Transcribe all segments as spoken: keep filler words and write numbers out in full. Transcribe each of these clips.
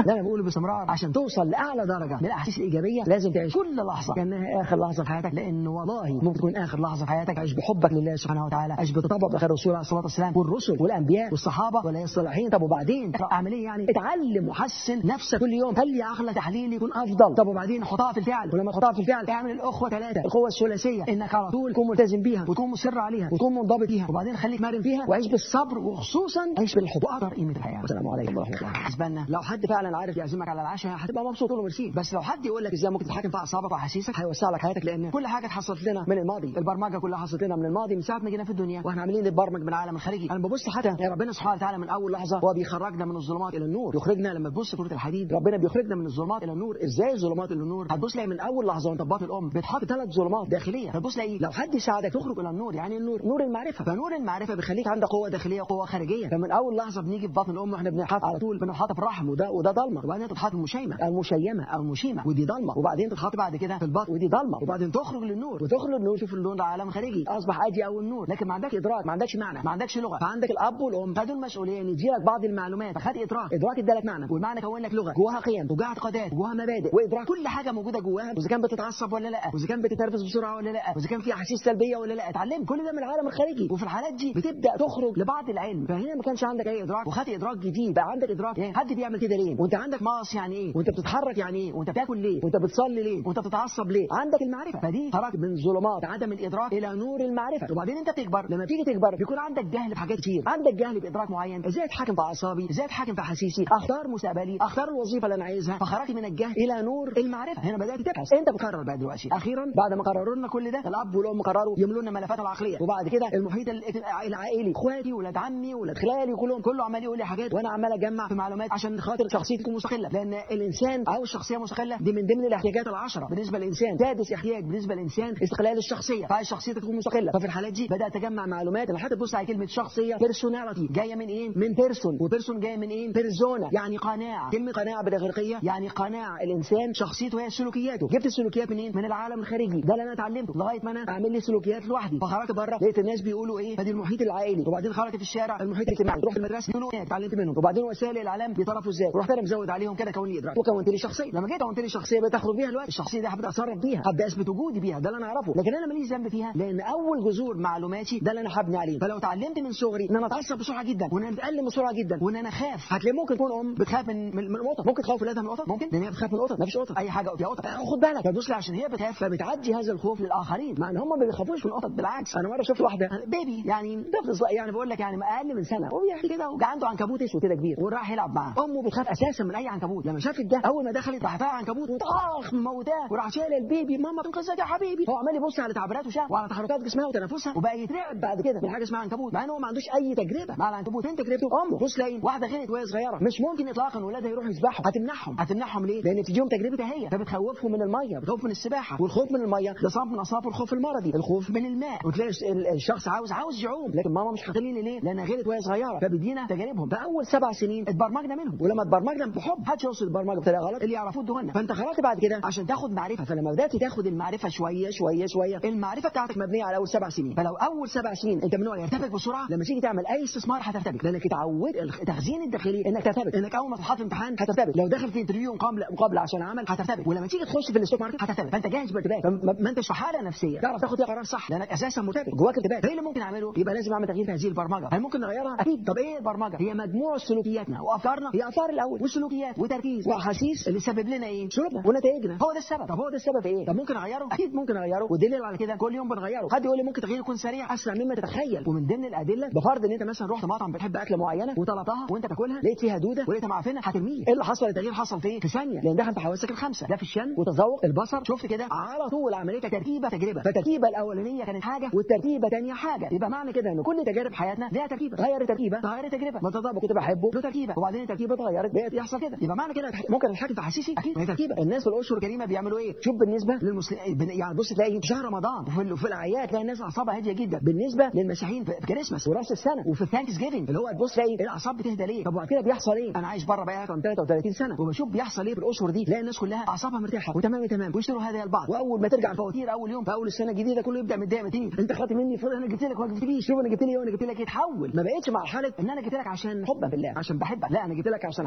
ده انا بقوله باستمرار. عشان توصل لاعلى درجه من الاحاسيس الايجابيه لازم تعيش كل لحظه كانها اخر لحظه في حياتك، لان والله ممكن تكون اخر لحظه في حياتك. عيش بحبك لله سبحانه وتعالى، عيش بتطبق بخير الرسول عليه الصلاه والسلام والرسل والانبياء والصحابه ولا الصالحين. طب وبعدين اعمل ايه يعني؟ اتعلم وحسن نفسك كل يوم، خلي عقلك تحليلي يكون افضل. طب وبعدين حطها في الفعل، ولما تحطها في الفعل اعمل الاخوه ثلاثه، القوه الثلاثيه، انك على طول تكون ملتزم بيها وتكون مصر عليها وتكون منضبط فيها، وبعدين خليك مرن فيها وعيش بالصبر، وخصوصا عيش بالحب واقدر قيمه الحياه. السلام عليكم ورحمه الله. بالنسبه لنا لو حد فعلا عارف يعزمك على العشاء هتبقى مبسوط له ميرسي، بس لو حد يقول لك ازاي ممكن تتحكم في اعصابك واحاسيسك هيوسع لك حياتك، لان كل حاجه حصلت لنا من الماضي. البرمجه كلها حصلت لنا من الماضي، من ساعه ما جينا في الدنيا واحنا عاملين نتبرمج من العالم الخارجي. انا ببص حتى يا ربنا سبحانه وتعالى من اول لحظه هو بيخرجنا من الظلمات الى النور، يخرجنا. لما تبص كره الحديد ربنا بيخرجنا من الظلمات الى النور. ازاي الظلمات الى النور؟ هتبص تلاقي من اول لحظه وانت بطن الام بتحط ثلاث ظلمات داخليه، هتبص تلاقي لو حد يساعدك تخرج الى النور، يعني النور نور المعرفه، فنور المعرفه بيخليك عندك قوه داخليه وقوه خارجيه. فمن اول لحظه بنيجي في بطن الام واحنا بنحط على طول بنحط في الرحم، وده وده ضلمه، وبعدين تتحط المشيمه المشيمه او المشيمه ودي ضلمه، وبعدين تتحط بعد كده في البطن ودي ضلمه، وبعدين تخرج للنور وتخرج للنور. شوف اللون العالم الخارجي اصبح ادي او النور، لكن ما عندكش ادراك، ما عندكش معنى، ما عندكش لغه. فعندك الاب والام خدوا المسؤوليه ان يديلك بعض المعلومات، فخد ادراك، ادراك ادالك معنى، والمعنى كون لك لغه جواها قيم وجواها اعتقادات وجواها مبادئ وادراك، كل حاجه موجوده جواها، واذا كان بتتعصب ولا لا، واذا كان بتتنرفز بسرعه ولا لا، واذا كان في احاسيس سلبيه ولا لا. اتعلمت كل ده من العالم الخارجي، وفي الحالات دي بتبدا تخرج لبعض العلم. فهنا ما كانش عندك اي ادراك وخدت ادراك جديد، بقى عندك ادراك ايه حد بيعمل كده ليه، وانت عندك ماس يعني ايه، وانت بتتحرك يعني ايه، وانت بتاكل ليه، وانت بتصلي ليه، وانت بتتعصب ليه. عندك المعرفه، فدي خرجت من ظلمات عدم الادراك الى نور المعرفه. وبعدين انت بتكبر، لما تيجي تكبر بيكون عندك جهل في حاجات كتير، عندك جهل بادراك معين، ازاي اتحكم في اعصابي، ازاي اتحكم في احاسيسي، اختار مستقبلي، اختار الوظيفه اللي انا عايزها. فخرجت من الجهل الى نور المعرفه. هنا بدات تبحث، انت بتقرر بقى دلوقتي. اخيرا بعد ما قرروا لنا كل ده الاب والام قرروا يملوا لنا ملفات العقليه، وبعد كده المحيط العائلي، اخواتي ولاد عمي ولاد خلالي كلهم كله عمال يقول لي حاجات، وانا عمال اجمع في معلومات عشان خاطر شخصيتي تكون مستقله، لان الانسان عاوز شخصيه مستقله. دي من ضمن الاحتياجات العشره بالنسبه للانسان، سادس احتياج بالنسبه للانسان استقلال الشخصيه، فعايز شخصيتك تكون مستقله. ففي الحالات دي بدات اجمع معلومات. لما هتبص على كلمه شخصيه، بيرسوناليتي جايه من ايه؟ من بيرسون، وبيرسون جايه من ايه؟ بيرسونا، يعني قناعه. كلمه قناعه بالاغريقيه يعني قناعه الانسان شخصيته هي سلوكياته. جبت السلوكيات منين؟ من العالم الخارجي، ده اللي انا اتعلمته لغايه ما انا اعمل لي سلوكيات لوحدي. فخرجت بره لقيت الناس بيقولوا ايه، فدي المحيط العائلي، وبعدين خرجت في الشارع المحيط الاجتماعي، رحت المدرسه بيقولوا ايه اتعلمت منهم، وبعدين وسائل الاعلام بيطرفوا ازاي، رحت انا مزود عليهم كده كون لي ادراك وكونت لي شخصيه. لما جيت كونت لي شخصيه بقيت اخرج بيها دلوقتي، الشخصيه دي هبدا اتصرف بيها، هبدا اثبت وجودي بيها، ده اللي انا اعرفه، لكن انا ماليش ذنب فيها، لان اول جذور معلوماتي ده اللي انا هبني عليه. فلو اتعلمت من صغري ان انا اتعصب بسرعه جدا، وان انا اتالم بسرعه جدا، وان انا اخاف، هتلاقي ممكن تكون ام بتخاف من من القطط، ممكن تخاف ولادها من القطط، ممكن لان هي بتخاف من القطط، ما فيش قطط، اي حاجه فيها قطط خد بالك، فتبص لي عشان هي بتخاف فبتعدي هذا الخوف للاخرين، مع ان هم ما بيخافوش من القطط. بالعكس، انا مره شفت واحده بيبي يعني طفل صغير، يعني بقول لك يعني اقل من سنه، وبيحكي كده وجا عنده عنكبوت اسود كده كبير وراح يلعب معاه، امه بتخاف اساسا من اي عنكبوت. لما شافت ده اول ما دخلت راح فيها عنكبوت وطاخ موتاه، وراح شايل البيبي، ماما تنقذك يا حبيبي. هو عمال يبص على تعبيرات وشها وعلى تحركات جسمها وتنفسها، وبقى يترعب بعد كده من حاجه اسمها عنكبوت، مع ان هو ما عندوش اي تجربه مع العنكبوت. فين تجربته؟ امه. بص لاقي واحده غلط وهي صغيره، مش ممكن اطلاقا ولادها يروحوا يسبحوا، هتمنعهم هتمنعهم ليه؟ لان تديهم تجربتها هي، فبتخوفهم من الميه، بتخوف من السباحه، والخوف من الميه ده صنف من اصناف الخوف المرضي، الخوف من الماء. وتلاقي الشخص عاوز عاوز يعوم، لكن ماما مش هتخليني ليه؟ لان غلط وهي صغيره. فبيدينا تجاربهم. فاول سبع سنين اتبرمجنا منهم، ولما اتبرمجنا بحب محدش يوصل البرمجه بطريقه غلط، اللي يعرفوه ادونا. فانت خرجت بعد كده عشان تاخد معرفه، فلما بدات تاخد المعرفه شويه شويه شويه، المعرفه بتاعتك مبنيه على اول سبع سنين. فلو اول سبع سنين انت من نوع يرتبك بسرعه، لما تيجي تعمل اي استثمار هترتبك، لانك اتعود التخزين الداخلي انك ترتبك، انك اول ما تتحط في امتحان هترتبك، لو داخل في انترفيو مقابله مقابله عشان عمل هترتبك، ولما تيجي تخش في الستوك ماركت هترتبك. فانت جاهز بارتباك، ما انتش في حاله نفسيه تعرف تاخد فيها قرار صح، لانك اساسا مرتبك جواك ارتباك. فايه اللي ممكن اعمله؟ يبقى لازم اعمل تغيير في هذه البرمجه. هل ممكن نغيرها؟ اكيد. طب ايه البرمجه؟ هي مجموع سلوكياتنا وافكارنا، هي افكار الاول والسلوكيات وتركيز واحاسيس اللي سبب لنا ايه؟ سلوكنا ونتائجنا. هو ده السبب. طب هو ده السبب في ايه؟ طب ممكن اغيره؟ اكيد ممكن اغيره، والدليل على كده كل يوم بنغيره. حد يقول لي ممكن تغيير يكون سريع اسرع مما تتخيل، ومن ضمن الادله بفرض ان انت مثلا رحت مطعم بتحب اكله معينه وطلبتها وانت تاكلها لقيت فيها دوده ولقيتها معفنه، هترميه. ايه اللي حصل؟ التغيير حصل في ايه؟ في ثانيه، لان دخل في حواسك الخمسه، ده في الشم وتذوق البصر. شفت كده على طول عمليه تركيبه تجربه. فالتركيبه الاولانيه كانت حاجه والتركيبه ثانيه حاجه، يبقى معنى كده ان كل تجارب حياتنا ليها تركيبه. غير التركيبه تغير التجربه. ما تطبق كنت بحبه له تركيبه، وبعدين التركيبه اتغيرت بقت يحصل كده، يبقى معنى كده ممكن الحاكم في حسيسي اكيد هي تركيبه. الناس في الاشهر الكريمه بيعملوا ايه؟ شوف بالنسبه للمسلمين، يعني بص تلاقي في شهر رمضان وفي, وفي الاعياد تلاقي الناس اعصابها هاديه جدا، بالنسبه للمسيحيين في كريسماس وراس السنه وفي الثانكس جيفنج اللي هو تبص تلاقي الاعصاب بتهدى ليه؟ طب وبعد كده بيحصل ايه؟ انا عايش بره بقى كام ثلاثة وثلاثين سنه وبشوف بيحصل ايه في الاشهر دي، تلاقي الناس كلها اعصابها مرتاحه وتمام تمام ويشتروا هذا البعض، واول ما ترجع الفواتير اول يوم في اول السنه الجديده كله يبدا متضايق متين، انت خدت مني فلوس، انا جبت لك وما جبتليش، شوف انا جبت لي ايه وانا جبت لك ايه. تحول ما بقتش مرحله ان انا جبت لك عشان حبا بالله عشان بحبك، لا انا جبت لك عشان حقق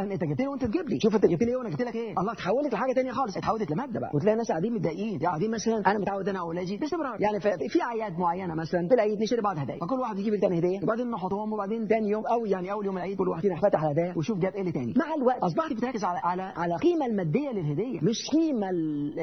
انت جبت لي وانت تجيب لي، شوف انت جبت لي وانا جبت لك ايه، الله اتحولت لحاجه ثانيه خالص، اتحولت لماده بقى. وتلاقي ناس قاعدين متضايقين، قاعدين مثلا انا متعود انا اولادي باستمرار يعني في اعياد معينه مثلا في العيد نشتري بعض هدايا، فكل واحد يجيب الثاني هديه وبعدين نحطهم وبعدين ثاني يوم او يعني اول يوم العيد كل واحد فينا فتح الهدايا وشوف جاب ايه ثاني. مع الوقت اصبحت بتركز على على على القيمه الماديه للهديه مش قيمه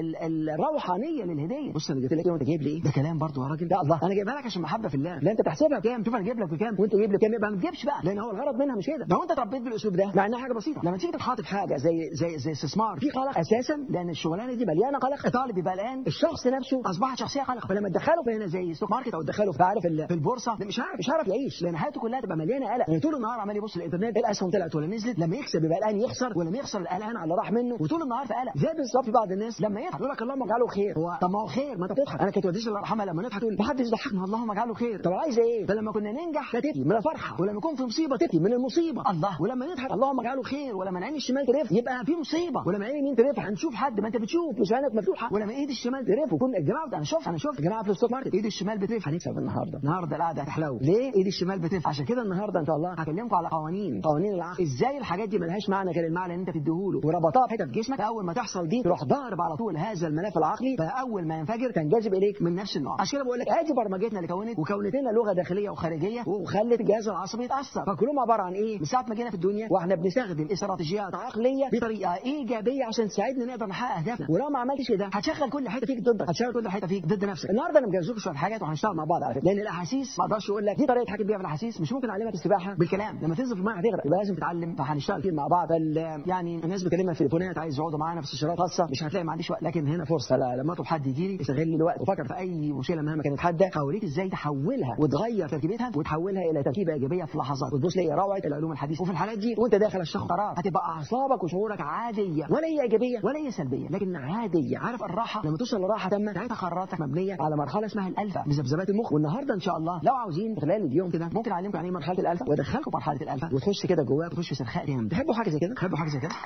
الروحانيه للهديه. بص انا جبت لك ايه وانت جايب لي ايه، ده كلام برضه يا راجل. لا الله انا جايبها لك عشان محبه في الله، لا انت تحسبها كام، شوف انا جايب لك بكام وانت جايب لي كام، يبقى ما تجيبش بقى، لان هو الغرض منها مش كده. لو انت اتربيت بالاسلوب ده مع انها حاجه بسيطه، لما تيجي تتحط في حاجه زي زي زي استثمار في قلق اساسا، لان الشغلانه دي مليانه قلق، الطالب بيبقى الان الشخص نفسه اصبحت شخصيه قلق، فلما تدخله في هنا زي ستوك ماركت او تدخله في عارف في البورصه مش عارف مش عارف يعيش، لان حياته كلها تبقى مليانه قلق، يعني طول النهار عمال يبص الانترنت الاسهم طلعت ولا نزلت، لما يكسب يبقى الان يخسر، ولما يخسر الان على راح منه، وطول النهار في قلق. زي بالظبط في بعض الناس لما يضحك يقول لك اللهم اجعله خير، هو طب ما هو خير ما انت بتضحك. انا كنت والدتي الله يرحمها لما نضحك تقول ما حدش ضحكنا اللهم اجعله خير، طب عايز ايه؟ فلما كنا ننجح تبكي من الفرحه، ولما يكون في مصيبه تبكي من المصيبه، الله. ولما نضحك اللهم اجعله خير، ولما العين الشمال ترف يبقى في مصيبه، ولما العين اليمين ترف هنشوف حد ما انت بتشوف مش عينك مفتوحه، ولما ايد الشمال ترف وكون الجماعه انا شوف انا شوف الجماعه في الستوك ماركت ايد الشمال بترف هنكسب النهارده، النهارده القعده هتحلو. ليه ايد الشمال بترف؟ عشان كده النهارده ان شاء الله هكلمكم على قوانين قوانين العقل، ازاي الحاجات دي ملهاش معنى غير المعنى اللي انت بتديهوله وربطها في حته في جسمك، اول ما تحصل دي تروح ضارب على طول هذا الملف العقلي، فاول ما ينفجر تنجذب اليك من نفس النوع. عشان كده بقول لك ادي برمجتنا اللي كونت وكونت لنا لغه داخليه وخارجيه وخلت الجهاز العصبي يتاثر، فكلهم عباره عن ايه؟ من ساعه ما جينا في الدنيا واحنا بنستخدم استراتيجيات عقليه بطريقه ايجابيه عشان تساعدنا نقدر نحقق اهدافنا، ولو ما عملتش كده هتشغل كل حته فيك ضدك، هتشغل كل حته فيك ضد نفسك. النهارده انا مجهز لكم شويه حاجات وهنشتغل مع بعض على فكره، لان الاحاسيس ما اقدرش اقول لك دي طريقه تحكي بيها في الاحاسيس، مش ممكن اعلمك السباحه بالكلام، لما تنزل في الماء هتغرق، يبقى لازم تتعلم، فهنشتغل كتير مع بعض. يعني الناس بتكلمها في تليفونات عايز يقعدوا معانا في استشارات خاصه، مش هتلاقي ما عنديش وقت، لكن هنا فرصه لما اطلب حد يجي لي يستغل لي الوقت وفكر في اي مشكله مهما كانت حاده، حاولت ازاي تحولها وتغير تركيبتها وتحولها الى تركيبه ايجابيه في لحظات، وتبص لي روعه العلوم الحديثه. وفي الحالات دي وانت داخل الشخص قرار هتبقى اعصابك وشعورك عاديه، ولا هي ايجابيه ولا هي سلبيه، لكن عاديه. عارف الراحه لما توصل لراحه تامه ساعتها قراراتك مبنيه على مرحله اسمها الالفا، مذبذبات المخ. والنهارده ان شاء الله لو عاوزين خلال اليوم كده ممكن اعلمكم يعني ايه مرحله الالفا وادخلكم مرحله الالفا وتخش كده جواك وتخش استرخاء تام. تحبوا حاجه زي كده؟ تحبوا حاجه زي كده؟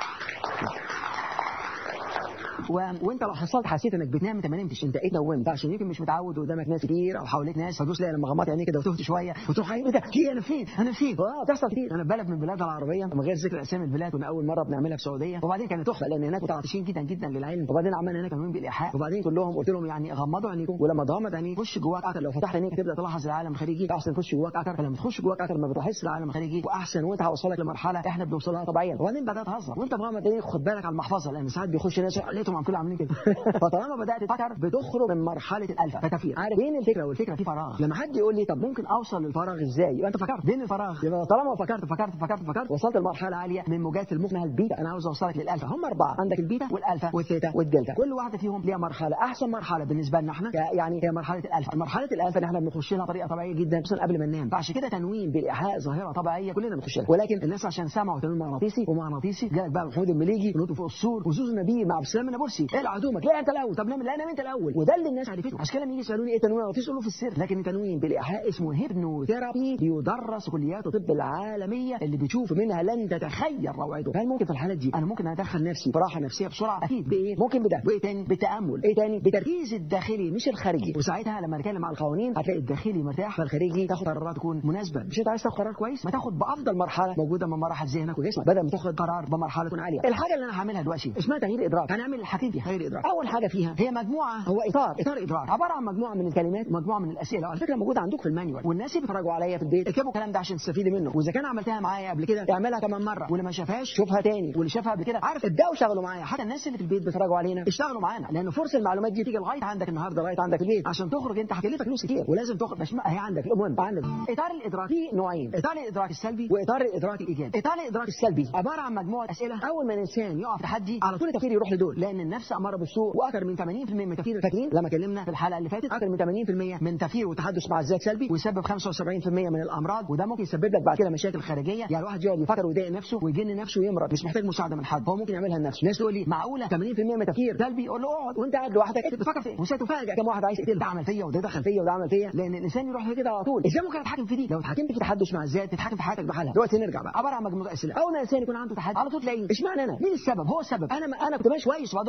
و... وانت لو حصلت حسيت انك بتنام انت ما نمتش، انت ايه نومت عشان يمكن مش متعود قدامك ناس كتير او حواليك ناس، فتدوس لما غمضت عينيك كده وتهت شويه وتروح ايه ده ايه انا فين انا فين اه بتحصل كتير. انا بلد من بلاد العربيه من غير ذكر اسامي البلاد، كنا اول مره بنعملها في السعوديه، وبعدين كانت تحفه لان هناك متعطشين جدا جدا للعلم، وبعدين عملنا هناك تمرين بالايحاء، وبعدين كلهم قلت لهم يعني غمضوا عينيكم، ولما تغمض عينيك خش جواك اكتر، لو فتحت عينيك تبدا تلاحظ العالم الخارجي، احسن تخش جواك اكتر، فلما تخش جواك اكتر ما بتحس العالم الخارجي واحسن، وانت هوصلك لمرحله احنا بنوصلها طبيعيا. وبعدين بدات تهزر وانت مغمض عينيك، خد بالك على المحفظه لان ساعات بيخش ناس لقيتهم عم كلهم عاملين كده فطالما بدات تفكر بتخرج من مرحله الالفا فتفكير. عارف فين الفكره؟ والفكره في فراغ. لما حد يقول لي طب ممكن اوصل للفراغ ازاي؟ يبقى انت فكرت فين الفراغ، يبقى طالما فكرت فكرت فكرت فكرت وصلت لمرحله عاليه من موجات المخ اسمها البيتا. انا عاوز اوصلك للالفا، هم اربعه، عندك البيتا والالفا والثيتا والدلتا، كل واحده فيهم ليها مرحله. احسن مرحله بالنسبه لنا احنا يعني هي مرحله الالفا. مرحله الالفا ان احنا بنخش لها طريقه طبيعيه جدا خصوصا قبل ما ننام، فعشان كده تنويم بالايحاء ظاهره طبيعيه كلنا بنخش لها، ولكن الناس عشان سمعوا تنويم مغناطيسي ومغناطيسي جالك بقى محمود المليجي ونط فوق السور وزوز النبي مع عبد السلام النابلسي ايه عدومك لا انت الاول، طب نام لا نام انت الاول، وده اللي الناس عرفته. عشان كده لما يجي يسالوني ايه تنويم مغناطيسي اقول له في السر، لكن التنويم بالايحاء اسمه هيبنوثيرابي بيدرس كليات الطب العالميه اللي بتشوف منها لن تتخيل روعته. هل ممكن في الحالات دي انا ممكن ادخل نفسي في راحه نفسيه بسرعه؟ اكيد. بايه؟ ممكن بده، وايه تاني؟ بالتامل، ايه تاني؟ بتركيز الداخلي مش الخارجي، وساعتها لما نتكلم على القوانين هتلاقي الداخلي مرتاح فالخارجي تاخد قرارات تكون مناسبه. مش انت عايز تاخد قرار كويس ما تاخد بافضل مرحله موجوده من مراحل ذهنك وجسمك بدل ما تاخد قرار بمرحله تكون عاليه. الحاجه اللي انا هعملها دلوقتي اسمها تغيير ادراك، هنعمل الحاجتين دي تغيير ادراك. اول حاجه فيها هي مجموعه، هو اطار اطار ادراك عباره عن مجموعه من الكلمات مجموعه من الاسئله، على فكره موجوده عندك في المانيوال، والناس اللي بيتفرجوا عليا في البيت اكتبوا الكلام ده عشان تستفيدي منه، واذا كان عملتها معايا قبل كده اعملها كمان مره، واللي ما شافهاش شوفها تاني، واللي شافها قبل كده عارف ابداوا شغلوا معايا. حتى الناس اللي في البيت بيتفرجوا علينا اشتغلوا معانا، لان فرص المعلومات دي تيجي لغايه عندك النهارده لغايه عندك البيت، عشان تخرج انت هتكلفك فلوس كتير ولازم تخرج مش هي عندك. المهم عندك اطار الادراك فيه نوعين، اطار الادراك السلبي واطار الادراك الايجابي. اطار الادراك السلبي عباره عن مجموعه اسئله اول ما الانسان يقع في تحدي على طول التفكير يروح لدول، لان النفس اماره بالسوء، واكثر من ثمانين بالمئة من تفكير فاكرين لما اتكلمنا في الحلقه اللي فاتت اكثر من ثمانين بالمئة من تفكير وتحدث مع الذات سلبي ويسبب خمسة وسبعين بالمئة من الامراض، وده ممكن يسبب لك بعد كده مشاكل خارجيه. يعني الواحد يقعد يفكر ويضايق نفسه ويجن نفسه ويمرض مش محتاج مساعده من حد، هو ممكن يعملها لنفسه. ناس تقول لي معقوله ثمانين بالمئة من تفكير سلبي؟ اقول له اقعد وانت قاعد لوحدك بتفكر في ايه وستفاجئ كم واحد عايز يقتل ده عمل فيا وده دخل فيا وده عمل فيا، لان الانسان يروح كده على طول. ازاي ممكن اتحكم في دي؟ لو اتحكمت في تحدث مع الذات تتحكم في حياتك بحالها. دلوقتي نرجع بقى عباره عن مجموعه اسئله. اول ما الانسان يكون عنده تحدي على طول تلاقيه اشمعنى انا؟ مين السبب؟ هو السبب. انا انا كنت ماشي كويس وبعدين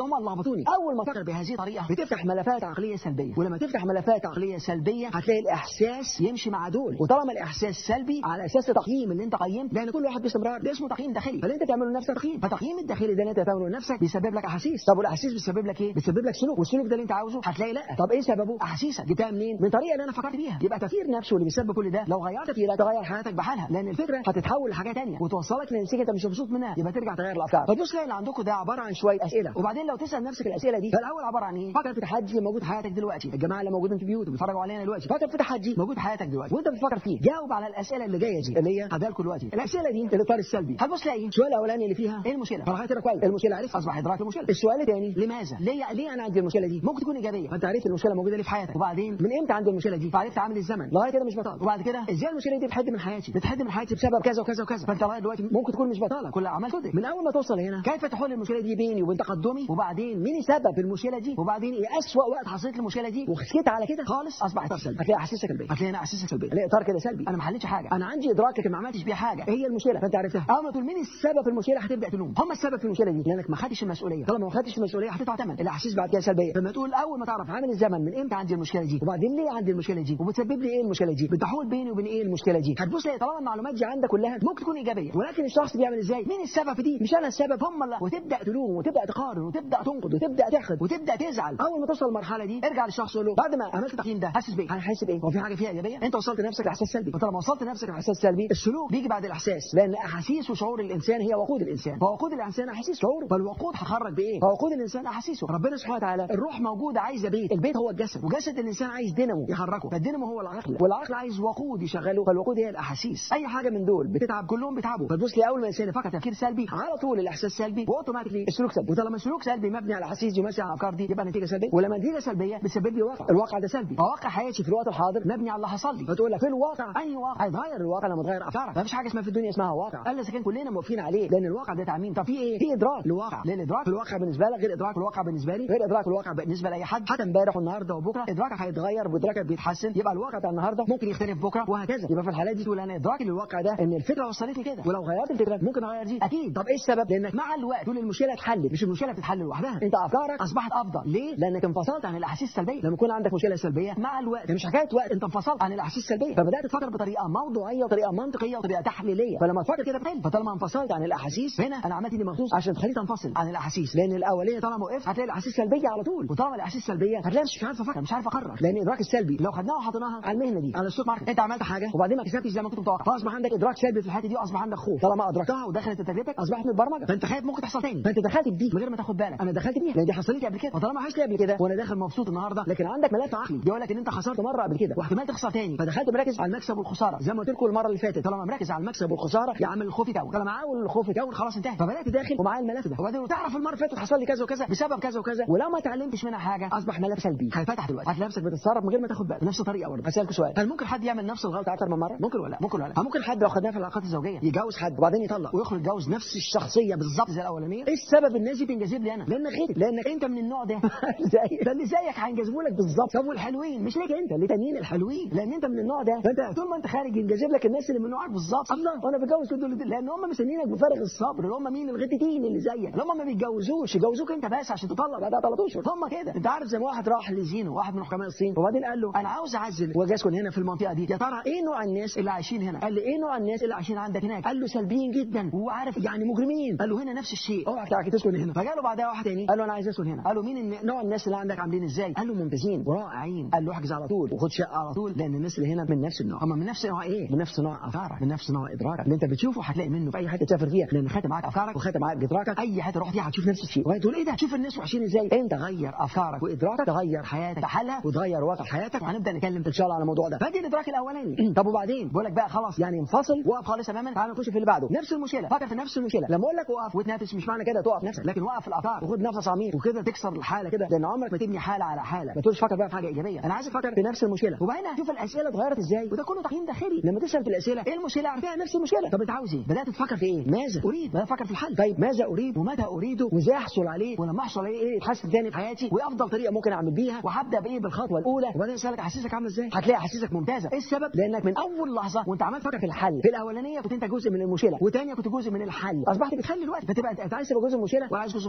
هم اللي لخبطوني. اول ما تفكر بهذه الطريقه بتفتح ملفات عقليه سلبيه، ولما تفتح ملفات عقليه سلبيه هتلاقي الاحساس يمشي مع دول، وطالما الاحساس سلبي على اساس تقييم اللي انت قيمت، لان كل واحد باستمرار ده اسمه تقييم داخلي، فاللي انت تعمله لنفسك تقييم، فالتقييم الداخلي ده اللي انت تعمله لنفسك بيسبب لك احاسيس. طب والاحاسيس بتسبب لك ايه؟ بتسبب لك سلوك، والسلوك ده اللي انت عاوزه هتلاقي لا. طب ايه سببه؟ احاسيسك جبتها منين؟ من طريقه اللي انا فكرت بيها. يبقى تفكير نفسه اللي بيسبب كل ده. لو غيرت تفكيرك تغير حياتك بحالها، لان الفكره هتتحول لحاجه ثانيه وتوصلك لنتيجه انت مش مبسوط منها، يبقى ترجع تغير الافكار. فتبص تلاقي اللي عندكم ده عباره عن شويه اسئله، وبعدين لو تسال نفسك الاسئله دي، فالاول عباره عن ايه؟ فكر في تحدي موجود في حياتك دلوقتي، الجماعه اللي موجودين في بيوت بيتفرجوا علينا دلوقتي، فكر في تحدي موجود في حياتك دلوقتي وانت بتفكر فيه، جاوب على الاسئله اللي جايه دي اللي هي هدالكم دلوقتي. الاسئله دي الاطار السلبي، هتبص تلاقي السؤال الاولاني اللي فيها ايه المشكله؟ فراح كده كويس، المشكله عرفت، اصبح ادراك المشكله. السؤال الثاني لماذا؟ ليه ليه انا عندي المشكله دي؟ ممكن تكون ايجابيه، فانت عرفت المشكله موجوده ليه في حياتك، وبعدين من امتى عندي المشكله دي؟ فعرفت عامل الزمن لغايه كده مش بطال، وبعد كده ازاي المشكله دي بتحد من حياتي؟ بتحد من حياتي بسبب كذا وكذا وكذا، فانت لغايه دلوقتي ممكن تكون مش بطاله، كل اعمال تدرك. من اول ما توصل هنا كيف تحل المشكله دي بيني وبين تقدمي، وبعدين مين سبب المشكله دي، وبعدين ايه اسوأ وقت حصلت المشكله دي، وسكت على كده خالص، اصبح اطار سلبي. هتلاقي احاسيسك سلبيه، هتلاقي انا احاسيسك سلبيه، هتلاقي اطار كده سلبي، انا ما حلتش حاجه، انا عندي ادراك لكن ما عملتش بيها حاجه، هي المشكله فانت عرفتها. اول ما تقول مين السبب في المشكله هتبدا تلوم، هم السبب في المشكله دي لانك ما خدتش المسؤوليه، طالما ما خدتش المسؤوليه هتدفع ثمن. الاحاسيس بعد كده سلبيه، لما تقول اول ما تعرف عامل الزمن من امتى عندي المشكله دي، وبعدين ليه عندي المشكله دي، وبتسبب لي ايه المشكله دي، بتحول بيني وبين ايه المشكله دي، هتبص تلاقي طالما المعلومات دي عندك كلها ممكن تكون ايجابيه، ولكن الشخص بيعمل ازاي؟ مين السبب في دي؟ مش انا السبب، هم اللي، وتبدا تلوم وتبدا تقارن وتبدا تنقد وتبدا تحقد وتبدا تزعل. اول ما توصل المرحله دي ارجع للشخص وقول له بعد ما عملت التقييم ده حاسس بايه؟ انا حاسس بايه؟ هو في حاجه فيها ايجابيه؟ انت وصلت نفسك لاحساس سلبي، فطالما وصلت نفسك لاحساس سلبي السلوك بيجي بعد الاحساس، لان احاسيس وشعور الانسان هي وقود الانسان، فوقود الانسان احاسيس شعور، فالوقود هخرج بايه؟ فوقود الانسان احاسيسه. ربنا سبحانه وتعالى الروح موجوده عايزه بيت، البيت هو الجسد، وجسد الانسان عايز دينامو يحركه، فالدينامو هو العقل، والعقل عايز وقود يشغله، فالوقود هي الاحاسيس. اي حاجه من دول بتتعب، كلهم بيتعبوا. فتبص لي اول ما الانسان يفكر تفكير سلبي على طول الاحساس سلبي، واوتوماتيكلي السلوك سلبي، وطالما السلوك سلبي مبني على احاسيس دي وماشي على الافكار دي يبقى النتيجه سلبيه، ولما النتيجه سلبيه بتسبب لي واقع، الواقع ده سلبي، فواقع حياتي في الوقت الحاضر مبني على اللي حصل لي، فتقول لك في الواقع اي واقع هيتغير الواقع لما تغير افكارك، مفيش حاجه اسمها في الدنيا اسمها واقع الا اذا كان كلنا موافقين عليه، لان الواقع ده تعميم. طب في ايه؟ في ادراك لواقع، لان الادراك في الواقع بالنسبه لك غير ادراك الواقع بالنسبه لي، غير ادراك الواقع بالنسبه لاي حد، حتى امبارح والنهارده وبكره ادراكك هيتغير وادراكك بيتحسن، يبقى الواقع بتاع النهارده ممكن يختلف بكره وهكذا. يبقى في الحالات دي تقول انا ادراكي للواقع ده ان الفكره وصلتني كده، ولو غيرت الفكره ممكن اغير دي اكيد. طب ايه السبب؟ لانك مع الوقت تقول المشكله اتحلت، مش المشكله بتتحل لوحدها، انت افكارك اصبحت افضل. ليه؟ لانك انفصلت عن الاحاسيس السلبيه. لما يكون عندك مشكله سلبيه مع الوقت مش حكايه وقت، انت انفصلت عن الاحاسيس السلبيه، فبدات تفكر بطريقه موضوعيه وطريقه منطقيه وطريقه تحليليه، فلما تفكر كده بتحل. فطالما انفصلت عن الاحاسيس، هنا انا عملت دي مخصوص عشان تخليك تنفصل عن الاحاسيس، لان الاوليه طالما وقفت هتلاقي الاحاسيس سلبيه على طول، وطالما الاحاسيس سلبيه هتلاقي مش عارف افكر، مش عارف اقرر، لان الادراك السلبي لو خدناها وحطيناها على المهنه دي على السوق ماركت، انت عملت حاجه وبعدين ما كسبتش زي ما كنت متوقع، فاصبح عندك ادراك سلبي في الحته دي، واصبح عندك خوف، طالما ادركتها ودخلت تجربتك اصبحت متبرمجه، فانت خايف ممكن تحصل تاني، فانت دخلت في دي من غير ما تاخد بالك. انا دخلت فيها لان دي حصلت لي قبل كده، وطالما حصلت لي قبل كده وانا داخل مبسوط النهارده، لكن عندك ملف عقلي بيقول لك ان انت خسرت مره قبل كده واحتمال تخسر تاني، فدخلت مركز على المكسب والخساره زي ما قلت لكم المره اللي فاتت. طالما مركز على المكسب والخساره يعمل الخوف يكون، طالما عاول الخوف يكون خلاص انتهى، فبدات داخل ومعايا الملف ده، وبعدين تعرف المره اللي فاتت حصل لي كذا وكذا بسبب كذا وكذا، ولو ما اتعلمتش منها حاجه اصبح ملف سلبي هيفتح دلوقتي، هتلاقي نفسك بتتصرف من غير ما تاخد بالك بنفس الطريقه. برضه اسالك سؤال، هل ممكن حد يعمل نفس الغلطه اكتر من مره؟ ممكن ولا لا؟ ممكن ولا لا؟ ممكن حد لو خدناه في العلاقات الزوجيه يتجوز حد وبعدين يطلق ويخرج يتجوز نفس الشخصيه بالظبط زي الاولانيه؟ ايه السبب؟ الناس دي بتنجذب لي انا لانك غيرك، لانك انت من النوع ده زي ده اللي زيك هينجذبوا لك بالظبط. طب والحلوين مش ليك انت، اللي تانيين الحلوين، لان انت من النوع ده، فانت طول ما انت خارج ينجذب لك الناس اللي من نوعك بالظبط. الله، وانا بتجوز دول لان هم مستنيينك بفارغ الصبر، اللي هم مين؟ الغتتين اللي زيك، اللي هم ما بيتجوزوش، يجوزوك انت بس عشان تطلق بعدها ثلاث اشهر، هم كده. انت عارف زي ما واحد راح لزينو، واحد من حكماء الصين، وبعدين قال له انا عاوز اعزل وجاي اسكن هنا في المنطقه دي، يا ترى ايه نوع الناس اللي عايشين هنا؟ قال لي ايه نوع الناس اللي عايشين عندك هناك؟ قال له سلبيين جدا وعارف يعني مجرمين. قال له هنا نفس الشيء، اوعى تعالى تسكن هنا. فجاله بعدها واحد تاني قال له انا عايز اسكن هنا. قال له مين نوع الناس اللي عندك عاملين ازاي؟ قال له ممتازين ورائعين. قال له احجز على طول وخد شقه على طول، لان الناس اللي هنا من نفس النوع، هم من نفس نوع ايه؟ من نفس نوع افكارك، من نفس نوع ادراكك، اللي انت بتشوفه هتلاقي منه في اي حته تسافر فيها، لان خاتم معاك افكارك وخاتم معاك ادراكك، اي حته تروح فيها هتشوف نفس الشيء، وهتقول ايه ده؟ شوف الناس وحشين ازاي. انت غير افكارك وادراكك تغير حياتك بحالها وتغير واقع حياتك، وهنبدا نتكلم ان شاء الله على الموضوع ده. فادي الادراك الاولاني. طب وبعدين بقول لك بقى خلاص يعني انفصل وقف خالص تماما، تعال نخش في اللي بعده. نفس المشكله، فكر في نفس المشكله. لما اقول لك وقف وتنافس مش معنى كده تقف نفسك، لكن وقف في الافكار وخد نفس عميق وكده تكسر الحاله كده، لان عمرك ما تبني حاله على حاله، ما تقولش فكر بقى في حاجه ايجابيه. انا عايزك تفكر في نفس المشكله، وبعدين شوف الاسئله اتغيرت ازاي، وده كله تقييم داخلي. لما تسال في الاسئله ايه المشكله عارفها نفس المشكله، طب انت عاوز ايه؟ بدات تفكر في ايه؟ ماذا اريد؟ بدات تفكر في الحل. طيب ماذا اريد ومتى اريده وازاي احصل عليه، ولما احصل عليه ايه يتحسن تاني في حياتي، وايه افضل طريقه ممكن اعمل بيها، وهبدا بايه بالخطوه الاولى، وبعدين اسالك احاسيسك عامله ازاي، هتلاقي احاسيسك ممتازه. ايه السبب؟ لانك من اول لحظه وانت عمال تفكر في الحل، في الاولانيه كنت انت جزء من المشكله، والثانيه كنت جزء من الحل، اصبحت بتحل دلوقتي، فتبقى انت عايز تبقى جزء من المشكله وعايز جزء من الحل. انا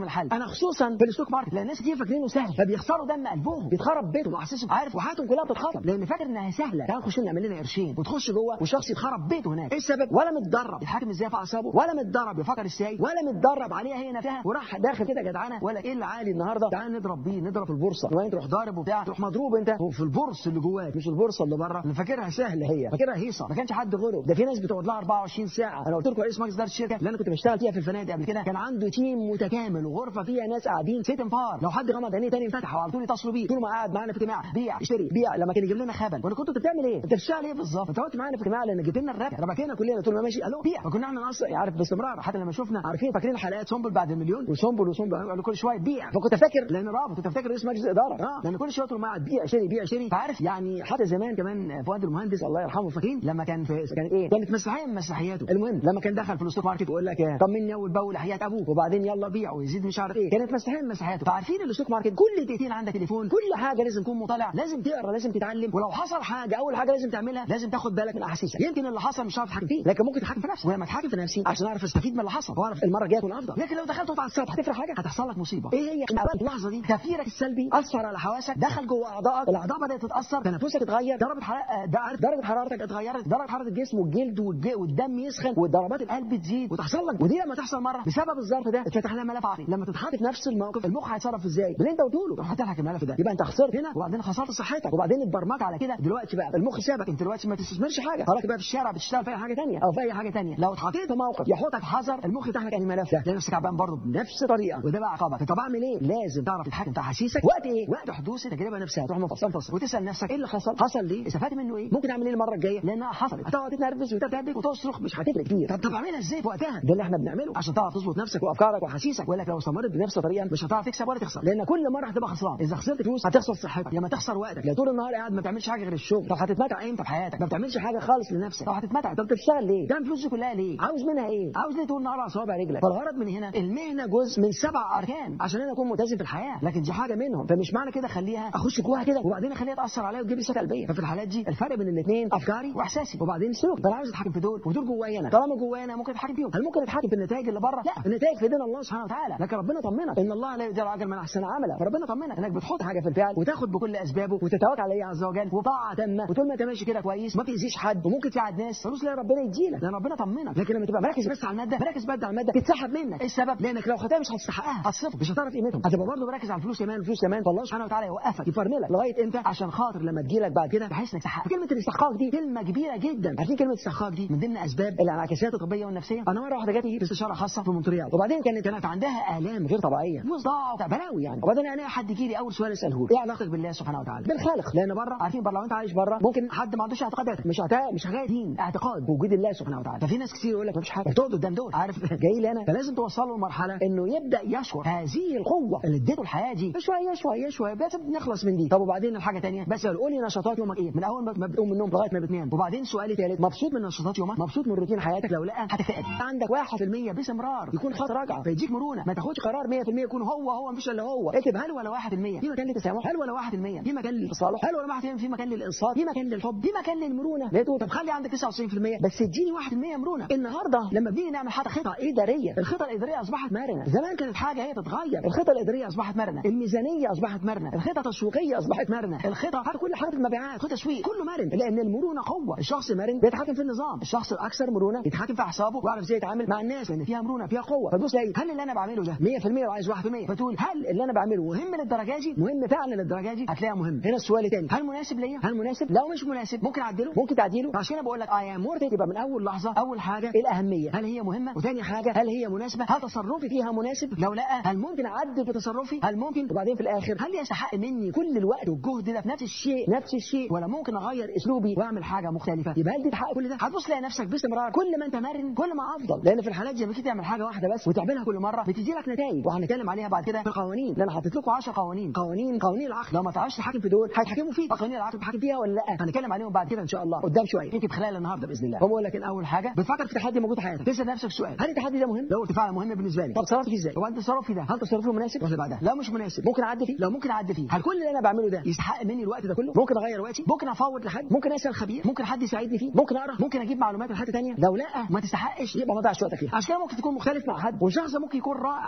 انا خصوصا في الستوك ماركت، لان الناس كتير فاكرينه سهل فبيخسروا دم قلبهم، بيتخرب بيتهم واحاسيسهم، عارف، وحياتهم كلها بتتخرب لان فاكر انها سهله. تعال نخش نعمل لنا قرشين وتخش جوه والشخص يتخرب بيته هناك. ايه السبب؟ ولا متدرب يتحكم ازاي في اعصابه، ولا متدرب يفكر ازاي، ولا متدرب عليها هي نفسها، وراح داخل كده جدعانه ولا ايه اللي عالي النهارده تعال نضرب بيه، نضرب في البورصه وين تروح ضارب وبتاع، تروح مضروب انت في البورصه اللي جواك مش البورصه اللي بره اللي فاكرها سهله، هي فاكرها هيصه، ما كانش حد غلب. ده في ناس بتقعد لها أربعة وعشرين ساعه. انا قلت لكم رئيس مجلس اداره الشركه اللي انا كنت بشتغل فيها في الفنادق قبل كده كان عنده تيم متكامل وغرفه فيها ناس قاعدين ست انفار، لو حد غمض عينيه تاني يفتح وعلى طول يتصلوا بيه طول ما قاعد معانا في اجتماع بيع اشتري بيع. لما كان يجيب لنا خبل وانا كنت بتعمل ايه؟ انت بتشتغل ايه بالظبط؟ انت قلت معانا في اجتماع لان جبت لنا الربح ربكينا كلنا طول ما ماشي الو بيع، فكنا احنا اصلا عارف باستمرار حتى لما شفنا عارفين فاكرين حلقات سنبل بعد المليون وسنبل وسنبل كل شويه بيع، فكنت فاكر لان رابط كنت فاكر رئيس مجلس الاداره اه لان كل شويه طول ما قاعد بيع اشتري بيع اشتري. فعارف يعني حتى زمان كمان فؤاد المهندس الله يرحمه فاكرين لما كان في كانت ايه كانت مسرحيه من مسرحياته، المهم لما كان دخل في الستوك ماركت ويقول لك طمني اول باول حياه ابوك وبعدين يلا بيع ويزيد مش عارف ايه، كانت مسرحيه من مسرحياته. فعارفين الستوك ماركت كل دقيقتين عندك تليفون، كل حاجه لازم تكون مطلع، لازم تقرا، لازم تتعلم، ولو حصل حاجه اول حاجه لازم تعملها لازم تاخد بالك من احاسيسك. يمكن اللي حصل مش هعرف اتحكم فيه لكن ممكن تتحكم في نفسك، ولما اتحكم في نفسي عشان اعرف استفيد من اللي حصل واعرف المره الجايه اكون افضل. لكن لو دخلت على السطح هتفرق حاجه؟ هتحصل لك مصيبه. ايه هي اللحظه دي؟ تفكيرك السلبي اثر على حواسك، دخل جوه اعضائك، الاعضاء بدات تتاثر، تنفسك اتغير، درجه حراره درجه حرارتك اتغيرت، درجه حراره الجسم والجلد والدم يسخن وضربات القلب تزيد وتحصل لك. ودي لما تحصل مره بسبب الظرف ده اتفتح لها ملف عقلي، لما تتحط في نفس الموقف المخ هيتصرف ازاي باللي انت قلته له، راح تفتح الملف ده، يبقى انت خسرت هنا وبعدين خسرت صحتك وبعدين اتبرمجت على كده. دلوقتي بقى المخ سابك، انت دلوقتي ما تستثمرش حاجه، خلاص بقى في الشارع بتشتغل في اي حاجه ثانيه او في اي حاجه ثانيه. لو اتحطيت في موقف يحطك حذر المخ يفتح لك الملف ده، تلاقي نفسك تعبان برضه بنفس الطريقه وده بقى عقابك. طب اعمل ايه؟ لازم تعرف تتحكم في احاسيسك وقت ايه؟ وقت حدوث التجربه نفسها، تروح منفصل منفصل وتسال نفسك ايه اللي حصل؟ حصل ليه؟ استفدت منه ايه؟ ممكن اعمل ايه المره الجايه؟ لانها حصلت. هتقعد تتنرفز وتتهبك وتصرخ مش هتفرق كتير. طب طب اعملها ازاي في وقتها؟ ده اللي احنا بنعمله عشان تعرف تظبط نفسك وافكارك واحاسيسك، ولا لو استمرت بنفس الطريقه مش هتعرف تكسب ولا تخسر، لان كل مره هتبقى خسران. اذا خسرت فلوس هتخسر صحتك، يا ما تخسر وقتك، لا طول النهار قاعد ما بتعملش حاجه غير الشغل. طب هتتمتع امتى في حياتك؟ ما بتعملش حاجه خالص لنفسك. طب هتتمتع؟ طب تشتغل ليه؟ تعمل فلوس كلها ليه؟ عاوز منها ايه؟ عاوز ليه طول النهار على صوابع رجلك؟ فالغرض من هنا المهنه جزء من سبع اركان عشان انا اكون ملتزم في الحياه، لكن دي حاجه منهم، فمش معنى كده خليها اخش جواها كده وبعدين اخليها تاثر عليا وتجيب لي سكه قلبيه. ففي الحالات دي الفرق بين الاثنين افكاري واحساسي وبعدين سلوك. فانا عاوز اتحكم في دول ودول جوايا انا، طالما جوايا انا ممكن اتحكم فيهم. هل ممكن اتحكم في النتائج اللي بره؟ لا، النتائج في ايدينا الله سبحانه وتعالى، لكن ربنا طمنك ان الله لا يضيع اجر من احسن عملا. فربنا طمنك انك بتحط حاجه في الفعل وتاخد بكل اسبابه وتتوكل عليه عز وجل وطاعه تامه، وطول ما انت ماشي كده كويس ما تاذيش حد وممكن تساعد ناس فلوس لا ربنا يديلك لان ربنا طمنك. لكن لما تبقى مركز بس على الماده، مركز بس على الماده تتسحب منك. ايه السبب؟ لانك لو خدتها مش هتستحقها، هتصفر، مش هتعرف قيمتهم، هتبقى برضه مركز على الفلوس كمان الفلوس كمان، فالله سبحانه وتعالى يوقفك يفرملك لغايه امتى؟ عشان خاطر لما تجيلك بعد كده بحيث انك تحقق. كلمه الاستحقاق دي كلمه كبيره جدا. عارفين كلمه الاستحقاق دي من ضمن اسباب الانعكاسات الطبيه والنفسيه. انا مره واحده جات لي في استشاره خاصه في مونتريال وبعدين كانت كانت عندها الام غير طبيعيه وصداع بلاوي يعني، وبعدين انا حد يجي لي اول سؤال اساله ايه علاقتك بالله سبحانه وتعالى؟ بالخالق. لان بره عارفين بره لو انت عايش بره ممكن حد ما عندوش اعتقادات، مش اعتقاد مش حاجه دين، اعتقاد بوجود الله سبحانه وتعالى. ففي ناس كتير يقول لك مفيش حاجه، بتقعد قدام دول عارف جاي لي انا، فلازم توصل له لمرحله انه يبدا يشعر هذه القوه اللي اديته الحياه دي شويه شويه شويه بس نخلص من دي. طب وبعدين الحاجه ثانيه بس قول لي نشاطات يومك ايه من اول ما بتقوم من النوم لغايه ما بتنام، وبعدين سؤال ثالث مبسوط من نشاطات يومك؟ مبسوط من روتين حياتك؟ لو لا هتكتئب. عندك واحد في المية باستمرار يكون خط راجعه فيديك مرونه، ما تاخدش قرار مية في المية يكون هو هو مفيش الا هو. اكتب هل ولا واحد في المية في مكان للتسامح، هل ولا واحد في المية في مكان للتصالح، هل ولا واحد في المية في مكان للانصات، في مكان للحب، في مكان للمرونه. لقيته طب خلي عندك تسعة وتسعين في المية بس اديني واحد في المية مرونه. النهارده لما بنيجي نعمل حتى خطه اداريه، الخطه الاداريه اصبحت مرنه. زمان كانت حاجه هي تتغير، الخطه الاداريه اصبحت مرنه، الميزانيه اصبحت مرنه، الخطه التسويقيه اصبحت مرنه، الخطه حتى كل حاجه في المبيعات خطه تسويق كله مرن، لان المرونه قوه. الشخص مرن بيتحكم في النظام، الشخص الاكثر مرونه يتحكم في اعصابه ويعرف ازاي يتعامل مع الناس لان فيها مرونه فيها قوه. فتبص تلاقي هل اللي انا بعمله ده مية في المية وعايز واحد في المية، فتقول هل اللي انا بعمله مهم للدرجه دي؟ مهم فعلا للدرجه دي؟ هتلاقيها مهم. هنا السؤال الثاني هل مناسب ليا؟ هل مناسب؟ لو مش مناسب ممكن اعدله، ممكن تعديله. عشان كده بقول لك اي ام مورت يبقى من اول لحظه اول حاجه الاهميه، هل هي مهمه؟ وثاني حاجه هل هي مناسبه؟ هل تصرفي فيها مناسب؟ لو لا هل ممكن اعدل في تصرفي؟ هل ممكن؟ وبعدين في الاخر هل يستحق مني كل الوقت والجهد ده في نفس الشيء نفس الشيء ولا ممكن اغير اسلوبي واعمل حاجه مختلفه؟ يبقى هل دي تحقق كل ده؟ هتبص تلاقي نفسك باستمرار كل ما انت مرن كل ما افضل، لان في الحالات دي لما تيجي تعمل حاجه واحده بس وتعملها كل مره بتدي لك نتائج، وهنتكلم عليها بعد كده في القوانين، لان انا حاطط لكم عشرة قوانين قوانين قوانين العقل. لو ما تعرفش تحكم في دول هيتحكموا فيك. قوانين العقل بتحكم فيها ولا لا؟ هنتكلم عليهم بعد كده ان شاء الله قدام شويه يمكن خلال النهارده باذن الله. بقول لك ان اول حاجه بتفكر في تحدي موجود في حياتك، تسال نفسك سؤال هل التحدي ده مهم؟ لو قلت فعلا مهم بالنسبه لي طب تصرفت فيه ازاي؟ هو انت تصرفي ده هل تصرفه مناسب ولا بعدها؟ لو مش مناسب ممكن اعدي فيه، لو ممكن اعدي فيه هل كل اللي انا بعمله ده يستحق مني الوقت ده كله؟ ممكن اغير وقتي، ممكن افوض لحد، ممكن اسال خبير، ممكن حد يساعدني فيه، ممكن اقرا، ممكن اجيب معلومات من حد ثانيه. لو لا ما تستحقش يبقى ما تضيعش وقتك فيها. عشان كده ممكن تكون مختلف مع حد وشخص ممكن يكون رائع بالنسبه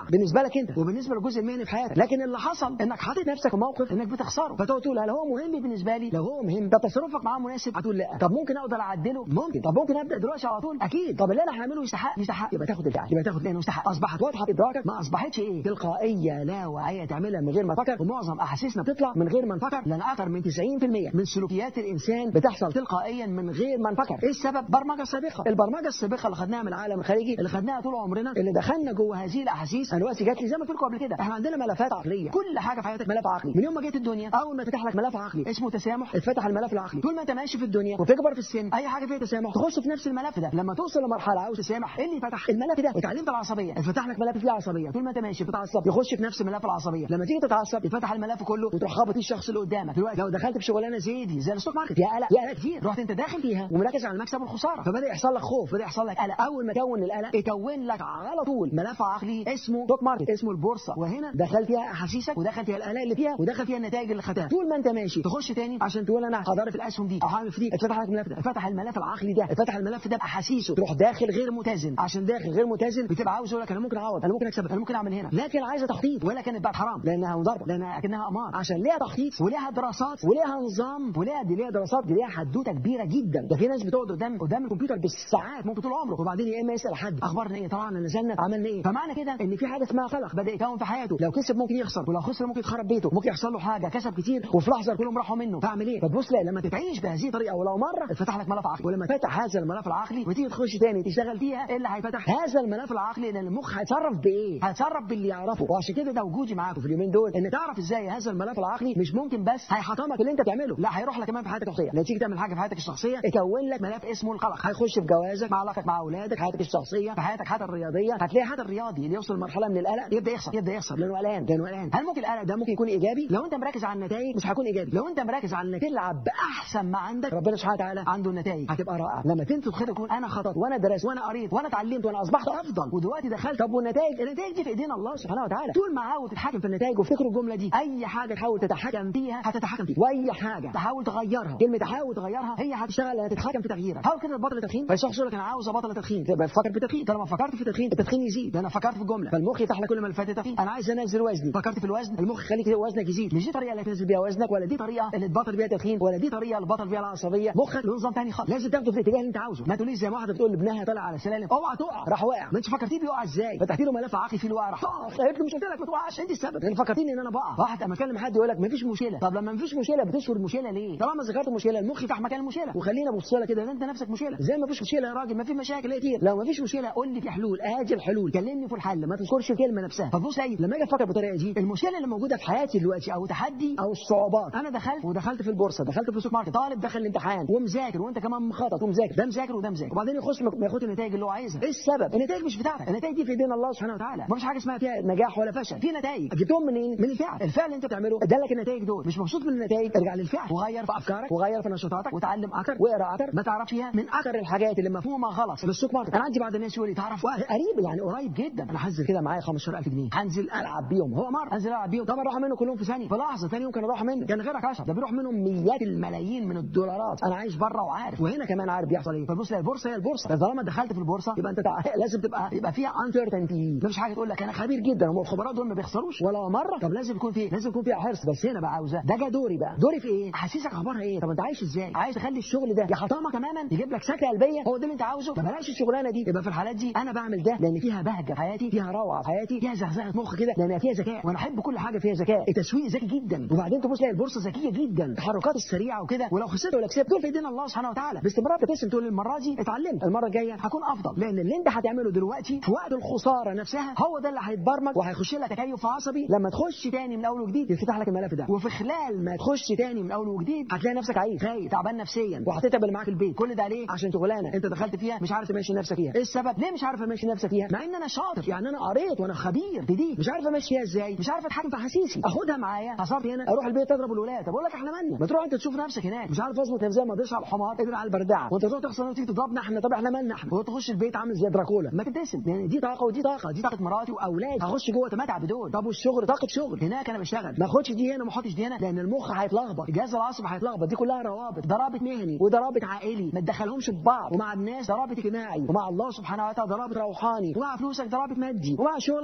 لك انت وبالنسبه للجزء المهني في حياتك. لكن اللي حصل انك حاطط نفسك في موقف انك بتخسره، فتقعد تقول هل هو مهم بالنسبه لي؟ لو هو مهم طب تصرفك معاه مناسب؟ هتقول لا. طب ممكن اقدر اعدله؟ ممكن. طب ممكن ابدا دلوقتي على طول؟ اكيد. طب اللي انا هعمله يستحق؟ يستحق. يبقى تاخد الفعل، يبقى تاخد لانه يستحق. اصبحت واضحه في ادراكك، ما اصبحتش ايه تلقائيه لا واعيه تعملها من غير ما تفكر، ومعظم احاسيسنا بتطلع من غير ما نفكر، لان اكثر من تسعين في المية من سلوكيات الانسان بتحصل تلقائيا من غير ما نفكر. ايه السبب؟ برمجه سابقه. البرمجه السابقه اللي خدناها من العالم الخارجي، اللي خدناها طول عمرنا، اللي دخلنا جوه هذه الاحاسيس. انا دلوقتي جات لي زي ما قلت لكم قبل كده، احنا عندنا ملفات عقليه، كل حاجه في حياتك ملف عقلي. من يوم ما جيت الدنيا اول ما فتح لك ملف عقلي اسمه تسامح، اتفتح الملف العقلي. طول ما انت ماشي في الدنيا وتكبر في السن، اي حاجه فيها تسامح تخش في نفس الملف ده. لما توصل لمرحله عاوز تسامح، اللي فتح الملف ده وتعلمت العصبيه، اتفتح لك ملف فيه عصبيه. طول ما انت ماشي بتتعصب يخش في نفس ملف العصبيه. لما تيجي تتعصب يفتح الملف كله وتروح خابط الشخص اللي قدامك. دلوقتي لو دخلت في شغلانه زي دي زي الستوك ماركت، يا قلق يا قلق كتير، رحت انت داخل فيها ومركز على المكسب والخساره، فبدا يحصل لك خوف، بدا يحصل لك قلق. اول ما تكون القلق يكون لك على طول ملف عقلي اسمه ستوك ماركت، اسمه البورصه، وهنا دخل فيها احاسيسك ودخل فيها القلق اللي فيها ودخل فيها النتائج اللي خدتها. طول ما انت ماشي تخش تاني عشان تقول انا هضرب في الاسهم دي او هعمل في دي، اتفتح لك الملف ده، اتفتح الملف العقلي ده، اتفتح الملف ده باحاسيسه، تروح داخل غير متزن. عشان داخل غير متزن بتبقى عاوز يقول لك انا ممكن اعوض، انا ممكن اكسب، انا ممكن اعمل هنا، لكن عايزه تخطيط، ولا كانت بقت حرام لانها مضاربه، لانها اكنها امار، عشان ليها تخطيط وليها دراسات وليها نظام وليها دي ليها دراسات، دي ليها حدوته كبيره جدا. ده في ناس بتقعد قدام قدام الكمبيوتر بالساعات، ممكن طول عمره، وبعدين يا اما يسال حد اخبارنا ايه، طبعا نزلنا عملنا ايه. فمعنى كده ان في حاجه اسمها خلق بدا يكون في حياته، لو كسب ممكن يخسر، ولو خسر ممكن يخرب بيته، ممكن يحصل له حاجه، كسب كتير وفي لحظه كلهم راحوا منه، فاعمل ايه؟ فتبص لا لما تتعيش بهذه الطريقه، ولو مره اتفتح لك ملف عقلي، ولما فتح هذا الملف العقلي وتيجي تخش تاني تشتغل فيها، ايه اللي هيفتح هذا الملف العقلي؟ ان المخ هيتصرف بايه؟ هيتصرف باللي يعرفه. وعشان كده ده وجودي معاكم في اليومين دول، ان تعرف ازاي هذا الملف العقلي مش ممكن بس هيحطمك اللي انت بتعمله، لا هيروح لك كمان في حياتك الشخصيه. لما تيجي تعمل حاجه في حياتك الشخصيه يكون لك ملف اسمه القلق، هيخش في جوازك، مع علاقتك مع اولادك، حياتك الشخصيه، في حياتك حياتك الرياضيه. هتلاقي حياتك الرياضي اللي يوصل لمرحله من القلق يبدا يخسر، يبدا يخسر لانه قلقان، لانه قلقان. هل ممكن القلق ده ممكن يكون ايجابي؟ لو انت مركز على النتائج مش هيكون ايجابي. لو انت مركز على انك تلعب باحسن ما عندك، ربنا سبحانه وتعالى عنده النتائج هتبقى رائعه. لما تنتج خير تكون انا خطط وانا درست وانا قريت وانا اتعلمت وانا اصبحت افضل، ودلوقتي دخلت. طب والنتائج؟ النتائج دي في ايدينا الله سبحانه وتعالى. طول ما عاوز تتحكم في النتائج، وافتكروا الجمله دي، اي حاجه تحاول تتحكم فيها هتتحكم فيها، واي حاجه تحاول تغيرها، كلمه تحاول تغيرها هي هتشتغل هتتحكم في تغييرك. حاول كده تبطل التدخين، فالشخص يقول لك انا عاوز ابطل التدخين، تبقى تفكر في التدخين. طالما فكرت في التدخين التدخين يزيد، ده انا فكرت في الجمله، فالمخ يفتح لك كل ما الفات التدخين. انا عايز انزل وزني، فكرت في الوزن، المخ يخليك وزنك يزيد. مش دي طريقه اللي تنزل بيها وزنك، ولا دي طريقه اللي تبطل بيها التدخين، ولا دي طريقه اللي تبطل بيها العصبيه. مخك له نظام ثاني خالص، لازم تاخده في الاتجاه اللي انت عاوزه. ما تقوليش زي ما واحده بتقول لابنها طالع على سلالم اوعى تقع، راح واقع، ما انت فكرتيه بيقع ازاي؟ فتحتي له ملف عقلي فيه الوقع، راح قالت له مش قلت لك ما توقعش، انت السبب، انت فكرتيني ان انا بقع. واحد اما اكلم حد يقول لك ما فيش مشكله. طب لما ما فيش مشكله بتشهر المشكله ليه؟ طالما ذكرت المشكله المخ يفتح مكان المشكله، وخلينا نبص لها كده، انت نفسك مشكله. زي ما فيش مشكله يا راجل، ما في مشاكل كتير. لو ما فيش مشكله قول لي في حلول، اجي الحلول، كلمني في الحل، ما تذكرش الكلمه نفسها. فتبص ايه لما اجي افكر بالطريقه دي، المشكله اللي موجوده في حياتي دلوقتي او تحدي او الصعوبات، انا دخلت ودخلت في البورصه، دخلت في السوق ماركت، طالب دخل الامتحان ومذاكر، وانت كمان مخطط ومذاكر، ده مذاكر وده مذاكر، وبعدين يخش ما ياخد النتائج اللي هو عايزها. ايه السبب؟ النتائج مش بتاعتك، النتائج دي في ايدينا الله سبحانه وتعالى. ما فيش حاجه اسمها فيها نجاح ولا فشل، في نتائج جبتهم منين؟ من الفعل. الفعل اللي انت بتعمله ادالك النتائج دول. مش مبسوط من النتائج، ارجع للفعل وغير في افكارك وغير في نشاطاتك وتعلم اكتر واقرا اكتر. ما تعرفش فيها من اكتر الحاجات اللي مفهومه غلط في السوق ماركت. انا عندي بعض الناس يقول لي تعرف قريب يعني قريب جدا انا هنزل كده معايا خمستاشر ألف جنيه، هنزل العب بيهم. هو مره انزل العب بيهم، طبعا اروح منه كلهم في ثانيه، في لحظه ثانيه يمكن اروح منه، كان غيرك عشرة، ده بيروح منهم مئات الملايين من الدولارات. انا عايش بره وعارف، وهنا كمان عارف بيحصل ايه. فبص البورصه هي البورصه، طالما دخلت في البورصه يبقى انت تع... لازم تبقى يبقى فيها انسرتينتي. مفيش حاجه تقول لك انا خبير جدا، هم الخبراء دول ما بيخسروش ولا مره. طب لازم يكون في لازم يكون فيها حرص. بس هنا بقى عاوزه ده جا دوري بقى، دوري في ايه؟ احاسيسك اخبارها ايه؟ طب انت عايش ازاي؟ عايز تخلي الشغل ده يحطمك تماما، يجيب لك سكته قلبيه، هو ده اللي انت عاوزه؟ ما بلاش الشغلانه دي. يبقى في الحالات دي انا بعمل ده لان فيها بهجه في حياتي، فيها روعه في حياتي، فيها زغزغه مخ كده، لان فيها ذكاء، وانا احب كل حاجه فيها ذكاء. التسويق ذكي جدا، وبعدين تبص تلاقي البورصه ذكيه جدا، التحركات السريعه وكده، ولو خسرت ولا كسبت دول في ايدينا الله سبحانه وتعالى. باستمرار تبتسم تقول المره دي اتعلمت، المره الجايه هكون افضل، لان اللي انت هتعمله دلوقتي في وقت الخساره نفسها هو ده اللي هيتبرمج وهيخش لك تكيف عصبي. لما تخش تاني من اول وجديد يفتح لك الملف ده، وفي خلال ما تخش تاني من اول وجديد هتلاقي نفسك عايز خايف تعبان نفسيا، وهتتعب اللي معاك البيت. كل ده ليه؟ عشان شغلانه انت دخلت فيها مش عارف تمشي نفسك فيها. ايه السبب؟ ليه مش عارف امشي نفسك فيها؟ مع ان انا شاطر، يعني انا قريت وانا خبير في دي، مش عارف امشي فيها ازاي، مش عارف اتحكم في احاسيسي، اخدها معايا حصلت هنا اروح البيت اضرب الولاد. طب اقول لك احنا مالنا؟ ما تروح انت تشوف نفسك هناك، مش عارف اظبط زي ما بيصعب حمار قدر على البردعه، وانت تروح تخسر وتيجي تضربنا احنا. طب احنا مالنا احنا؟ وتخش البيت عامل زي دراكولا، ما تبتسم، يعني دي طاقه ودي طاقه، دي طاقه مراتي واولادي، هخش جوه اتمتع بدول. طب والشغل طاقه شغل، هناك انا بشتغل، ما اخدش دي هنا وما احطش دي هنا، لان المخ هيتلخبط، الجهاز العصبي هيتلخبط. دي كلها روابط، ده رابط مهني وده رابط عائلي، ما تدخلهمش ببعض، ومع الناس ده رابط اجتماعي، ومع الله سبحانه وتعالى ده رابط روحاني، ومع فلوسك ده رابط مادي، ومع شغلك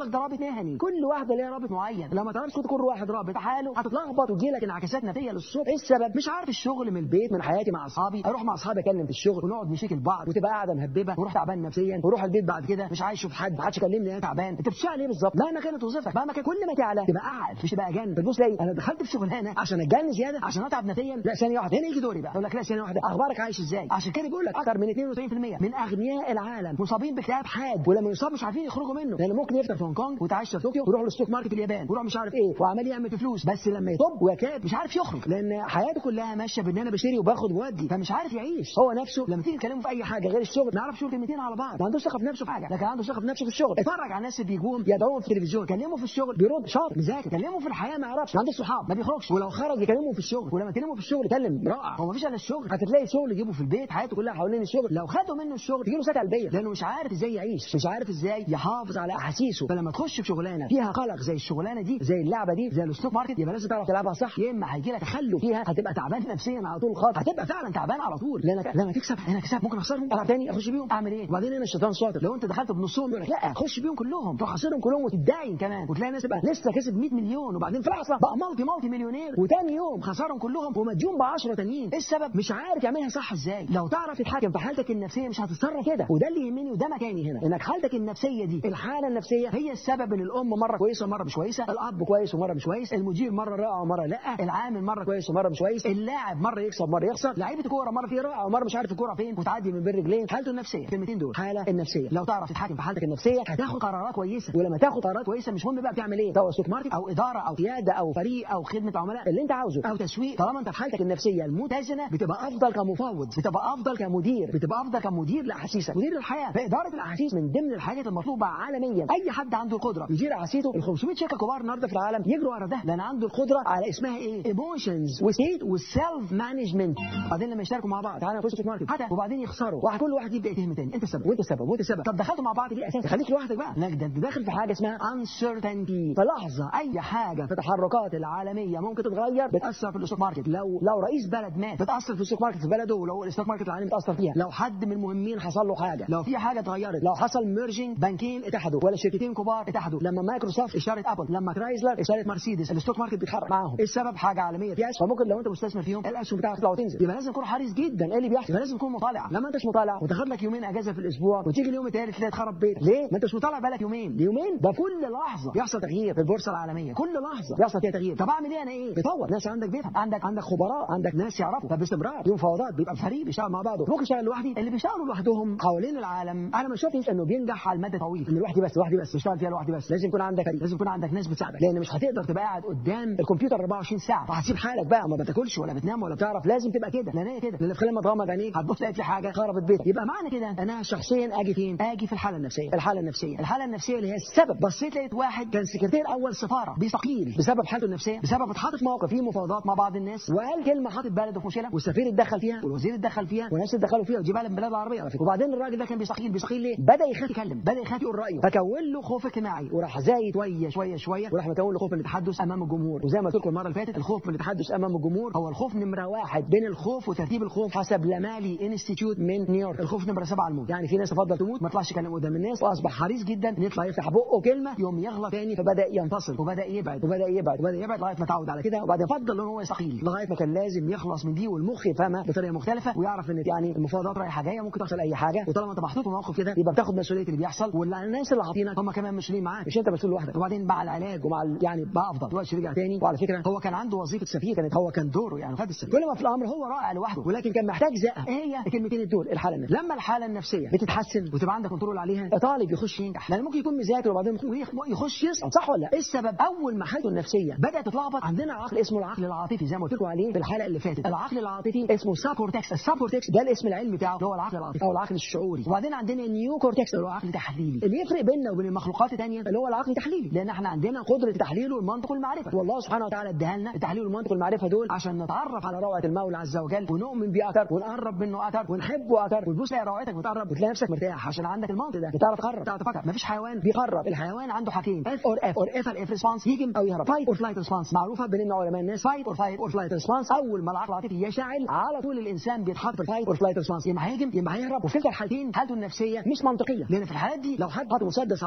لك ده رابط مهني، كل واحده ليها رابط معين، لما تعرفش كل واحد رابط حاله هتتلخبط وتجي لك انعكاسات نفسيه للصبح. ايه السبب؟ مش عارف الشغل من البيت، من حياتي مع اصحابي، اروح مع اصحابي اكلم في الشغل ونقعد نشيك لبعض وتبقى قاعده مهببه وروح تعبان نفسيا وروح البيت بعد كده مش عايز اشوف حد، ما حدش يكلمني انا تعبان. انت بتشتغل ايه بالظبط؟ مهما كانت وظيفتك، مهما كان، كل ما تعلى تبقى قاعد مش تبقى جن. فتبص تلاقي انا دخلت في شغلانه عشان اتجن زياده، عشان اتعب نفسيا، لا ثانيه واحده هنا يجي دوري بقى يقول لك لا ثانيه واحده اخبارك عايش ازاي. عشان كده بيقول لك اكثر من اثنين وتسعين بالمئة من اغنياء العالم مصابين باكتئاب حاد، ولما يصابوا مش عارفين يخرجوا منه، لان ممكن يفطر في هونج كونج ويتعشى في طوكيو ويروح للستوك ماركت في اليابان ويروح مش عارف ايه وعمال يعمل في فلوس، بس لما يطب ويكاد مش عارف يخرج، لان حياته كلها ماشيه بان انا بشتري وباخد وادي، فمش عارف يعيش. هو نفسه لما تيجي تكلمه في اي حاجه غير الشغل ما يعرفش يقول كلمتين على بعض، ما عندوش ثقه في نفسه في حاجه، لكن عنده ثقه في نفسه في الشغل. اتفرج على الناس اللي بيجوهم يدعوهم في التلفزيون، كلمه في الشغل بيرد شاطر مذاكر، كلمه في الحياه ما يعرفش، ما عندوش صحاب، ما بيخرجش، ولو خرج يكلمه في الشغل، ولما يكلمه في الشغل يكلم رائع. هو ما فيش الا الشغل، هتلاقي شغل يجيبه في البيت، حياته كلها حوالين الشغل. لو خدوا منه الشغل تجي له سكته قلبيه، لانه مش عارف ازاي يعيش، مش عارف ازاي يحافظ على احاسيسه. فلما تخش في شغلانه فيها قلق زي الشغلانه دي، زي اللعبه دي، زي الستوك ماركت، يبقى لازم تعرف تلعبها صح، يا اما هيجي لك تخلف فيها، هتبقى تعبان نفسيا على طول الخط، هتبقى فعلا تعبان على طول، لانك لما تكسب هنا كسب ممكن اخسرهم، العب تاني اخش بيهم، اعمل ايه؟ وبعدين هنا الشيطان شاطر، لو انت دخلت بنصهم يقول لك لا خش بيهم كلهم، تروح خسرهم كلهم وتتداين كمان، وتلاقي ناس تبقى لسه كسب مية مليون وبعدين في لحظه بقى مالتي مالتي مليونير، وتاني يوم خسرهم كلهم ومديون ب عشرة تانيين. ايه السبب؟ مش عارف يعملها صح ازاي. لو تعرف تتحكم في حالتك النفسيه مش هتتصرف كده، وده اللي يهمني وده مكاني هنا، انك حالتك النفسيه دي، الحاله النفسيه هي السبب ان الام مره كويسه ومره مش كويسه، الاب كويس ومره مش كويس، المدير مره رائع ومره لا، العامل مره كويس ومره مش كويس، اللاعب مره يكسب مره يخسر، لعيبه الكوره مره فيه رائع ومره مش عارف الكوره فين وتعدي من بين رجلين. حالته النفسيه، الكلمتين دول، حاله النفسيه. لو تعرف تتحكم في حالتك النفسيه هتاخد قرارات كويسه، ولما تاخد قرارات كويسه مش مهم بقى بتعمل ايه، سواء ستوك ماركت او اداره او قياده او فريق او خدمه عملاء اللي انت عاوزه او تسويق، طالما انت في حالتك النفسيه المتزنه بتبقى افضل كمفاوض، بتبقى افضل كمدير، بتبقى افضل كمدير لاحاسيسك، مدير الحياه. فاداره الاحاسيس من ضمن الحاجات المطلوبه عالميا، اي حد عنده القدره يدير احاسيسه. ال خمسمية شركه كبار النهارده في العالم يجروا ورا ده، لان عنده القدره على اسمها ايه، ايموشنز وستيت والسيلف مانجمنت. بعدين لما يشتركوا مع بعض تعالى نخش في ماركت حتى، وبعدين يخسروا واحد، كل واحد يبدا يتهم تاني، انت السبب وانت السبب وانت السبب. طب دخلتوا مع بعض ليه اساسا؟ خليك لوحدك بقى، لا ده انت داخل في حاجه اسمها uncertainty. فلحظه اي حاجه في التحركات العالميه ممكن تتغير، بتاثر في الستوك ماركت. لو لو رئيس بلد مات بتاثر في الستوك ماركت في بلده، ولو الستوك ماركت العالمي بتاثر فيها. لو حد من المهمين حصل له حاجه، لو في حاجه اتغيرت، لو حصل ميرجنج بنكين اتحدوا ولا شركتين كبار اتحدوا، لما مايكروسوفت اشترت ابل، لما كرايزلر اشترت مرسيدس، الستوك ماركت بيتحرك معاهم. ايه السبب؟ حاجه عالميه فيها، فممكن لو انت مستثمر فيهم الاسهم بتاعتك تطلع وتنزل. يبقى لازم تكون حريص جدا ايه اللي بيحصل، يبقى لازم تكون مطالع. لما انت مش مطالع وتاخد لك يومين اجازه في الاسبوع وتيجي اليوم الثالث تلاقي اتخرب بيتك، ليه؟ ما انت مش مطالع بقالك يومين، يومين ده كل لحظه بيحصل تغيير في البورصه العالميه، كل لحظه بيحصل فيها تغيير. طب اعمل ايه انا؟ ايه؟ بتطور ناس عندك بيفهم، عندك عندك خبراء، عندك ناس يعرفوا، فباستمرار يوم فوضات بيبقى الفريق بيشتغل مع بعضه. ممكن يشتغل لوحدي، اللي بيشتغلوا لوحدهم حوالين العالم انا ما شفتش انه بينجح على المدى طويل، ان لوحدي بس لوحدي بس بشتغل فيها لوحدي بس. لازم يكون عندك فريق، لازم يكون عندك ناس بتساعدك، لان مش هتقدر تبقى قاعد قدام الكمبيوتر أربعة وعشرين ساعه وهتسيب حالك بقى ما بتاكلش ولا بتنام ولا بتعرف. لازم تبقى كده، لان هي كده، لان في خلال ما تغمض عينيك هتبص تلاقي في حاجه خربت بيتك. يبقى معنى كده انا شخصيا اجي فين؟ اجي في الحاله النفسيه. الحاله النفسيه الحاله النفسيه اللي هي السبب. بصيت لقيت واحد كان سكرتير اول سفاره بيستقيل بسبب حالته النفسيه، بسبب اتحط في موقف فيه مفاوضات مع بعض الناس وقال كلمه حاطط بلده في مشكله، والسفير اتدخل فيها والوزير اتدخل فيها وناس اتدخلوا فيها، ودي بلد من البلاد العربيه على فكره. وبعدين الراجل ده كان بيستقيل بيستقيل ليه؟ بدا يخاف يتكلم، بدا يخاف يقول رايه، فكون له خوف اجتماعي وراح زايد شويه شويه شويه وراح مكون له خوف من التحدث امام الجمهور. وزي ما قلت لكم المره اللي فاتت، الخوف من التحدث امام الجمهور هو الخوف نمره واحد بين الخوف وترتيب الخوف حسب لامالي انستيتيوت من نيويورك. الخوف نمره سبعه الموت، يعني في ناس تفضل تموت ما يطلعش يكلم قدام الناس، واصبح حريص جدا ان يطلع يفتح بقه كلمه يوم يغلط تاني، فبدا ينفصل وبدا يبعد وبدا يبعد وبدا يبعد لغايه ما تعود على كده، وبعدين فضل ان هو يستقيل لغايه ما كان لازم يخلص من دي، والمخ يفهمها بطريقه مختلفه ويعرف ان يعني المفاوضات رايحه جايه ممكن تحصل اي حاجه، وطالما انت محطوط في موقف كده يبقى بتاخد مسؤوليه اللي بيحصل، والناس اللي حاطينك هم كمان مسؤولين معاك، مش انت مسؤول لوحدك. وبعدين مع العلاج ومع يعني بقى افضل دلوقتي رجع تاني. وعلى فكره هو كان عنده وظيفه سفير، كانت هو كان دوره يعني خد السفير، كل ما في الامر هو رائع لوحده، ولكن كان محتاج زقه. ايه هي الكلمتين دول؟ الحاله النفسيه. لما الحاله النفسيه بتتحسن وتبقى عندك كنترول عليها، طالب يخش ينجح، لان ممكن يكون مذاكر وبعدين يخش يسقط، صح ولا لا؟ ايه السبب؟ اول ما حالته النفسيه بدات تتلخبط عندنا عقل اسمه العقل العاطفي، زي ما قلت لكم عليه في الحلقه اللي فاتت. العقل العاطفي اسمه سابورتكس، السابورتكس ده الاسم العلمي بتاعه اللي هو العقل العاطفي او العقل الشعوري. وبعدين عندنا نيو كورتكس اللي هو عقل تحليلي. اللي يفرق بيننا وبين المخلوقات الثانيه اللي هو العقل التحليلي، لان احنا عندنا قدره التحليل والمنطق والمعرفه، والله سبحانه وتعالى اداها لنا التحليل والمنطق والمعرفه دول عشان نتعرف على روعه المولى عز وجل ونؤمن بيه اكتر ونقرب منه اكتر ونحبه اكتر، وتبص تلاقي روعتك بتقرب وتلاقي نفسك مرتاح عشان عندك المنطق ده، بتعرف تقرب، بتعرف تفكر. مفيش حيوان بيقرب، الحيوان عنده حاجتين اف اور اف، اور اف الاف ريسبونس يهجم او يهرب، فايت اور فلايت ريسبونس معروفه بين علماء الناس، فايت اور فايت اور فلايت ريسبونس. اول ما العقل العاطفي يشعل على طول الانسان بيتحط في الفايت اور فلايت ريسبونس، يا اما هيهجم يا اما هيهرب. وفي الحالتين حالته النفسيه مش منطقيه، لان في الحالات دي لو حد حط مسدس على راسك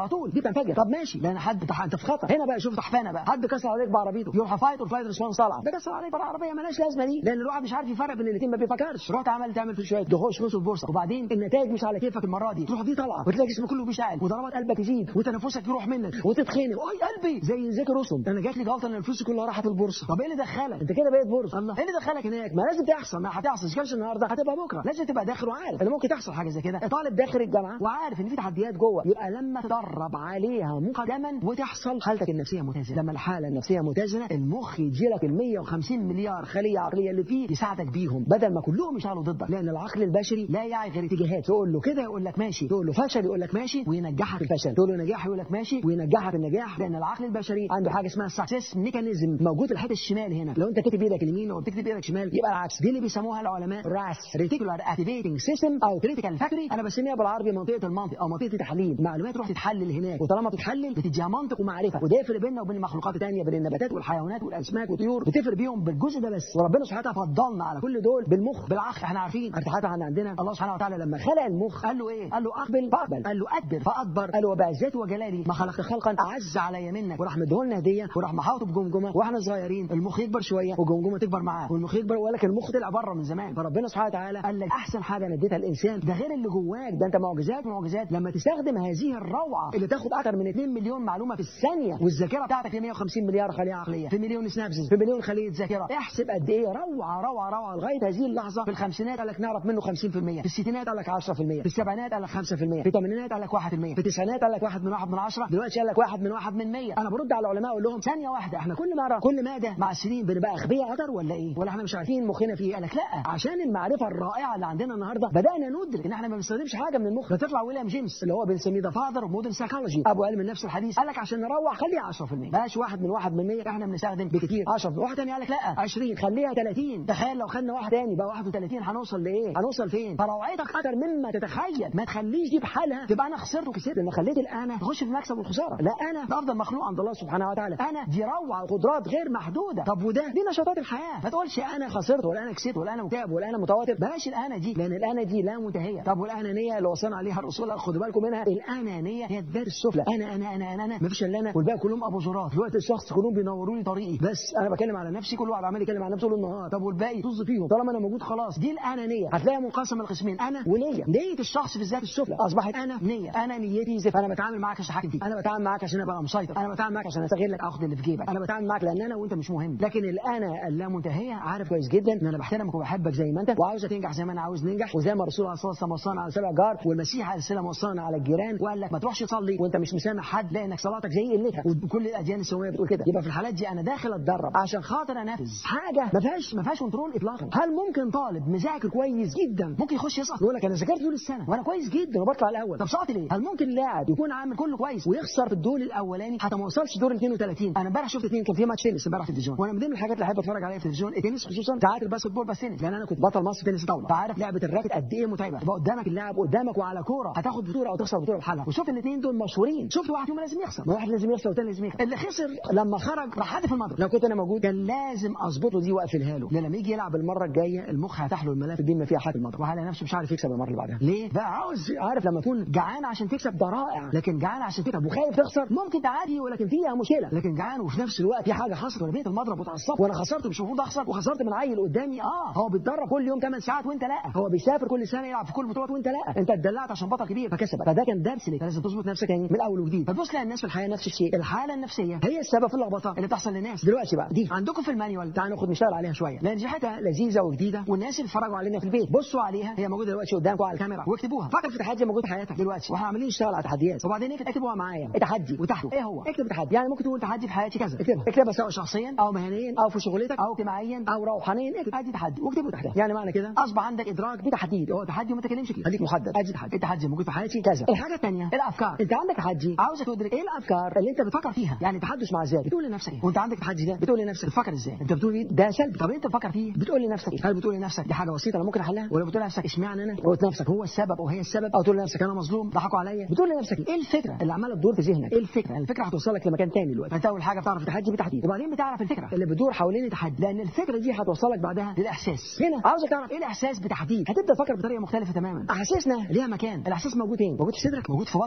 على طول دي بتنفجر. طب ماشي، لان حد انت في خطر هنا بقى. شوف تحفانه بقى، حد كسر عليك بعربيته، يروح فايت والفايت ريسبونس طالعه، ده كسر عليك بالعربيه مالهاش لازمه دي، لان الواحد مش عارف يفرق بين الاثنين، ما بيفكرش. رحت عمل تعمل في شويه دهوش فلوس البورصه، وبعدين النتائج مش على كيفك المره دي، تروح دي طالعه وتلاقي جسمك كله بيشتغل وضربات قلبك تزيد وتنفسك يروح منك وتتخنق، اي قلبي زي زكي رسم، انا جات لي جلطه ان الفلوس كلها راحت البورصه. طب ايه اللي دخلك انت كده بقيت بورصه؟ الله، ايه اللي دخلك هناك؟ ما لازم تحصل، ما هتحصل مش النهارده هتبقى بكره، لازم تبقى داخل وعارف ان ممكن تحصل حاجه زي كده. طالب داخل الجامعه وعارف ان في تحديات جوه، يبقى لما تدرب عليها مقدما وتحصل حالتك النفسيه متزنه. لما الحاله النفسيه متزنه المخ يجي لك ال مية وخمسين مليار خليه عقليه اللي فيه يساعدك بيهم، بدل ما كلهم يشتغلوا ضدك، لان العقل البشري لا يعي غير اتجاهات. تقول له كده يقول لك ماشي، تقول له فشل يقول لك ماشي وينجحك الفشل، تقول له نجاح يقول لك ماشي وينجحك النجاح، لان العقل البشري عنده حاجه اسمها سكسس ميكانيزم موجود في الحته الشمال هنا. لو انت كاتب ايدك اليمين او بتكتب ايدك شمال يبقى العكس. دي اللي بيسموها العلماء راس ريتيكولار اكتيفيتنج سيستم او كريتيكال فاكتوري، انا بسميها بالعربي منطقه المنطق او منطقه التحليل. معلومات تروح تتحلل هناك، وطالما بتتحلل بتديها منطق ومعرفه، وده يفرق بيننا وبين المخلوقات الثانيه، بين النباتات والحيوانات والاسماك والطيور، بتفرق بيهم بالجزء ده بس. وربنا سبحانه وتعالى فضلنا على كل دول بالمخ بالعقل. احنا عارفين ارتحاتا عن عندنا الله سبحانه وتعالى لما خلق المخ قال له ايه؟ قال له اقبل فاقبل، قال له ادبر فادبر، قال له وبعزتي وجلالي ما خلقت خلقا اعز علي منك، وراح مديهولنا هديه وراح محاوطه بجمجمه واحنا صغيرين، المخ يكبر شويه والجمجمه تكبر معاه، والمخ يكبر ولكن المخ طلع بره من زمان. فربنا سبحانه وتعالى قال لك احسن حاجه انا اديتها الانسان، ده غير اللي جواك، ده انت معجزات معجزات لما تستخدم هذه الروعه اللي تاخد اكتر من اتنين مليون معلومه في الثانيه، والذاكره بتاعتك مية وخمسين مليار خليه عقليه في مليون سنابسز في مليون خليه ذاكره. احسب قد ايه روعه روعه روعه لغايه هذه اللحظه. في الخمسينات قال لك نعرف منه خمسين في المية، في الستينات قال لك عشرة في المية، في السبعينات قال لك خمسة في المية، في الثمانينات قال لك واحد في المية، في التسعينات قال لك واحد من واحد من عشرة، دلوقتي قال لك واحد من واحد من مية. انا برد على العلماء اقول لهم ثانيه واحده، احنا كل مره كل ماده مع السنين بنبقى اغبياء اكتر ولا ايه؟ ولا احنا مش عارفين مخنا فيه؟ قال لك لا، عشان المعرفه الرائعه اللي عندنا النهارده بدانا ندرك ان احنا ما بنستخدمش حاجه من المخ. فتطلع ويليام جيمس اللي هو بنسميه ذا فاذر اوف مودرن سايكولوجي، ابو علم النفس الحديث، قال لك عشان نروح خليها عشرة في المية، بلاش واحد من واحد من مية، احنا بنستخدم بكتير عشرة في المية. واحد ثاني قال لك لا عشرين خليها ثلاثين، تخيل لو خدنا واحد ثاني بقى واحد وثلاثين هنوصل لايه؟ هنوصل فين؟ فروعتك اكتر مما تتخيل. ما تخليش دي بحالها تبقى انا خسرت وكسبت، لان خليت الانا تخش في المكسب والخساره. لا، انا ده افضل مخلوق عند الله سبحانه وتعالى، انا دي روعه وقدرات غير محدوده. طب وده دي نشاطات الحياه، ما تقولش انا خسرت ولا انا كسبت ولا انا مكتئب ولا انا متوتر، بلاش الانا دي، لان الانا دي لا منتهيه. طب والانانيه اللي وصلنا عليها الرسول خدوا بالكم منها، الانانيه هي الدار السفلى، انا انا انا انا, أنا. ما فيش الا انا والباقي كلهم اباجورات. دلوقتي الشخص كلهم بينوروا لي طريقي، بس انا بكلم على نفسي، كل واحد عمال يتكلم على نفسه طول النهار. طب والباقي طز فيهم، طالما انا موجود خلاص. دي الانانيه هتلاقيها منقسمه لقسمين، انا ونيه. نيه الشخص في الذات السفلى اصبحت انا نيه، انا نيتي زفت، انا بتعامل معاك عشان احكم فيك، انا بتعامل معاك عشان ابقى مسيطر، انا بتعامل معاك عشان استغلك اخد اللي في جيبك، انا بتعامل معاك لان انا وانت مش مهم. لكن الانا اللامنتهيه عارف كويس جدا ان انا بحترمك وبحبك زي ما انت، وعاوزك تنجح زي ما انا عاوز ننجح، وزي ما الرسول عليه الصلاه والسلام وصانا على سبع جار، والمسيح عليه السلام وصانا على الجيران، وقال لك ما تروحش تصلي وانت مش مسامح حد لانك صلاتك زي قلتها، وكل الاديان السماويه بتقول كده. يبقى في الحالات دي انا داخل اتدرب عشان خاطر انفذ حاجه ما فيهاش ما فيهاش كنترول اطلاقا. هل ممكن طالب مذاكر كويس جدا ممكن يخش يسقط؟ يقول لك انا ذاكرت طول السنه وانا كويس جدا وبطلع الاول، طب سقط ليه؟ هل ممكن لاعب يكون عامل كله كويس ويخسر في الدور الاولاني حتى ما وصلش دور اثنين وثلاثين؟ انا امبارح شفت اثنين، كان في ماتش تنس امبارح في التلفزيون، وانا من ضمن الحاجات اللي احب اتفرج عليها في التلفزيون التنس، خصوصا ساعات الباسكت بول، بس تنس، لان انا كنت بطل مصر تنس طاوله، فعارف لعبه الراكت قد ايه متعبه، يبقى قدامك اللاعب قدامك وعلى كوره هتاخد بطوله او تخسر بطوله بحالها. وشوف الاثنين دول مشهورين، شفت واحد فيهم لازم يخسر، واحد لازم يخسر والثاني لازم يخسر. اللي خسر لما خرج راح حد في المضرب، لو كنت انا موجود كان لازم اظبطه دي واقفلها له، لان لما يجي يلعب المره الجايه المخ هيفتح له الملف بما فيها حد المضرب، وهيلاقي نفسه مش عارف يكسب المره اللي بعدها. ليه؟ بقى عاوز عارف لما تكون جعان عشان تكسب ده رائع، لكن جعان عشان تكسب وخايف تخسر ممكن تعادي ولكن فيها مشكله، لكن جعان وفي نفس الوقت في حاجه حصلت وانا بيت المضرب وتعصبت وانا خسرت مش المفروض اخسر، وخسرت من عيل قدامي. اه هو بيتدرب كل يوم ثمان ساعات وانت لا، هو بيسافر كل سنه يلعب في كل البطولات وانت لا، انت اتدلعت عشان بطل كبير فكسبك، فده كان درس ليك، لازم تظبط نفسك تاني من اول وجديد. فتبص تلاقي الناس في الحياه نفس الشيء، الحاله النفسيه هي السبب في اللخبطه اللي بتحصل للناس دلوقتي. بقى دي عندكم في المانيوال، تعالوا ناخد نشتغل عليها شويه لان دي حاجه لذيذه وجديده، والناس اللي اتفرجوا علينا في البيت بصوا عليها، هي موجوده دلوقتي قدامكم على الكاميرا واكتبوها. فكر في تحدي موجود في حياتك دلوقتي، واحنا عاملين نشتغل على تحديات، وبعدين اكتب اكتبوها معايا التحدي وتحته ايه هو. اكتب تحدي، يعني ممكن تقول تحدي في حياتي كذا، اكتبها اكتبها سواء شخصيا او مهنيا او في شغلتك او اجتماعيا او روحانيا، اكتب ادي تحدي واكتبه تحتها. يعني معنى كده اصبح عندك ادراك بتحديد، هو تحدي وما تتكلمش فيه، خليك محدد، ادي تحدي، التحدي موجود في حياتي كذا. الحاجه الثانيه الافكار، انت عندك تحدي عاوزك تدرك ايه الافكار اللي انت بتفكر فيها، يعني تحدث مع الذات، بتقول لنفسك ايه وانت عندك التحدي ده، بتقول لنفسك بتفكر ازاي، انت بتقول ايه ده سلبي، طب انت بتفكر فيه بتقول لنفسك ايه، هل بتقول لنفسك دي حاجه بسيطه انا ممكن احلها، ولا بتقول لنفسك اشمعنى انا، قلت نفسك هو السبب او هي السبب، او تقول لنفسك انا مظلوم ضحكوا عليا، بتقول لنفسك ايه الفكره اللي عماله تدور في ذهنك، ايه الفكره، الفكره هتوصلك لمكان ثاني دلوقتي. فانت اول حاجه بتعرف التحدي بتحديد، وبعدين بتعرف الفكره اللي بتدور حوالين التحدي، لان الفكره دي هتوصلك بعدها للاحساس. هنا عاوزك تعرف ايه الاحساس بتحديد، هتبدا تفكر بطريقه مختلفه تماما. احاسيسنا ليها مكان، الاحساس موجود فين؟ موجود في صدرك، موجود في بطنك، موجود عند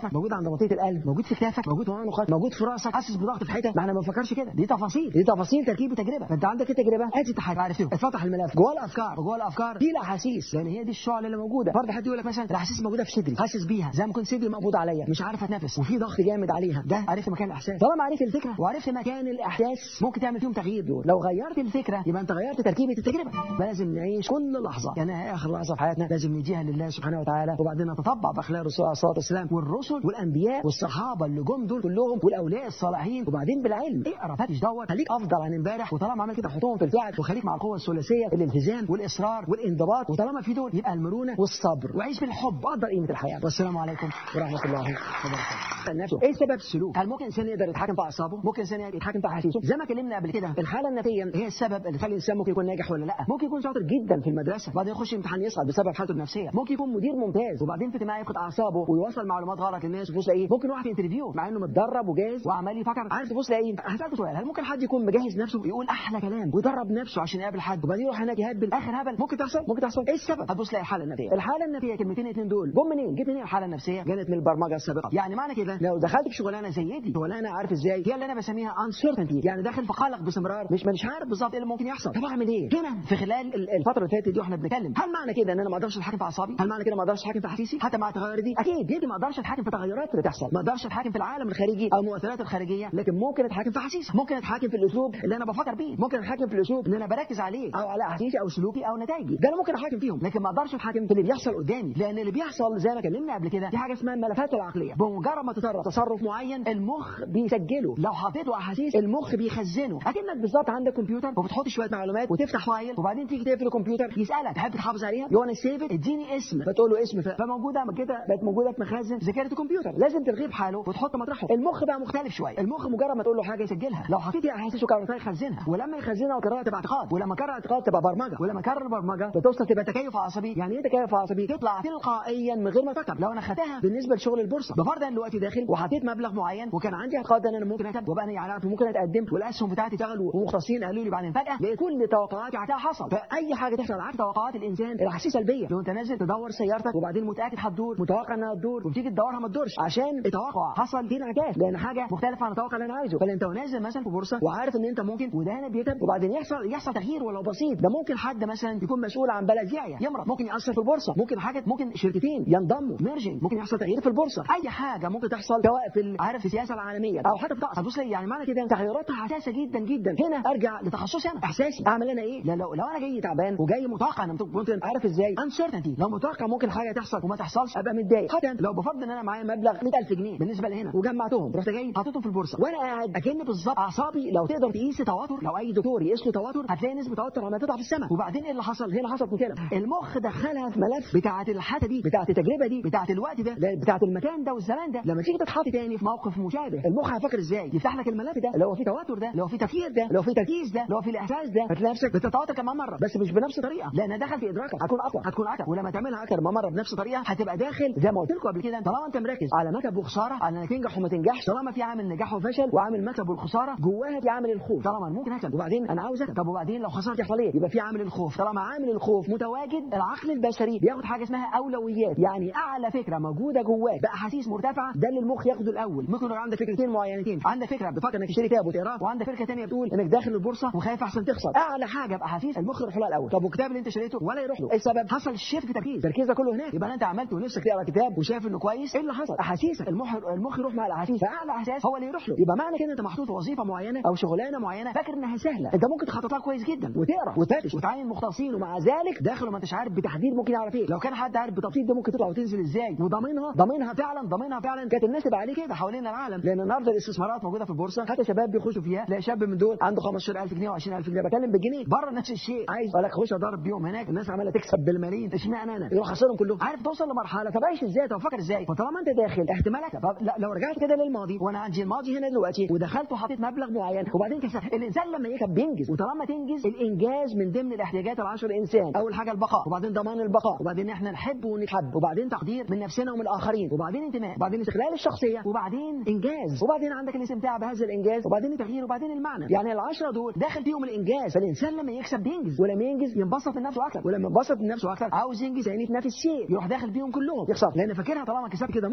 عند منطقه القلب، موجود في كتافك، موجود في عنقك، موجود في راسك، حاسس بضغط في حته. ما احنا ما بنفكرش كده، دي تفاصيل، دي تفاصيل تركيب وتجربه. فانت عندك التجربه ادي تحت عرفتهم، اتفتح الملف جوه الافكار، وجوه الافكار دي الاحاسيس، لان يعني هي دي الشعله اللي موجوده. برضه حد يقول لك مثلا الاحاسيس موجوده في صدري، حاسس بيها زي ما كنت صدري مقبوض عليا، مش عارف اتنفس وفي ضغط جامد عليها. ده عرفت مكان الاحساس. طالما عرفت الفكره وعرفت مكان الاحساس ممكن تعمل فيهم تغيير دول. لو غيرت الفكره يبقى انت غيرت تركيبه التجربه. لازم نعيش كل لحظه يعني اخر لحظه في حياتنا لازم نديها لله سبحانه وتعالى، وبعدين نتطبع باخلاق الرسول عليه الصلاه والسلام والرسل والانبياء والصحابه اللي جم دول كلهم والاولياء الصالحين. وبعدين بالعلم اقرا، فتش، دور، خليك افضل عن امبارح. وطالما عمل كده حطهم في الفعل، وخليك مع القوه الثلاثيه، الالتزام والاصرار والانضباط. وطالما في دول يبقى المرونه والصبر، وعيش بالحب وقدر قيمه الحياه. والسلام عليكم ورحمه الله وبركاته. ايه سبب السلوك؟ هل ممكن انسان يقدر يتحكم في اعصابه؟ ممكن انسان يتحكم في احاسيسه؟ زي ما اتكلمنا قبل كده، الحاله النفسيه هي السبب اللي يخلي الانسان ممكن يكون ناجح ولا لا. ممكن يكون شاطر جدا في المدرسه بعدين يخش امتحان يسقط بسبب حالته النفسيه. ممكن يكون مدير ممتاز وبعدين في اجتماع يفقد اعصابه ويوصل معلومات غلط للناس وفوز ايه. ممكن واحد في انترفيو مع انه متدرب وجاهز وعمال يفكر عارف تبص لاقيه. هسالك سؤال، هل ممكن حد يكون مجهز نفسه ويقول احلى كلام ويدرب نفسه عشان يقابل حد وبعدين يروح هناك يهبل اخر هبل؟ ممكن تحصل، ممكن تحصل. ايه السبب؟ هتبص تلاقي الحاله النفسيه. الحاله النفسيه كلمتين اتنين دول جم منين؟ جت منين الحاله النفسيه؟ جت من البرمجه السابقه. يعني معنى كده لو دخلت في شغلانه زي دي، شغلانه عارف ازاي هي اللي انا بسميها uncertainty، يعني داخل في قلق باستمرار، مش مش عارف بالظبط ايه اللي ممكن يحصل. طب اعمل ايه؟ هنا في خلال الفتره اللي فاتت دي واحنا بنتكلم، هل معنى كده ان انا ما اقدرش اتحكم في اعصابي؟ هل معنى كده ما اقدرش اتحكم في احاسيسي حتى مع التغيرات دي؟ اكيد يدي ما اقدرش اتحكم في التغيرات اللي تحصل، ما اقدرش اتحكم في العالم الخارجي او المؤثرات الخارجيه، لكن ممكن اتحكم في احاسيسي، ممكن اتحكم في الاسلوب اللي انا بفكر بيه، ممكن اتحكم في الاسلوب اللي انا بركز عليه او على احاسيسي او سلوكي او نتائجي. ده انا ممكن اتحكم فيهم، لكن ما اقدرش اتحكم في اللي بيحصل قدامي، لان اللي بيحصل زي ما اتكلمنا قبل كده دي حاجه اسمها الملفات العقليه. بمجرد ما تتصرف تصرف معين المخ بيسجله، لو حطيت له احاسيس المخ بيخزنه. اكنك بالظبط عندك كمبيوتر وبتحط شويه معلومات وتفتح فايل وبعدين تيجي تقفل الكمبيوتر يسالك تحب تحافظ عليها؟ يو انا سيف اديني اسم، فتقول له اسم فموجوده كده بقت موجوده في مخازن ذاكره الكمبيوتر، لازم تلغيه بحاله وتحط مطرحه. المخ بقى مختلف شويه، المخ مجرد ما تقول له حاجه يسجلها، لو حطيت احاسيس وكررتها يخزنها، ولما يخزنها وكررها تبقى اعتقاد، ولما كرر اعتقاد تبقى برمجه، ولما كرر البرمجه بتوصل تبقى تكيف عصبي. يعني ايه تكيف عصبي؟ تطلع تلقائيا من غير ما تفكر. لو انا خدتها بالنسبه لشغل البورصه، بفرض ان دلوقتي داخل وحطيت مبلغ معين وكان عندي اعتقاد ان انا ممكن اكسب وابقى انا يعني ممكن اتقدم والاسهم بتاعتي اشتغلوا ومختصين قالوا لي بعدين فجاه لقيت كل توقعاتي عكسها حصل. فاي حاجه تحصل عكس توقعات الانسان الاحاسيس سلبيه. لو انت نازل تدور سيارتك وبعدين متاكد هتدور، متوقع انها تدور وبتيجي تدورها ما تدورش عشان التوقع حصل فيه انعكاس، لان حاجه مختلفه عن التوقع اللي انا عايزه. فانت نازل مثلا في بورصه وعارف ان انت ممكن وده هنا بيكتب وبعدين يحصل يحصل تغيير ولو بسيط. ده ممكن حد مثلا يكون مسؤول عن بلد يعيا يمرض، ممكن ياثر في البورصه، ممكن حاجه ممكن شركتين ينضموا ميرجنج، ممكن يحصل تغيير في البورصه. اي حاجه ممكن تحصل سواء في عارف في السياسه العالميه او حتى في طقس. هتبص لي يعني معنى كده تغيراتها حساسه جدا جدا. هنا ارجع لتخصصي انا، احساسي اعمل انا ايه؟ لو لو انا جاي تعبان وجاي متوقع انا ممكن عارف ازاي uncertainty، لو متوقع ممكن حاجه تحصل وما تحصلش ابقى متضايق. حتى لو بفرض ان انا معايا مبلغ مئة ألف جنيه بالنسبه لهنا وجمعتهم رحت جاي حطيتهم في البورصه وانا قاعد اكن بالظبط اعصابي لو تقدر تقيس توتر، لو اي دكتور يقيس له توتر هتلاقي نسبه توتر عماله تطلع في السماء. وبعدين ايه اللي حصل؟ هنا حصل مشكله، المخ دخلها في ملف بتاعه الحاله دي بتاعه التجربه دي بتاعه الوقت ده بتاعه المكان ده والزمان ده. لما تيجي تتحط تاني في موقف مشابه المخ هيفكر ازاي؟ يفتح لك الملف ده اللي هو فيه توتر ده، اللي هو فيه تفكير ده، اللي هو فيه تركيز ده، اللي هو فيه الاحساس ده، هتلاقي نفسك بتتوتر كمان مره بس مش بنفس الطريقه، لان دخل في ادراكك هتكون اقوى هتكون اكتر. ولما تعملها اكتر من مره بنفس الطريقه هتبقى داخل زي ما قلت لكم قبل كده. طالما انت مركز على مكسب وخساره، على انك تنجح وما تنجحش، طالما في عامل نجاح وفشل وعامل مكسب والخساره جواها في عامل الخوف. طالما ممكن اكسب وبعدين انا عاوز اكسب، طب وبعدين لو خسرت يحصل ايه؟ يبقى في عامل الخوف. طالما عامل الخوف متواجد العقل البشري بياخد حاجه اسمها اولويات، يعني اعلى فكره موجوده جواك باحاسيس مرتفعه ده اللي المخ ياخده الاول. ممكن يبقى عندك فكرتين معينتين، عندك فكره بتفكر انك تشتري كتاب وتقراه، وعندك فكره ثانيه بتقول انك داخل البورصه وخايف احسن تخسر. اعلى حاجه باحاسيس المخ يروح لها الاول. طب والكتاب اللي انت شريته ولا يروح له، ايه السبب؟ حصل شيفت تركيز، تركيزك كله هناك. يبقى انت عملت ونفسك تقرا كتاب وشايف انه كويس، ايه اللي حصل؟ احاسيسك، المخ المخ يروح مع الاحاسيس، فاعلى احساس هو اللي يروح له. يبقى معنى كده انت محطوط في وظيفه معينه او شغلانه معينه فاكر انها سهله، انت ممكن تخطط لها كويس جدا وتقرا وتفتش وتعين مختصين، ومع ذلك داخل وما انتش عارف بتحديد ممكن يعرف ايه. لو كان حد عارف بالتفصيل ده ممكن تطلع وتنزل ازاي وضامنها ضامنها فعلا ضامنها فعلا كانت الناس تبقى عليه كده حوالين العالم. لان النهارده الاستثمارات موجوده في البورصه، حتى شباب بيخشوا فيها، لا شاب من دول عنده خمستاشر ألف جنيه و20000 جنيه، بكلم بالجنيه. بره نفس الشيء، عايز اقول لك خش اضرب بيهم هناك، الناس عماله تكسب بالملايين، اشمعنى انا؟ يروح خسرهم كلهم. عارف توصل لمرحله طب عايش ازاي؟ طب فكر ازاي؟ فطالما انت داخل احتمالك طب لو رجعت كده للماضي وانا عندي الماضي هنا دلوقتي ودخلت وحطيت مبلغ معين وبعدين كسبت، الانسان لما يكسب بينجز. وطالما تنجز، الانجاز من ضمن الاحتياجات العشر الانسان. اول حاجه البقاء، وبعدين ضمان البقاء، وبعدين احنا نحب ونتحب، وبعدين تقدير من نفسنا ومن الاخرين، وبعدين انتماء، وبعدين استقلال الشخصيه، وبعدين انجاز، وبعدين عندك الاستمتاع بهذا الانجاز، وبعدين التغيير، وبعدين المعنى. يعني العشره دول داخل فيهم الانجاز. فالانسان لما يكسب بينجز، ولما ينجز ينبسط من نفسه اكتر، ولما ينبسط من نفسه اكتر عاوز ينجز يعني في نفس الشيء يروح داخل فيهم كلهم يخسر، لان فاكرها طالما كسبت كده مره يبقى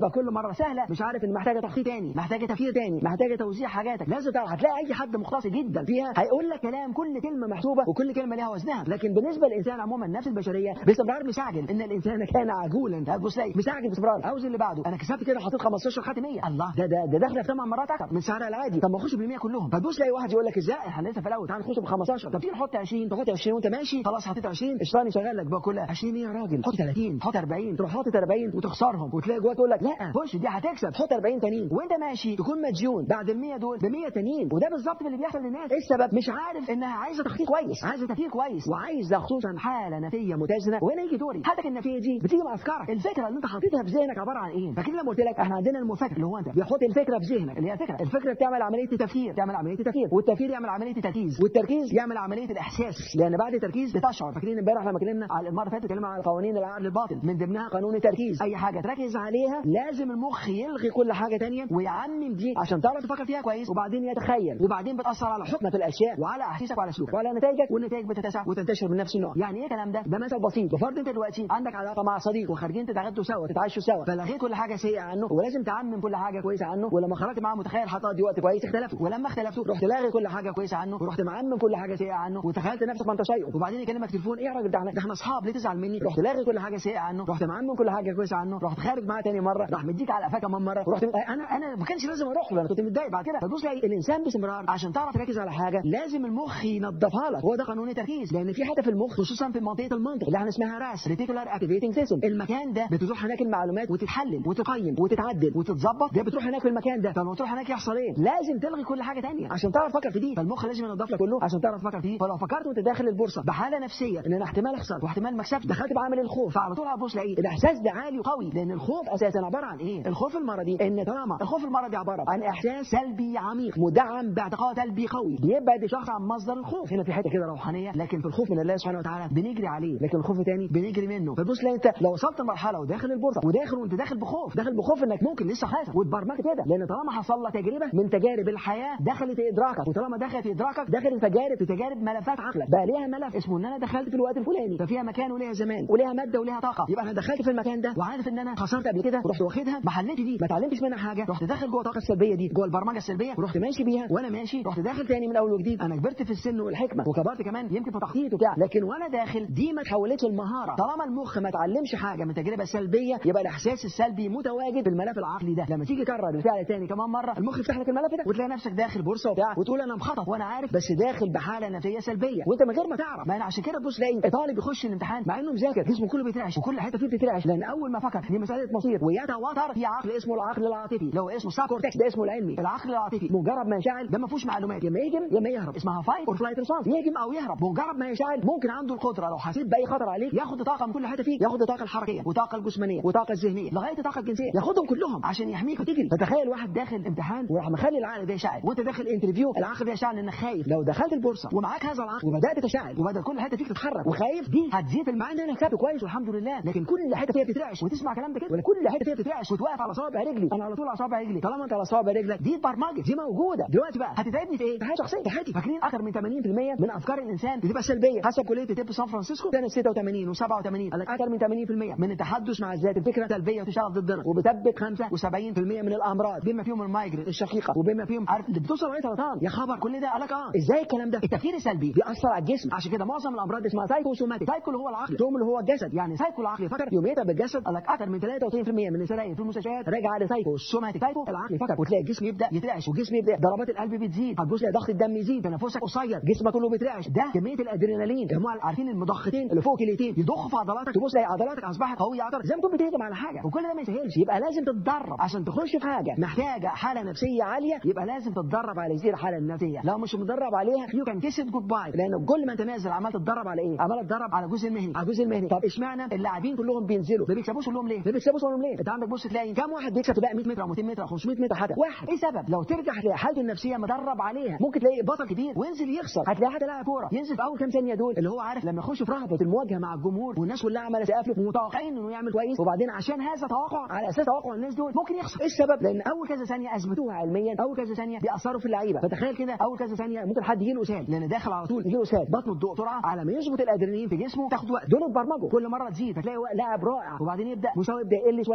صعبه كل مره سهله، مش عارف ان محتاجه تخطيط تاني، محتاجه تفكير تاني، محتاجه توزيع حاجاتك. لازم تعرف هتلاقي اي حد مختص جدا فيها هيقول لك كلام كل كلمه محسوبه وكل كلمه ليها وزنها. لكن بالنسبه للانسان عموما النفس البشريه باستمرار مستعجل، ان الانسان كان عجولا. هتبص تلاقي مستعجل باستمرار، عاوز اللي بعده. انا كسبت كده حطيت خمستاشر خاتميه، الله ده ده ده داخله في ثمان مرات اكتر من سعرها العادي. طب ما اخش بالمية كلهم. فتبص تلاقي واحد يقول لك ازاي احنا لسه في الاول، تعال نخش ب خمستاشر. طب تيجي نحط عشرين، تحط عشرين وانت ماشي خلاص حطيت عشرين، الشيطان يشغل لك بقى كلها عشرين يا راجل، حط ثلاثين، حط أربعين، تروح حاطط أربعين وتخسرهم، وتلاقي جواك يقول لك لا خش دي هتكسب، حط أربعين تانيين، وانت ماشي تكون مديون بعد ال مية دول ب مية تانيين. وده بالظبط اللي بيحصل للناس. ايه السبب؟ مش عارف انها عايزه تخطيط كويس، عايزه تفكير كويس، وعايزه خصوصا حاله نفسيه متزنه. وهنا يجي دوري. حالتك النفسيه دي بتيجي مع افكارك. الفكره اللي انت حاططها في ذهنك عباره عن ايه؟ فاكر لما قلت لك احنا عندنا المفكر اللي هو انت بيحط الفكره في ذهنك اللي هي الفكره، الفكره بتعمل عمليه تفكير، تعمل عمليه تفكير، والتفكير يعمل عمليه تركيز، والتركيز يعمل عمليه الاحساس، لان بعد التركيز بتشعر. فاكرين امبارح لما اتكلمنا على المره اللي فاتت اتكلمنا على قوانين العقل الباطن، من ضمنها قانون التركيز. اي حاجه تركز عليها لازم المخ يلغي كل حاجه ثانيه ويعمم دي عشان تعرف تفكر فيها كويس، وبعدين يتخيل، وبعدين بتاثر على حكمك في الاشياء وعلى احاسيسك وعلى سلوكك وعلى نتائجك، والنتائج بتتسع وتنتشر من نفس النوع. يعني ايه الكلام ده؟ ده مثل بسيط. بفرض انت دلوقتي عندك علاقه مع صديق وخارجين تتغدوا سوا تتعشوا سوا، فلغيت كل حاجه سيئه عنه ولازم تعمم كل حاجه كويسه عنه، ولما خرجت معاه متخيل هتقضي وقت كويس، اختلفتوا، ولما اختلفتوا رحت لاغي كل حاجه كويسه عنه ورحت معمم كل حاجه سيئه عنه، وتخيلت نفسك ما انت شايفه، وبعدين يكلمك تليفون ايه يا راجل ده احنا ده احنا اصحاب ليه تزعل مني؟ رحت لاغي كل حاجه سيئه عنه، رحت معمم كل حاجه كويسه عنه، رحت خارج معاه تاني مره، راح مديك على قفاك كمان مره، ورحت انا انا ما كانش لازم اروح له، انا كنت متضايق بعد كده. فتبص تلاقي الانسان باستمرار عشان تعرف تركز على حاجه لازم المخ ينظفها لك. هو ده قانون التركيز، لان في حته في المخ خصوصا في منطقه المنطق اللي احنا اسمها راس ريتيكولار اكتيفيتنج سيستم. المكان ده بتروح هناك المعلومات وتتحلل وتقيم وتتعدل وتتظبط، ده بتروح هناك في المكان ده. فلما تروح هناك يحصل ايه؟ لازم تلغي كل حاجه ثانيه عشان تعرف تفكر في دي. فالمخ لازم ينظف لك كله عشان تعرف تفكر فيه. فلو فكرت وانت داخل البورصه بحاله نفسيه ان انا احتمال اخسر واحتمال ما اكسبش، دخلت بعامل الخوف، فعلى طول هتبص تلاقي الاحساس ده عالي وقوي، لان الخوف اساسا عباره عن ايه؟ الخوف المرضي ان طالما الخوف المرضي عباره عن احساس سلبي عميق مدعم باعتقاد سلبي قوي بيبعد الشخص عن مصدر الخوف. هنا في حته كده روحانيه، لكن في الخوف من الله سبحانه وتعالى بنجري عليه، لكن الخوف الثاني بنجري منه. فتبص تلاقي انت لو وصلت لمرحله وداخل البورصه وداخل وانت داخل بخوف، داخل بخوف انك ممكن لسه خايف واتبرمجت كده، لان طالما حصل لك تجربه من تجارب الحياه دخلت في ادراكك، وطالما دخلت في ادراكك دخلت تجارب في تجارب ملفات عقلك، بقى ليها ملف اسمه ان انا دخلت في الوقت الفلاني، ففيها مكان وليها زمان وليها ماده وليها طاقه. يبقى انا دخلت في المكان ده وعارف ان انا خسرت قبل كده ورحت واخدها ما حليتش دي، ما اتعلمتش منها حاجه، رحت داخل جوه الطاقه السلبيه دي، جوه البرمجه السلبيه، ورحت ماشي بيها. وانا ماشي رحت داخل تاني من اول وجديد. انا كبرت في السن والحكمه وكبرت كمان يمكن في تخطيط وبتاع، لكن وانا داخل دي ما تحولتش المهاره. طالما المخ ما اتعلمش حاجه من تجربه سلبيه يبقى الاحساس السلبي متواجد في الملف العقلي ده. لما تيجي تكرر الفعل تاني كمان مره المخ يفتح لك الملف ده وتلاقي نفسك داخل بورصه وبتاع وتقول انا مخطط وانا عارف، بس داخل بحاله نفسيه سلبيه وانت من غير ما تعرف. ما انا عشان كده تبص تلاقي طالب يخش الامتحان مع انه مذاكر جسمه كله بيترعش وكل حته فيه بتترعش، لان اول ما فكر دي مساله مصير ويتوتر في عقل اسمه العقل العاطفي، لو اسمه ساب كورتكس ده اسمه العلمي. العقل العاطفي مجرد ما يشعل ده ما فيهوش معلومات، يا ما يهجم يا ما يهرب، اسمها فايت اور فلايت ريسبونس، يهجم او يهرب. مجرد ما يشعل ممكن عنده القدره لو حسيت باي خطر عليه ياخد طاقه من كل حته فيه، ياخد الطاقه الحركيه وطاقه الجسمانيه وطاقه الذهنيه لغايه الطاقه الجنسيه، ياخدهم كلهم عشان يحميك وتجري. فتخيل واحد داخل امتحان وراح مخلي العقل ده يشعل، وانت داخل انترفيو العقل ده يشعل لانك خايف. لو دخلت البورصه ومعاك هذا العقل وبدات تشعل وبدات كل حته فيك تتحرك وخايف، دي هتزيد في المعنى انك كابت كويس والحمد لله، لكن كل حته فيها بتترعش وتسمع كلام ده كده، ولا كل حته فيها بتترعش وتوقف على صوابع رجلي. انا على طول على صوابع رجلي. طالما انت على صوابع رجلك دي برمجه دي موجوده. دلوقتي بقى هتتعبني في ايه؟ في حاجه شخصيه في حياتي. فاكرين اكثر من ثمانين بالمية من افكار الانسان بتبقى سلبيه حسب كليه طب سان فرانسيسكو سنه ستة وثمانين و87 قال لك اكثر من ثمانين بالمية من التحدث مع الذات الفكره سلبيه وتشتغل ضدنا، وبتثبت خمسة وسبعين بالمية من الامراض بما فيهم المايجرين الشقيقه وبما فيهم عارف اللي بتوصل لغايه سرطان. يا خبر كل ده قال لك اه ازاي الكلام ده؟ التفكير السلبي بيأثر على الجسم، عشان كده معظم الامراض اسمها سايكوسوماتيك. سايكو اللي هو العقل، سوم اللي هو الجسد، يعني سايكو العقل فقط يوم يتعب بالجسد. قال لك اكثر من ثلاثة وتسعين بالمية من السراير في المستشفيات راجعه لسايكوسوماتيك، سايكو العقل فقط. وتلاقي الجسم يبدا يترعش والجسم يبدا ضربات القلب بتزيد، هتبص تلاقي ضغط الدم يزيد، تنفسك قصير، جسمك كله بيترعش. ده كميه الادرينالين هم عارفين المضختين اللي فوق كليتين يضخوا في عضلاتك، تبص تلاقي عضلاتك اصبحت قويه اكتر زي ما تكون بتهجم على حاجه، وكل ده ما يسهلش. يبقى لازم تتدرب عشان تخش في حاجه محتاجه حاله نفسيه عاليه، يبقى لازم تتدرب على هذه الحاله النفسيه. لو مش متدرب عليها يو كان كيس جود باي، لان كل ما انت نازل عمال تتدرب على ايه؟ عمال تتدرب على الجزء المهني، على الجزء المهني. طب اشمعنى اللاعبين كلهم بينزلوا ما بيكسبوش كلهم ليه؟ ما بيكسبوش كلهم ليه؟ انت عندك بص تلاقي كام واحد بيكسب سباق مية متر او مئتين متر او خمسمية متر حتى واحد، ايه سبب؟ لو ترجع تلاقي حالته النفسيه مدرب عليها. ممكن تلاقي بطل كبير وينزل يخسر، هتلاقي حتى لاعب كوره ينزل في اول كام ثانيه دول اللي هو عارف لما يخش في رهبه المواجهه مع الجمهور والناس كلها عماله تسقف له ومتوقعين انه يعمل كويس، وبعدين عشان هذا توقع على اساس توقع الناس دول ممكن يخسر. ايه السبب؟ لان اول كذا ثانيه اثبتوها علميا، اول كذا ثانيه بيأثروا في اللعيبه. فتخيل كده اول كذا ثانيه ممكن حد يجي له اسهال لان داخل على طول يجي له اسهال، بطنه تدق بسرعه على ما يظبط الادرينالين في جسمه تاخد وقت. دول اتبرمجوا كل مره تزيد، هتلاقي لاعب رائع وبعدين يبدا مستواه يبدا يقل شويه شويه.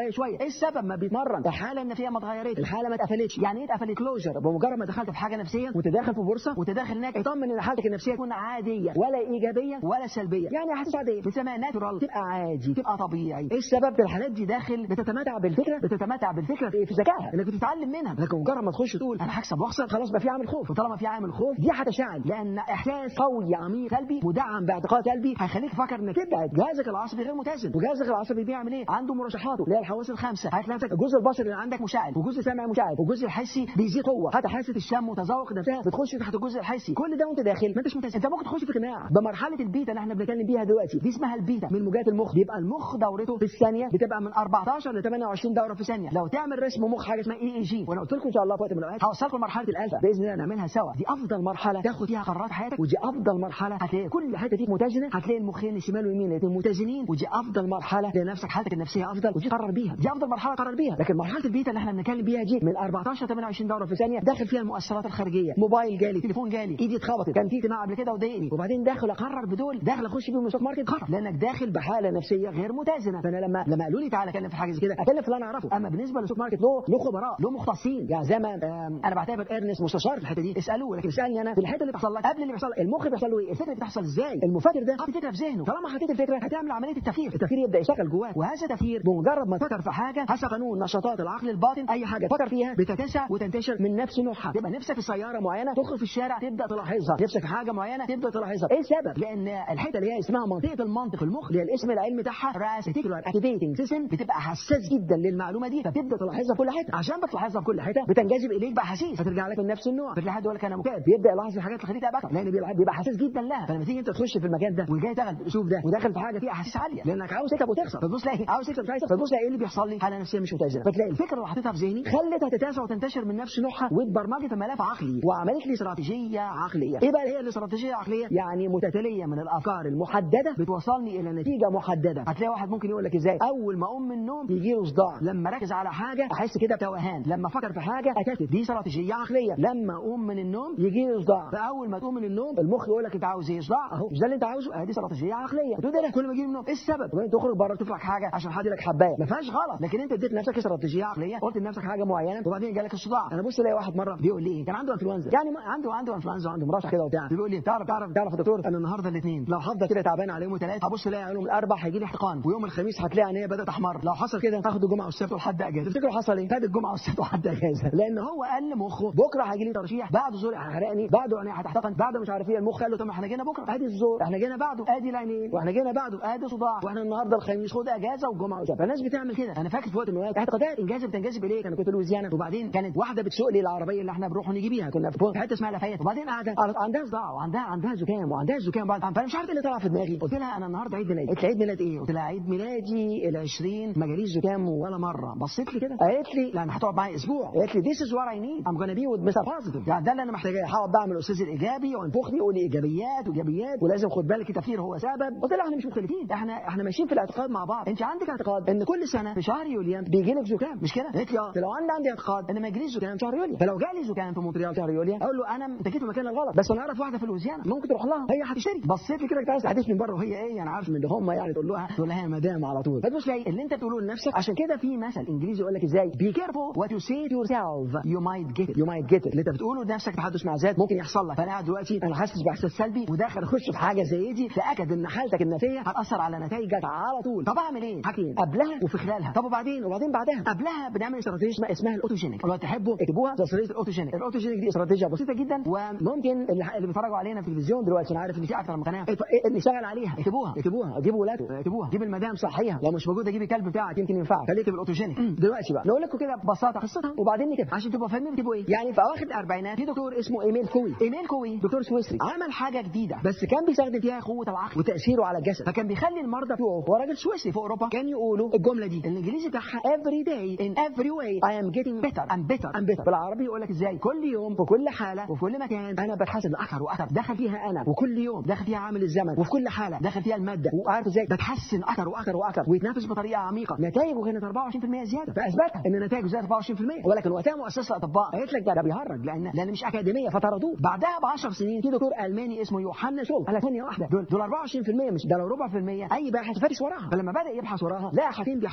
ايه السبب؟ ما بيتمرن، الحاله النفسيه ما اتغيرتش، الحاله ما اتقفلتش. يعني ايه اتقفلت؟ كلوجر. بمجرد ما دخلت في حاجه نفسيه وتداخل في بورصه وتداخل هناك، اطمن ان حالتك النفسيه تكون عاديه ولا ايجابيه ولا سلبيه، يعني احاسيس عاديه بنسميها ناتورال، تبقى عادي، تبقى طبيعي. ايه السبب؟ الحالات دي داخل بتتمتع بالفكره، بتتمتع بالفكره في, في ذكائها، انك بتتعلم منها. لكن مجرد ما تخش تقول انا هكسب واخسر، خلاص بقى في عامل خوف، وطالما في عامل خوف دي هتشعل، لان احساس قوي عميق سلبي مدعم باعتقاد سلبي هيخليك تفكر انك تبعد. جهازك العصبي غير متزن، وجهازك العصبي بيعمل ايه؟ عنده مرشحاته اللي هي الحواس الخمسه. هتلاقي نفسك الجزء البصري اللي عندك مشعل، والجزء السمعي مشعل، والجزء الحسي بيزيد قوه، حتى حاسه الشم وتذوق نفسها بتخش تحت الجزء الحسي. كل ده وانت داخل ما انتش متزن. انت ممكن تخش في اقتناع بمرحله البيتا اللي احنا بنتكلم بيها دلوقتي، دي اسمها البيتا من موجات المخ. بيبقى المخ دورته في الثانيه بتبقى من أربعتاشر ل ثمانية وعشرين دوره في الثانيه. لو تعمل رسم مخ حاجه اسمها اي اي جي، وانا قلت لكم ان شاء الله في وقت من الاوقات هوصلكم لمرحله الالفا باذن الله نعملها سوا. دي افضل مرحله تاخد فيها قرارات حياتك، ودي افضل مرحله هتلاقي كل حته فيك متزنه، هتلاقي المخين الشمال واليمين الاثنين متزنين، ودي افضل مرحله لنفسك، حالتك النفسيه افضل، ودي قرر بيها، دي افضل مرحله قرر بيها. لكن مرحله البيتا اللي احنا بنتكلم بيها دي من أربعتاشر ل ثمانية وعشرين دوره في الثانيه، داخل فيها المؤثرات الخارجيه، موبايل جالي، تليفون جالي، ايدي اتخبطت، كان في اجتماع قبل كده وضايقني، وبعدين داخل اقرر بدول، داخل اخش بيهم الستوك ماركت، قرر، لانك داخل بحاله نفسيه غير متزنه. فانا لما لما قالوا لي تعالى اتكلم في حاجه زي كده، اتكلم في اللي انا اعرفه. اما بالنسبه للستوك ماركت له له خبراء، له مختصين، يعني زي ما انا بعتبر ايرنست مستشار في الحته دي، اسالوه. لكن اسالني انا في الحته اللي بتحصل لك قبل اللي بيحصل لك، المخ بيحصل له ايه؟ الفكره بتحصل ازاي؟ المفكر ده حاطط فكره في ذهنه، طالما حطيت الفكره هتعمل عمليه التفكير، التفكير يبدا يشتغل جواك، وهذا التفكير بمجرد ما تفكر في حاجه حسب قانون نشاطات العقل الباطن، اي حاجه تفكر فيها بتتسع وتنتشر من نفس نوعها. تبقى نفسك في سياره معينه، تخرج في الشارع تبدا تلاحظها، نفسك في حاجه معينه تبدا تلاحظها. ايه السبب؟ لان الحته اللي هي اسمها منطقه المنطق في المخ، اللي هي الاسم العلمي بتاعها ريتيكولار اكتيفيتنج سيستم، بتبقى حساس جدا للمعلومه دي، فبتبدا تلاحظها في كل حته. عشان بتلاحظها في كل حته بتنجذب اليك باحاسيس، فترجع لك من نفس النوع. بتلاقي حد يقول لك انا مكتئب، بيبدا يلاحظ الحاجات اللي خليته اكتر، لان بيبقى حساس جدا لها. فلما تيجي انت تخش في المكان ده وجاي تشتغل بالاسلوب ده وداخل في حاجه فيها احاسيس عاليه، لانك عاوز تكسب وتخسر، فتبص تلاقي عاوز تكسب مش عايز، فتبص تلاقي ايه اللي بيحصل لي؟ حاله نفسيه مش متزنه. فتلاقي الفكره اللي حطيتها في ذهني خلتها تتسع وتنتشر من نفس نوعها، واتبرمجت في ملف عقلي، وعملت لي استراتيجيه عقليه. ايه بقى هي الاستراتيجيه العقليه؟ يعني متتاليه من الافكار المحدده بتوصلني الى نتيجه محدده. هتلاقي واحد ممكن يقول لك ازاي؟ اول ما اقوم من النوم يجي له صداع، لما ركز على حاجه احس كده بتوهان، لما افكر في حاجه اكتب، دي استراتيجيه عقليه. لما اقوم من النوم يجي له صداع، فاول ما تقوم من النوم المخ يقول لك انت عاوز ايه؟ صداع اهو، مش ده اللي انت عاوزه؟ ادي استراتيجيه عقليه. تقول ده كل ما اجي من النوم ايه السبب؟ وانت تخرج بره تفرك حاجه عشان حد لك حبايه، ما فيهاش غلط، لكن انت اديت لنفسك استراتيجيه عقليه، قلت لنفسك حاجه معينه، وبعدين جالك الصداع. انا بص الاقي واحد مره بيقول لي ايه؟ كان عنده انفلونزا، يعني عنده عنده انفلونزا وعنده مراشح كده وبتاع، بيقول لي تعرف تعرف تعرف يا دكتور انا النهارده الاثنين لو هفضل كده تعبان على يوم الثلاث، هبص الاقي يوم الاربع هيجي لي احتقان، ويوم الخميس هتلاقي عينيا بدات احمر، لو حصل كده هاخد الجمعه والسبت والحد اجازه. تفتكروا حصل ايه؟ خد الجمعه والسبت والحد اجازه، لان هو قال لمخه بكره هيجي لي ترشيح، بعده زور هيحرقني، بعده عينيا هتحتقن، بعده مش عارف ايه. المخ قال له طب احنا جينا بكره ادي الزور، احنا جينا بعده ادي العينين، واحنا جينا بعده ادي صداع، واحنا النهارده الخميس خد اجازه والجمعه والسبت. فالناس بتعمل كده. انا فاكر في وقت من الاوقات اعتقادات انجاز بتنجذب اليك. انا كنت لويزيانا، وبعدين كانت واحده بتسوق لي العربيه اللي احنا بنروح نيجي بيها، كنا في حته اسمها لافايت، وبعدين قاعده عندها صداع وعندها عندها زكام وعندها زكام بعد، فانا مش عارف ايه اللي طلع في دماغي. قلت لها انا النهارده عيد ميلادي. قلت لها عيد ميلاد ايه؟ قلت لها عيد ميلادي ال عشرين، ما جاليش زكام ولا مره. بصيت لي كده قالت لي لا انا هتقعد معايا اسبوع. قالت لي this is what I need I'm gonna be with Mister Positive، يعني ده اللي انا محتاجاه. هقعد بعمل الاستاذ الايجابي وانفخني يقول لي ايجابيات وايجابيات، ولازم خد بالك التفكير هو سبب. قلت لها احنا مش مختلفين، احنا احنا ماشيين في الاعتقاد مع بعض. انت عندك اعتقاد ان كل سنه في شهر يوليو بيجي لك زكام، مش كده؟ قالت لي اه. لو انا عندي اعتقاد ان ما يجيليش زكام في شهر يوليو، فلو جالي زكام في مونتريال شهر يوليو اقول له انا انت جيت في المكان الغلط، بس انا اعرف واحده في لويزيانا ممكن تروح لها هي هتشتري. بصيت لي كده كنت عايز احدث من بره، وهي ايه انا عارف من اللي هم يعني تقول لها تقول لها يا مدام على طول. فتبص لي اللي انت بتقوله لنفسك. عشان كده في مثل انجليزي يقول لك ازاي be careful what you say to yourself you might get it you might get it. اللي انت بتقوله لنفسك تحدث مع ذات ممكن يحصل لك. فانا قاعد دلوقتي انا حاسس باحساس سلبي وداخل اخش في حاجه زي دي، تاكد ان حالتك النفسيه هتاثر على نتائجك على طول. طب اعمل ايه؟ حاجتين، قبلها وفي خلالها. طب وبعدين وبعدين بعدها. قبلها بنعمل استراتيجيه اسمها الاوتوجينيك، لو تحبوا اكتبوها استراتيجيه الاوتوجينيك. الاوتوجينيك دي استراتيجيه بسيطه جدا، وممكن اللي بيتفرجوا علينا في التلفزيون دلوقتي انا عارف ان في اكثر من قناه نشتغل عليها. اكتبوها اكتبوها جيبوا ولاده اكتبوها، جيب المدام صحيها، لو مش موجوده جيب الكلب بتاعك يمكن ينفعك. خليك بالاوتوجينيك. دلوقتي بقى نقول لكم كده ببساطه قصتها وبعدين نكتب عشان تبقوا فاهمين بتبقوا ايه. يعني في اواخر الاربعينات في دكتور اسمه ايميل كوي. ايميل كوي دكتور سويسري عمل حاجه جديده، بس كان بيستخدم فيها قوه العقل وتاثيره على الجسد. فكان بيخلي المرضى بتوعه، هو راجل سويسري في اوروبا، كان يقولوا الجمله دي الانجليزي بتاعها every day in every way I am getting better and better and better. بالعربي يقول لك ازاي؟ كل يوم في كل حاله وفي كل مكان انا بتحسن اكثر واكثر، دخل فيها انا، وكل يوم دخل فيها عامل الزمن، وفي كل حاله دخل فيها الماده، وعارف ازاي بتحسن اكثر واكثر واكثر، ويتنافس بطريقه عميقه. نتائجه كانت أربعة وعشرين بالمئة زياده، فاثبتها ان نتائجه زادت أربعة وعشرين بالمئة. ولكن وقتها مؤسسه الاطباء قالت لك ده بيهرج لان لان مش اكاديميه، فطردوه. بعدها ب عشر سنين في دكتور الماني اسمه يوحنا شول قال لك ثانيه واحده، دول دول أربعة وعشرين بالمئة، مش ده لو ربع في المية اي باحث فارس وراها. فلما بدا يبحث وراها لقى حاجتين بيحصلوا للانسان.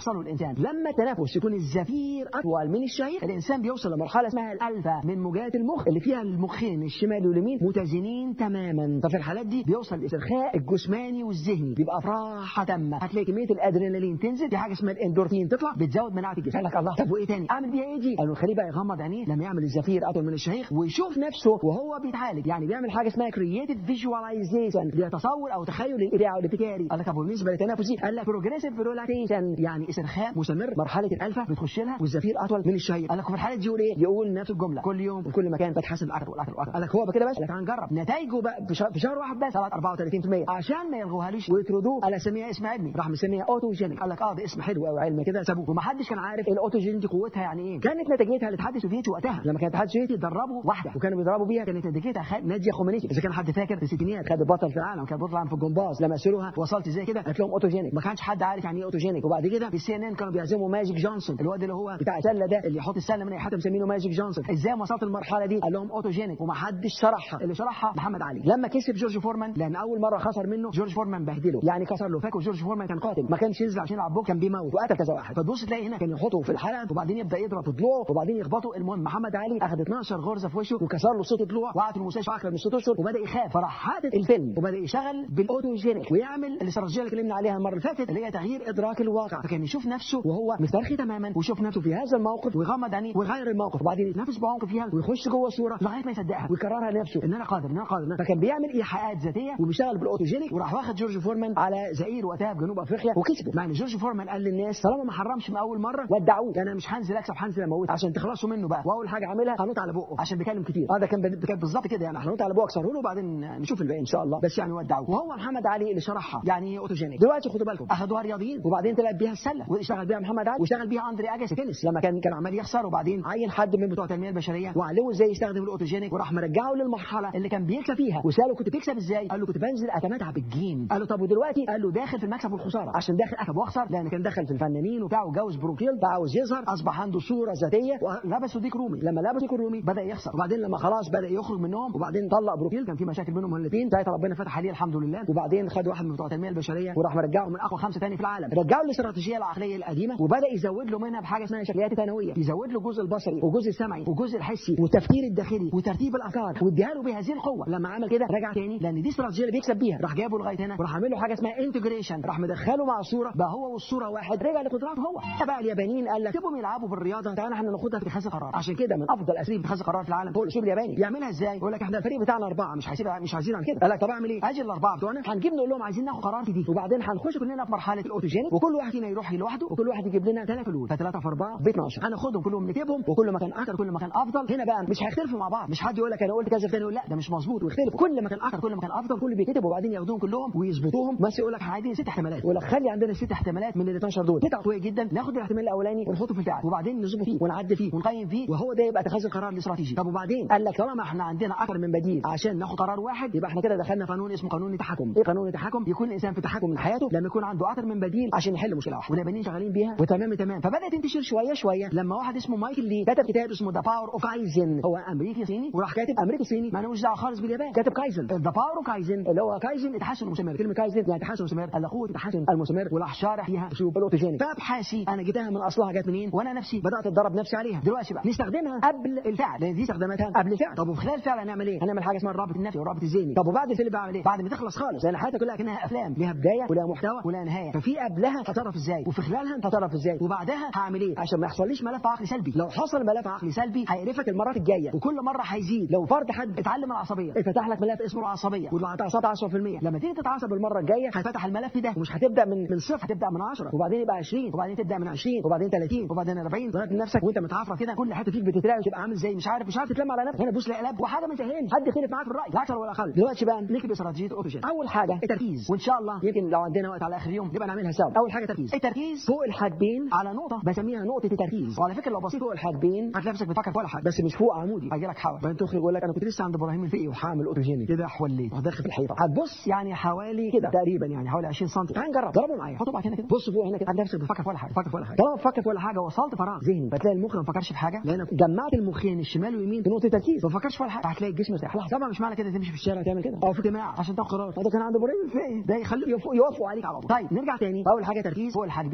الانسان لما التنفس يكون الزفير اطول من الشهيق، الانسان بيوصل لمرحله اسمها الالفا من موجات المخ اللي فيها المخين الشمال واليمين متزنين تماما. ففي الحالات دي بيوصل الاسترخاء الجسماني والذهني، بيبقى في راحه تامه. هتلاقي كميه الادرينالين تنزل، في حاجه اسمها الاندورفين تطلع بتزود مناعه الجسم. قال لك الله، طب وايه تاني اعمل بيها ايه دي؟ قالوا خليه بقى يغمض عينيه لما يعمل الزفير اطول من الشهيق ويشوف نفسه وهو بيتعالج، يعني بيعمل حاجه اسمها كرييتيف فيجواليزيشن، تصور او تخيل الابداعي والابتكاري. قال لك طب بالنسبه للتنفس دي، قال لك بروجريسيف ريلاكسيشن، يعني استرخاء مستمر، مرحله الالفا بتخش لها والزفير اطول من الشهيق. قال لك في الحاله دي يقول ايه؟ يقول نفس الجمله كل يوم وكل مكان، بتحسن الاكتر والاكتر والاكتر. قال لك هو بكده بس؟ قال لك هنجرب نتائجه بقى في شهر واحد بس طلعت أربعة وثلاثين بالمية عشان ما يلغوهاليش ويطردوه. قال سميها اسم علمي، راح مسميها اوتوجينيك. قال لك اه ده اسم حلو قوي علمي كده، سابوه ومحدش كان عارف الاوتوجين دي قوتها يعني ايه. كانت نتيجتها الاتحاد السوفيتي وقتها لما كان الاتحاد السوفيتي دربوا واحده وكانوا بيضربوا بيها، كانت نتيجتها خد ناديه خومينيتي. اذا كان حد فاكر في الستينيات خد بطل في العالم، كان بطل في الجمباز، لما سالوها وصلت ازاي كده قالت لهم اوتوجينيك. ما كانش حد عارف يعني ايه اوتوجينيك. وبعد كده في السي ان ان كانوا بيعزموا ماجيك جونسون، الواد اللي هو بتاع السله ده اللي يحط السله من اي حته مسمينه ماجيك جونسون. ازاي وصلت المرحله دي؟ قال لهم اوتوجينيك ومحدش شرحها. اللي شرحها محمد علي لما كسب جورج فورمان، لان اول مره خسر منه جورج فورمان بهدله، يعني كسر له. فاكر جورج فورمان كان قاتل، ما كانش ينزل عشان يلعب بوكس، كان بيموت وقتل كذا واحد. فتبص تلاقي هنا كان يحطه في الحلقه وبعدين يبدا يضرب في ضلوعه وبعدين يخبطه. المهم محمد علي اخذ اتناشر غرزه في وشه وكسر له صوت ضلوعه، وقعد في المستشفى اكثر من ست اشهر وبدا يخاف. فراح حاطط الفيلم وبدا يشتغل بالاوتوجينيك ويعمل الاستراتيجيه اللي اتكلمنا عليها المره اللي فاتت اللي هي تغيير ادراك الواقع. فكان يشوف نفسه وهو مسترخي تماما ويشوف نفسه في هذا الموقف ويغمض عينيه ويغير الموقف وبعدين يتنفس بعمق فيها ويخش جوه الصوره لغايه ما يصدقها ويكررها لنفسه ان انا قادر ان انا قادر. فكان بيعمل ايحاءات ذاتيه وبيشتغل بالاوتوجينيك. وراح واخد جورج فورمان على زئير وقتها بجنوب افريقيا وكسبه. مع ان جورج فورمان قال للناس طالما ما حرمش من اول مره ودعوه، انا مش هنزل اكسب، هنزل اموت عشان تخلصوا منه بقى. واول حاجه عاملها هنط على بقه عشان بيكلم كتير. هذا كان كان بالظبط كده، يعني هنط على بقه اكسره له وبعدين نشوف الباقي ان شاء الله. بس يعني ودعوه. وهو محمد علي اللي شرحها يعني ايه اوتوجينيك. دلوقتي خدوا بالكم، اخذوها رياضيين وبعدين طلعت بيها السله واشتغل بيها محمد علي واشتغل بيها اندري اجاسي تنس لما كان كان عمال يخسر، وبعدين عين حد من بتوع التنميه البشريه وعلمه ازاي يستخدم الاوتوجينيك وراح مرجعه للمرحله اللي كان بيكسب فيها. وساله كنت بتكسب ازاي؟ قال له كنت بنزل اتمتع بالجيم. قال له طب ودلوقتي؟ قال له داخل في المكسب والخساره، عشان داخل اكسب واخسر، لان كان دخل في الفنانين وبتاع وجوز بروكيل بقى عاوز يظهر، اصبح عنده صوره ذاتيه ولبسه ديك رومي. لما لبس ديك رومي بدا يخسر، وبعدين لما خلاص بدا يخرج منهم وبعدين طلق بروكيل، كان في مشاكل بينهم الاثنين، ساعتها ربنا فتح عليه الحمد لله. وبعدين خد واحد من بتوع التنميه البشريه وراح مرجعه من اقوى خمسه ثاني في العالم، رجعه للاستراتيجيه العقليه القديمه وبدا يزود له منها بحاجه اسمها شكليات ثانويه، يزود له الجزء البصري والجزء السمعي والجزء الحسي والتفكير الداخلي وترتيب الافكار واديها له بهذه القوه. لما عمل كده رجع تاني لان دي استراتيجيه اللي بيكسب بيها، راح جابه لغايه هنا وراح عامل له حاجه اسمها انتجريشن، راح مدخله مع الصوره بقى هو والصوره واحد، رجع لقدراته هو. بقى اليابانيين قال لك سيبهم يلعبوا بالرياضه، تعالى احنا ناخدها في اتخاذ القرار. عشان كده من افضل اساليب اتخاذ القرار في العالم هو الاسلوب الياباني. بيعملها ازاي؟ يقول لك احنا الفريق بتاعنا اربعه مش هيسيب مش عايزين عن كده. قال لك طب اعمل ايه؟ اجي الاربعه بتوعنا هنجيب نقول لهم عايزين ناخد قرار جديد وبعدين هنخش كلنا في مرحله الاوتوجينيك وكل واحد فينا يروح لوحده وكل واحد يجيب لنا ثلاث حلول، فثلاثه في اربعه ب اتناشر، هناخدهم كلهم نكتبهم وكل ما كان اكتر كل ما كان افضل. هنا بقى مش هيختلفوا مع بعض، مش حد يقول لك انا قلت كذا ثاني يقول لا ده مش مظبوط ويختلفوا، كل ما كان اكتر كل ما كان افضل كل بيكتب وبعدين ياخدوهم كلهم ويظبطوهم. بس يقول لك عايزين ست احتمالات، يقول لك خلي عندنا ست احتمالات من ال اتناشر دول، قطع قويه جدا، ناخد الاحتمال الاولاني ونحطه في الفعل وبعدين نظبط فيه ونعدل فيه ونقيم فيه وهو ده يبقى اتخاذ القرار الاستراتيجي. طب وبعدين قال لك طالما احنا عندنا اكتر من بديل عشان ناخد قرار واحد يبقى احنا كده دخلنا قانون اسمه قانون التحكم. ايه قانون التحكم؟ يكون الانسان في تحكم من حياته لما يكون عنده اكتر من بديل عشان يحل مشكله واحده، واليابانيين شغالين بيها وتمام تمام. فبدات تنتشر شويه شويه لما واحد اسمه مايكل لي كتب كتاب اسمه ذا باور اوف كايزن. هو امريكي صيني وراح كاتب امريكي صيني ما لهوش دعوه خالص باليابان، كاتب كايزن ذا باور اوف كايزن اللي هو كايزن التحسن المستمر. كلمه كايزن يعني تحسن مستمر، قال قوه التحسن المستمر وراح شارح فيها اسلوب الاوتوجينيك. فابحاثي انا جبتها من اصلها جت منين وانا نفسي بدات اتدرب نفسي عليها. دلوقتي بقى نستخدمها قبل الفعل لان دي استخداماتها قبل الفعل. طب وفي خلال الفعل هنعمل ايه؟ هنعمل حاجه اسمها الرابط النفسي والرابط الذهني. طب وبعد الفيلم بعمل ايه؟ بعد ما تخلص خالص لان حياتك كلها كانها افلام ليها بدايه ولها محتوى ولها نهايه، ففي قبلها هتصرف ازاي وفي خلالها هتصرف ازاي وبعدها هعمل ايه عشان ما يحصليش ملف عقلي سلبي. لو حصل ملف عقلي سلبي هيقرفك المرات الجايه وكل مره هيزيد. لو فرض حد اتعلم العصبيه اتفتح لك ملف اسمه العصبيه واتعصبت عشرة في المية، لما تيجي تتعصب المره الجايه هيفتح الملف ده ومش هتبدا من من صفر، هتبدا من عشرة وبعدين يبقى عشرين وبعدين تبدا من عشرين وبعدين ثلاثين وبعدين اربعين لغايه نفسك وانت متعفرت كده كل حته فيك بتتلاقي وتبقى عامل زي مش عارف مش عارف تتلم على نفسك. هنا بص لقلب وحاجه ما تهينش حد يختلف معاك في الراي لا اكثر ولا اقل. دلوقتي بقى نكتب استراتيجيه اوتوجين. اول حاجه التركيز، وان شاء الله يمكن لو عندنا وقت على اخر اليوم نبقى نعملها سوا. اول حاجه تركيز، التركيز فوق الحاجبين على نقطه بسميها نقطه التركيز. وعلى فكره لو بصيت فوق الحاجبين هتلاقي نفسك بتفكر في ولا حاجه بس مش فوق عمودي هيجي لك حول بعدين تخرج يقول لك انا كنت لسه عند ابراهيم الفقي وهعمل اوتوجيني كده حوليت وداخل في الحيطه. هتبص يعني حوالي كده تقريبا يعني حوالي عشرين سم. تعال نجرب جربوا معايا، حطوا بقى هنا كده بص فوق هنا كده هتلاقي نفسك بتفكر في ولا حاجه بتفكر في ولا حاجه. طالما بتفكر في ولا حاجه وصلت فراغ ذهني فتلاقي المخ ما فكرش في حاجه لانك جمعت المخين الشمال واليمين في نقطه تركيز ما فكرش في ولا حاجه. هتلاقي الجسم مرتاح. لحظه طبعا مش معنى كده تمشي في الشارع تعمل كده او في اجتماع عشان تاخد قرار. هذا كان عند ابراهيم الفقي ده يخليه يوافقوا عليك على طول. طيب نرجع تاني. اول حاجه تركيز فوق الحاجبين على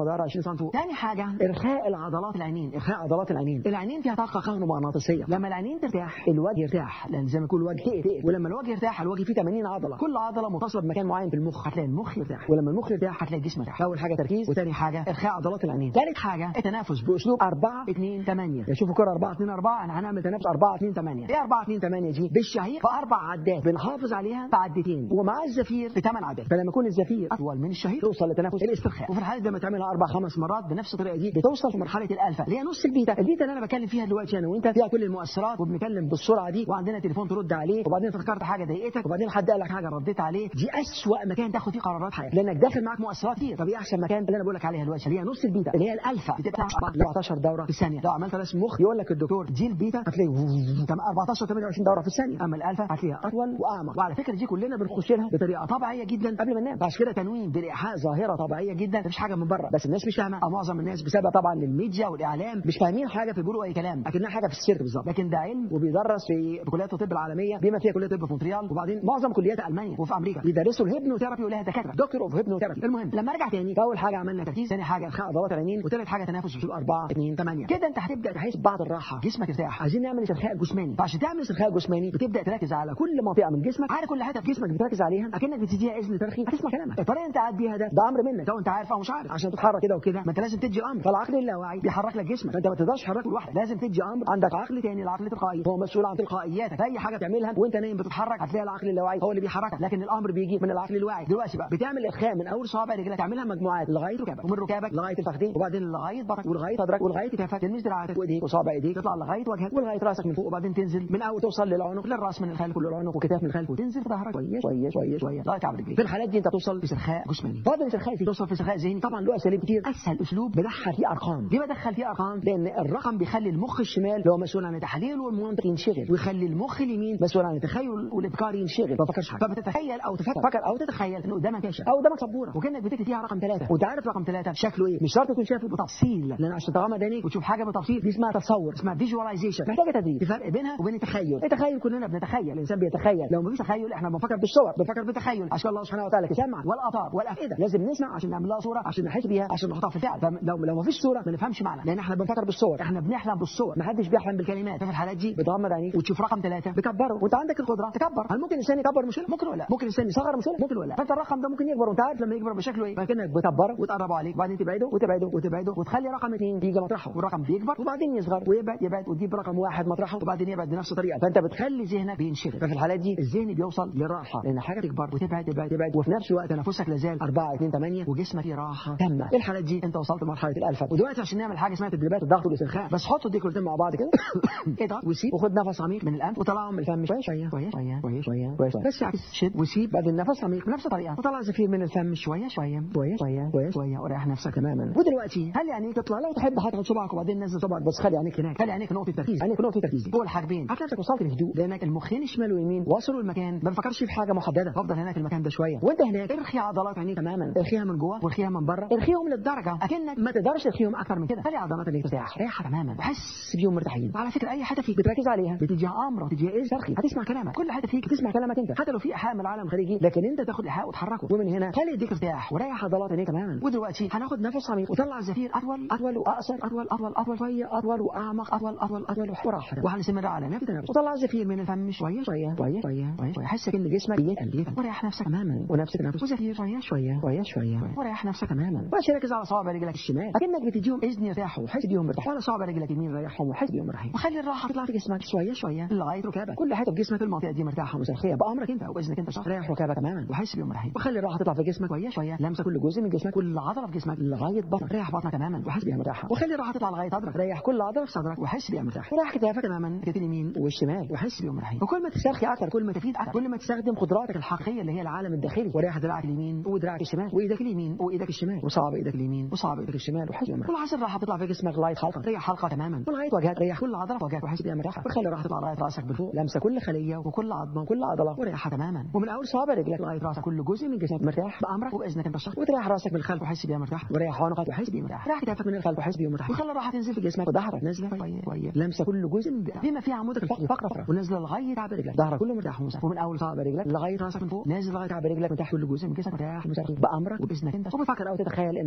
مدارها عشرين سم فوق. ثاني حاجه ارخاء العضلات العينين، ارخاء عضلات العينين. العينين فيها طاقه كهرومغناطيسيه، لما العينين ترتاح الوجه يرتاح، لان زي ما يكون الوجه تقل، ولما الوجه يرتاح الوجه فيه ثمانين عضله، كل عضله متصله بمكان معين في المخ، هتلاقي المخ يرتاح، ولما المخ يرتاح هتلاقي الجسم يرتاح. اول حاجه تركيز، وثاني حاجه ارخاء عضلات العينين. ثالث حاجه التنافس باسلوب أربعة اتنين ثمانية. شوفوا كره أربعة اتنين أربعة، انا هنعمل تنافس أربعة اتنين ثمانية. ايه أربعة اتنين ثمانية دي؟ بالشهيق باربع عدات بنحافظ عليها في عدتين، ومع الزفير في ثمان عدات، فلما يكون الزفير اطول من الشهيق توصل لتنافس الاسترخاء. وفي الحاله لما تعملها اربع خمس مرات بنفس الطريقه دي بتوصل في مرحله الالفا اللي هي نص البيتا. البيتا اللي انا بتكلم فيها دلوقتي انا وانت فيها كل المؤثرات، وبنتكلم بالسرعه دي، وعندنا تليفون ترد عليه، وبعدين فكرت حاجه ضايقتك، وبعدين حد قال لك حاجه رديت عليه. دي اسوأ مكان تاخد فيه قرارات حياتك، لانك داخل معاك مؤثرات كتير. طب ايه احسن مكان اللي انا بقول لك عليها دلوقتي اللي هي نص البيتا اللي هي الالفا، بتبقى أربعتاشر دوره في الثانيه. لو عملت رسم مخ يقول لك الدكتور دي البيتا هتلاقي أربعتاشر ثمانية وعشرين دوره في الثانيه، اما الالفا هتلاقيها اطول واعمق. وعلى فكره دي كلنا بنخش لها بطريقه طبيعيه جدا قبل ما ننام. عشان كده تنويم بالايحاء ظاهره طبيعيه جدا، مفيش حاجه من بره، بس الناس مش فاهمه، او معظم الناس بسبب طبعا الميديا والاعلام مش فاهمين حاجه، في بيقولوا اي كلام اكنها حاجه في السيرك بالظبط، لكن ده علم وبيدرس في كليات الطب العالميه بما فيها كليه الطب في مونتريال، وبعدين معظم كليات المانيا وفي امريكا بيدرسوا الهيبنوثيرابي ولها دكاتره دكتور اوف هيبنوثيرابي. المهم لما ارجع تاني، فاول حاجه عملنا تركيز، ثاني حاجه ارخاء عضلات العينين، وثالث حاجه تنافس في أربعة اتنين ثمانية. كده انت هتبدا تحس ببعض الراحه، جسمك يرتاح. عايزين نعمل استرخاء جسماني، فعشان تعمل استرخاء جسماني بتبدا تركز على كل منطقه من جسمك، على كل حته في جسمك بتركز عليها اكنك بتديها اذن ترخي، هتسمع كلامك. الطريقه انت قاعد بيها ده ده امر منك، لو انت عارف او مش عارف، عشان تتحرك كده وكده ما انت لازم تدي امر، فالعقل اللاواعي بيحرك لك جسمك، فانت ما تقدرش تحركه لوحدك، لازم تدي امر. عندك عقل تاني، العقل التلقائي هو مسؤول عن تلقائياتك، اي حاجه تعملها وانت نايم بتتحرك هتلاقي العقل اللاواعي هو اللي بيحركك، لكن الامر بيجي من العقل الواعي. دلوقتي بقى بتعمل ارخاء من اول صابع رجلك، تعملها مجموعات لغايه ركبك، ومن ركبك لغايه الفخذين، وبعدين لغايه بطنك، ولغايه صدرك، ولغايه كتافك، تلمس دراعاتك وايديك وصابع ايديك، تطلع لغايه وجهك ولغايه راسك من فوق، وبعدين تنزل من اول توصل للعنق، للراس من الخلف، كل العنق وكتاف من الخلف، وتنزل في ظهرك شويه شويه شويه شويه لغايه عند رجليك. في الحالات دي انت توصل لاسترخاء جسماني. بعد الاسترخاء توصل في استرخاء ذهني. طبعا له اساليب كتير، اسهل اسلوب بدخل فيه ارقام. ليه بدخل فيه ارقام؟ لان الرقم بيخلي المخ الشمال اللي هو مسؤول عن التحليل والمنطق ينشغل، ويخلي المخ اليمين مسؤول عن التخيل والابكار ينشغل، ما تفكرش حاجه، فبتتخيل او تفكر او تتخيل ان قدامك شاشه او قدامك سبوره وكانك بتكتب فيها رقم ثلاثه، وانت عارف رقم ثلاثه شكله ايه، مش شرط تكون شايفه بتفصيل، لان عشان تغمض عينيك وتشوف حاجه بتفصيل دي اسمها تصور، اسمها فيجواليزيشن، محتاجه تدريب. في فرق بينها وبين التخيل. التخيل كلنا بنتخيل، الانسان بيتخيل، لو مفيش تخيل احنا بنفكر بالصور، بنفكر بالتخيل، عشان الله سبحانه وتعالى سمع والاطار والافئده لازم نسمع عشان نعمل لها صوره، عشان نحس بيها، عشان نحطها في الفعل. فلو لو مفيش صوره ما نفهمش معنى، لان احنا بنفكر بالصور، احنا بنحلم بالصور، ما حدش بيحلم بالكلمات. ففي الحالات دي بتغمض عينيك وتشوف رقم ثلاثه بكبره، وانت عندك القدره تكبر. هل ممكن الانسان يكبر مشكله؟ ممكن ولا لا؟ ممكن الانسان يصغر مشكله؟ ممكن ولا لا؟ فانت الرقم ده ممكن يكبر، وانت عارف لما يكبر بشكله ايه، فكانك بتكبره وتقربه عليك، وبعدين تبعده وتبعده وتبعده وتخلي رقم اثنين يجي مطرحه، والرقم بيكبر وبعدين يصغر ويبعد يبعد، وتجيب رقم واحد مطرحه وبعدين يبعد بنفس الطريقه، فانت بتخلي ذهنك بينشغل. ففي الحالات دي الذهن بيوصل لراحه، لان حاجه تكبر وتبعد تبعد تبعد، وفي نفس الوقت تنفسك لازال أربعة اتنين ثمانية، وجسمك فيه راحه تامه. في الحالات دي انت وصلت لمرحله الالفا. ودلوقتي عشان نعمل حاجه اسمها تدريبات الضغط والاسترخاء، بس حط ايديك الاثنين مع بعض كده اضغط وسيب، وخد نفس عميق من الانف وطلعه من الفم شويه شويه شويه شويه شويه شويه شويه، بس عكس شد وسيب، بعد النفس عميق بنفس الطريقه، وطلع زفير من الفم شويه شويه شويه شويه شويه شويه، وريح نفسك تماما. ودلوقتي هل عينيك تطلع، لو تحب هتحط صبعك وبعدين نزل صبعك، بس خلي عينيك هناك، خلي عينيك نقطه تركيز، عينيك نقطه تركيز دي هو الحاجبين، هتلاقي نفسك وصلت للهدوء، لانك المخين شمال ويمين وصلوا المكان، ما بفكرش في حاجه محدده، افضل هناك المكان ده شويه، وانت هناك ارخي عضلات عينيك تماما، ارخيها من جوه وارخيها من بره، ارخيهم للدرجه اكنك ما تقدرش ترخيهم اكتر من كده، خلي عضلات عينيك ترتاح، ريحها تماما وحس بيهم مرتاحين. وعلى فكره اي حته فيك بتركز عليها بتديها امر وتديها ايه ترخي، هتسمع كلامك، كل حته فيك بتسمع كلامك انت، حتى لو في ايحاء من العالم الخارجي، لكن انت تاخد ايحاء وتحركه، ومن هنا خلي ايديك ترتاح وريح عضلات عينيك تماما. ودلوقتي هناخد نفس عميق وطلع الزفير اطول اطول واقصر، اطول اطول اطول شويه، اطول واعمق، اطول اطول اطول وراحه، وهنستمر على نفس التنفس، وطلع الزفير من الفم شويه شويه شويه شويه شويه، حس ان جسمك بيتقل، وريح نفسك تماما، ونفس التنفس، وزفير شويه شويه شويه شويه، وريح نفسك تماما، وعشان ركز على صوابع رجلك الشمال اكنك بتديهم اذن يرتاحوا وحس بيهم مرتاحين، على صوابع رجلك اليمين ريحهم وحس بيهم مرتاحين، وخلي الراحه تطلع في جسمك شويه شويه لغايه ركبك، كل حته في جسمك المنطقه دي مرتاحه ومسترخيه بامرك انت وباذنك انت، صح، ريح ركبك تماما وحس بيهم مرتاحين، وخلي الراحه تطلع في جسمك شويه شويه، لمسه كل جزء من جسمك، كل عضله في جسمك لغايه بطنك، ريح بطنك تماما وحس بيها مرتاحه، وخلي الراحه تطلع لغايه صدرك، ريح كل عضله في صدرك وحس بيها مرتاحه، وريح كتافك تماما، كتف اليمين والشمال وحس بيهم مرتاحين، وكل ما تسترخي اكثر كل ما تفيد اكثر، كل ما تستخدم قدراتك الحقيقيه اللي هي العالم الداخلي، وريح دراعك اليمين ودراعك الشمال وايدك اليمين وايدك الشمال وصابع ايدك اليمين وصابع ايدك الشمال وحس بيهم مرتاحين، ولاحظ الراحه تطلع في جسمك لغايه حلقه، ريح حلقه تماما ولغايه وجهك، ريح كل عضله في وجهك وحس بيها مرتاحه، وخلي الراحه تطلع لغايه راسك بالفوق، لمسه كل خليه وكل عظمه وكل عضله وريحها تماما، ومن اول صابع رجلك لغايه راسك كل جزء من جسمك مرتاح بامرك وباذنك انت الشخص، وتريح راسك من الخلف وحس بيها مرتاح، وريح عنقك وحس بيها مرتاح، ريح كتافك من الخلف وحس بيها مرتاح، وخلي الراحه تنزل في جسمك، وظهرك نازله شويه شويه، لمسه كل جزء من بما فيه عمودك الفقري فقره فقره، ونازله لغايه كعب رجلك، ظهرك كله مرتاح ومسافر، ومن اول صابع رجلك لغايه راسك من فوق نازل لغايه كعب رجلك، مرتاح كل جزء من جسمك مرتاح ومسافر بامرك وباذنك انت، وبفكر او تتخيل ان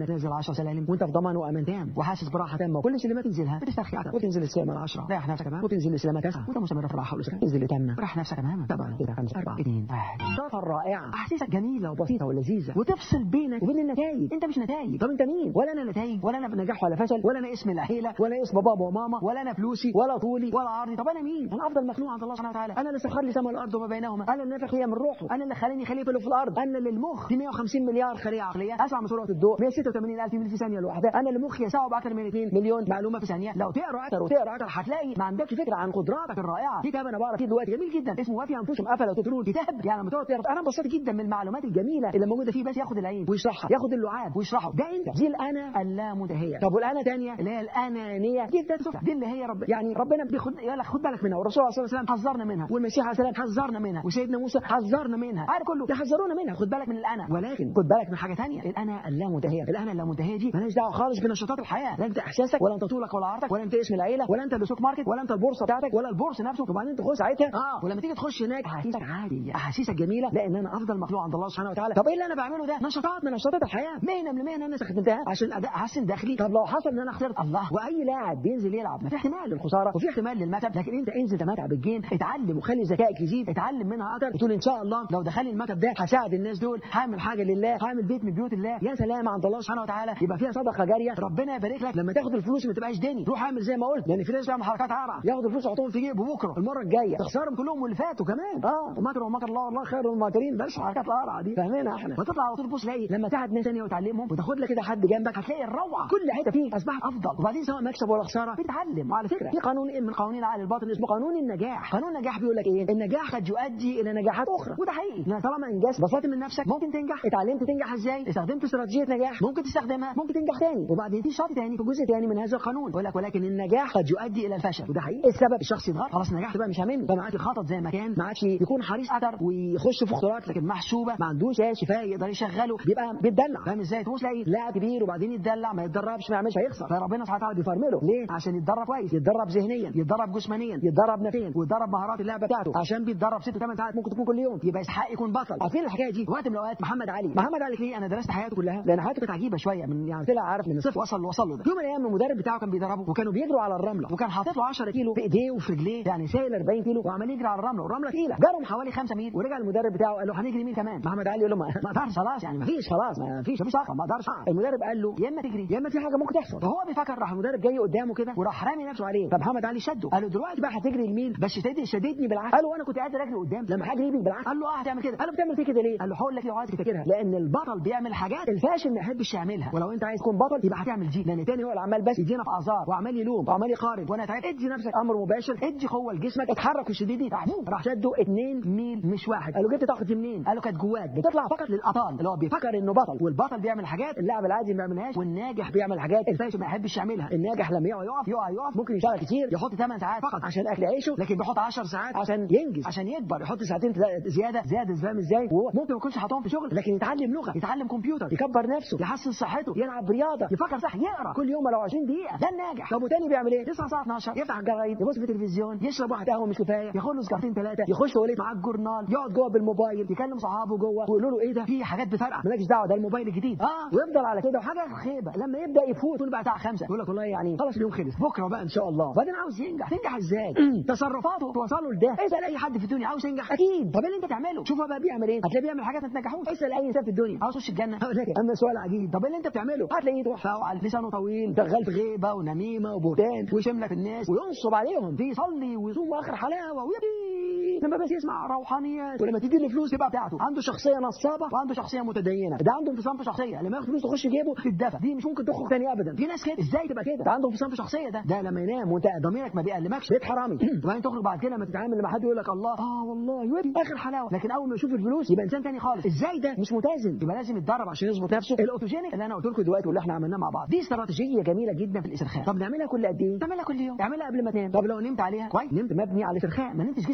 انك تنزل عشر سلالم وانت في ضمان وامان تام وحاسس براحه تامه، وكل سلمه تنزلها بتسترخي اكتر، وتنزل السلمه العشرة ريح نفسك تمام، وتنزل السلمه تسعة وانت مستمر في الراحه والسكن، تنزل لثامنه وريح نفسك تماما. طبعا كده خمسة أربعة اثنين واحد. سفر رائعه، احاسيسك جميله وبسيطه ولذيذه، وتفصل بينك وبين النتائج. انت مش نتائج. طب انت مين؟ ولا انا نتائج، ولا انا نجاح ولا فشل، ولا انا اسم العيله، ولا اسم بابا وماما، ولا انا فلوسي، ولا طولي، ولا عرضي. طب انا مين؟ انا افضل مخلوق عند الله سبحانه وتعالى. انا اللي سخر لي سماء والارض وما بينهما، انا اللي نفخ فيها من روحه، انا اللي خلاني خليفه في الارض، انا اللي المخ في مية وخمسين مليار خليه عقليه اسرع من سرعه الضوء مية وستة وثمانين ألف ميل في ثانيه الواحده، انا اللي مخي يستوعب اكثر من اثنين مليون معلومه في ثانيه. لو تقرا اكثر وتقرا اكثر هتلاقي ما عندكش فكره عن قدراتك الرائعه. في كتاب انا بقرا فيه دلوقتي جميل جدا اسمه وافي انفسهم افلا تبصرون، كتاب يعني لما تقعد تقرا انا انبسطت جدا من المعلومات الجميله اللي موجوده فيه، بس ياخد العين ويشرحها، ياخد اللعاب ويشرحه. ده انت دي الانا اللامنتهيه. طب والانا ثانيه اللي هي الانانيه جدا، دي اللي هي رب يعني ربنا بياخد يقول لك خد بالك منها، والرسول صلى الله عليه وسلم حذرنا منها، والمسيح عليه السلام حذرنا منها، وسيدنا موسى حذرنا منها، عارف كله يحذرونا منها. خد بالك من الانا، ولكن خد بالك من حاجه ثانيه، الانا اللامنتهيه. الانا اللامنتهيه دي مالهاش دعوه خالص بنشاطات الحياه، لا انت احساسك ولا انت طولك ولا عرضك ولا انت اسم العيله ولا انت السوق ماركت ولا انت البورصه بتاعتك ولا البورصه نفسه. وبعدين تخش ساعتها اه ولما تيجي تخش هناك احاسيسك عاديه، احاسيسك جميله، لان انا افضل مخلوق عند الله سبحانه وتعالى. طب ايه اللي انا بعمله ده؟ نشاطات من نشاطات الحياه، مهنه من المهن انا استخدمتها عشان احسن دخلي. طب لو حصل ان انا خسرت الله، واي لاعب بينزل يلعب ما في احتمال للخساره وفي احتمال للمكسب، لكن انت انزل تمتع بالجيم، اتعلم وخلي ذكائك يزيد، اتعلم منها اكتر، وتقول ان شاء الله لو دخل المكسب ده هساعد الناس دول، هعمل حاجه لله، هعمل بيت من بيوت الله. يا سلام عند الله سبحانه وتعالى، يبقى فيها صدقه جاريه، ربنا يبارك لك. لما تاخد الفلوس ما تبقاش ديني، روح اعمل زي ما قلت، لان في ناس بيعمل حركات عرع، ياخد الفلوس يحطهم في جيبه بكره المره الجايه تخسرهم كلهم واللي فاتوا كمان. اه ومكر ومكر الله والله خير الماكرين، بلاش حركات القرعه دي، فاهمينها احنا. وتطلع على طول تبص تلاقي لما تقعد ناس ثانيه وتعلمهم وتاخد لك كده حد جنبك، هتلاقي الروعه كل حته فيك اصبحت افضل. وبعدين سواء مكسب ولا خساره بتتعلم. وعلى فكره في قانون من قوانين العقل الباطن اسمه قانون النجاح. قانون النجاح بيقول لك ايه؟ النجاح قد يؤدي الى نجاحات اخرى، وده حقيقي. لان طالما انجزت بسطت من نفسك ممكن تنجح، اتعلمت تنجح ازاي، استخدمت استراتيجيه نجاح ممكن تستخدمها ممكن تنجح تاني. وبعدين في شرط تاني في جزء تاني من هذا القانون يقول لك ولكن النجاح قد يؤدي الى الفشل، وده حقيقي. السبب الشخص يتغير، خلاص نجحت بقى مش هاممني، فما عادش يخطط زي ما كان، ما عادش يكون حريص اكتر ويخش في خطوات لكن محسوبه، ما عندوش شفاء يقدر يشغله، بيبقى بيتدلع. فاهم ازاي؟ تبص تلاقي لاعب كبير وبعدين يتدلع، ما يتدربش ما يعملش هيخسر، فربنا سبحانه وتعالى بيفرمله ليه؟ عشان يتدرب كويس، يتدرب ذهنيا، يتدرب جسمانيا، يتدرب نفسيا، ويتدرب مهارات اللعبه بتاعته، عشان بيتدرب ست ثمان ساعات ممكن تكون كل يوم، يبقى يستحق يكون بطل. عارفين الحكايه دي؟ وقت من الاوقات محمد علي محمد علي ليه انا درست حياته كلها، لان حياته كانت عجيبه شويه، من يعني طلع عارف من الصفر وصل اللي وصل له ده. يوم من الايام المدرب بتاعه كان بيدربه وكانوا بيجروا على الرمله، وكان حاطط له عشرة كيلو في ايديه وفي رجليه، يعني شايل أربعين كيلو وعمال يجري على الرمله، والرمله ثقيله. جرهم حوالي خمسة ميل ورجع المدرب بتاعه قال له هنجري ميل كمان. محمد علي يقول له ما اقدرش خلاص، يعني ما فيش خلاص ما فيش مفيش طاقه ما اقدرش. المدرب قال له يا اما تجري يا اما في حاجه ممكن تحصل. فهو بيفكر، راح المدرب جاي قدامه كده وراح رامي نفسه عليه، فمحمد علي شده قال له دلوقتي بقى هتجري الميل بس شددني شددني بالعكس. قال له انا كنت قادر اجري قدام لما هجري بيك بالعكس. قال له اه هتعمل كده. قال له بتعمل فيه كده ليه؟ قال له هقول لك ليه عايزك تفتكرها، لان البطل بيعمل حاجات الفاشل ما يحبش يعملها، ولو انت عايز تكون بطل يبقى هتعمل دي، لان تاني هو اللي عمال بس يدينا في اعذار وعمال يلوم وعمال يقارن وانا تعبت. ادي نفسك امر مباشر، ادي قوه لجسمك، اتحرك وشديدي. راح شده اتنين ميل مش واحد. قال له جبت طاقه دي منين؟ قال له كانت جواك، بتطلع فقط للابطال اللي هو بيفكر انه بطل، والبطل بيعمل حاجات اللاعب العادي ما بيعملهاش، والناجح بيعمل حاجات الفاشل ما يحبش يعملها. الناجح لما يقع يقف يقع يقف ممكن يشتغل كتير، يحط ثمان ساعات فقط عشان اكل عيشه، لكن بيحط عشر ساعات عشان ينجز عشان يكبر، يحط ساعتين زياده زياده. فاهم ازاي؟ وهو ممكن ما يكونش حاطهم في شغل، لكن يتعلم لغه، يتعلم كمبيوتر، يكبر نفسه، يحسن صحته، يلعب رياضه، يفكر صح، يقرا كل يوم لو عشرين دقيقه. ده الناجح. طب وتاني بيعمل ايه؟ تسعة ساعة اتناشر يفتح الجرايد، يبص في التلفزيون، يشرب واحد قهوه مش كفايه، ياخد له سكرتين ثلاثه، يخش وليه مع الجورنال، يقعد جوه بالموبايل، يكلم صحابه جوه ويقولوا له ايه ده؟ في حاجات بتفرقع مالكش دعوه، ده الموبايل الجديد. اه ويفضل على كده، وحاجه خيبه لما يبدا يفوت يقول بقى بتاع خمسه، يقول لك والله يعني خلاص اليوم خلص بكره بقى ان شاء الله. بعدين عاوز ينجح، تنجح ازاي؟ تصرفاته توصله لده. اسال اي حد في الدنيا عاوز ينجح اكيد. طب اللي انت تعمله شوف هو بقى بيعمل ايه، هتلاقيه بيعمل حاجات ما تنجحوش. اسال اي انسان في الدنيا عاوز يخش الجنه هقول لك اما سؤال عجيب، طب اللي انت بتعمله هتلاقيه يروح فاوعل لسانه طويل شغال في غيبه ونميمه وبهتان ويشملك الناس وينصب عليهم، في يصلي ويصوم اخر حلاوه ويبي لما بس يسمع روحانيات، ولما تدي له فلوس تبقى بتاعته. عنده شخصيه نصابه وعنده شخصيه متدينه، ده عنده انفصام في شخصيه، لما ياخد فلوس تخش جيبه تتدفى، دي مش ممكن تخرج تاني ابدا. في ناس كده ازاي تبقى كده؟ ده عنده انفصام في شخصيه، ده ده لما ينام وانت ضميرك ما بيألمكش بيت حرامي وبعدين تخرج بعد كده لما تتعامل لما حد يقول لك الله اه والله يودي اخر حلاوه، لكن اول ما يشوف الفلوس يبقى انسان تاني خالص. ازاي ده؟ مش متزن. يبقى لازم يتدرب عشان يظبط نفسه. الاوتوجينيك اللي انا قلت لكم دلوقتي واللي احنا عملناه مع بعض دي استراتيجيه جميله جدا في الاسترخاء. طب نعملها كل قد ايه؟ تعملها كل يوم، تعملها قبل ما تنام. طب لو نمت عليها كويس، نمت مبني على الاسترخاء، ما نمتش جسمك تعبان،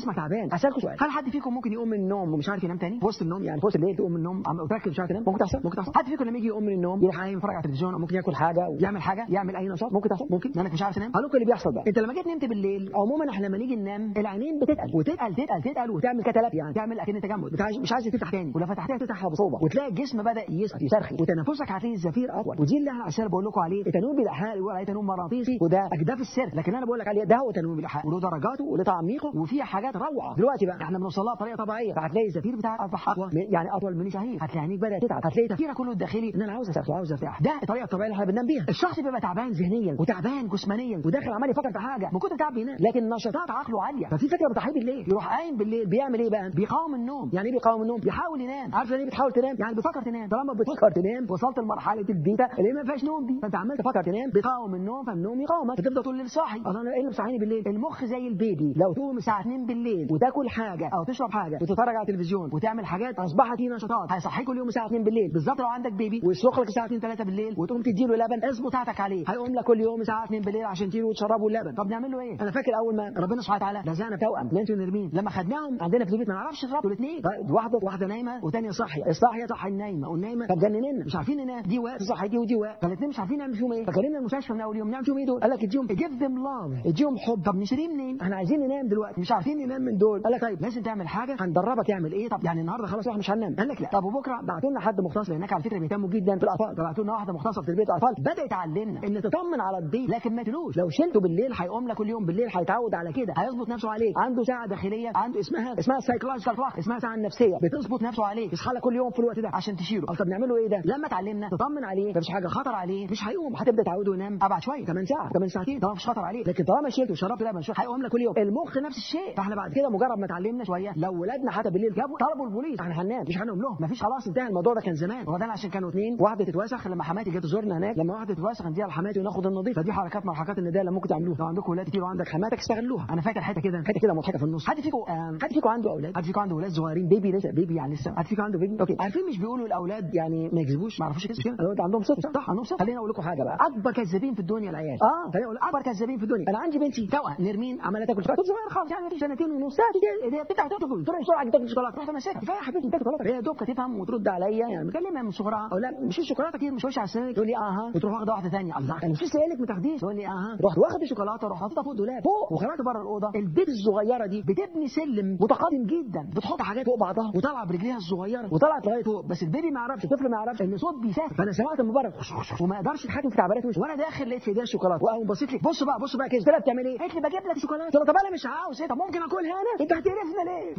اسالكم سؤال، هل حد فيكم ممكن يقوم من النوم ومش عارف ينام تاني في وسط النوم؟ يعني في وسط الليل تقوم من النوم عم وتركز مش عارف تنام؟ ممكن تحصل؟ ممكن تحصل. حد فيكم لما يجي يقوم من النوم يروح قايم يتفرج على التلفزيون او ممكن ياكل حاجه ويعمل حاجه، يعمل اي نشاط؟ ممكن تحصل؟ ممكن لانك مش عارف تنام. هقول لكم اللي بيحصل بقى. انت لما جيت نمت بالليل عموما احنا لما نيجي ننام العينين بتتقل وتتقل تتقل تتقل وتعمل كتلات، يعني تعمل اكن تجمد، مش عايز تفتح تاني، ولو فتحتها تفتحها بصعوبه وتلاقي الجسم بدا يسقط يسترخي وتنفسك هتلاقي الزفير اطول. ودي اللي انا بقول لكم عليه التنويم بالاحياء، يقول عليه تنويم مغناطيسي وده اجداف السر، لكن انا بقول لك عليه ده هو تنويم بالاحياء وله درجاته وله تعميقه وفيه حاجات روعه. دلوقتي بقى احنا بنوصل لها بطريقه طبيعيه، فهتلاقي الزفير بتاعك اصبح اقوى يعني اطول من شهيق، هتلاقي عينيك بدات تتعب، هتلاقي تفكيرك كله الداخلي ان انا عاوز استرخي وعاوز ارتاح. ده الطريقه الطبيعيه اللي احنا بننام بيها. الشخص بيبقى تعبان ذهنيا وتعبان جسمانيا وداخل عمال يفكر في حاجه من كتر تعب بينام، لكن نشاطات عقله عاليه، ففي فكره بتصحيه بالليل يروح قايم بالليل بيعمل ايه بقى؟ بيقاوم النوم. يعني ايه بيقاوم النوم؟ بيحاول ينام. عارف يعني ايه بتحاول تنام؟ يعني بتفكر تنام. طالما بتفكر تنام وصلت لمرحله البيتا اللي ما فيهاش نوم دي، فانت عمال تفكر تنام بيقاوم النوم، فالنوم يقاومك فتفضل طول الليل صاحي. انا ايه اللي بيصحيني بالليل؟ المخ زي البيبي، لو تقوم الساعه اتنين بالليل وتاكل حاجه او تشرب حاجه وتتفرج على التلفزيون وتعمل حاجات اصبحت فيه نشاطات هيصحيك كل يوم الساعه اتنين بالليل بالظبط. لو عندك بيبي ويصرخ لك الساعه اتنين تلاته بالليل وتقوم تديله لبن اظبط بتاعتك عليه، هيقوم لك كل يوم الساعه اتنين بالليل عشان تديله وتشربه اللبن. طب نعمل له ايه؟ انا فاكر اول ما ربنا سبحانه وتعالى رزقنا توأم نانسي ونرمين، لما خدناهم عندنا في البيت ما نعرفش نضرب الاثنين، واحده واحده نايمه والثانيه صاحيه، الصاحيه صح النايمه والنايمه فجنننا مش عارفين ننام، دي وقت صح دي ودي وقت، فالاثنين مش عارفين نعمل فيهم ايه، فجالنا المستشفى من اول يوم نعمل فيهم ايه دول؟ قال لك اديهم جيف ذيم لاف، اديهم حب. طب نشتريه منين؟ احنا عايزين ننام دلوقتي مش عارفين ننام من دول. قال لك طيب لازم تعمل حاجه هندربك تعمل ايه؟ طب يعني النهارده خلاص احنا مش هننام. قال لك لا. طب وبكره بعتوا لنا حد مختص هناك على فكره بيهتموا جدا بالاطفال، فبعتوا لنا واحده مختصه في تربيه الاطفال بدات تعلمنا ان تطمن على الضيف، لكن ما تلوش لو شلته بالليل هيقوم لك كل يوم بالليل هيتعود على كده، هيظبط نفسه عليك، عنده ساعه داخليه عنده اسمها اسمها سايكولوجيكال كلوك، اسمها ساعه نفسيه بتظبط نفسه عليك، يصحى لك كل يوم في الوقت ده عشان تشيله. طب نعمله ايه ده؟ لما اتعلمنا تطمن عليه مفيش حاجه خطر عليه مش هيقوم، هتبدا تعوده ينام ابعد شويه كمان ساعه كمان ساعتين، طبعا مفيش خطر عليه، لكن طالما شلته وشربت لبن شويه هيقوم لك كل يوم. المخ نفس الشيء، فاحنا بعد كده مجرد ما اتعلمنا شويه لو ولادنا حتى بالليل جابوا طلبوا البوليس احنا هننام مش هنقوم لهم، مفيش خلاص انتهى الموضوع ده. كان زمان هو ده عشان كانوا اثنين واحده تتوسخ، لما حماتي جت تزورنا هناك لما واحده تتوسخ نديها لحماتي وناخد النظيف، فدي حركات من حركات النداء اللي ممكن تعملوها. لو عندكم ولاد كتير وعندك حماتك استغلوها. انا فاكر حته كده حته كده مضحكه في النص. حد فيكم آه حد فيكم عنده اولاد؟ حد فيكم عنده اولاد صغيرين بيبي لسه بيبي يعني لسه؟ حد فيكم عنده بيبي؟ اوكي عارفين مش بيقولوا الاولاد يعني ما يكذبوش ما يعرفوش يكذبوا كده؟ الاولاد عندهم صدق صح عندهم صدق. خليني اقول لكم حاجه بقى، اكبر كذابين في الدنيا العيال. اه خليني اقول اكبر كذابين في الدنيا. انا عندي بنتي توأم نرمين عماله تاكل شوكولاته صغيره خالص يعني مفيش سنتين ونص، هي بتفتح تاكل تروح بسرعه تاكل شوكولاته رحت ماسكها كفايه يا حبيبتي تاكل شوكولاته، هي دوبك تفهم وترد عليا يعني مكلمها من صغرها او لا مش الشوكولاته كتير مش وش على السنه، تقول لي اها وتروح واخده واحده ثانيه الله انا مش لسه قايل لك ما تاخديش، تقول لي اها رحت واخد الشوكولاته رحت حاططها فوق الدولاب فوق وخرجت بره الاوضه. البيت الصغيره دي بتبني سلم متقدم جدا، بتحط حاجات فوق بعضها وطالعه برجليها الصغيره وطلعت لغايه فوق، بس البيبي ما يعرفش الطفل ما يعرفش ان صوت بيسافر، فانا سمعت من بره وما اقدرش اتحكم في تعبيرات وشي، وانا داخل لقيت في ايديها الشوكولاته وقام بصيت لي بص بقى بص بقى كده، قلت لها بتعمل ايه؟ قالت لي بجيب لك شوكولاته. قلت لها طب انا مش عاوز، طب ممكن اكلها انا؟ انت هتقرفنا ليه؟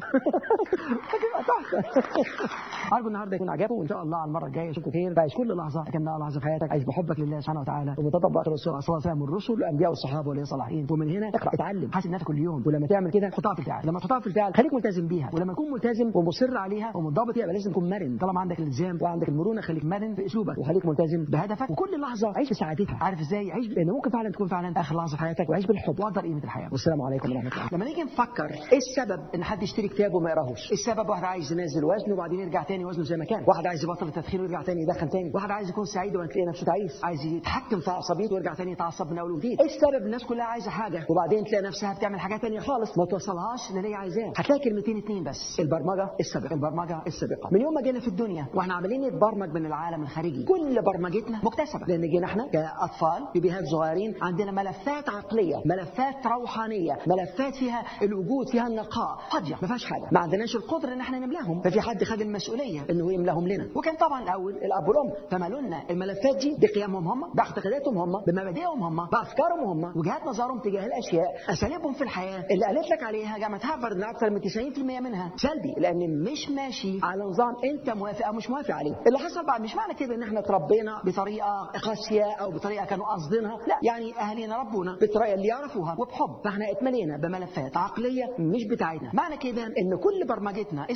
هتبقى تحفه. ارجو النهارده يكون عجبكم وان شاء الله على المره الجايه اشوفكم خير. تعيش كل لحظه كانها لحظه في حياتك، عيش بحبك لله سبحانه وتعالى وبتطبق الرسول صلى الله عليه وسلم والرسل والانبياء والصحابه واللي صالحين، ومن هنا اقرا اتعلم حاسب نفسك كل يوم، ولما تعمل كده حطها في الفعل، لما تحطها في الفعل خليك ملتزم بيها، ولما تكون ملتزم ومصر عليها ومنضبط يبقى لازم تكون مرن. طالما عندك الالتزام وعندك المرونه خليك مرن في اسلوبك وخليك ملتزم بهدفك، وكل لحظه عيش بسعادتها. عارف ازاي؟ عيش لان ممكن فعلا تكون فعلا اخر لحظه في حياتك، وعيش بالحب وقدر قيمه الحياه. والسلام عليكم ورحمه الله. لما نيجي نفكر ايه السبب ان حد يشتري كتاب وما يقراهوش؟ السبب واحد عايز ينزل وزنه وبعدين يرجع تاني وزنه زي ما كان، واحد عايز يبطل التدخين ويرجع تاني يدخن تاني، واحد عايز يكون سعيد وما تلاقي نفسه تعيس، عايز يتحكم في عصبيته ويرجع تاني يتعصب من اول وجديد. ايه السبب؟ الناس كلها عايزه حاجه وبعدين تلاقي نفسها بتعمل حاجات تانية خالص ما توصلهاش للي هي عايزاه. هتلاقي كلمتين اتنين بس، البرمجه السابقه البرمجه السابقه. من يوم ما جينا في الدنيا واحنا عمالين نتبرمج من العالم الخارجي، كل برمجتنا مكتسبه لان جينا احنا كاطفال بيبيهات صغيرين عندنا ملفات عقليه ملفات روحانيه ملفات فيها الوجود فيها النقاء فاضيه ما فيهاش حاجه، ما عندناش القدره ان احنا نملاهم، ففي حد خد المسؤوليه انه يملاهم لنا، وكان طبعا الاول الاب والام، فمالوا لنا الملفات دي بقيمهم هم باعتقاداتهم هم بمبادئهم هم بافكارهم هم وجهات نظرهم تجاه الاشياء اساليبهم في الحياه اللي قالت لك عليها جامعه هارفارد ان اكثر من تسعين في المية منها سلبي لان مش ماشي على نظام انت موافق او مش موافق عليه. اللي حصل بعد مش معنى كده ان احنا اتربينا بطريقه قاسيه او بطريقه كانوا قاصدينها، لا يعني اهالينا ربونا بالطريقه اللي يعرفوها وبحب، فاحنا اتملينا بملفات عقليه مش بتاعتنا. معنى كده ان كل برمجتنا السابقه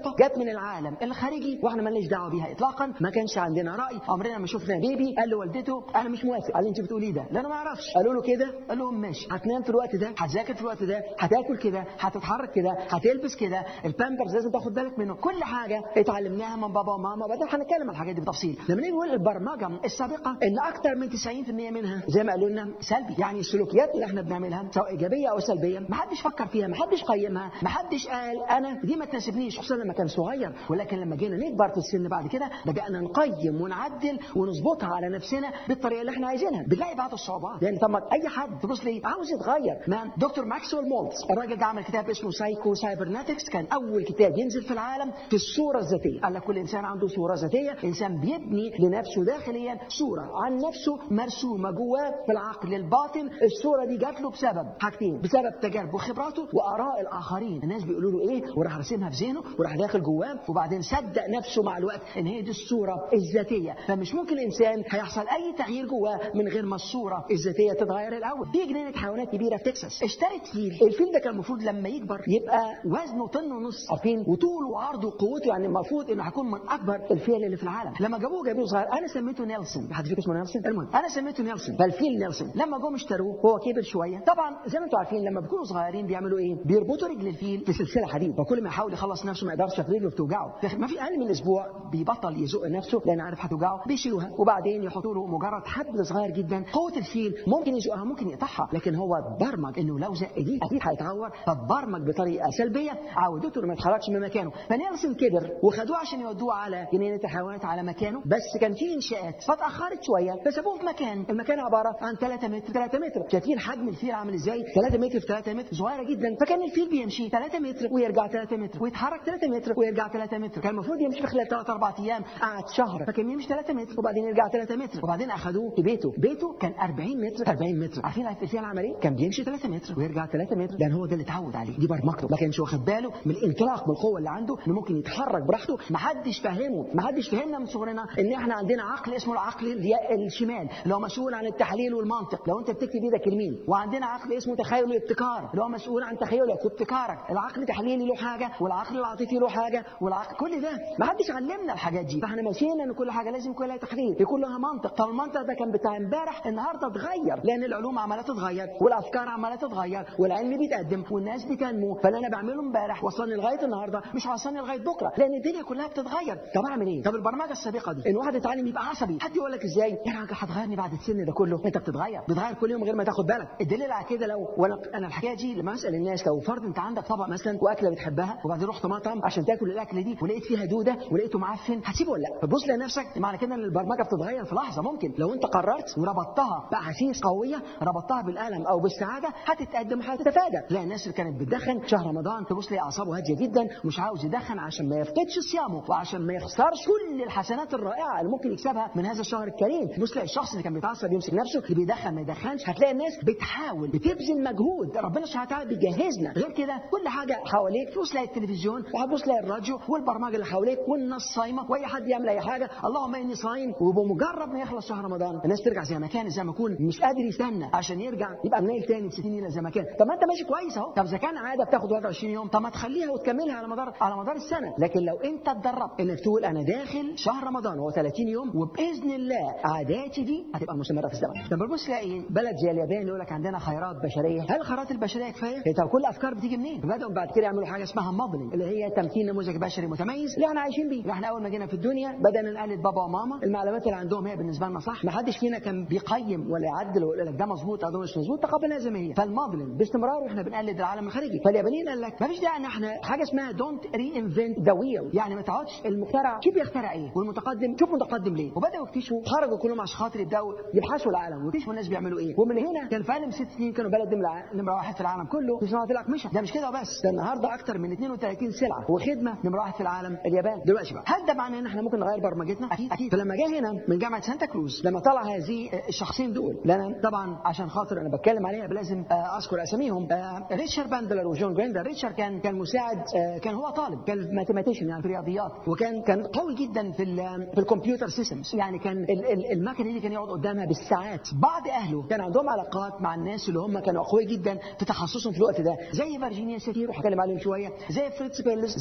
نقطه جت من العالم الخارجي واحنا مالناش دعوه بيها اطلاقا، ما كانش عندنا راي، عمرنا ما شفنا بيبي قال لوالدته انا مش موافق، قال لي انت بتقولي ده، لا انا ما اعرفش، قالوا له كده، قال لهم ماشي، هتنام في الوقت ده، هتذاكر في الوقت ده، هتاكل كده، هتتحرك كده، هتلبس كده، البامبرز لازم تاخد بالك منه، كل حاجه اتعلمناها من بابا وماما، وبعدين هنتكلم عن الحاجات دي بتفصيل. لما نيجي نقول البرمجه السابقه ان اكتر من تسعين في المية منها زي ما قالوا لنا سلبي، يعني السلوكيات اللي احنا بنعملها سواء ايجابيه او سلبيه ما حدش فكر فيها، ما حدش قيمها، ما حدش قال انا دي ما تناسبنيش، خصوصا لما كان صغير. ولكن لما جينا نكبر في السن بعد كده بدانا نقيم ونعدل ونظبطها على نفسنا بالطريقه اللي احنا عايزينها، بنلاقي بعض الصعوبات. يعني طب اي حد تبص لي عاوز يتغير. ما دكتور ماكسويل مولتز الراجل ده عمل كتاب اسمه سايكو سايبرناتكس، كان اول كتاب ينزل في العالم في الصوره الذاتيه. قال لك كل انسان عنده صوره ذاتيه، انسان بيبني لنفسه داخليا صوره عن نفسه مرسومه جواه في العقل الباطن. الصوره دي جات له بسبب حاجتين، بسبب تجاربه وخبراته واراء الاخرين، الناس بيقولوا له ايه وراح راسمها في ذهنه وراح داخل جواه، وبعدين صدق نفسه مع الوقت ان هي دي الصوره الذاتيه. فمش ممكن الانسان هيحصل اي تغيير جواه من غير ما الصوره الذاتيه تتغير الاول. في جنينه حيوانات كبيره في تكساس اشترت فيل، الفيل ده كان المفروض لما يكبر يبقى وزنه طن ونص، عارفين، وطوله وعرضه وقوته، يعني المفروض انه هيكون من اكبر الفيل اللي في العالم. لما جابوه جابوه صغير، انا سميته نيلسون، حد فيكم اسمه نيلسون؟ المهم انا سميته نيلسون، فالفيل نيلسون. لما جم اشتروه هو كبر شويه، طبعا زي ما انتم عارفين لما بيكونوا صغيرين بيعملوا ايه؟ بيربطوا رجل الفيل في سلسله حديد، وكل ما يحاول يخلص نفسه ما يقدرش، رجله بتوجعه، ما في اقل من اسبوع بيبطل يزق نفسه لان عارف هتوجعه، بيشيلوها وبعدين يحطوا له مجرد حبل صغير جدا. قوه الفيل ممكن يزقها ممكن يقطعها، لكن هو برمج انه لو زق دي اكيد هيتعور، فبرمج بطريقه سلبيه عودته انه ما يتحركش من مكانه. فنيلسون كبر وخدوه عشان يودوه على جنينه الحيوانات على مكانه، بس كان في انشاءات فتاخرت شويه فسابوه في مكان، المكان عباره عن ثلاثة متر ثلاثة متر، شايفين حجم الفيل عامل ازاي؟ ثلاثة متر في ثلاثة متر، صغيره جدا. فكان الفيل بيمشي ثلاثة متر ويرجع ثلاثة متر ويتحرك ثلاثة متر ويرجع ثلاثة متر، كان المفروض يمشي في خلال ثلاث اربع ايام، قعد شهر فكان يمشي ثلاثة متر وبعدين يرجع ثلاثة متر. وبعدين اخذوه في بيته، بيته كان أربعين متر أربعين متر، عارفين الفيل عمل ايه؟ كان بيمشي ثلاثة متر ويرجع ثلاثة متر، لان هو ده اللي اتعود عليه، دي برمجته، ما كانش واخد باله من الانطلاق بالقوه اللي عنده انه ممكن يتحرك براحته. ما حدش فهمه، ما حدش فهمنا من صغرنا ان احنا عندنا عقل اسمه العقل الشمال اللي هو مسؤول عن التحليل والمنطق لو انت بتكتب ايدك اليمين، وعندنا عقل اسمه تخيل والابتكار اللي هو مسؤول عن تخيلك وابتكارك. العقل التحليلي له حاجه والعقل العاطفي له حاجه، والعقل كل ده ما حدش علمنا الحاجات دي، فاحنا ماشيين ان كل حاجه لازم يكون لها تحليل، يكون لها منطق. طب المنطق ده كان بتاع امبارح، النهارده اتغير لان العلوم عماله تتغير والافكار عماله تتغير والعلم بيتقدم والناس بتنمو، فاللي انا بعمله امبارح وصلني لغايه النهارده مش هيوصلني لغايه بكره لان الدنيا كلها بتتغير. طب اعمل ايه؟ طب البرمجه السابقه دي ان واحد يتعلم يبقى عصبي، حد يقول لك ازاي يعني هتغيرني بعد السن ده كله؟ انت بتتغير بتتغير كل يوم من غير ما تاخد بالك. الدليل على كده لو وانا انا الحكايه دي لما اسال الناس، لو فرض انت عندك طبق مثلا واكله بتحبها وبعدين رحت مطعم عشان تاكل الاكله دي ولقيت فيها دوده ولقيته معفن، هتسيبه ولا لا؟ فتبص لنفسك، معنى كده ان البرمجه بتتغير في لحظه. ممكن لو انت قررت وربطتها باحاسيس قويه، ربطتها بالالم او بالسعاده، هتتقدم وهتتفادى. لا الناس اللي كانت بتدخن شهر رمضان تبص لي اعصابه هاديه جدا مش عاوز يدخن عشان ما يفقدش صيامه وعشان ما يخسرش كل الحسنات الرائعه اللي ممكن يكسبها من هذا الشهر الكريم. تبص لي الشخص اللي كان بيتعصب يمسك نفسه، اللي بيدخن ما يدخنش، هتلاقي الناس بتحاول بتبذل مجهود، ربنا سبحانه وتعالى بيجهزنا. غير كده كل حاجه حواليك، تبص لي التلفزيون وهتبص لي الراديو والبرمجه اللي حواليك والناس صايمه واي حد يعمل اي حاجه اللهم اني صايم، وبمجرد ما يخلص شهر رمضان الناس ترجع زي ما كان، زي ما يكون مش قادر يستنى عشان يرجع يبقى منيل تاني ستين يوم زي ما كان. طب ما انت ماشي كويس اهو. طب اذا كان عاده بتاخد واحد وعشرين يوم، طب ما تخليها وتكملها على مدار على مدار السنه. لكن لو انت اتدربت انك تقول انا داخل شهر رمضان وهو ثلاثين يوم وباذن الله عاداتي دي هتبقى مستمره في الزمن. لما بنبص تلاقي بلد زي اليابان يقول لك عندنا خيرات بشريه، هل الخيرات البشريه كفايه؟ طب كل الافكار بتيجي منين؟ بداوا بعد كده يعملوا حاجه اسمها موديلنج اللي هي تمثيل نموذج بشري متميز اللي احنا عايشين بيه. احنا اول ما جينا في الدنيا بدانا نقلد بابا وماما، المعلومات اللي عندهم هي بالنسبه لنا صح، ما حدش فينا كان بيقيم ولا يعدل ويقول لك ده مظبوط او ده مش مظبوط، تقبلناها زي ما هي. فالموديلنج باستمرار واحنا بنقلد العالم الخارجي. فاليابانيين قال لك ما فيش داعي ان احنا حاجه اسمها دونت ري انفنت ذا ويل، يعني ما تقعدش المخترع شوف يخترع ايه والمتقدم شوف متقدم ليه. وبداوا يكتشفوا، خرجوا كلهم عشان خاطر يبداوا يبحثوا العالم ويكتشفوا الناس بيعملوا ايه. ومن هنا كان في اقل ست سنين كانوا بلد نمره واحد في العالم كله في صناعه الاقمشه. ده مش كده وبس، ده النهارده اكتر من اثنين وثلاثين سلعه وخدمه نمره واحد في العالم اليابان. دلوقتي بقى هل ده معناه ان احنا ممكن نغير برمجتنا؟ اكيد اكيد. فلما جه هنا من جامعه سانتا كروز، لما طلع هذه الشخصين دول، لأن طبعا عشان خاطر انا بتكلم عليها لازم اذكر اساميهم، ريتشارد باندلر وجون جريندر. ريتشارد كان كان مساعد، كان هو طالب، كان ماثيماتيشن يعني في الرياضيات، وكان كان قوي جدا في في الكمبيوتر سيستمز، يعني كان المكنه دي كان يقعد قدامها بالساعات. بعض اهله كان عندهم علاقات مع الناس اللي هم كانوا قوي جدا في تخصصهم في الوقت ده، زي فيرجينيا سيتير وهتكلم عليهم شويه، زي فريتز بيلز، زي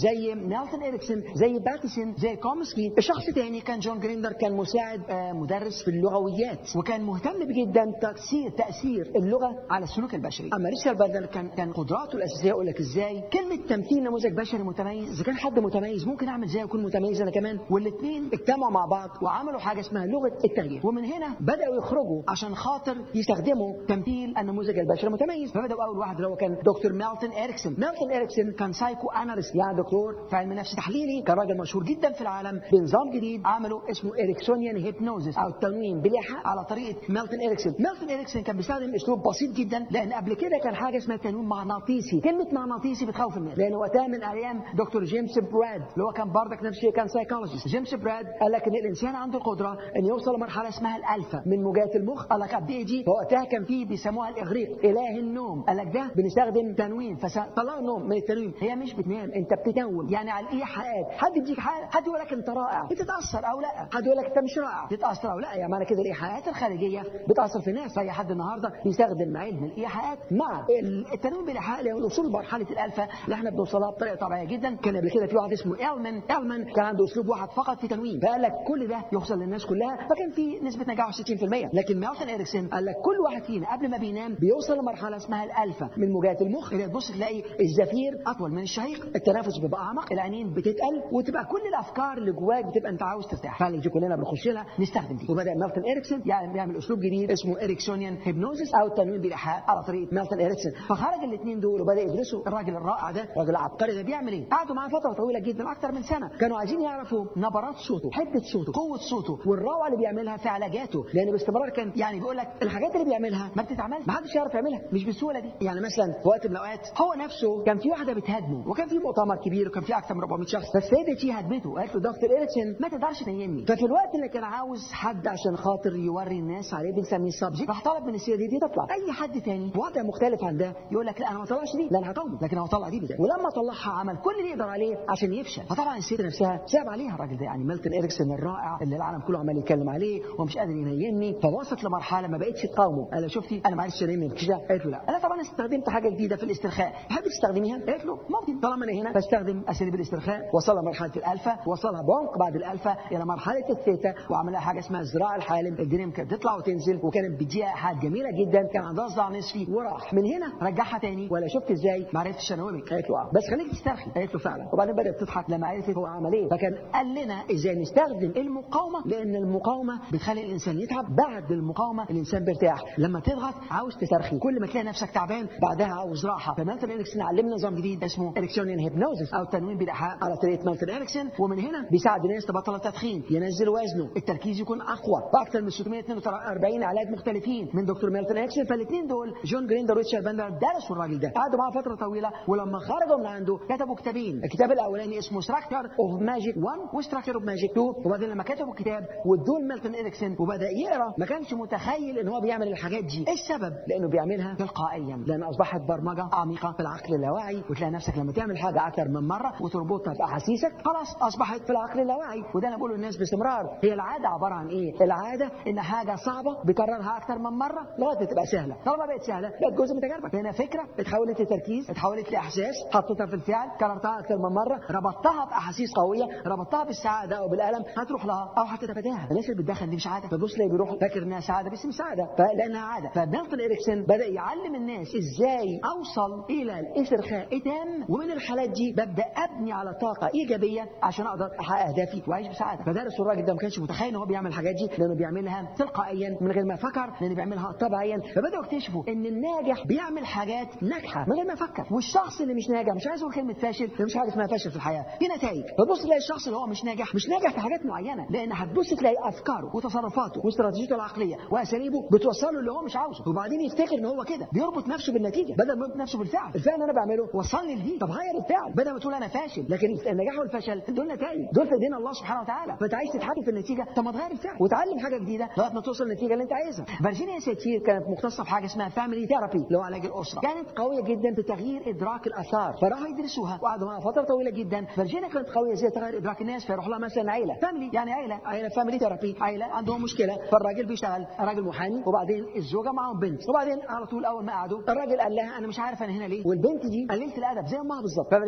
زي ميلتون إريكسون، زي باتيسون، زي كومسكي. الشخص الثاني كان جون جريندر، كان مساعد آه مدرس في اللغويات، وكان مهتم جدا تأثير تأثير اللغة على السلوك البشري. اما ريتشارد باندلر كان كان قدراته الاساسيه، اقول لك ازاي كلمه تمثيل نموذج بشري متميز. اذا كان حد متميز ممكن اعمل زيه ويكون متميز انا كمان. والاثنين اجتمعوا مع بعض وعملوا حاجه اسمها لغه التغيير، ومن هنا بداوا يخرجوا عشان خاطر يستخدموا تمثيل النموذج البشري المتميز. فبداوا اول واحد اللي هو كان دكتور ميلتون إريكسون. ميلتون إريكسون كان سايكو اناليست، يعني دكتور في علم نفس تحليلي، كان راجل مشهور جدا في العالم بنظام جديد عمله اسمه إريكسونيان هيبنوزيس او التنويم بالايحاء على طريقه ميلتون إريكسون. ميلتون إريكسون كان بيستخدم اسلوب بسيط جدا، لان قبل كده كان حاجه اسمها تنويم مغناطيسي. كلمه مغناطيسي بتخوف الناس، لان وقتها من ايام دكتور جيمس براد اللي هو كان بردك نفسي، كان سايكولوجيست. جيمس براد قال لك ان الانسان عنده القدره ان يوصل لمرحله اسمها الالفا من موجات المخ. قال لك قد ايه دي؟ فوقتها كان فيه بيسموها الاغريق، اله النوم. قال لك ده بنستخدم تنويم، فطلعوا النوم من التنويم. هي مش بتنام، انت بتنوم، يعني على الايحاءات. حد يديك حاجه، حد يقول لك انت رائع بتتاثر او لا، حد يقول لك انت مش رائع تتاثر او لا. يعني معنى كده الايحاءات الخارجيه بتاثر في الناس. اي حد النهارده بيستخدم علم الايحاءات مع التنويم بالايحاء للوصول لمرحله الالفا اللي احنا بنوصلها بطريقه طبيعيه جدا. كان قبل كده في واحد اسمه إلمان إلمان كان عنده اسلوب واحد فقط في تنويم، فقال لك كل ده يوصل للناس كلها، فكان في نسبه نجاح ستين في المية. لكن ميلتون إريكسون قال لك كل واحد فينا قبل ما بينام بيوصل لمرحله اسمها الالفا من موجات المخ، اللي تبص تلاقي الزفير اطول من الشهيق، التنفس بيبقى اعمق، العينين بتتقل، وتبقى كل الافكار اللي جواك بتبقى انت عاوز ترتاح. فاللي دي كلنا بنخش لها نستخدم دي. وبدا ميلتون إريكسون يعني بيعمل اسلوب جديد اسمه إريكسونيان هيبنوزيس او التنويم بالايحاء على طريقه ميلتون إريكسون. فخرج الاثنين دول وبدا يدرسوا الراجل الرائع ده، الراجل العبقري ده بيعمل ايه. قعدوا معاه فتره طويله جدا، اكثر من سنه، كانوا عايزين يعرفوا نبرات صوته، حده صوته، قوه صوته، والروعه اللي بيعملها في علاجاته، لان باستمرار كان يعني بيقول لك الحاجات اللي بيعملها ما بتتعملش، ما حدش يعرف يعملها، مش بالسهوله دي. يعني مثلا في وقت من الاوقات هو نفسه كان في واحده بتهاجمه، وكان في مؤتمر كبير وكان في اكثر من أربعمائة شخص، فالسيده دي هاجمته قالت له دكتور إريكسون ما تقدرش تنيمني. ففي الوقت اللي كان عاوز حد عشان خاطر يوري الناس عليه بنسميه سبجكت، راح طلب من السيده دي, دي تطلع. اي حد تاني وضع مختلف عن ده يقول لك لا انا ما طلعش دي، لا انا هطلع، لكن هو طلع دي بالذات. ولما طلعها عمل كل اللي يقدر عليه عشان يفشل. فطبعا السيده نفسها صعب عليها الراجل ده، يعني ميلتون إريكسون الرائع اللي العالم كله عمال يتكلم عليه ومش قادر ينيمني. فوصلت لمرحله ما بقتش تقاومه. قال لها شفتي انا ما عرفتش انيم كده. قالت له لا. انا طبعا استخدمت حاجه جديده في الاسترخاء، تحب تستخدميها؟ قالت له ممكن، طالما انا هنا بستخدم اساليب الاسترخاء. وصلها مرحله الالفا، وصلها بعمق بعد الالفا الى مرحله الثيتا، وعمل لها حاجه اسمها الذراع الحالم. الدنيا كانت تطلع وتنزل، وكانت بتجيها حاجات جميله جدا، كان عندها صداع نصفي وراح. من هنا رجعها تاني. ولا شفت ازاي؟ ما عرفتش انومك. قالت له اه بس خليك تسترخي. قالت له فعلا. وبعدين بدات تضحك لما عرفت هو عمل ايه. فكان قال لنا ازاي نستخدم المقاومه، لان المقاومه بتخلي الانسان يتعب، بعد المقاومه الانسان بيرتاح. لما تضغط عاوز تسترخي، كل ما تلاقي نفسك تعبان بعدها عاوز راحه. فميلتون إريكسون علمنا نظام جديد اسمه إريكسونيان هيبنوزيس او التنويم بالايحاء على طريقه ميلتون إريكسون. ومن هنا بيساعد الناس تبطل التدخين، ينزل وزنه، التركيز يكون اقوى، باكثر من ستمائة واثنين وأربعين علاج مختلفين من دكتور ميلتون إريكسون. فالاثنين دول جون جريندر وريتشارد باندلر درسوا الراجل ده، قعدوا معاه فتره طويله، ولما خرجوا من عنده كتبوا كتابين. الكتاب الاولاني اسمه ستراكشر اوف ماجيك واحد وستراكشر اوف ماجيك اثنين. وبعدين لما كتبوا الكتاب وادوه لميلتون إريكسون وبدا يقرا، ما كانش متخيل ان هو بيعمل الحاجات دي. ايه السبب؟ لانه بيعملها تلقائيا، لان اصبحت برمجه عميقه في العقل اللاواعي. وتلاقي نفسك لما تعمل حاجه اكثر من مره وتربطها باحاسيسك خلاص اصبحت في العقل اللاواعي. وده انا بقوله للناس باستمرار. هي العاده عباره عن ايه؟ العاده ان حاجه صعبه بكررها اكثر من مره لغايه ما تبقى سهله. طالما بقت سهله بقت جزء من تجاربك. هنا فكره اتحولت لتركيز، اتحولت لاحساس، حطيتها في الفعل، كررتها اكثر من مره، ربطتها باحاسيس قويه، ربطتها بالسعاده او بالالم، هتروح لها او هتتفاداها. الناس اللي بتدخن دي مش عاده، فبص ليه بيروح فاكر انها سعاده بس مش سعاده، فلانها عاده. فميلتون إريكسون بدا يعلم الناس ازاي اوصل الى الاسترخاء تام، ومن الحالات دي ببدا ابني على طاقه ايجابيه عشان اقدر احقق اهدافي واعيش بسعاده. فدرس الراجل ده ما كانش متخيل ان هو بيعمل الحاجات دي، لانه بيعملها تلقائيا من غير ما يفكر، لانه بيعملها طبيعيا. فبداوا يكتشفوا ان الناجح بيعمل حاجات ناجحه من غير ما يفكر، والشخص اللي مش ناجح، مش عايز اقول كلمه فاشل، مش حاجه اسمها فاشل في الحياه، في نتائج. فتبص تلاقي الشخص اللي هو مش ناجح مش ناجح في حاجات معينه، لان هتبص تلاقي افكاره وتصرفاته واستراتيجيته العقليه واساليبه بتوصله اللي هو مش عاوزه، وبعدين يفتكر ان هو كده بيربط نفسه بالنتيجه بدل ما يربط نفسه بالفعل. الفعل اللي انا بعمله وصلني لدي، طب غير الفعل بدل ما تقول انا فاشل. لكن النجاح والفشل دول نتائج، دول في ايدين الله سبحانه وتعالى. فانت عايز تتحكم في النتيجه، طب ما تغير الفعل وتعلم حاجه جديده لغايه ما توصل للنتيجه اللي انت عايزها. فيرجينيا ساتير كانت مختصه في حاجه اسمها فاميلي ثيرابي اللي هو علاج الاسره، كانت قويه جدا في تغيير ادراك الاثار، فراحوا يدرسوها وقعدوا معاها فتره طويله جدا. فيرجينيا كانت قويه ازاي تغير ادراك الناس، فيروح لها مثلا عيله فاميلي، يعني عيله عيله فاميلي ثيرابي، عيله عندهم مشكله، فالراجل بيشتغل راجل محامي، وبعدين الزوجه معاهم بنت، وبعدين على طول اول ما قعدوا الراجل قال لها انا مش عارف انا هنا ليه، والبنت دي قليله الادب زي امها بالظبط. ففيرجينيا سالت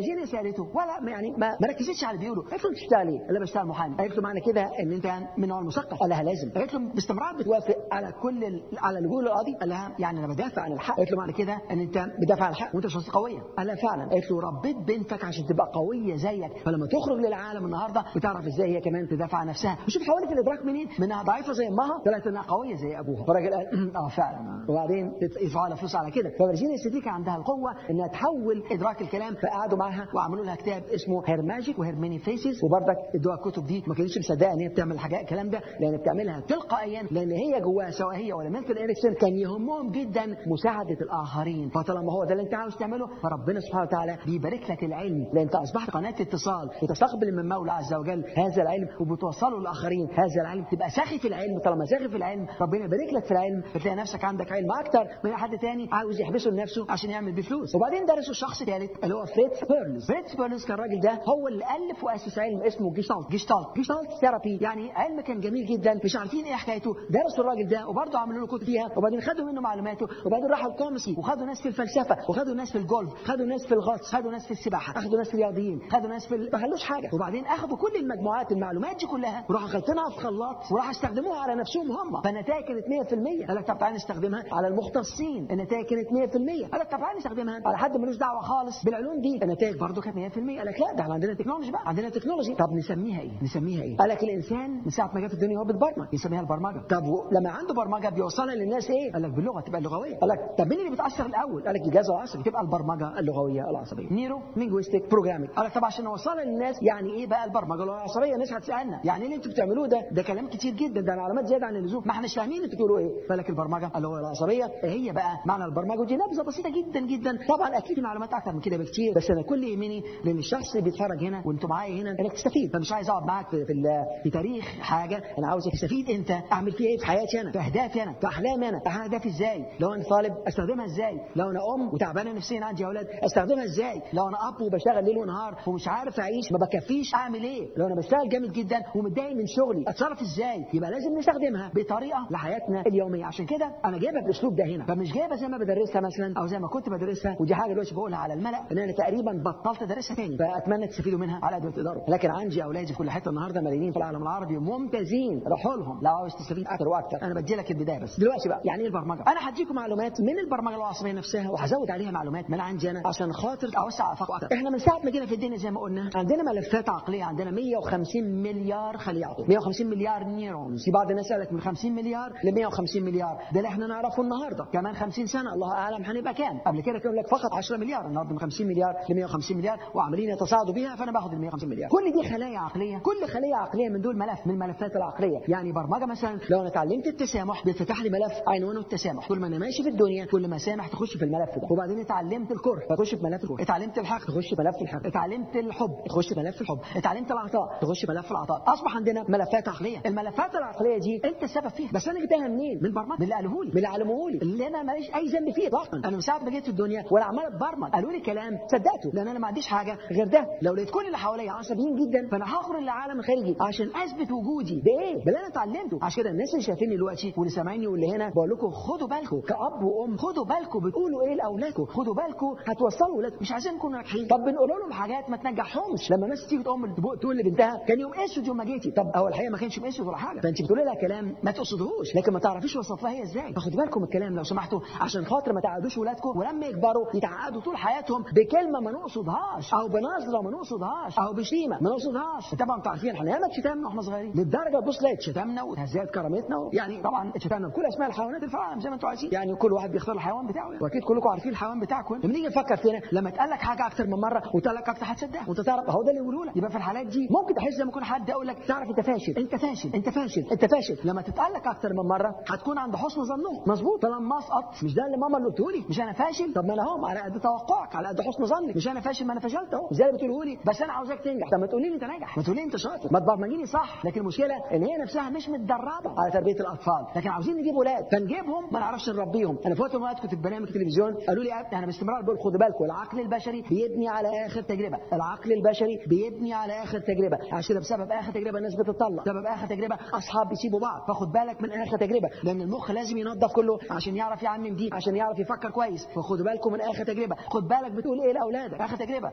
سالته ولا يعني ما, ما ركزتش على اللي بيقوله. قالت له انت بتشتغل ايه؟ قال لها بشتغل محامي. قالت له معنى كده ان انت من نوع المثقف؟ قال لها لازم. قالت له باستمرار بتوافق على كل ال... على اللي بيقوله القاضي؟ قال لها يعني انا بدافع عن الحق. قالت له معنى كده ان انت بتدافع عن الحق وانت شخص قويه؟ قال لها فعلا. قالت له ربيت بنتك عشان تبقى قويه زيك، فلما تخرج للعالم النهارده بتعرف ازاي هي كمان تدافع عن نفسها. وشوف حاولت الادراك منين؟ منها ضعيفه زي امها طلعت انها قويه زي ابوها. فالراجل قال اه فعلا، وبعدين يدفعوا لها فلوس على كده. ففيرجينيا ستريك عندها القوه انها تحول ادراك الكلام، فقعدوا معاها وعملوا لها كتاب اسمه هير ماجيك وهير ماني فيسز، وبرضك ادوها الكتب دي. ما كانتش مصدقه ان هي بتعمل الحاجات الكلام ده، لان بتعملها تلقائيا، لان هي جواها سواء هي ولا ميلتون إريكسون كان يهمهم جدا مساعده الاخرين. فطالما هو ده اللي انت عاوز تعمله فربنا سبحانه وتعالى بيبارك لك العلم، لان انت اصبحت قناه اتصال وتستقبل من مولى عز وجل هذا العلم وبتوصله للاخرين هذا العلم. تبقى ساخي في العلم، طالما ساخي في العلم ربنا يبارك لك في العلم، بتلاقي نفسك عندك علم اكتر من حد تاني عاوز يحبسه لنفسه عشان يعمل بيه فلوس. وبعدين درسوا شخص ثالث اللي هو فريتز بيرنز. فريتز بيرنز كان الراجل ده هو اللي الف واسس علم اسمه جيشتالت. جيشتالت جيشتالت ثيرابي، يعني علم كان جميل جدا، مش عارفين ايه حكايته. درسوا الراجل ده وبرضه عملوا له كتب فيها، وبعدين خدوا منه معلوماته، وبعدين راحوا الكومسي وخدوا ناس في الفلسفه، وخدوا ناس في الجولف، خدوا ناس في الغطس، خدوا ناس في السباحه، اخدوا ناس في الرياضيين، خدوا ناس في ال... ما خلوش حاجه. وبعدين اخدوا كل المجموعات المعلومات دي كلها وراحوا خلطينها في خلاط وراحوا استخدموها على نفسهم هم، فالنتائج كانت مية في المية. قال لك طب تعالى نستخدمها على المختصين، النتائج كانت مية في المية. قال لك طب تعالى نستخدمها على حد ملوش دعوه خالص بالعلوم دي، النتائج برضه كانت مية في المية. قال لك لا ده احنا عندنا تكنولوجي بقى، عندنا تكنولوجي. طب نسميها ايه؟ نسميها ايه؟ قال لك الانسان من ساعه ما جه في الدنيا هو بيتبرمج، يسميها البرمجه. طب لما عنده برمجه بيوصلها للناس ايه؟ قال لك باللغه تبقى اللغويه. قال لك طب مين اللي بيتاثر الاول؟ قال لك الجهاز العصبي، تبقى البرمجه اللغويه العصبيه، نيرو لينجويستيك بروجرامينج. قال لك طب عشان نوصلها للناس يعني ايه بقى البرمجه العصبيه؟ الناس هتسالنا يعني ايه اللي انتوا بتعملوه ده؟ ده كلام كتير جدا، ده معلومات زياده عن اللزوم، ما احناش فاهمين انتوا بتقولوا ايه. قال لك البرمجه اللغويه العصبيه هي بقى معنى البرمجه، ودي نبذه بسيطه جدا جدا. طبعا اكيد في معلومات اكتر من كده بكتير، بس انا كل يهمني لان الشخص اللي بيتفرج هنا وانتوا معايا هنا انك تستفيد. فمش عايز اقعد معاك في في, في تاريخ حاجه، انا عاوزك تستفيد انت. اعمل فيها ايه في حياتي انا، في اهدافي انا، في احلامي انا، احقق اهدافي ازاي؟ لو انا طالب استخدمها ازاي؟ لو انا ام وتعبانه نفسيا عندي اولاد استخدمها ازاي؟ لو انا اب وبشتغل ليل ونهار ومش عارف اعيش ما بكفيش اعمل ايه؟ لو انا بشتغل جامد جدا ومتضايق من شغلي اتصرف ازاي؟ يبقى لازم نستخدمها بطريقه لحياتنا اليوميه. عشان كده انا جايبها بالاسلوب ده هنا، فمش جايبها زي ما بدرسها مثلا او زي ما كنت بدرسها، ودي حاجه دلوقتي بقولها على الملأ ان انا تقريبا بطلت ادرسها تاني، فاتمنى تستفيدوا منها على قد ما تقدروا. لكن عندي اولادي في كل حته النهارده ملايين في العالم العربي ممتازين، روحوا لهم لو عاوز تستفيد اكتر واكتر. انا بدي لك البدايه بس. دلوقتي بقى يعني ايه البرمجه؟ انا هديكم معلومات من البرمجه العصبيه نفسها وهزود عليها معلومات من عندي انا عشان خاطر اوسع افاق اكتر. احنا من ساعه ما جينا في الدنيا زي ما قلنا عندنا ملفات عقليه، عندنا مية وخمسين مليار خليه عقلي، مية وخمسين مليار نيرونز. في بعض الناس قال لك من خمسين مليار ل مية وخمسين مليار، ده اللي احنا نعرفه النهارده. كمان خمسين سنه الله اعلم هنبقى كام. قبل كده كانوا لك فقط عشرة مليار، النهارده من خمسين مليار ل مية وخمسين مليار وعمالين يتصاعدوا بيها، فانا باخد ال مية وخمسين مليار. كل دي خلايا عقليه، كل خليه عقليه من دول ملف من الملفات العقليه. يعني برمجه مثلا لو انا اتعلمت التسامح بيتفتح لي ملف عنوانه التسامح، كل ما انا ماشي في الدنيا كل ما سامح تخش في الملف ده. وبعدين اتعلمت الكره تخش في ملف الكره، اتعلمت الحق تخش في ملف الحق، اتعلمت الحب تخش في ملف الحب، اتعلمت العطاء تخش في ملف العطاء. اصبح عندنا ملفات عقليه. الملفات العقليه دي انت السبب فيها، بس انا جبتها منين؟ من البرمجه، من اللي قالوه لي، من اللي علموه لي، اللي انا ماليش اي ذنب فيه اطلاقا. انا من ساعه ما جيت الدنيا وانا عمال اتبرمج، قالوا لي كلام صدقته لان انا ما عنديش حاجه غير ده. لو لقيت كل اللي حواليا عصبيين جدا فانا هخرج للعالم الخارجي عشان اثبت وجودي بايه؟ باللي انا اتعلمته. عشان كده الناس اللي شايفيني دلوقتي واللي سامعيني واللي هنا بقول لكم خدوا بالكم كاب وام، خدوا بالكم بتقولوا ايه لاولادكم، خدوا بالكم هتوصلوا ولادكم. مش عايزين نكونوا ناجحين، طب بنقول لهم حاجات ما تنجحهمش. لما الناس تيجي تقوم تقول لبنتها كان يوم اسود يوم ما جيتي، طب هو الحقيقه ما كانش يوم اسود ولا حاجه، فانت بتقولي لها كلام ما تقصدهوش لكن ما تعرفيش وصفتها هي ازاي. فخدوا بالكم الكلام لو سمحتوا عشان خاطر ما تعقدوش ولادكم ولما يكبروا يتعقدوا طول حياتهم بكلمه ما نقصدهاش او بنظره ما نقصدهاش او بشيمه ما نقصدهاش. طبعا انتوا عارفين احنا ياما اتشتمنا واحنا صغيرين للدرجه تبص لقيت شتمنا وهزت كرامتنا، يعني طبعا اتشتمنا بكل اسماء الحيوانات اللي في العالم زي ما انتوا عايزين، يعني كل واحد بيختار الحيوان بتاعه يعني. واكيد كلكم عارفين الحيوان بتاعكم. لما نيجي نفكر فينا لما اتقال لك حاجه اكتر من مره وتقال لك اكتر هتصدقها وانت تعرف اهو ده اللي يقولوا لك. يبقى في الحالات دي ممكن تحس لما يكون حد يقول لك تعرف انت فاشل انت فاشل انت فاشل انت فاشل، لما تتقال لك اكتر من مره هتكون عند حسن ظنهم. مظبوط. فلما اسقط مش ده اللي ماما اللي قلته لي، مش انا فاشل، طب ما انا اهو على قد توقعك على قد حسن ظنك، مش انا فاشل ما انا فشلت اهو زي اللي بتقوله لي، بس انا عاوزك تنجح. طب ما تقولي لي انت ناجح، ما تقولي لي انت شاطر، ما تبرمجيني صح. لكن المشكله ان هي نفسها مش متدربه على تربيه الاطفال، لكن عاوزين نجيب ولاد فنجيبهم ما نعرفش نربيهم. انا في وقت من الوقت كنت في برنامج تلفزيون قالوا لي انا باستمرار بقول خدوا بالكم العقل البشري بيبني على اخر تجربه، العقل البشري بيبني على اخر تجربه، عشان بسبب اخر تجربه الناس بتطلق، بسبب اخر تجربه اصحاب بيسيبوا بعض. فخد بالك من اخر تجربه لان المخ لازم ينظف كله عشان يعرف يعمم دي عشان يعرف يفكر كويس. فخدوا بالكم من اخر تجربه، خد بالك بتقول ايه لاولادك اخر تجربه،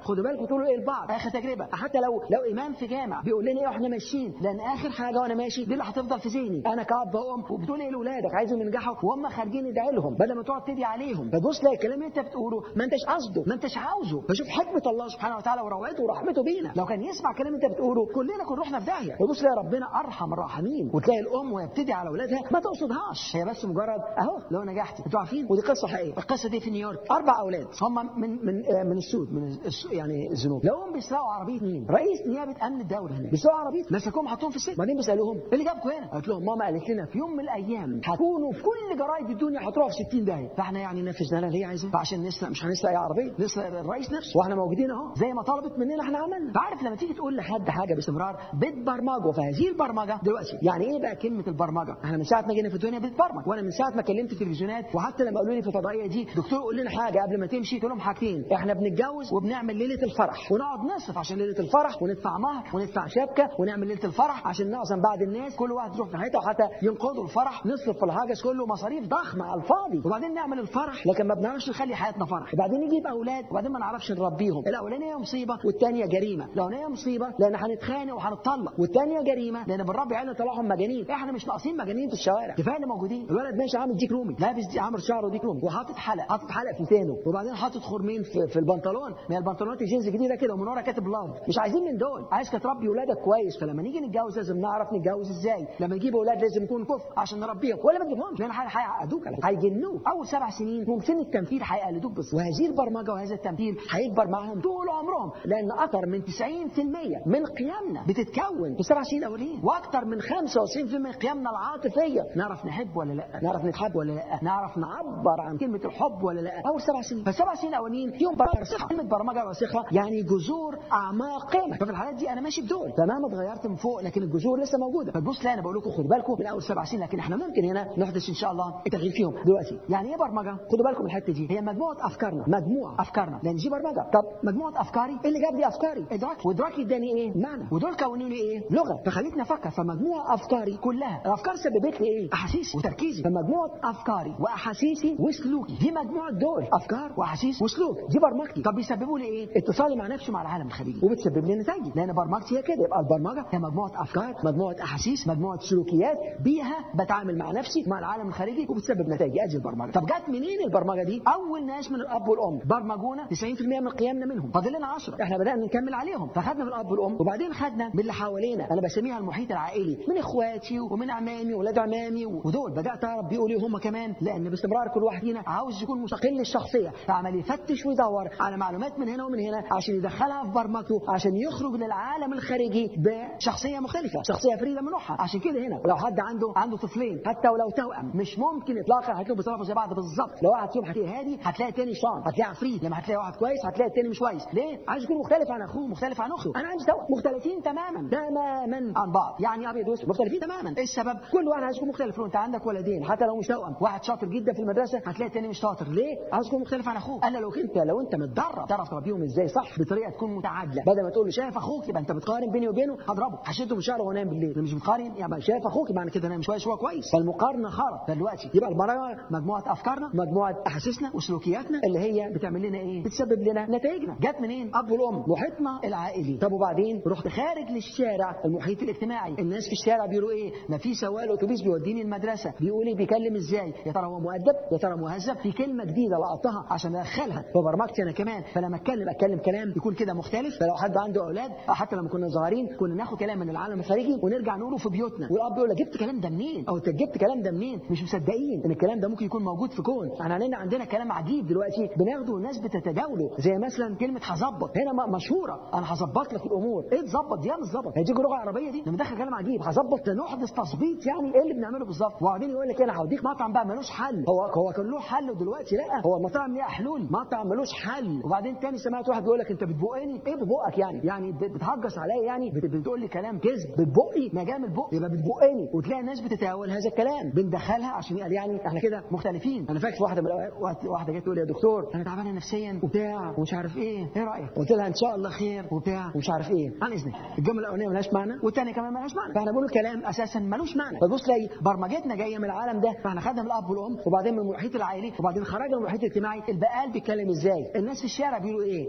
خدوا بالكم تقولوا ايه لبعض. اخر تجربه حتى لو لو امام في جامع بيقول لنا ايه واحنا ماشيين، لان اخر حاجه وانا ماشي دي اللي هتفضل في ذهني انا كاب وام، وبتقول ايه لاولادك عايزهم ينجحوا وهم خارجين ادعي لهم بدل ما تقعد تدعي عليهم. فتبص تلاقي الكلام اللي انت بتقوله ما انتش قصده ما انتش عاوزه. فشوف حكمه الله سبحانه وتعالى وروعته ورحمته بينا، لو كان يسمع الكلام اللي انت بتقوله كلنا كنا رحنا في داهيه. فبص تلاقي ربنا ارحم الراحمين، وتلاقي الام وهي بتدعي على اولادها ما تقصدهاش، هي بس مجرد اهو لو نجحتي. انتوا عارفين ودي قصه حقيقيه، القصه دي في نيويورك. اربع اولاد هم من من آه من السود من الس... يعني الذنوب، لقوهم بيسرقوا عربيه مين؟ رئيس نيابه امن الدوله هنا، بيسرقوا عربيه، مسكوهم حطوهم في السجن. بعدين بيسالوهم ايه اللي جابكم هنا؟ قالت لهم ماما قالت لنا في يوم من الايام هتكونوا في كل جرايد الدنيا هتروحوا في ستين داهيه، فاحنا يعني نفذنا لها اللي هي عايزاه، فعشان نسرق مش هنسرق اي عربيه، نسرق الرئيس نفسه واحنا موجودين اهو زي ما طلبت مننا احنا عملنا. فعارف لما تيجي تقول لحد حاجه باستمرار بتبرمجه، فهذه البرمجه دلوقتي يعني ايه بقى كلمه البرمجه؟ احنا من ساعه ما جينا في الدنيا بنتبرمج، وانا من ساعه ما كلمت التلفزيونات وحتى لما قالوا لي في الفضائيه دي دكتور قول لنا حاجه قبل ما تمشي، قلت لهم حاجتين، احنا بنتجوز وبنعمل ليله الفرح ونقعد نصرف عشان ليله الفرح وندفع مهر وندفع شبكه ونعمل ليله الفرح عشان نعزم بعض الناس، كل واحد يروح في حته وحتى ينقضوا الفرح، نصرف في الحاجز كله مصاريف ضخمه على الفاضي، وبعدين نعمل الفرح لكن ما بنعرفش نخلي حياتنا فرح، وبعدين نجيب اولاد وبعدين ما نعرفش نربيهم. الاولانيه مصيبه والثانيه جريمه. الاولانيه مصيبه لان هنتخانق وهنتطلق، والثانيه جريمه لان بنربي عيالنا طلعهم مجانين. احنا مش ناقصين مجانين في الشوارع، كفايه اللي موجودين. الولد ماشي عامل ديك رومي، لابس دي عامل شعره ديك رومي وحاطط حلق حاطط حلق في لسانه، وبعدين حاطط خرمين في, في البنطلون، ما هي البنطلونات الجينز الجديده كده ومن ورا كاتب لاف. مش عايزين من دول، عايز تربي ولادك كويس. فلما نيجي نتجوز لازم نعرف نتجوز ازاي، لما نجيب اولاد لازم نكون كفء عشان نربيهم، ولا ما تجيبهمش لان هيعقدوك هيجنوك. اول سبع سنين ممكن التنفيذ هيقلدوك بس، وهذه البرمجه وهذا التنفيذ هيكبر معاهم طول عمرهم، لان اكثر من تسعين بالمئة من قيمنا بتتكون في السبع سنين الاولين، واكثر من خمسة وتسعين بالمئة قيمنا العاطفيه. نعرف نحب ولا لا؟ نعرف نتحب ولا لا؟ نعرف نعبر عن كلمه الحب ولا لا؟ اول سبع سنين. فالسبع سنين الاولين فيهم برمجه راسخه. كلمه برمجه راسخه يعني جذور اعماق قيمه. ففي الحالات دي انا ماشي بدول تمام، اتغيرت من فوق لكن الجذور لسه موجوده. فتبص لا انا بقول لكم خدوا بالكم من اول سبع سنين، لكن احنا ممكن هنا نحدث ان شاء الله التغيير فيهم دلوقتي. يعني ايه برمجه؟ خدوا بالكم من الحته دي، هي مجموعه افكارنا مجموعه افكارنا لان دي برمجه. طب مجموعه افكاري ايه اللي جاب لي افكاري؟ ادراك، وادراكي اداني ايه؟ معنى، ودول كونوا لي ايه؟ لغه، فخليتني افكر. فمجموعه افكاري كلها الافكار سببت لي ايه؟ احاسيسي وتركيزي. فمجموعه افكاري واحاسيسي وسلوكي دي مجموعه دول افكار واحاسيس وسلوك، دي برمجتي. طب بيسببوا لي ايه؟ اتصالي مع نفسي مع العالم الخارجي، وبتسبب لي نتائج لان برمجتي هي كده. يبقى البرمجه هي مجموعه افكار مجموعه احاسيس مجموعه سلوكيات بيها بتعامل مع نفسي مع العالم الخارجي وبتسبب نتائج. ادي البرمجه. طب جت منين البرمجه دي؟ اول ناس من الاب والام برمجونا تسعين بالمئة من قيمنا منهم، فاضل لنا عشرة احنا بدانا نكمل عليهم. فخدنا من الاب والام وبعدين خدنا من اللي حوالينا، انا بسميها المحيط العائلي، من اخواتي ومن اعمامي واولاد اعمامي، ودول بدات اعرف بيقولوا ايه هم كمان، لان باستمرار كل واحد فينا عاوز يكون مستقل الشخصيه، فعمال يفتش ويدور على معلومات من هنا ومن هنا عشان يدخلها في برمجته عشان يخرج للعالم الخارجي بشخصيه مختلفه، شخصيه فريده من نوعها. عشان كده هنا لو حد عنده عنده طفلين حتى ولو توأم مش ممكن اطلاقا هتلاقيهم بيتصرفوا زي بعض بالظبط. لو واحد فيهم هتلاقيه هادي هتلاقي الثاني شان، هتلاقي عفريت. لما هتلاقي واحد كويس هتلاقي الثاني مش كويس. ليه؟ عايز يكون مختلف عن اخوه مختلف عن اخته. انا عندي توأم مختلفين تماما تماما عن بعض، يعني ابيض واسود مختلفين تماما. ايه السبب؟ كل واحد عايز يكون مختلف. لو انت عندك ولدين حتى لو مش توأم، واحد شاطر جدا في المدرسه هتلاقي الثاني مش شاطر. ليه؟ عايز يكون مختلف عن اخوه. انا لو انت لو انت متدرب تعرف تربيهم ازاي صح بطريقه تكون متعادله، بدل ما تقول له شايف اخوك يبقى انت بتقارن بيني وبينه هضربه هشده من شعره وانام بالليل. انا مش بتقارن يبقى شايف اخوك يبقى انا كده انا مش كويس هو كويس. فالمقارنه خرا. فدلوقتي يبقى البرمجه مجموعه افكارنا مجموعه احاسيسنا وسلوكياتنا اللي هي بتعمل لنا ايه؟ بتسبب لنا نتائجنا. جت منين؟ اب والام، محيطنا العائلي. طب وبعدين رحت خارج للشارع، المحيط الاجتماعي. الناس في الشارع بيقولوا ايه؟ ما في سواق الاتوبيس بيوديني المدرسه بيقول لي بيكلم ازاي؟ يا ترى هو مؤدب؟ يا ترى مهذب؟ في كلمه جديده لقطها عشان ادخلها فبرمجتي انا كمان. فلما اتكلم اتكلم كلام يكون كده مختلف. فلو حد عنده اولاد حتى لما كنا صغيرين كنا ناخد كلام من العالم الخارجي ونرجع نقوله في بيوتنا، والاب يقول لك جبت كلام ده منين؟ او انت جبت كلام ده منين؟ مش مصدقين ان الكلام ده ممكن يكون موجود في كون. احنا عندنا عندنا كلام عجيب دلوقتي بناخده والناس بتتداوله، زي مثلا كلمه هظبط هنا مشهوره. انا هظبط لك الامور. ايه تظبط دي؟ بالظبط هي دي لغه عربيه دي. لما دخل كلام عجيب هظبط ده نحدث تظبيط، يعني ايه اللي بنعمله بالظبط؟ وبعدين يقول لك انا هوديك مطعم بقى ملوش حل. هو هو كان له حل ودلوقتي لا، هو المطاعم ليها حلول، مطعم ملوش حل. وبعدين تاني سمعت واحد بيقول لك انت بتبقني. ايه ببقك يعني؟ يعني بتهجس عليا يعني؟ بتقول لي كلام كذب. بتبقي ما جاي من البق يبقى بتبقني. وتلاقي الناس بتتاول هذا الكلام بندخلها عشان يقال يعني احنا كده مختلفين. انا فاكر واحده من الاوقات واحده جت تقول لي يا دكتور انا تعبانه نفسيا وبتاع ومش عارف ايه، ايه رايك؟ قلت لها ان شاء الله خير وبتاع ومش عارف ايه. عن اذنك الجمله الاولانيه ملهاش معنى والثانيه كمان ملهاش معنى، فاحنا بنقول كلام اساسا ملوش معنى. فبص تلاقي برمجتنا جايه من العالم ده، فاحنا خدنا من الاب والام وبعدين من المحيط العائلي وبعدين خرجنا من المحيط الاجتماعي. البقال بيتكلم ازاي؟ الناس في الشارع بيقولوا ايه؟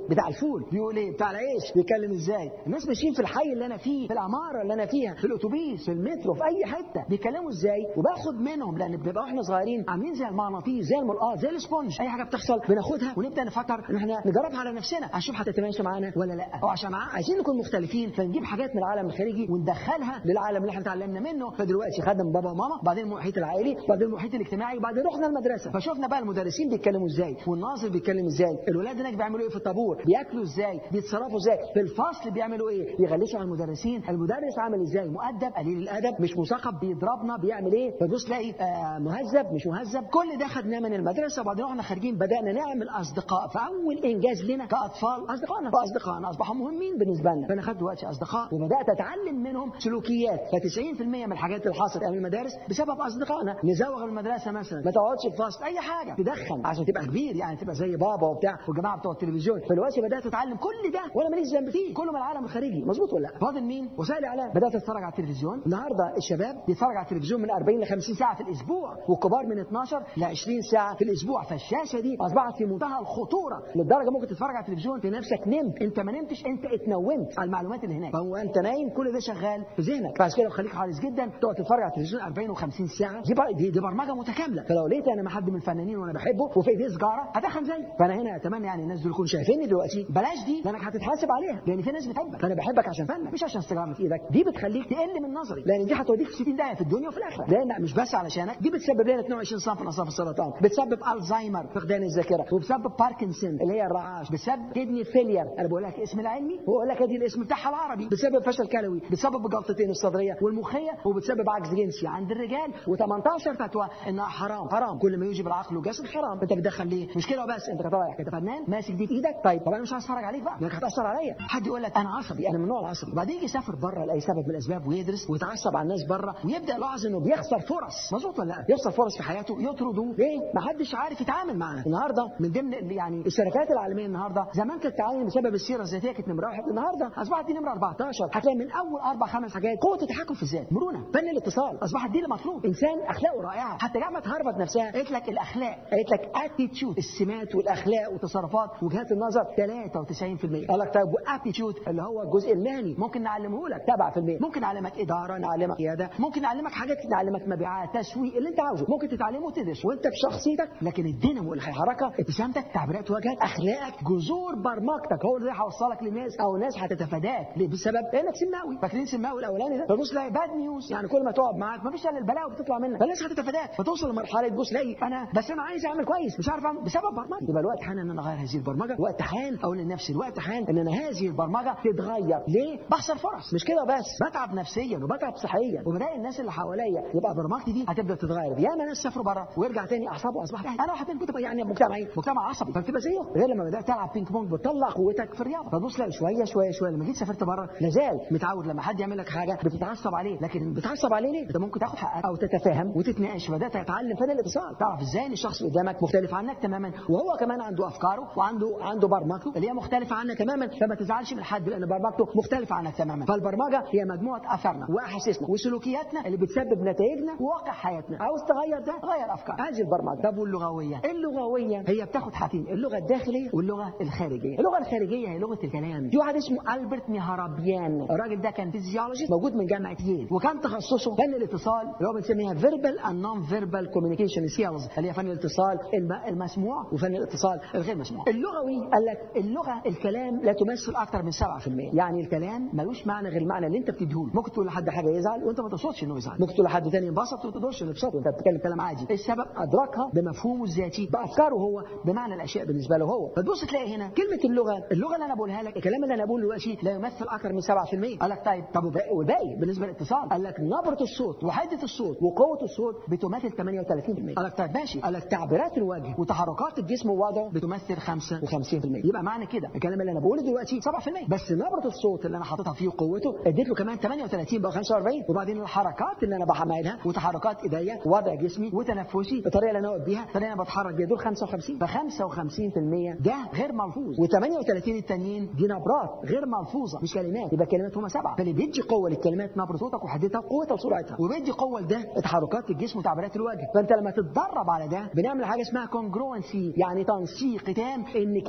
بتاع الفول بيقول ايه، بتاع العيش بيتكلم ازاي، الناس ماشيين في الحي اللي انا فيه، في العماره اللي انا فيها، في الاتوبيس، في المترو، في اي حته بيتكلموا ازاي، وباخد منهم لان بنبقى واحنا صغيرين عاملين زي المغناطيس، زي الملقاط، زي الاسبونج، اي حاجه بتحصل بناخدها ونبدا نفكر ان احنا نجربها على نفسنا، هنشوف هتتماشى معانا ولا لا، او عشان عايزين نكون مختلفين فنجيب حاجات من العالم الخارجي وندخلها للعالم اللي احنا اتعلمنا منه. فدلوقتي خدنا بابا وماما، بعدين المحيط العائلي، بعدين المحيط الاجتماعي، بعدين رحنا المدرسه، فشوفنا بقى المدرسين بيتكلموا ازاي، والناظر بيتكلم ازاي، الولاد هناك بيعملوا ايه في الطابور، بياكلوا ازاي، بيتصرفوا ازاي، في الفصل بيعملوا ايه، بيغلسوا على المدرسين، المدرس عامل ازاي، مؤدب، قليل الادب، مش مثقف، بيضربنا، بيعمل ايه، فبص تلاقي آه مهذب مش مهذب. كل ده خدناه من المدرسه، وبعدين واحنا خارجين بدانا نعمل اصدقاء. فاول انجاز لنا كاطفال اصدقائنا، فاصدقائنا اصبحوا مهمين بالنسبه لنا، فانا خدت دلوقتي اصدقاء وبدات اتعلم منهم سلوكيات. ف90% من الحاجات اللي حصلت في المدارس بسبب اصدقائنا. نزوغ المدرسه مثلا، ما تقعدش في فصل، اي حاجه تدخن عشان تبقى كبير، يعني تبقى زي بابا وبتاع والجماعه بتوع التلفزيون. فدلوقتي بدات اتعلم كل ده وانا ماليش ذنب فيه، كله من العالم الخارجي، مظبوط ولا لا؟ فاضل مين؟ وسائل الاعلام. بدات اتفرج على التلفزيون. النهارده الشباب بيتفرج على التلفزيون من أربعين ل خمسين ساعه في الاسبوع، والكبار من اتناشر ل عشرين ساعه في الاسبوع. فالشاشه دي اصبحت في منتهى الخطوره، لدرجه ممكن تتفرج على التلفزيون في نفسك نمت، انت ما نمتش، انت اتنومت على المعلومات اللي هناك، فهو انت نايم كل ده شغال في ذهنك. فعشان كده خليك حريص جدا تقعد تتفرج على التلفزيون أربعين وخمسين ساعه. دي بقى دي, دي برمجه متكامله. فلو لقيت انا مع حد من الفنانين وانا بحبه وفي ايديه سجاره هدخن زيه. فانا هنا اتمنى يعني الناس دول يكونوا شايفيني دلوقتي، بلاش دي لانك هتتحاسب عليها، لان في ناس بتحبك. فانا بحبك عشان فنك مش عشان سيجاره في ايدك. دي بتخليك تقل من نظري، لان دي هتوديك في ستين داهيه في الدنيا وفي الاخره، لان مش بس علشانك، دي بتسبب لنا اتنين وعشرين صنف من اصناف السرطان، بتسبب الزهايمر فقدان الذاكره، وبتسبب باركنسون اللي هي الرعاش، بتسبب كدني فيلير، انا بقول لك اسم العلمي وبقول لك ادي الاسم بتاعها العربي، بتسبب فشل كلوي، بتسبب جلطتين الصدريه والمخيه، وبتسبب عجز جنسي عند الرجال. و18 فتوى انها حرام، حرام كل ما يوجب العقل والجسد حرام. انت بتدخل ليه؟ مش كده بس، انت كطالع كفنان ماسك دي في ايدك، طيب طب انا مش عايز اتفرج عليك بقى، انك هتاثر عليا. حد يقول لك انا عصبي، انا من النوع العصبي، وبعدين يجي يسافر بره لاي سبب من الاسباب ويدرس ويتعصب على الناس بره، ويبدا يلاحظ انه بيخسر فرص، مظبوط ولا لا؟ يخسر فرص في حياته، يطردوا ليه؟ ما حدش عارف يتعامل معاه. النهارده من ضمن يعني الشركات العالميه النهارده، زمان كانت التعليم بسبب السيره الذاتيه كانت نمره واحد، النهارده اصبحت دي نمره أربعتاشر. هتلاقي من اول اربع خمس حاجات قوه التحكم في الذات، مرونه، فن الاتصال، اصبحت دي اللي مطلوب. انسان اخلاقه رائعه. حتى جامعه هارفارد نفسها قالت لك الاخلاق، قالت لك اتيتيود، السمات والاخلاق وتصرفات وجهات النظر تلاتة وتسعين في المية. قال لك طيب واتيتيود اللي هو الجزء المهني ممكن نعلمه لك سبعة في المية، ممكن نعلمك اداره، نعلمك قياده، ممكن نعلمك حاجات، نعلمك مبيعات، تسويق، اللي انت عاوزه ممكن تتعلمه وتدرس وانت بشخصيتك. لكن الدينامو اللي هيحركك ابتسامتك، تعبيرات وجهك، اخلاقك، جذور برمجتك، هو اللي هيوصلك للناس، او الناس هتتفاداك بسبب انك سماوي. فاكرين سماوي الاولاني ده؟ فبص تلاقي باد نيوز، يعني كل ما تقعد معاك مفيش الا البلاوي بتطلع منك، فالناس هتتفاداك، فتوصل لمرحله تبص تلاقي انا بس انا عايز اعمل كويس مش عارف اعمل بسبب برمجه. يبقى الوقت حان ان انا اغير هذه البرمجه، وقت حان اقول لنفسي الوقت حان ان انا هذه البرمجه تتغير. ليه؟ بخسر فرص، مش كده بس، بتعب نفسيا وبتعب صحيا، وبلاقي الناس اللي حواليا يبقى برمجتي دي هتبدا تتغير. ياما ناس سافروا بره ويرجع تاني اعصابه اصبحت اهدى. انا واحد منهم كنت يعني مجتمعي مجتمع عصبي، فبتبقى زيه، غير لما بدات تلعب بينج بونج بتطلع قوتك في الرياضه. فتبص لا شويه شويه شويه لما جيت سافرت بره لازال متعود لما حد يعمل لك حاجه بتتعصب عليه، لكن بتتعصب عليه ليه؟ انت ممكن تاخد حقك او تتفاهم وتتناقش. بدات اتعلم فن الاتصال، تعرف ازاي ان الشخص اللي قدامك مختلف عنك تماما، وهو كمان عنده افكاره وعنده عنده برمجته اللي هي مختلفه عنك تماما. فما تزعلش من حد لان برمجته مختلفه عنك تماما. فالبرمجه هي مجموعه اثرنا واحاسيسنا وسلوكياتنا اللي بتسبب نتائجنا وواقع حياتنا. عاوز تغير ده، غير افكار، هذه البرمجه. طب واللغويه؟ اللغويه هي بتاخد حاجتين، اللغه الداخليه واللغه الخارجيه. اللغه الخارجيه هي لغه الكلام. في واحد اسمه ألبرت ميهرابيان، الراجل ده كان فيزيولوجيست موجود من جامعه ييل، وكان تخصصه فن الاتصال اللي هو بنسميها فيربال اند نون فيربال كوميونيكيشن سكيلز، اللي هي فن الاتصال المسموع وفن الاتصال الغير مسموع. اللغوي قال لك اللغه الكلام لا تمثل اكثر من سبعة في المية، يعني الكلام ملوش معنى غير المعنى اللي انت بتديهوله. ممكن تقول لحد حاجه يزعل وانت ما تقصدش انه يزعل، ممكن تقول لحد ثاني ينبسط وانت ما تقصدش انه ينبسط وانت بتتكلم كلام عادي. السبب ادركها بمفهومه الذاتي، بافكاره هو، بمعنى الاشياء بالنسبه له هو. فتبص تلاقي هنا كلمه اللغه، اللغه اللي انا بقولها لك، الكلام اللي انا بقوله دلوقتي لا يمثل اكثر من سبعة في المية. قال لك طيب طب والباقي بالنسبه للاتصال؟ قال لك نبره الصوت وحده الصوت وقوه الصوت بتمثل ثمانية وثلاثين في المية. قال لك طيب ماشي. قال لك تعبيرات الوجه وتحركات الجسم ووضعه بتمثل خمسة وخمسين في المية. يبقى معنى كده الكلام اللي انا بقوله دلوقتي سبعة في المية، بس نبره الصوت اللي انا حاططها فيه وقوته اديت له كمان ثمانية وثلاثين بقى خمسة وأربعين. وبعدين الحركات اللي انا بعملها وتحركات ايديا ووضع جسمي وتنفسي، الطريقه اللي انا واقف بيها، الطريقه اللي انا بتحرك بيها، دول خمسة وخمسين. ف خمسة وخمسين في المية ده غير ملحوظ، و38 التانيين دي نبرات غير ملحوظه مش كلمات. يبقى كلمات هما سبعه. فاللي بيدي قوه للكلمات نبره صوتك وحدتها وقوتها وسرعتها، وبيدي قوه لده تحركات الجسم وتعبيرات الوجه. فانت لما تتدرب على ده بنعمل حاجه اسمها كونجروانسي، يعني تنسيق تام، ان كلماتك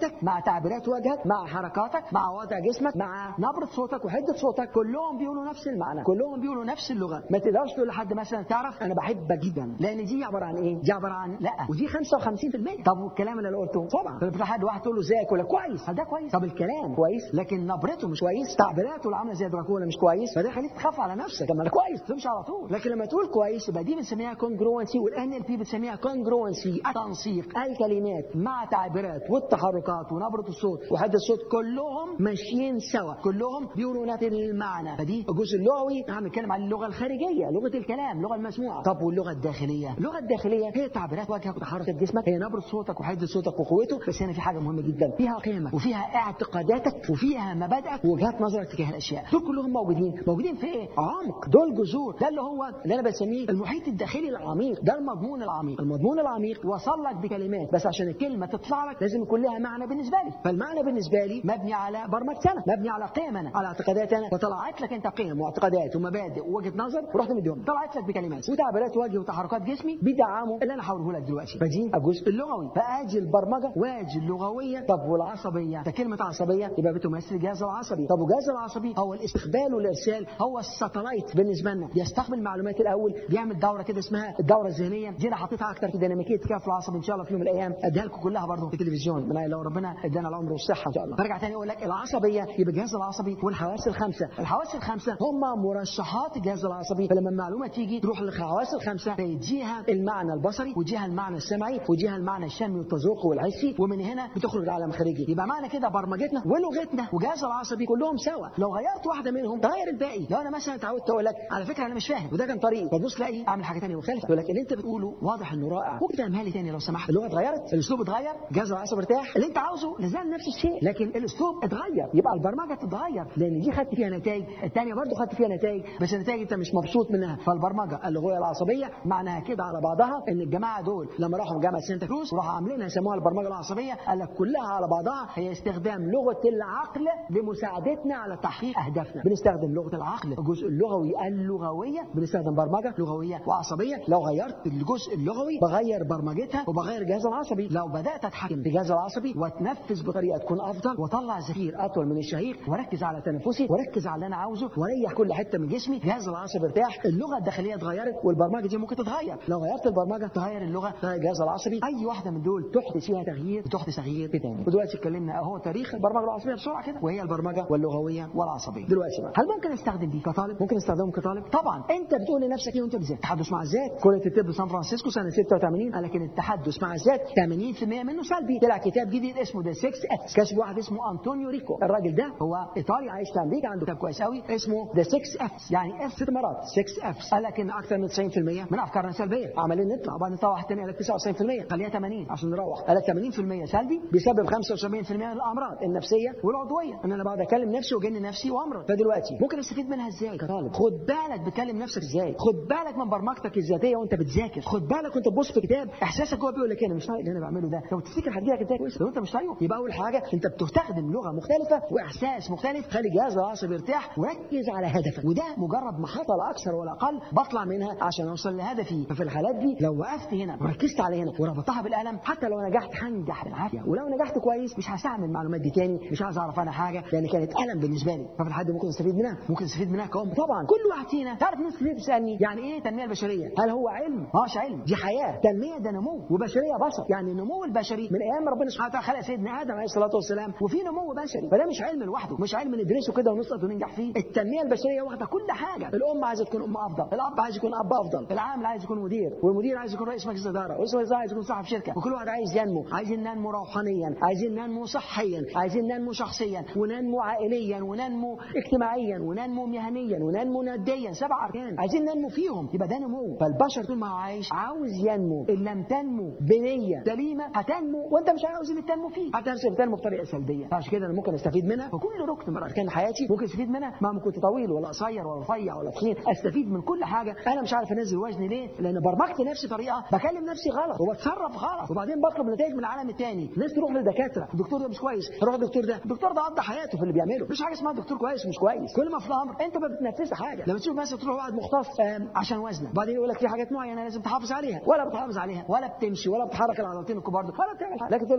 ضحكتك، مع تعبيرات وجهك، مع حركاتك، مع وضع جسمك، مع نبرة صوتك وحدة صوتك، كلهم بيقولوا نفس المعنى، كلهم بيقولوا نفس اللغة. ما تقدرش تقول لحد مثلا تعرف انا بحبك جدا، لان دي عبارة عن ايه؟ دي عبارة عن لا، ودي خمسة وخمسين بالمية. طب والكلام اللي انا قلته طبعا لما حد واحد تقول له ازيك ولا كويس، هل ده كويس؟ طب الكلام كويس لكن نبرته مش كويس، تعبيراته اللي عامله زي دراكولا مش كويس، فده خليك تخاف على نفسك. لما كويس تمشي على طول. لكن لما تقول كويس يبقى دي بنسميها كونجروانسي، والان ال بي بتسميها كونجروانسي، التنسيق، الكلمات مع تعبيرات والتحركات ونبره الصوت وحده الصوت كلهم ماشيين سوا، كلهم بيقولوا نفس المعنى. فدي الجزء اللغوي. احنا بنتكلم عن اللغه الخارجيه، لغه الكلام، اللغه المسموعه. طب واللغه الداخليه؟ اللغه الداخليه هي تعبيرات وجهك وتحركات جسمك، هي نبره صوتك وحده صوتك وقوته. بس هنا في حاجه مهمه جدا، فيها قيمك وفيها اعتقاداتك وفيها مبادئك ووجهات نظرك تجاه الاشياء. دول كلهم موجودين، موجودين في ايه؟ عمق. دول جذور، ده اللي هو اللي انا بسميه المحيط الداخلي العميق، ده المضمون العميق. المضمون العميق وصل لك بكلمات، بس عشان الكلمه تطلع لك لازم يكون لها معنى بالنسبه لي. فالمعنى بالنسبه لي مبني على برمجتي انا، مبني على قيم انا، على اعتقادات انا، وطلعت لك انت قيم واعتقادات ومبادئ ووجهه نظر ورحت مديهم، طلعت لك بكلمات وتعبيرات وجه وتحركات جسمي بيدعموا اللي انا هقوله لك دلوقتي. فدي الجزء اللغوي. فاجي البرمجه واجي اللغويه. طب والعصبيه؟ ده كلمه عصبيه يبقى بتمثل الجهاز العصبي. طب والجهاز العصبي هو الاستقبال والارسال، هو الساتلايت بالنسبه لنا، بيستقبل معلومات الاول، بيعمل دوره كده اسمها الدوره الذهنيه. دي انا حطيتها اكتر في ديناميكيه كيف العصبي ان شاء الله في يوم من الايام اديها لكم كلها برضه في التلفزيون، من لو ربنا ادانا العمر والصحه ان شاء الله. برجع تاني اقول لك العصبيه يبقى الجهاز العصبي والحواس الخمسه. الحواس الخمسه هم مرشحات الجهاز العصبي. فلما المعلومه تيجي تروح للحواس الخمسه فيديها المعنى البصري ويديها المعنى السمعي ويديها المعنى الشامي والتذوقي والحسي، ومن هنا بتخرج العالم الخارجي. يبقى معنى كده برمجتنا ولغتنا وجهاز العصبي كلهم سوا. لو غيرت واحده منهم تغير الباقي. لو انا مثلا اتعودت اقول لك على فكره انا مش فاهم وده كان طريقي، فتبص تلاقي اعمل حاجه ثانيه مختلفه، يقول لك اللي انت بتقوله واضح انه رائع، ممكن تعملها لي ثاني لو سمحت. اللغه اتغيرت، الاسلوب اتغير، الجهاز العصبي ارتاح، اللي انت عاوزه لازال نفس الشيء لكن الاسلوب اتغير. يبقى البرمجه تتغير لان دي خدت فيها نتائج، الثانيه برضه خدت فيها نتائج، بس النتائج انت مش مبسوط منها. فالبرمجه اللغويه العصبيه معناها كده على بعضها ان الجماعه دول لما راحوا جامعه سانتا كروز وراحوا عاملينها سموها البرمجه العصبيه، قال لك كلها على بعضها هي استخدام لغه العقل لمساعدتنا على تحقيق اهدافنا. بنستخدم لغه العقل، الجزء اللغوي اللغويه، بنستخدم برمجه لغويه وعصبيه. لو غيرت الجزء اللغوي بغير برمجتها وبغير الجهاز العصبي. لو بدات اتحكم في الجهاز العصبي واتنفس بطريقه تكون افضل واطلع زفير اطول من الشهيق واركز على تنفسي واركز على اللي انا عاوزه واريح كل حته من جسمي، الجهاز العصبي ارتاح، اللغه الداخليه اتغيرت. والبرمجه دي ممكن تتغير، لو غيرت البرمجه تغير اللغه، تغير الجهاز العصبي. اي واحده من دول تحدث فيها تغيير وتحدث تغيير في ثاني. ودلوقتي اتكلمنا اهو تاريخ البرمجه العصبيه بسرعه كده، وهي البرمجه واللغويه والعصبيه. دلوقتي بقى هل ممكن استخدم دي كطالب؟ ممكن استخدمهم كطالب طبعا. انت بتقول لنفسك ايه وانت بتذاكر؟ التحدث مع الذات. كليه الطب سان فرانسيسكو سنه ستة وثمانين قال لك ان التحدث مع الذات ثمانين بالمية منه سلبي. طلع كتاب جديد اسمه ذا ستة اف، كاتب واحد اسمه انطونيو ريكو. الراجل ده هو ايطالي عايش في امريكا، عنده كتاب كويس قوي اسمه ذا ستة اف، يعني اف ست مرات ستة اف. قال لك ان اكثر من تسعين بالمية من افكارنا سلبيه. عمالين نطلع وبعدين نطلع واحد ثاني قال لك تسعة وتسعين بالمية، خليها ثمانين عشان نروح. قال لك ثمانين بالمية سلبي بيسبب خمسة وسبعين بالمية من الامراض النفسيه والعضويه، ان انا بقعد اكلم نفسي واجن نفسي وامرض. فدلوقتي ممكن استفيد منها ازاي كطالب؟ خد بالك بتكلم نفسك ازاي، خد بالك من برمجتك الذاتيه وانت بتذاكر، خد بالك وانت تبص في كتاب احساسك جوه بيقول لك انا مش طايق اللي انا بعمله ده. لو تفتكر هتجي لك نتائج كويسه، لو انت مش طايقه يبقى اول حاجه انت بتستخدم لغه مختلفه واحساس مختلف. خلي الجهاز العصبي يرتاح وركز على هدفك، وده مجرد محطه لا اكثر ولا اقل بطلع منها عشان اوصل لهدفي. ففي الحالات دي لو وقفت هنا وركزت على هنا وربطتها بالقلم، حتى لو نجحت هنجح بالعافيه، ولو نجحت كويس مش هستعمل المعلومات دي تاني، مش عايز اعرف انا حاجه لان كانت قلم بالنسبه لي. ففي الحد ممكن نستفيد منها، ممكن نستفيد منها كأم. طبعا كل واحد فينا تعرف ناس كتير بتسالني يعني ايه التنميه البشريه؟ هل هو علم؟ اه مش علم، دي حياه. تنميه ده نمو، وبشريه بشر، يعني النمو البشري من ايام ربنا سبحانه وتعالى خلق سيدنا ادم عليه الصلاه والسلام وفي نمو بشري. فده مش علم لوحده، مش علم ندرسه كده ونسقط وننجح فيه. التنميه البشريه واخده كل حاجه. الام عايزه تكون ام افضل، الاب عايز يكون اب افضل، العامل عايز يكون مدير، والمدير عايز يكون رئيس مجلس اداره، ورئيس مجلس اداره عايز يكون صاحب شركه، وكل واحد عايز ينمو. عايزين ننمو روحانيا، عايزين ننمو صحيا، عايزين ننمو شخصيا، وننمو عائليا، وننمو اجتماعيا، وننمو مهنيا، وننمو ناديا. سبع اركان عايزين ننمو فيهم، يبقى ده نمو. فالبشر طول ما هو عايش عاوز ينمو. ان لم تنمو بنيه سليمه هتنمو وانت مش عاوز اللي تنمو فيه، هتنمو تنمو بطريقه سلبيه. عشان كده انا ممكن استفيد منها وكل ركن من اركان حياتي ممكن استفيد منها، مهما كنت طويل ولا قصير ولا رفيع ولا تخين، استفيد من كل حاجه. انا مش عارف انزل وزني ليه؟ لان برمجت نفسي طريقه بكلم نفسي غلط وبتصرف غلط، وبعدين بطلب نتائج من العالم الثاني. ناس تروح للدكاتره، الدكتور ده مش كويس، روح للدكتور ده، الدكتور ده قضى حياته في اللي بيعمله. مش حاجه اسمها دكتور كويس ومش كويس، كل ما في الامر انت ما بتنفذش حاجه. لما تشوف مثلا تروح واحد مختص عشان وزنك، بعدين يقول لك في حاجات معينه لازم تحافظ عليها، ولا بتحافظ عليها ولا بتمشي ولا بتحرك العضلتين الكبار دول ولا بتعمل حاجه، لكن تقول لك وديني دي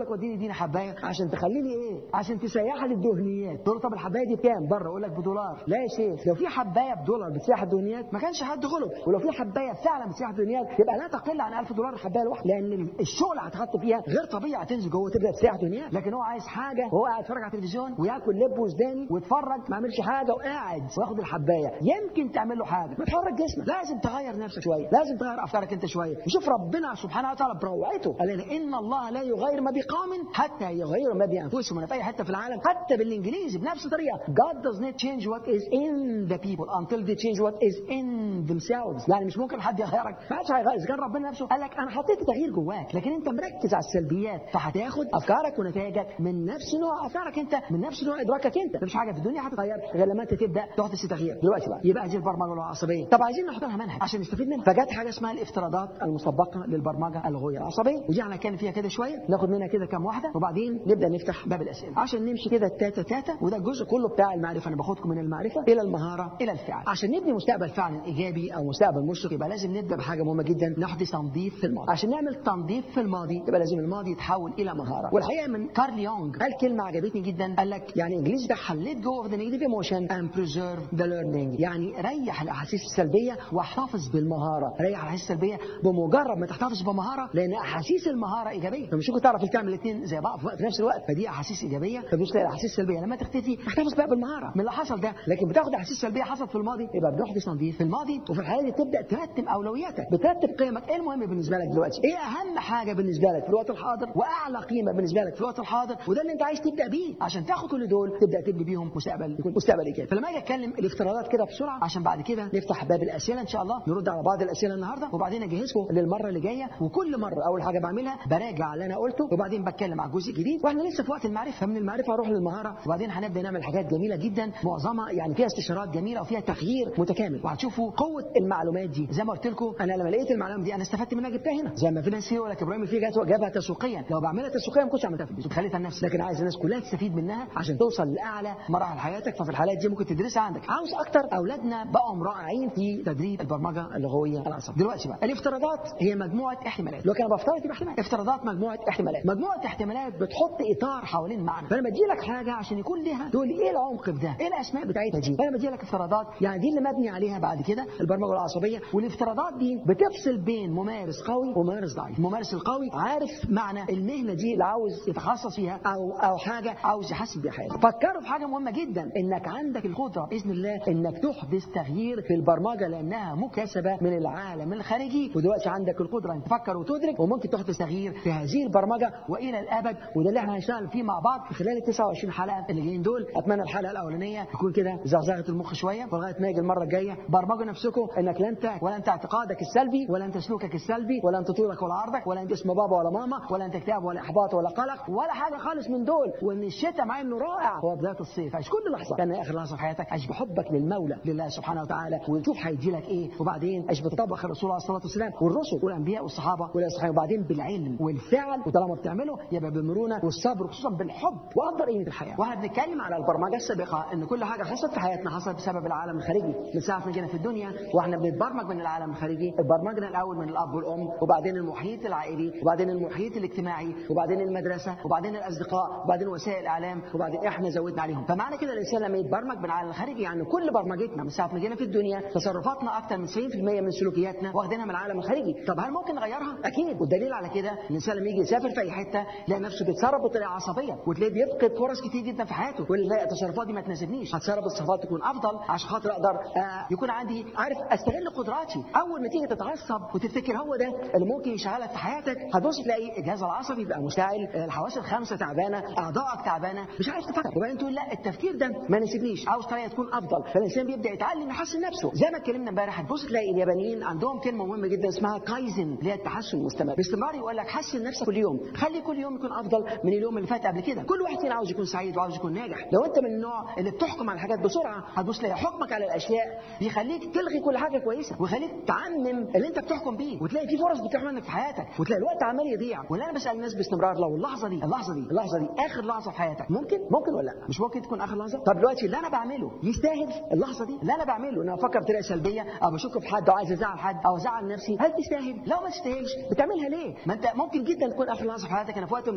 اديني حبايه عشان تخليني ايه؟ عشان تسيح لي الدهنيات. تقول له طب الحبايه دي بكام؟ بره يقول لك بدولار. لا يا شيخ، لو في حبايه بدولار بتسيح الدهنيات ما كانش حد غلب، ولو في حبايه فعلا بتسيح الدهنيات يبقى لا تقل عن ألف دولار الحبايه الواحده، لان الشغل اللي هتحط فيها غير طبيعي، هتنزل جوه تبدا تسيح دهنيات. لكن هو عايز حاجه وهو قاعد يتفرج على التلفزيون وياكل لب وسوداني ويتفرج ما يعملش حاجه وقاعد وياخد الحبايه، يمكن تعمل له حاجه. ما تحرك جسمك، لازم تغير نفسك شويه، لازم تغير افكارك انت شويه. وشوف ربنا سبحانه وتعالى بروعته قال لنا ان الله لا يغير ما بقوم حتى يغيروا ما بانفسهم. من في اي حته في العالم حتى بالانجليزي بنفس الطريقه God does not change what is in the people until they change what is in themselves. يعني مش ممكن حد يغيرك، ما حدش هيغير. اذا كان ربنا نفسه قال لك انا حطيت تغيير جواك، لكن انت مركز على السلبيات، فهتاخد افكارك ونتائجك من نفس نوع افكارك انت، من نفس نوع ادراكك انت. مفيش حاجه في الدنيا هتتغير غير لما انت تبدا تحدث تغيير. دلوقتي بقى يبقى دي البرمجه العصبيه. طب عايزين نحط لها منهج عشان نستفيد منها، فجت حاجه اسمها الافتراضات المسبقه للبرمجه الغير عصبيه، ودي احنا كان فيها كده شويه، ناخد منها كده كام واحده وبعدين نبدا نفتح باب الاسئله عشان نمشي كده تاتا تاتا. وده الجزء كله بتاع المعرفه، انا باخدكم من المعرفه الى المهاره الى الفعل. عشان نبني مستقبل فعلا ايجابي او مستقبل مشرق يبقى لازم نبدا بحاجه مهمه جدا، نحدث تنظيف في الماضي. عشان نعمل تنظيف في الماضي يبقى لازم الماضي يتحول الى مهاره. والحقيقه من كارل يونغ قال كلمه عجبتني جدا، قال لك يعني انجليزي ده let go of the negative emotion and preserve the learning. يعني ريح الاحاسيس السلبيه واحتفظ بالمهاره. ريح الاحاسيس السلبيه بمجرد ما تحتفظ بمهاره، لان احاسيس المهاره ايجابيه، فمش ممكن تعرف تعمل الاثنين زي بعض في نفس الوقت. فدي احاسيس ايجابيه، فبص تلاقي الاحاسيس السلبيه لما تختفي احتفظ بقى بالمهاره من اللي حصل ده. لكن بتاخد احاسيس سلبيه حصلت في الماضي يبقى بنحدث تنظيف في الماضي. وفي الحاله دي تبدا ترتب اولوياتك، بترتب قيمك. ايه المهم بالنسبه لك دلوقتي؟ ايه اهم حاجه بالنسبه لك في الوقت الحاضر واعلى قيمه بالنسبه لك في الوقت الحاضر، وده اللي انت عايز تبدا بيه عشان تاخد كل دول تبدا تبني بيهم مستقبل يكون مستقبل ايجابي. فلما اجي اتكلم الافتراضات كده بسرعه عشان بعد كده نفتح باب الاسئله ان شاء الله، نرد على بعض الاسئله النهارده وبعدين اجهزكم للمره اللي جايه. وكل مره اول حاجه بعملها براجع اللي انا قلته وبعدين بتكلم على جزء جديد، واحنا لسه في وقت المعرفه. من المعرفه هروح للمهاره وبعدين هنبدا نعمل حاجات جميله جدا، معظمها يعني فيها استشارات جميله وفيها تغيير متكامل، وهتشوفوا قوه المعلومات دي. زي ما قلت لكم انا لما لقيت المعلومه دي انا استفدت منها جبتها هنا، زي ما في ناس يقول لك ابراهيم الفقي جابها تسويقيا. لو بعملها تسويقيا ما كنتش عملتها في البيت وخليتها لنفسي، لكن عايز الناس كلها تستفيد منها عشان توصل لاعلى مراحل حياتك. ففي الحالات دي ممكن تدرسها عندك. عاوز اكتر، اولادنا بقوا رائعين في تدريب البرمجه اللغويه العصبيه. دلوقتي بقى الافتراضات هي مجموعه احتمالات. لو كان بفترض يبقى احتمال، افتراضات مجموعه احتمالات. مجموعه احتمالات بتحط اطار حوالين معنى، فانا بدي لك حاجه عشان يكون لها تقول لي ايه العمق في ده، ايه الاسماء بتاعتها دي. فانا بدي لك افتراضات يعني دي اللي مبني عليها بعد كده البرمجه العصبيه. والافتراضات دي بتفصل بين ممارس قوي وممارس ضعيف. الممارس القوي عارف معنى المهنه دي اللي عاوز يتخصص فيها او او حاجه عاوز يحسن بيها حياته. فكروا في حاجه مهمه جدا، انك عندك القدره باذن الله انك تحدث تغيير في البرمجه لانها مكتسبه من العالم الخارجي. ودلوقتي عندك القدره ان تفكر وتدرك وممكن تحدث تغيير في هذه البرمجه والى الابد. وده اللي احنا هنشتغل فيه مع بعض في خلال ال تسعة وعشرين حلقه اللي جايين دول. اتمنى الحلقه الاولانيه تكون كده زغزغه المخ شويه، ولغايه ما يجي المره الجايه برمجوا نفسكم انك لا انت ولا انت اعتقادك السلبي ولا انت سلوكك السلبي ولا انت طولك ولا عرضك ولا انت اسم بابا ولا ماما ولا انت اكتئاب ولا احباط ولا قلق ولا حاجه خالص من دول. وان الشتاء مع انه رائع هو بدايه الصيف. عيش كل لحظه كان اخر لحظه في حياتك، عيش بحبك للمولى لله سبحانه وتعالى وشوف هيدي لك ايه. وبعدين عيش بتطبق الرسول عليه الصلاه والسلام والرسل والانبياء والصحابه والاصحاب. وبعدين بالعلم والفعل، وطالما بتعمله يبقى بالمرونه والصبر خصوصا بالحب وافضل قيمه الحياه. واحنا بنتكلم على البرمجه السابقه ان كل حاجه حصلت في حياتنا حصلت بسبب العالم الخارجي. من ساعه ما جينا في الدنيا واحنا بنتبرمج من العالم الخارجي. اتبرمجنا الاول من الاب والام وبعدين المحيط العائلي وبعدين المحيط الاجتماعي وبعدين المدرسه وبعدين الاصدقاء وبعدين وسائل الاعلام وبعدين احنا زودنا عليهم. فمعنى كده الانسان لما يتبرمج من العالم الخارجي يعني كل برمجتنا من ساعه ما جينا في الدنيا تصرفاتنا اكثر من تسعين بالمئة من سلوكياتنا واخدينها من العالم الخارجي. طب هل ممكن نغيرها؟ اكيد. والدليل على كده الانسان لما يجي يسافر في اي حته يلاقي نفسه بيتصرف بطريقه عصبيه وتلاقيه بيفقد فرص كتير جدا في حياته. ويلاقي التصرفات دي ما تناسبنيش، هتصرف الصفات تكون افضل عشان خاطر اقدر آه يكون عندي عارف استغل قدراتي. اول ما تيجي تتعصب وتفتكر هو ده اللي ممكن يشغلك في حياتك هتبص تلاقي الجهاز العصبي بقى مشتعل، الحواس الخمسه تعبانه، اعضائك تعبانه، مش عارف تفكر. وبعدين تقول لا التفكير ده ما يناسبنيش، عاوز طريقه تكون افضل. فالانسان بيبدا يتعلم يحسن نفسه. زي ما اتكلمنا امبارح هتبص تلاقي اليابانيين عندهم كلمه مهمه جدا اسمها كايزن اللي هي التحسن المستمر. باستمرار يقول لك حسن نفسك كل يوم، خلي كل يوم يكون افضل من اليوم اللي فات قبل كده. كل واحد فينا عاوز يكون سعيد وعاوز يكون ناجح. لو انت من النوع اللي بتحكم على الحاجات بسرعه هتبص تلاقي حكمك على الاشياء بيخليك تلغي كل حاجه كويسه ويخليك تعمم اللي انت بتحكم بيه، وتلاقي في فرص بتروح منك في حياتك وتلاقي الوقت عمال يضيع. ولا انا بسال الناس باستمرار لو اللحظه دي اللحظه دي اللحظه دي اخر لحظه في حياتك ممكن ممكن ولا لا؟ مش ممكن تكون اخر لحظه. طب دلوقتي اللي انا بعمله يستاهل اللحظه دي؟ اللي انا بعمله ان انا افكر بطريقه سلبيه او بشك في حد او عايز ازعل حد او ازعل نفسي، هل تستاهل؟ لو ما تستاهلش بتعملها ليه؟ ما انت ممكن جدا تكون اخر لحظه في حياتك. انا في وقت من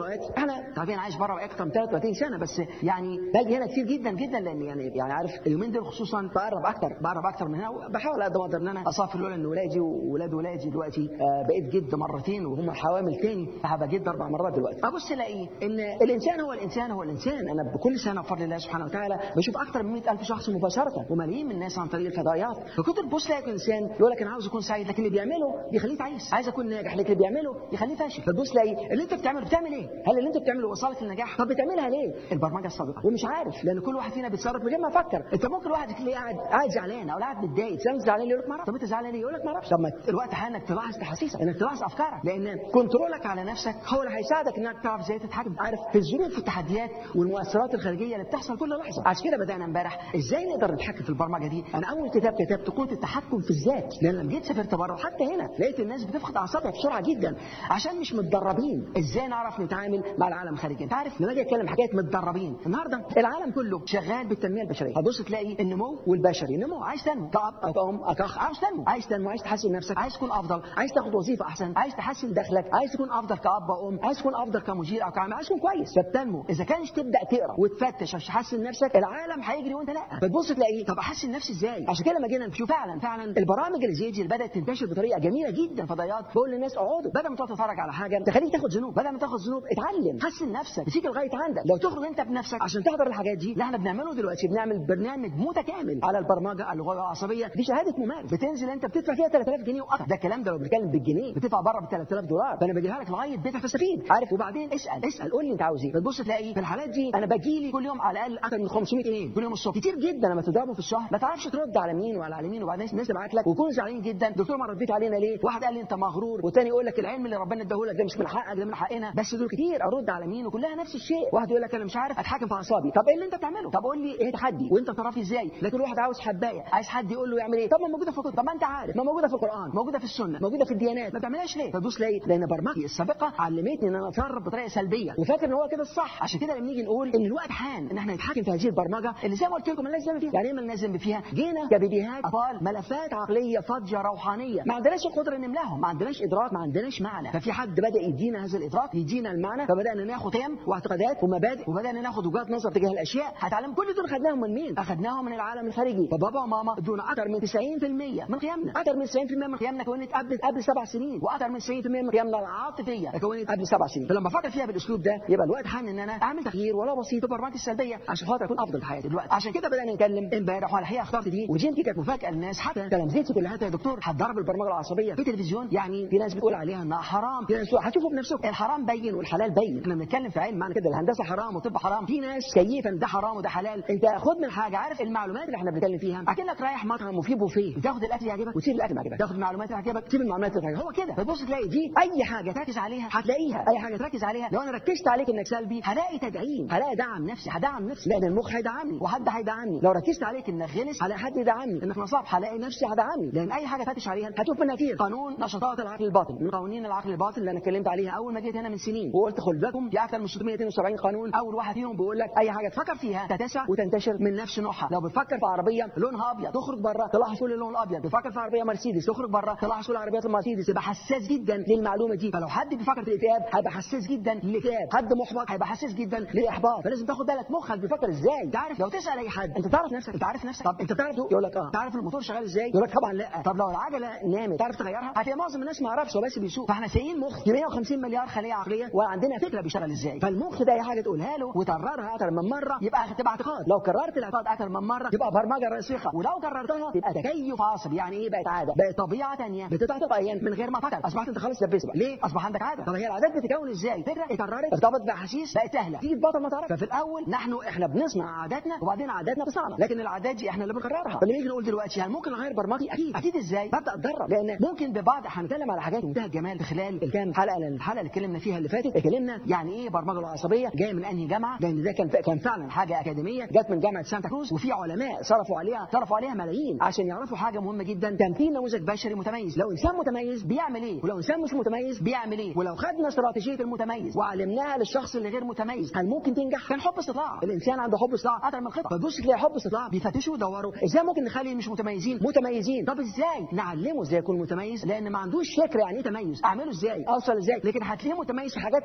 الاوقات احنا عارفين عايش بره اكتر من ثلاثة وثلاثين سنه، بس يعني باجي هنا كتير جدا جدا، لان يعني يعني عارف اليومين دول خصوصا بقرب اكتر بقرب اكتر من هنا، وبحاول قد ما اقدر ان انا اصافي لولا ان ولادي وولاد ولادي دلوقتي آه بقيت جد مرتين وهم حوامل تاني، هبقى جد اربع مرات دلوقتي. ابص الاقي ان الانسان هو الانسان هو الانسان. انا بكل سنه بفضل الله سبحانه وتعالى بشوف اكتر من مئة ألف شخص مباشره وملايين من الناس عن طريق الفضائيات. فكنت تبص تلاقي انسان يقول لك انا عاوز اكون سعيد، لكن اللي بيعمله بيخليه تعيس. عايز اكون ناجح، لكن اللي بيعمله يخليه فاشل. فتبص تلاقي اللي انت بتعمله بتعمل ايه؟ هل اللي انت بتعمله وصلك للنجاح؟ طب بتعملها ليه؟ البرمجه السابقه ومش عارف، لان كل واحد فينا بيتصرف من غير ما يفكر. انت ممكن واحد تلاقيه قاعد قاعد زعلان او قاعد متضايق، تسال زعلان يقول لك ما اعرفش. طب انت زعلان ليه؟ يقول لك ما اعرفش. طب ما الوقت حان انك تلاحظ تحاسيسك، انك تلاحظ افكارك، لان كنترولك على نفسك هو اللي هيساعدك انك تعرف ازاي تتحكم عارف في الظروف والتحديات والمؤثرات الخارجيه اللي بتحصل كل لحظه. عشان كده بدانا امبارح ازاي نقدر نتحكم في البرمجه دي. انا اول كتاب كتبته قوه التحكم في الذات، لان لما جيت سافرت بره وحتى هنا لقيت الناس بتفقد اعصابها بسرعه جدا عشان مش متدربين ازاي نعرف نتعامل مع العالم الخارجي. انت عارف لما اجي اتكلم حكايه متدربين، النهارده العالم كله شغال بالتنميه البشريه. هتبص تلاقي النمو والبشري، النمو عايز تنمو كأب أو أم أو كأخ، عايز تنمو عايز تنمو عايز تحسن نفسك، عايز تكون افضل، عايز تاخد وظيفه احسن، عايز تحسن دخلك، عايز تكون افضل كأب او ام، عايز تكون افضل كمدير او كعامل، عايز تكون كويس. فبتنمو. اذا كانش تبدا تقرا وتفتش عشان تحسن نفسك، العالم هيجري وانت لا. فتبص تلاقي طب احسن نفسي ازاي؟ عشان كده لما جينا نشوف فعلا فعلا البرامج اللي زي دي اللي بدات تنتشر بطريقه جميله جدا، فضائيات بقول للناس اقعدوا بدل ما تقعد تتفرج على حاجه تخليك تاخد ذنوب، بدل ما تاخد ذنوب اتعلم، حسن نفسك، تيجي لغايه عندك. لو تخرج انت بنفسك عشان تحضر الحاجات دي اللي احنا بنعمله دلوقتي، بنعمل برنامج متكامل على البرمجه اللغويه العصبيه دي، شهاده ممارس بتنزل انت بتدفع فيها ثلاثة آلاف جنيه واكتر. ده الكلام ده لو بنتكلم بالجنيه، بتدفع بره ب ثلاثة آلاف دولار، فانا بجيبها لك لغايه بيتك فاستفيد عارف. وبعدين اسال اسال قول لي انت عاوز ايه. فتبص تلاقي في الحالات دي انا باجي لي كل يوم على الاقل اكثر من خمسمئة ايميل كل يوم الصبح، كتير جدا. لما تضربه في الشهر ما تعرفش ترد على مين ولا على مين، وبعدين الناس تبعت لك ويكونوا زعلانين جدا، دكتور ما رديت علينا ليه؟ واحد قال لي انت مغرور، والثاني يقول لك العلم اللي ربنا اداه لك ده مش من حقك، ده من حقنا. بس دول كتير، ارد على مين؟ وكلها نفس الشيء. واحد يقول لك انا مش عارف اتحكم في اعصابي. طب ايه اللي انت بتعمله؟ طب قول لي ايه تحدي وانت تعرفي ازاي؟ لكن واحد عاوز حبايه، عايز حد يقول له يعمل ايه؟ طب ما موجوده في الكتب، طب ما انت عارف، ما موجوده في القران، موجوده في السنه، موجوده في الديانات، ما بتعملهاش ليه؟ فدوس ليه؟ لان برمجتي السابقه علمتني ان انا اتصرف بطريقه سلبيه وفاكر ان هو كده الصح. عشان كده لما نيجي نقول ان الوقت حان ان احنا نتحكم في هذه البرمجه اللي زي ما قلت لكم لازم فيها. يعني ايه لازم فيها؟ جينا كبيبيهات اطفال ملفات عقليه فاضيه روحانيه، ما عندناش القدره نملاهم، ما عندناش ادراك، ما عندناش معنى. ففي حد بدا يدينا هذا الادراك، يدينا المعنى، فبدانا ناخد قيم واعتقادات ومبادئ، وبدانا ناخد وجهات نظر تجاه الاشياء. هتعلم كل دول خدناهم من مين؟ اخدناهم من العالم الخارجي. فبابا وماما ادونا اكثر من تسعين بالمئة من قيمنا، اكثر من تسعين بالمئة من قيمنا كونت قبل قبل سبع سنين، واكثر من تسعين بالمئة من قيمنا العاطفيه كونت قبل سبع سنين. فلما افكر فيها بالاسلوب ده يبقى الوقت حان ان انا اعمل تغيير ولا بسيط في برمجتي السلبيه عشان خاطر اكون افضل في حياتي دلوقتي. عشان كده بدانا نتكلم امبارح، وانا الحقيقه اخترت دي، ودي يمكن كانت مفاجاه للناس، حتى تلامذتي كلها يا دكتور هتدرب البرمجه العصبيه في التلفزيون. يعني في ناس بتقول عليها انها حرام، في ناس هتشوفوا بنفسكم الحرام بين والحلال بين. احنا بنتكلم في علم معنى كده الهندسه حرام وطب حرام. في ناس كيفا ده حرام وده حلال. انت خد من حاجه، عارف المعلومات اللي احنا بنتكلم فيها اكنك رايح مطعم وفيه بوفيه، بتاخد الاكل يعجبك وتسيب الاكل ما يعجبك، تاخد المعلومات اللي يعجبك تسيب المعلومات اللي يعجبك. هو كده. فتبص تلاقي دي اي حاجه تركز عليها هتلاقيها، اي حاجه تركز عليها لو انا ركزت عليك انك سلبي هلاقي تدعيم، هلاقي دعم نفسي، هدعم نفسي، لان المخ هيدعمني وحد هيدعمني. لو ركزت عليك انك غلس هلاقي حد يدعمني، انك نصاب هلاقي نفسي هدعمني، لان اي حاجه فاتش عليها هتشوف منها كتير. قانون نشاطات العقل الباطن من قوانين العقل الباطن اللي انا اتكلمت عليها اول ما جيت هنا من سنين، وقلت خد بالكم في اكثر من ستمئة واثنين وسبعين قانون. اول واحد فيهم بيقول لك اي حاجه تفكر فيها تتسع وتنتشر من نفس نوعها. لو بتفكر في عربيه لونها ابيض تخرج بره تلاحظ كل اللون الابيض، بتفكر في عربيه مرسيدس تخرج بره تلاحظ كل العربيات المرسيدس. يبقى حساس جدا للمعلومه دي. فلو حد بيفكر في الاكتئاب هيبقى حساس جدا للاكتئاب، حد محبط هيبقى حساس جدا للاحباط. فلازم تاخد بالك مخك بيفكر ازاي. انت عارف لو تسال اي حد انت تعرف نفسك، انت عارف نفسك، طب انت تعرف يقول لك اه. تعرف الموتور شغال ازاي؟ يقول لك طبعا لا. طب لو العجله نامت تعرف تغيرها؟ هتلاقي معظم الناس ما يعرفش، هو بس بيسوق. فاحنا سايقين مخ مئة وخمسين مليار خليه عقليه وعندنا فكره بيشتغل ازاي. فالمخ ده اي حاجه تقولها له وتكررها اكتر من مره يبقى هتبقى اعتقاد. لو كررت الاعتقاد اكتر من مره يبقى برمجه راسخه، ولو كررتها يبقى تكيف عصبي. يعني ايه؟ بقت عاده، بقت طبيعه ثانيه بتتعاطى من غير ما تفكر. اصبحت انت خلاص لبست بقى. ليه؟ اصبح عندك عاده. طب هي العادات بتتكون ازاي؟ فكره اتكررت ارتبط باحاسيس بقت سهله تيجي تبطل ما تعرف. ففي الاول نحن احنا بنصنع عاداتنا وبعدين عاداتنا بتصنعنا، لكن العادات دي احنا اللي بنكررها. فلما نيجي نقول دلوقتي يعني ممكن اغير برمجتي، اكيد اكيد ازاي؟ ببدا اتدرب، لان ممكن ببعض هنتكلم على حاجات منتهى الجمال في خلال الكام حلقه الحلقه اللي اتكلمنا فيها اللي فاتت. اتكلمنا يعني ايه برمجه العصبيه، جايه من انهي جامعه، لان ده كان كان فعلا حاجه اكاديميه جت من جامعه سانتا كروز، وفي علماء صرفوا عليها صرفوا عليها ملايين عشان يعرفوا حاجه مهمه جدا، تمثيل نموذج بشري متميز. لو انسان متميز بيعمل ايه، ولو انسان مش متميز بيعمل ايه، ولو خدنا استراتيجيه المتميز وعلمناها للشخص اللي غير متميز هل ممكن تنجح؟ كان حب استطلاع، الانسان عنده حب استطلاع اكتر من خطه. فتبص تلاقي حب استطلاع بيفتشوا يدوروا ازاي ممكن نخلي مش متميزين متميزين. طب ازاي نعلمه ازاي يكون متميز؟ لان ما عندوش فكره يعني ايه تميز، اعمله ازاي، اوصل ازاي. لكن هتلاقيه متميز في حاجات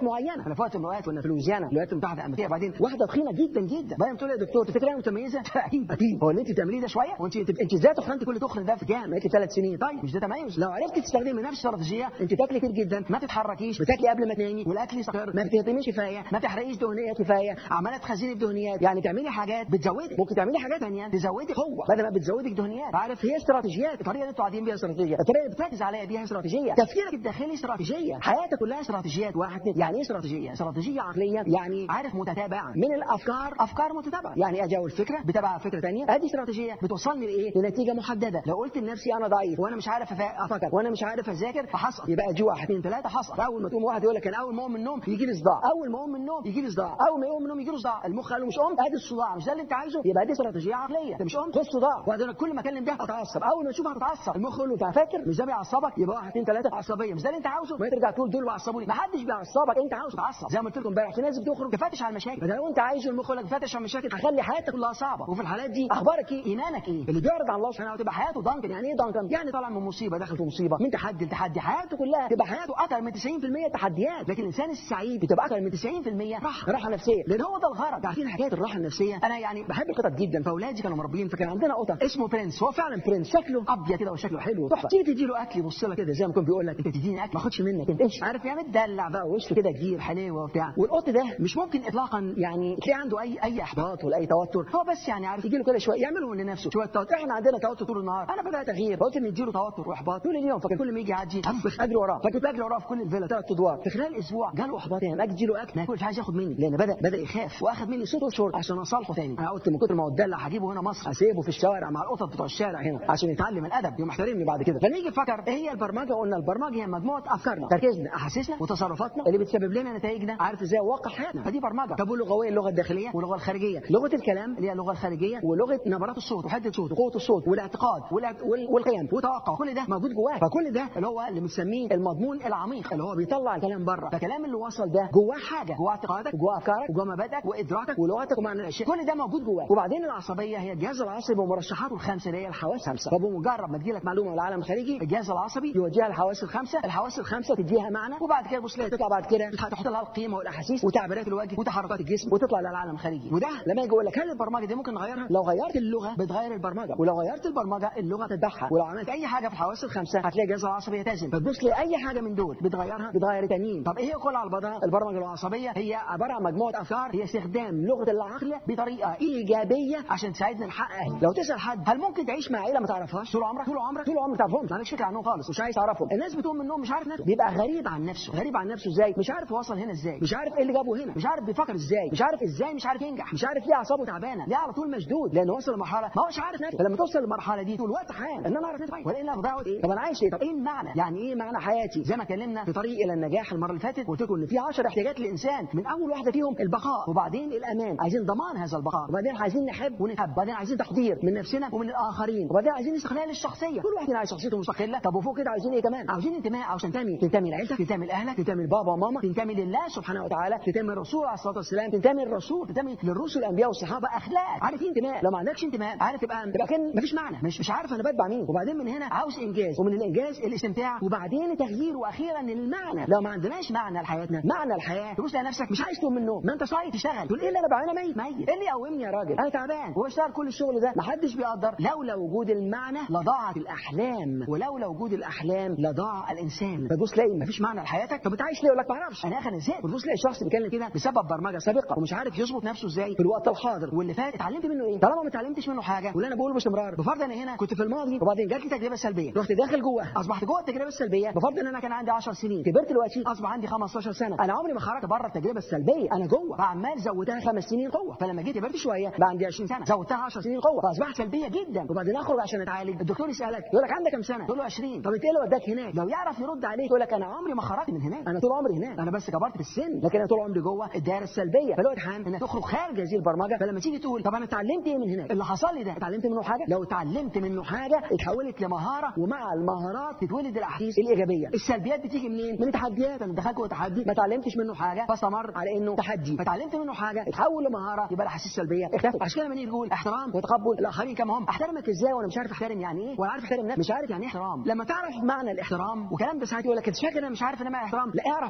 معينه. انا في وقت من الاوقات وانا في لويزيانا الولايات المتحده الامريكيه، بعدين واحده تخينه جدا جدا، بعدين تقول لي يا دكتور تفتكر انا متميزه؟ اكيد اكيد. هو اللي انت بتعمليه ده شويه، وانت انت انت ازاي تخنتي كل تخن ده في كام؟ قالت لي ثلاث سنين. طيب مش ده تميز؟ لو عرفت تستخدمي نفس الاستراتيجيه، انت تاكلي كتير جدا، ما تتحركيش، بتاكلي قبل ما تنامي، والاكل يستقر، ما بتهضميش كفايه، ما تحرقيش دهنيه كفايه، عماله تخزني الدهنيات، يعني تعملي حاجات بتزودك، ممكن تعملي حاجات ثانيه تزودك قوه بدل ما بتزودك دهنيات. عارف هي استراتيجيات، الطريقه اللي انتوا قاعدين بيها استراتيجيه، الطريقه اللي بتركز عليها بيها استراتيجيه، تفكيرك الداخلي استراتيجيه، حياتك كلها استراتيجيات. واحد اتنين. يعني ايه استراتيجيه؟ استراتيجيه عقليه، يعني عارف متتابعه من الافكار، افكار متتابعه، يعني اجي اول فكره بتابع فكره ثانيه، ادي استراتيجيه بتوصلني لايه؟ لنتيجه محدده. لو قلت لنفسي انا ضعيف وانا مش عارف افكر وانا مش عارف اذاكر، فحصل، يبقى اجي واحد اثنين ثلاثه حصل. اول ما تقوم واحد يقول لك انا اول ما اقوم من النوم يجي لي صداع، اول ما اقوم من النوم يجي لي صداع، اول ما يقوم من النوم يجي له صداع، المخ قال له مش قمت، ادي الصداع، مش ده اللي انت عايزه، يبقى دي استراتيجيه عقليه، انت مش قمت خد صداع. وبعدين كل ما اكلم ده اتعصب، اول ما اشوفها هتتعصب، المخ يقول له انت فاكر مش ده بيعصبك، يبقى واحد اثنين ثلاثه عصبيه، مش ده اللي انت عاوزه، ما ترجع تقول دول بيعصبوني، ما حدش بيعصبك، انت عاوز تتعصب. زي ما قلت لكم امبارح، في ناس بتخرج تفتش على المشاكل، بدل لو انت عايزه المخ يقول لك فتش على المشاكل، هخلي حياتك كلها صعبه. وفي الحالات دي اخبارك ايه؟ ايمانك ايه؟ اللي بيعرض على الله سبحانه وتعالى تبقى حياته ضنكن. يعني ايه ضنكن؟ يعني طالع من مصيبه داخل في مصيبه، من تحدي لتحدي، حياته كلها تبقى حياته اكثر من تسعين في المية تحديات. لكن الانسان السعيد بتبقى اكثر من تسعين في المية راحه، راحه نفسيه، لان هو ده الغرض. عارفين حكايه الراحه النفسيه؟ انا يعني بحب القطط جدا، فاولادي كانوا مربيين، فكان عندنا قطه اسمه برنس، هو فعلا برنس، شكله ابيض كده وشكله حلو تحفه. تيجي تدي له اكل يبص لك كده زي ما يكون بيقول لك انت تديني اكل ما اخدش منك، انت ايش عارف يعمل دلع بقى ووشه كده كبير حليوه وبتاع. والقط ده مش ممكن اطلاقا يعني تلاقي عنده اي اي احباط ولا اي توتر، هو بس يعني عارف يجي له كده شويه يعمله لنفسه شويه توتر. احنا عندنا توتر طول النهار، انا بدات اغير، قلت ندي له توتر واحباط طول اليوم، فكان كل ما يجي يعدي انفخ اجري وراه، فكنت اجري وراه في كل الفيلا ثلاث ادوار. في خلال اسبوع جاله احباط، يعني اجي له اكل ما ياكلش، عايز ياخد مني، لان بدا بدا يخاف، واخد مني ست اشهر عشان اصالحه تاني. انا قلت من كتر ما هو اتدلع هجيبه هنا مصر، اسيبه في الشوارع مع القطط بتوع الشارع هنا عشان يتعلم الادب، يبقى محترمني بعد كده. فنيجي نفكر ايه هي البرمجه؟ قلنا البرمجه هي مجموعه افكارنا، تركيزنا، احاسيسنا، وتصرفاتنا اللي بتسبب لنا نتائجنا، عارف ازاي واقع حياتنا، فدي برمجه. طب واللغويه، اللغه الداخليه واللغه الخارجيه، لغه الكلام اللي هي اللغه الخارجيه، ولغه نبرات الصوت وحده الصوت وقوه الصوت والاعتقاد والقيم والتوقع، كل ده موجود جواك. فكل ده اللي هو اللي بنسميه المضمون العميق، اللي هو بيطلع الكلام بره. فالكلام اللي وصل ده جواه حاجه، جواه اعتقادك وجواه افكارك وجواه مبادئك وادراكك ولغتك ومعنى الاشياء، كل ده موجود جواك. وبعدين العصبيه هي الجهاز العصبي ومرشحاته الخمسه اللي هي الحواس الخمسه. فبمجرد ما تجيلك معلومه من العالم الخارجي، الجهاز العصبي يوجهها الحواس الخمسه، الحواس الخمسه تديها معنى، وبعد كده بص تطلع بعد كده تحط لها القيمه والاحاسيس وتعبيرات الوجه وتحركات الجسم، وتطلع للعالم الخارجي. وده لما يجي يقول لك هل البرمجه دي ممكن نغيرها؟ لو غيرت اللغه بتغير البرمجه، ولو غيرت البرمجه اللغه تتبعها، ولو عملت اي حاجه في الحواس الخمسه هتلاقي الجهاز العصبي يتزن. فتبص لاي حاجه من دول بتغيرها بتغير التانيين. طب ايه هي كل على بعضها البرمجه العصبيه؟ هي عباره عن مجموعه افكار، هي استخدام لغه العقل بطريقه ايجابيه عشان تساعدنا نحقق. لو تسال حد هل ممكن تعيش مع عيله ما تعرفهاش طول عمرك؟ طول عمرك طول عمرك تعرفهم، ما عندكش فكره عنهم خالص، مش عايز تعرفهم. الناس بتقوم من النوم مش عارف نفسه، بيبقى غريب عن نفسه. غريب عن نفسه ازاي؟ مش عارف وصل هنا ازاي، مش عارف ايه اللي جابه هنا، مش عارف بيفكر ازاي، مش عارف ازاي، مش عارف ينجح، مش عارف ليه اعصابه تعبانه، ليه على طول مشدود، لانه وصل لمرحله ما هوش عارف نفسه. فلما توصل للمرحله دي طول الوقت حال ان انا اعرف نفسي ولا الا بضيع وقت ايه؟ طب انا عايش ايه؟ طب ايه المعنى؟ يعني ايه معنى حياتي؟ زي ما اتكلمنا في طريق الى النجاح المره اللي فاتت، قلت لكم ان في عشر احتياجات للانسان، من اول واحده فيهم البقاء، وبعدين الامان، عايزين ضمان هذا البقاء، وبعدين عايزين نحب ونتحب، وبعدين عايزين تقدير من نفسنا ومن الاخرين، وبعدين عايزين استقلال الشخصيه، كل واحد عايز شخصيته مستقله. طب وفوق كده عايزين ايه كمان؟ عاوزين انتماء، عاوز تنتمي، تنتمي لعيلتك، تنتمي لاهلك، تنتمي لبابا وماما، تنتمي لله سبحانه وتعالى، تنتمي للرسول عليه الصلاه والسلام، تنتمي للرسول، تنتمي للرسل الانبياء والصحابه، اخلاق. عارف انتماء؟ لو ما عندكش انتماء عارف تبقى تبقى كان مفيش معنى، مش مش عارف انا بتبع مين. وبعدين من هنا عاوز انجاز، ومن الانجاز الاستمتاع، وبعدين تغيير، واخيرا المعنى. لو ما عندناش معنى لحياتنا، معنى الحياه، تبص لنفسك مش عايز تقوم من النوم، ما انت صايم تشتغل، تقول ايه اللي انا بعمله؟ ميت ميت، ايه اللي يقومني يا راجل؟ انا تعبان وبشتغل كل الشغل ده محدش بيقدر. لولا وجود المعنى لضاعت الاحلام، ولولا وجود الاحلام لضاع الانسان. فتبص تلاقي مفيش معنى لحياتك. طب انت عايش ليه؟ يقول لك ما اعرفش انا اخر ازاي. وتبص تلاقي الشخص بيتكلم كده بسبب برمجه سابقه ومش عارف يظبط نفسه ازاي في الوقت الحاضر واللي فات. اتعلمت منه ايه؟ طالما ما اتعلمتش منه حاجه، واللي انا بقوله باستمرار، بفرض ان هنا كنت في الماضي وبعدين جات لي تجربه سلبيه، رحت داخل جوه، اصبحت جوه التجربه السلبيه. بفرض ان انا كان عندي عشر سنين، كبرت دلوقتي اصبح عندي خمستاشر سنه، انا عمري ما خرجت بره التجربه السلبيه، انا جوه، فعمال زودتها خمس سنين قوه. فلما جيت كبرت شويه بقى عندي عشرين سنه، زودتها عشر سنين قوه، فاصبحت سلبيه جدا. وبعدين اخرج عشان اتعالج، الدكتور يسالك يقول لك عندك كام سنه؟ تقول له عشرين. طب انت ايه اللي وداك هناك؟ لو يعرف يرد عليك يقول لك انا عمري ما خرجت من هناك، انا طول عمري هناك، انا بس كبرت في السن، لكن انا طول عمري جوه الدائره السلبيه. فلو اتحان انك تخرج خارج هذه البرمجه، فلما تيجي تقول طب انا اتعلمت ايه من هناك؟ اللي حصل لي ده اتعلمت منه حاجه؟ لو اتعلمت منه حاجه اتحولت لمهاره، ومع المهارات تتولد الاحاسيس الايجابيه. السلبيات بتيجي منين؟ من التحديات. انا دخلت جوه تحدي ما اتعلمتش منه حاجه، فاستمر على انه تحدي، فتعلمت منه حاجه اتحول لمهاره، يبقى الاحاسيس السلبيه اختفت. عشان كده لما نيجي نقول احترام وتقبل الاخرين كما هم، احترمك ازاي وانا مش عارف احترم يعني ايه، ولا عارف احترم نفسي، مش عارف يعني ايه احترام. لما تعرف معنى الاحترام، وكلام ده ساعات يقول لك انت فاكر انا مش عارف ان معنى الاحترام، لا اعرف معنى الاحترام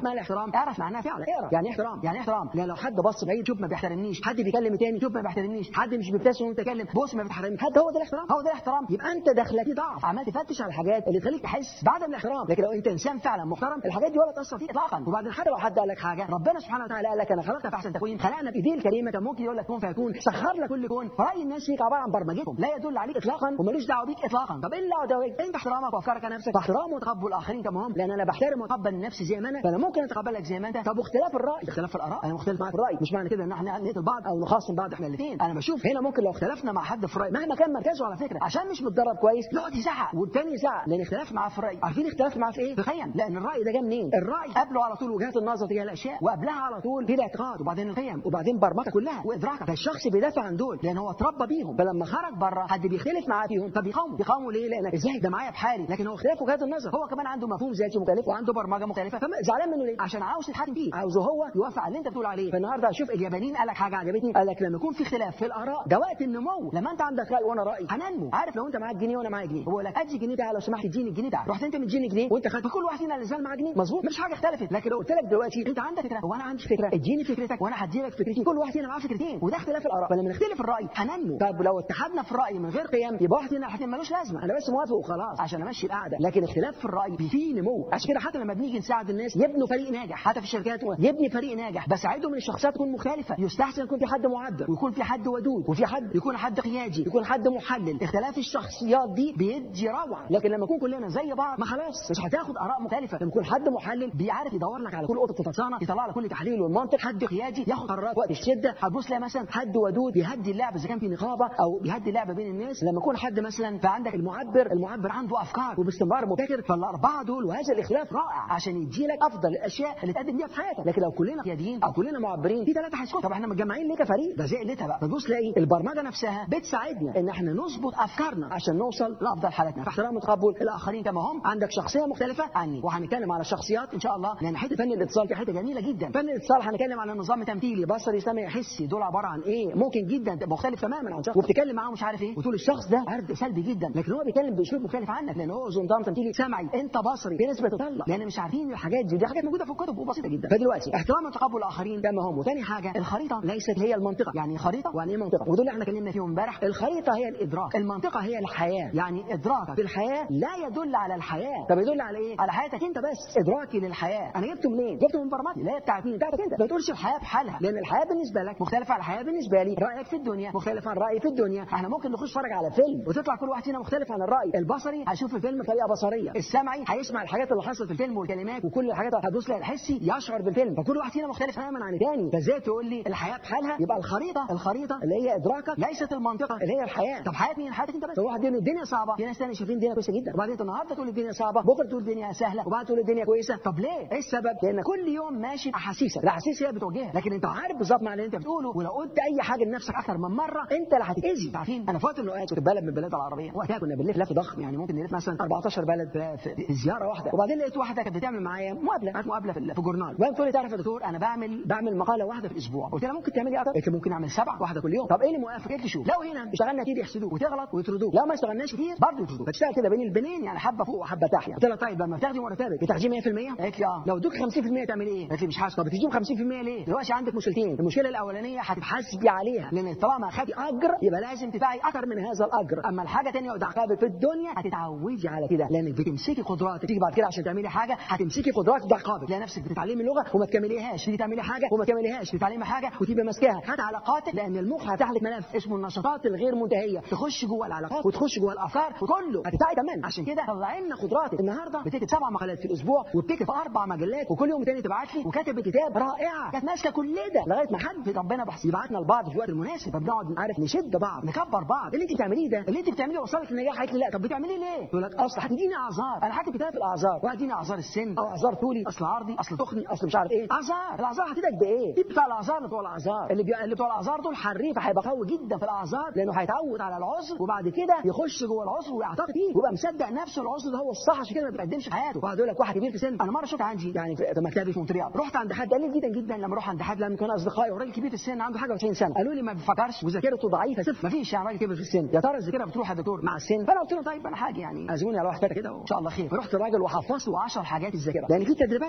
احترام اعرف معناها فعلا، اقرا يعني ايه احترام، يعني ايه احترام. يعني لو حد بص بعيد شوف ما بيحترمنيش، حد بيكلم تاني شوف ما بيحترمنيش، حد مش بيبتسم وانت تكلم بص ما بتحترمنيش، حد هو ده الاحترام، هو ده الاحترام. يبقى انت داخلك في ضعف، عمال تفتش على الحاجات اللي تخليك تحس بعدم الاحترام. لكن لو انت انسان فعلا محترم الحاجات دي ولا تاثر فيك اطلاقا. وبعدين حتى لو حد قال لك حاجه، ربنا سبحانه وتعالى قال لك انا خلقتك في احسن تقويم، خلقنا بايديه الكريمه، كان ممكن يقول لك كن فيكون، سخر لك كل كون. فراي الناس فيك عباره عن برمجتهم، لا يدل عليك اطلاقا وملوش دعوه بيك اطلاقا. طب ايه اللي دعوه بيك؟ انت احترامك وافكارك عن نفسك، فاحترام وتقبل الاخرين كما هم، لان انا بحترم واتقبل نفسي زي ما انا، فانا ممكن اتقبلك زي ما انت. طب واختلاف الراي، اختلاف الاراء، انا مختلف معاك في الراي مش معنى كده ان احنا نقتل بعض او نخاصم بعض احنا الاثنين. انا بشوف هنا ممكن لو اختلفنا مع حد في راي مهما كان مركزه على فكره عشان مش متدرب كويس يقعد يزعق والتاني يزعق، لان اختلاف معاه في الراي. عارفين اختلاف معاه في ايه؟ في قيم، لان الراي ده جه منين؟ الراي قبله على طول وجهات النظر تجاه الاشياء، وقبلها على طول في الاعتقاد، وبعدين القيم، وبعدين برمجه كلها وادراكك. فالشخص بيدافع عن دول لان هو اتربى بيهم، فلما خرج بره حد بيختلف معاه فيهم فبيقاوموا. بيقاوموا ليه؟ لان ازاي ده معايا بحالي، لكن هو اختلاف وجهات النظر، هو كمان عنده مفهوم ذاتي مختلف وعنده برمجه مختلفه، فزعلان منه ليه؟ عشان عاوز يتحاكم فيه، عاوزه هو يوافق على اللي انت بتقول عليه. فالنهارده شوف اليابانيين قال لك حاجه عجبتني، قال لك لما يكون في اختلاف في الاراء ده وقت النمو. لما انت عندك راي وانا رايي هننمو. عارف لو انت معاك جنيه وانا معايا جنيه، هو لك ادي جنيه ده لو سمحت اديني الجنيه ده، رحت انت مديني جنيه وانت خدت، كل واحد فينا لازال معاه جنيه، مظبوط مفيش حاجه اختلفت. لكن لو قلت لك دلوقتي انت عندك فكره وانا عندي فكره، اديني فكرتك وانا هدي لك فكرتي، كل واحد فينا معاه فكرتين، وده اختلاف الاراء. فلما نختلف الراي هننمو. طب لو اتحدنا في راي من غير قيم يبقى واحد فينا الحاجتين ملوش لازمه، انا بس موافق وخلاص عشان امشي القعده. لكن اختلاف في الراي فيه نمو. عشان كده حتى لما بنيجي نساعد الناس يبنوا فريق ناجح، حتى في الشركات يبني فريق ناجح، بساعدهم ان الشخصيات تكون مختلفه. يستحسن يكون في حد معبر، ويكون في حد ودود، وفي حد يكون حد قيادي، يكون حد محلل. اختلاف الشخصيات دي بيدي روعه. لكن لما نكون كلنا زي بعض ما خلاص مش هتاخد اراء مختلفه. لما يكون حد محلل بيعرف يدور لك على كل قطه فطسانه، يطلع لك كل تحليل والمنطق. حد قيادي ياخد قرارات وقت الشده، هتبص تلاقي مثلا حد ودود بيهدي اللعب اذا كان في نقابه او بيهدي اللعب بين الناس. لما يكون حد مثلا فعندك المعبر، المعبر عنده افكار وباستمرار مبتكر. فالاربعه دول وهذا الاختلاف رائع عشان يدي لك افضل الاشياء اللي تقدم بيها في حياتك. لكن لو كلنا قياديين او كلنا معبرين في ثلاثه هيسكتوا. طب احنا متجمعين ليه كفريق؟ ده زي قلتها بقى. فتبص تلاقي البرمجه نفسها بتساعدنا ان احنا نظبط افكارنا عشان نوصل لافضل حالاتنا. فاحترام وتقبل الاخرين كما هم. عندك شخصيه مختلفه عني وهنتكلم على الشخصيات ان شاء الله، لان حته فن الاتصال في حته جميله جدا. فن الاتصال هنتكلم عن النظام التمثيلي، بصري سمعي حسي، دول عباره عن ايه؟ ممكن جدا تبقى مختلف تماما عن شخص وبتتكلم معاه مش عارف ايه وتقول الشخص ده عارف سلبي جدا، لكن هو بيتكلم باسلوب مختلف عنك لان هو نظام تمثيلي سمعي، انت بصري. في ناس بتطلع لان مش عارفين الحاجات دي، دي حاجات موجوده في الكتب وبسيطه جدا. فدلوقتي احترام وتقبل الاخرين كما هم. وثاني حاجه الخريطه ليست هي المنطقه. يعني خريطه ويعني ايه منطقه؟ ودول اللي احنا اتكلمنا فيهم امبارح. الخريطه هي الادراك، المنطقه هي الحياه. يعني ادراكك في الحياه لا يدل على الحياه. طب يدل على ايه؟ على حياتك انت بس. ادراكي للحياه انا جبته منين؟ جبته من برمجتي لا بتاعت مين؟ بتاعتك انت. ما تقولش الحياه بحالها، لان الحياه بالنسبه لك مختلفه عن الحياه بالنسبه لي. رايك في الدنيا مختلف عن رايي في الدنيا. احنا ممكن نخش نتفرج على فيلم وتطلع كل واحد فينا مختلف عن الراي. البصري هيشوف الفيلم بطريقه بصريه، السمعي هيسمع الحاجات اللي حصلت في الفيلم والكلمات وكل الحاجات هتدوس لها، الحسي يشعر بالفيلم. فكل واحد فينا مختلف تماما عن الثاني. فازاي تقول لي الحياه بحالها؟ يبقى الخريطه الخريطه اللي هي ادراكك ليست المنطقه اللي هي الحياه. طب حياه مين؟ حياتك انت بس. واحد يقول الدنيا صعبه، في ناس ثانيه شايفين الدنيا كويسه جدا، وبعدين انت النهارده تقول الدنيا صعبه، بكره تقول الدنيا سهله، وبعد تقول الدنيا كويسه. طب ليه؟ ايه السبب؟ لان كل يوم ماشي احاسيسك، الاحاسيس هي بتوجهك، لكن انت عارف بالظبط معنى اللي انت بتقوله. ولو قلت اي حاجه لنفسك اكثر من مره انت اللي هتتاذي. عارفين انا في وقت من الاوقات كنت بلد من البلاد العربيه، وقتها كنا بنلف لف ضخم، يعني ممكن نلف مثلا أربعتاشر بلد في, في زياره واحده. وبعدين لقيت واحده كانت بتعمل معايا مقابله، عارف مقابله في, في الجورنال، وقامت تقول لي تعرف يا دكتور انا بعمل بعمل مقاله واحده في الاسبوع. قلت لها ممكن تعملي اكتر؟ قالت لي ممكن اعمل سبعه واحده كل يوم. طب ايه اللي موافق؟ قالت لي شوف لو هنا اشتغلنا كتير يحسدوك وتغلط ويطردوك، لو ما اشتغلناش كتير برضه يطردوك، فتشتغل كده بين البنين، يعني حبه فوق وحبه تحت. يعني قلت لها طيب لما بتاخدي مرتبك بتاخديه مية في المية؟ قالت لي اه. لو ادوك خمسين في المية تعملي ايه؟ قالت لي مش حاسس. طب بتديهم خمسين في المية ليه؟ دلوقتي عندك مشكلتين، المشكله الاولانيه هتتحاسبي عليها، لان طالما خدتي اجر يبقى لازم تدفعي اكتر من هذا الاجر. اما الحاجه الثانيه وده عقابك في الدنيا هتتعودي على كده، لانك بتمسكي قدراتك. تيجي بعد كده عشان تعملي حاجه هتمسكي قدراتك ده عقابك. تلاقي نفسك بتتعلمي لغه وما تكمليهاش، تيجي تعملي حاجه وما تكمليهاش، تتعلمي حاجه وتبقى ماسكاها. حتى علاقاتك، لان المخ هيفتح لك ملف اسمه النشاطات الغير منتهيه، تخش جوه العلاقات وتخش جوه الافكار وكله هتتعي كمان. عشان كده طلعي لنا قدراتك. النهارده بتكتب سبع مقالات في الاسبوع وبتكتب في اربع مجلات وكل يوم تاني تبعت لي، وكاتب كتاب رائعه كانت ماسكه كل ده لغايه ما حد في ربنا بحث يبعتنا لبعض في الوقت المناسب، فبنقعد عارف نشد بعض نكبر بعض. اللي انت بتعمليه ده اللي انت بتعمليه وصلك للنجاح. قالت لي لا. طب بتعمليه ليه؟ تقول لك اصل هتديني اعذار. انا هكتب كتاب في الاعذار، وهديني اعذار السن او اعذار طولي، اصل عرضي، اصل تخني، اصل مش عارف ايه. اعذار. الاعذار هتفيدك بايه؟ دي بتاع الاعذار بتوع الاعذار اللي بي... اللي بتوع الاعذار دول حريف، هيبقى قوي جدا في الاعذار لانه هيتعود على العذر، وبعد كده يخش جوه العذر ويعتقد فيه ويبقى مصدق نفسه العذر ده هو الصح، عشان كده ما بيقدمش في حياته. وهقول لك واحد كبير في السن، انا مره شفت عندي يعني في مكتبي في مونتريال، رحت عند حد قال لي جدا جدا لما اروح عند حد لما كانوا اصدقائي وراجل كبير في السن عنده حاجه وتسعين سنه، قالوا لي ما بيفكرش وذاكرته ضعيفه صفر. ما فيش يعني راجل كبير في السن، يا ترى الذاكره بتروح يا دكتور مع السن؟ فانا قلت له طيب انا حاجه يعني اعزموني على واحد كده وان شاء الله خير. فرحت الراجل وحفظته عشر حاجات الذاكره، لان في تدريبات في الذاكره.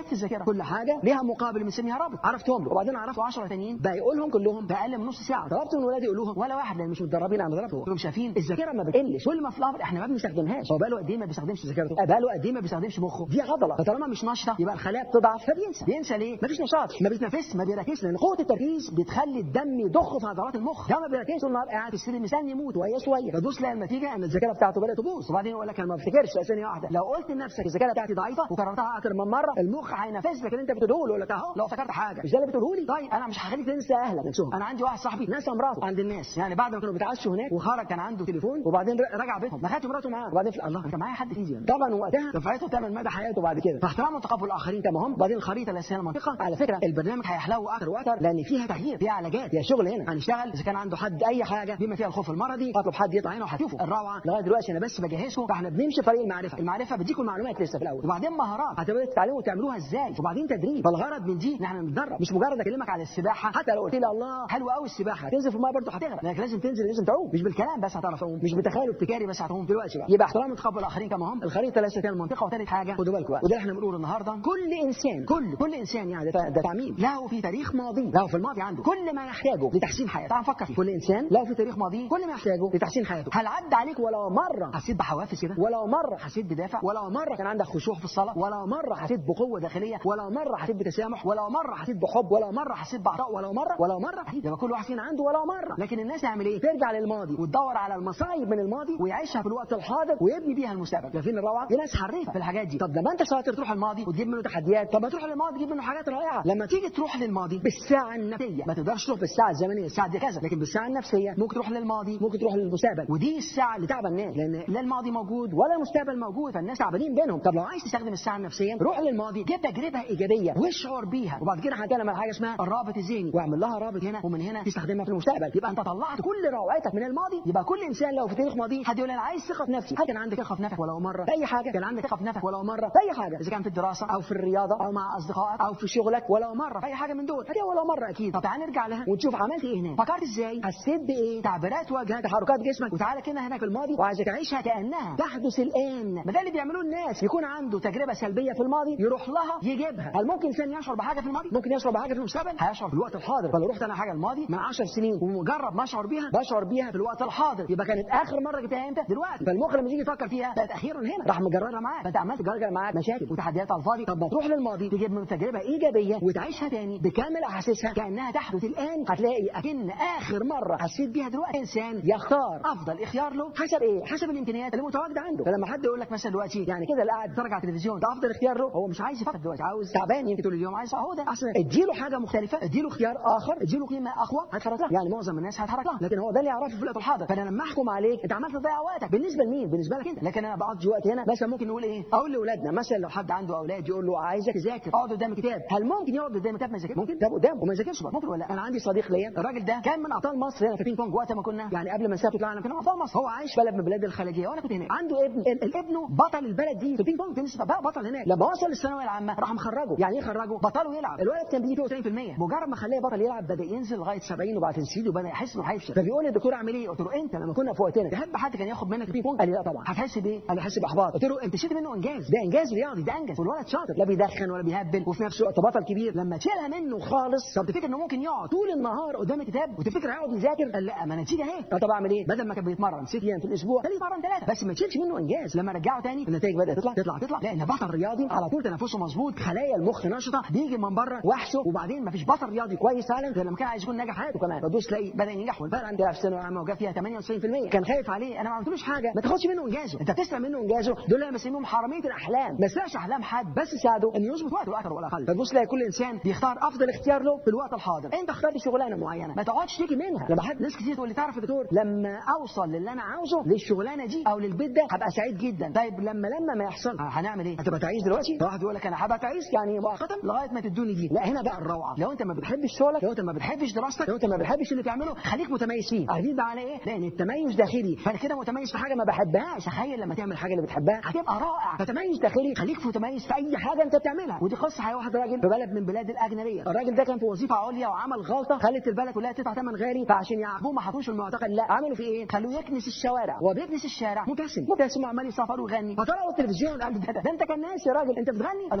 كل حاجه ليها مقابل بنسميها رابط، عرفتهم له، وبعدين عرفت عشرة تانيين بقى يقولهم كلهم باقل من نص ساعه. طلبت من ولادي يقولوهم ولا واحد لان مش متدربين على ضربهم، هم شايفين الذاكره ما بتقلش، كل ما في الامر احنا ما بنستخدمهاش. هو بقى له قد ايه ما بيستخدمش ذاكرته، بقى له قد ايه ما بيستخدمش مخه، دي عضله، فطالما مش نشطه يبقى الخلايا بتضعف فبينسى. بينسى ليه؟ مفيش نشاط، ما بيتنفسش، ما بيركزش، لان قوه التركيز بتخلي الدم يضخ في عضلات المخ، ده ما بيركزش طول النهار قاعد في السرير مستني يموت وهي شويه، فدوس تلاقي النتيجه ان الذاكره بتاعته بدات تبوظ. وبعدين يقول لك انا ما بفتكرش ثانيه واحده. لو قلت لنفسك الذاكره بتاعتي ضعيفه وكررتها اكتر من مره المخ هينفذ لك اللي انت بتقوله له، يقول لك اهو لو افتكرت حاجه مش ده اللي بتقوله لي، طيب انا مش هخليك تنسى اهلك نفسهم. انا عندي واحد صاحبي نسى مراته عند الناس، يعني بعد ما كانوا بيتعشوا هناك وخرج كان عنده تليفون وبعدين رجع بيتهم ما خدش مراته معاه، وبعدين في الله انت معايا حد فيزياء طبعا وقتها دفعته ثمن مدى حياته بعد كده. فاحترام وتقبل الاخرين كما هم. وبعدين الخريطه الاساسيه المنطقه على فكره البرنامج هيحلو اكتر واكتر لان فيها تغيير، فيها علاجات، فيها شغل. هنا هنشتغل اذا كان عنده حد اي حاجه بما فيها الخوف المرضي اطلب حد يطلع هنا وهتشوفوا الروعه. لغايه دلوقتي انا بس بجهزكم، فاحنا بنمشي في طريق المعرفه، المعرفه بتديكم المعلومات لسه في الاول، وبعدين مهارات هتبداوا تتعلموا تعملوها ازاي، وبعدين تدريب. فالغرض من دي ان احنا نتدرب، مش مجرد اكلمك على السباحه. حتى لو قلت لي الله حلوه قوي السباحه هتنزل في الماء برضه هتغرق، لكن لازم تنزل، لازم تعوم، مش بالكلام بس هتعرف تعوم، مش بتخيل ابتكاري بس هتعوم دلوقتي بقى. يبقى احترام وتقبل الاخرين كما هم، الخريطه الاساسيه المنطقه. وثالث حاجه خدوا بالكم وده اللي احنا بنقوله النهارده، كل انسان كل كل انسان يعني ده, ده تعميم له في تاريخ ماضي، له في الماضي عنده كل ما يحتاجه لتحسين حياته. تعال نفكر فيه، كل انسان له في تاريخ ماضي كل ما يحتاجه لتحسين حياته. هل عدى عليك ولو مره حسيت بحوافز كده؟ ولو مره حسيت بدافع؟ ولو مره كان عندك خشوع في الصلاه؟ ولو مره حسيت بقوه داخليه؟ ولو مره حسيت بتسامح؟ ولو مره حسيت بحب؟ ولو مره حسيت بعطاء؟ ولو مره ولو مره يبقى كل واحد فينا عنده ولو مره. لكن الناس تعمل ايه؟ ترجع للماضي وتدور على المصايب من الماضي ويعيشها في الوقت الحاضر ويبني بيها المستقبل. شايفين الروعه؟ في ناس حريفه في الحاجات دي. طب لما انت شاطر تروح الماضي وتجيب منه تحديات، طب ما تروح للماضي تجيب منه حاجات رائعه. لما تيجي تروح للماضي بالساعه النفسيه، ما تقدرش تروح بالساعه الزمنيه الساعه دي كذا، لكن بالساعه النفسيه ممكن تروح للماضي ممكن تروح للمستقبل، ودي الساعه اللي تعب الناس لان لا الماضي موجود ولا المستقبل موجود، فالناس تعبانين بينهم. طب لو عايز تستخدم الساعه النفسيه روح للماضي، جيب تجربه ايجابيه واشعر بيها، وبعد كده هنتكلم على حاجه اسمها الرابط الذهني واعمل لها رابط هنا ومن هنا تستخدمها في المستقبل. يبقى انت طلعت كل روعتك من الماضي. يبقى كل انسان لو في تاريخ ماضي حد يقول انا عايز ثقه في نفسي، هل كان عندك ثقه في نفسك ولو مره في اي حاجه؟ كان عندك ثقه في نفسك ولو مره في اي حاجه؟ اذا كان في الدراسه او في الرياضه او مع اصدقائك او في شغلك ولو مره في اي حاجه من دول؟ هي ولو مره اكيد. طب تعال نرجع لها ونشوف عملت ايه هناك، فكرت ازاي، حسيت بايه، تعبيرات وجهك، تحركات جسمك، وتعالى كده هناك في الماضي وعايزك تعيشها كانها تحدث الان. ما ده اللي بيعملوه الناس، يكون عنده تجربه سلبيه في الماضي يروح لها يجيبها. هل ممكن انسان يشعر بحاجه في الماضي؟ ممكن يشعر بحاجه في المستقبل؟ هيشعر في الوقت الحاضر. فلو رحت انا حاجه الماضي من عشر سنين ومجرد ما اشعر بيها بشعر بيها في الوقت الحاضر، يبقى كانت اخر مره جبتها امتى؟ دلوقتي. فالمخ لما يجي يفكر فيها بقت اخيرا هنا، راح مجررها معاك، فانت عمال تجرجر معاك مشاكل وتحديات على الفاضي. طب ما تروح للماضي تجيب من تجربه ايجابيه وتعيشها تاني بكامل احاسيسها كانها تحدث الان، هتلاقي اكن اخر مره حسيت بيها دلوقتي. انسان يختار افضل اختيار له حسب ايه؟ حسب الامكانيات اللي متواجده عنده. فلما حد يقول لك مثلا دلوقتي يعني كده اللي قاعد يتفرج على التلفزيون ده افضل اختيار له، هو مش عايز يفكر دلوقتي، عاوز تعبان يمكن طول اليوم عايز هو ده احسن. اديله حاجه مختلفه، اديله اختيار اخر، اديله قيمه اقوى هيتحرك لها. يعني معظم الناس هيتحرك لها، لكن هو ده اللي يعرفه في الوقت الحاضر. فانا لما احكم عليك انت عمال تضيع وقتك بالنسبه لمين؟ بالنسبه لك انت. لكن انا بقضي وقت هنا مثلا ممكن نقول ايه؟ اقول لاولادنا مثلا لو حد عنده اولاد يقول له عايزك تذاكر اقعد قدام كتاب، هل ممكن يقعد قدام كتاب ما يذاكرش؟ ممكن كتاب قدامه وما يذاكرش ممكن ولا؟ انا عندي صديق ليا الراجل ده كان من ابطال مصر هنا في بينج بونج وقت ما كنا يعني قبل ما نسافر طلعنا كنا ابطال مصر. هو عايش بلد من البلاد الخليجيه وانا كنت هناك. عنده ابن ابنه بطل البلد دي في البينج بونج تنس، بقى بطل هناك. لما وصل للثانويه العامه راح مخرجه. يعني ايه خرجه؟ بطله يلعب. الولد كان بيجيب تسعين في المية، مجرد ما خليه بطل يلعب بدا ينزل لغايه سبعين وبعد تنسيد وبدا يحس انه هيفشل. فبيقول لي الدكتور اعمل ايه؟ قلت له انت لما كنا في وقتنا تحب حد كان ياخد منك البينج بونج؟ قال لي لا طبعا. هتحس بايه؟ قال لي هحس باحباط. قلت له انت شلت منه انجاز، ده انجاز رياضي، ده انجز، والولد شاطر لا بيدخن ولا بيهبل وفي نفس الوقت بطل كبير. لما تشيلها منه خالص طب تفتكر انه ممكن يقعد طول النهار قدام الكتاب وتفتكر هيقعد يذاكر؟ قال لا ما النتيجه اهي. طب اعمل ايه؟ بدل ما كان بيتمرن ست ايام في الاسبوع خليه يتمرن ثلاثه بس ما تشيلش منه انجاز. لما رجعه تاني النتائج بدات تطلع تطلع تطلع لان بطل رياضي على طول تنفسه مظبوط، خلايا المخ نشطه، بيجي من بره وحشه. وبعدين ما فيش بطل رياضي كويس فعلا غير لما كان عايز يكون ناجح حياته كمان. فدوس تلاقي بدا ينجح. والبقى عندي في الثانويه العامه وجاب فيها ثمانية وتسعين في المية، كان خايف عليه. انا ما عملتلوش حاجه، ما تاخدش منه انجازه، انت بتسرق منه انجازه. دول انا بسميهم حراميه الاحلام. ما سرقش احلام حد بس ساعده انه يظبط وقته الاكثر والاقل. فبص تلاقي كل انسان بيختار افضل اختيار له في الوقت الحاضر. انت اخترت شغلانه معينه ما تقعدش تشتكي منها. لما حد ناس كتير تقول لي تعرف يا دكتور لما اوصل للي انا عاوزه للشغلانه دي او للبيت ده هبقى سعيد جدا. طيب لما لما ما يحصل هنعمل ايه؟ هتبقى تعيش دلوقتي؟ واحد يقول لك انا هبقى تعيش يعني مؤقتا لغايه ما تدوني دي. لا هنا بقى الروعه. لو انت ما بتحبش شغلك، لو انت ما بتحبش دراستك، لو انت ما بتحبش اللي بتعمله خليك متميز فيه. عارفين ده على ايه؟ لان التميز داخلي. فانا كده متميز في حاجه ما بحبهاش. تخيل لما تعمل حاجه اللي بتحبها هتبقى رائع. فتميز داخلي خليك متميز في اي حاجه انت بتعملها. ودي قصه حقيقيه. واحد راجل في بلد من بلاد الاجنبيه، الراجل ده كان في وظيفه عليا وعمل غلطه خلت البلد كلها تدفع ثمن غالي، فعشان يعاقبوه ما حطوش المعتقل، لا عملوا في ايه؟ خلوه يكنس الشوارع. وبيكنس الشارع مبتسم مبتسم وعمال يسافر ويغني. فطلعوا التلفزيون قالوا ده, ده, ده انت كان ناس يا راجل انت بتغني؟ قالوا لا انا ما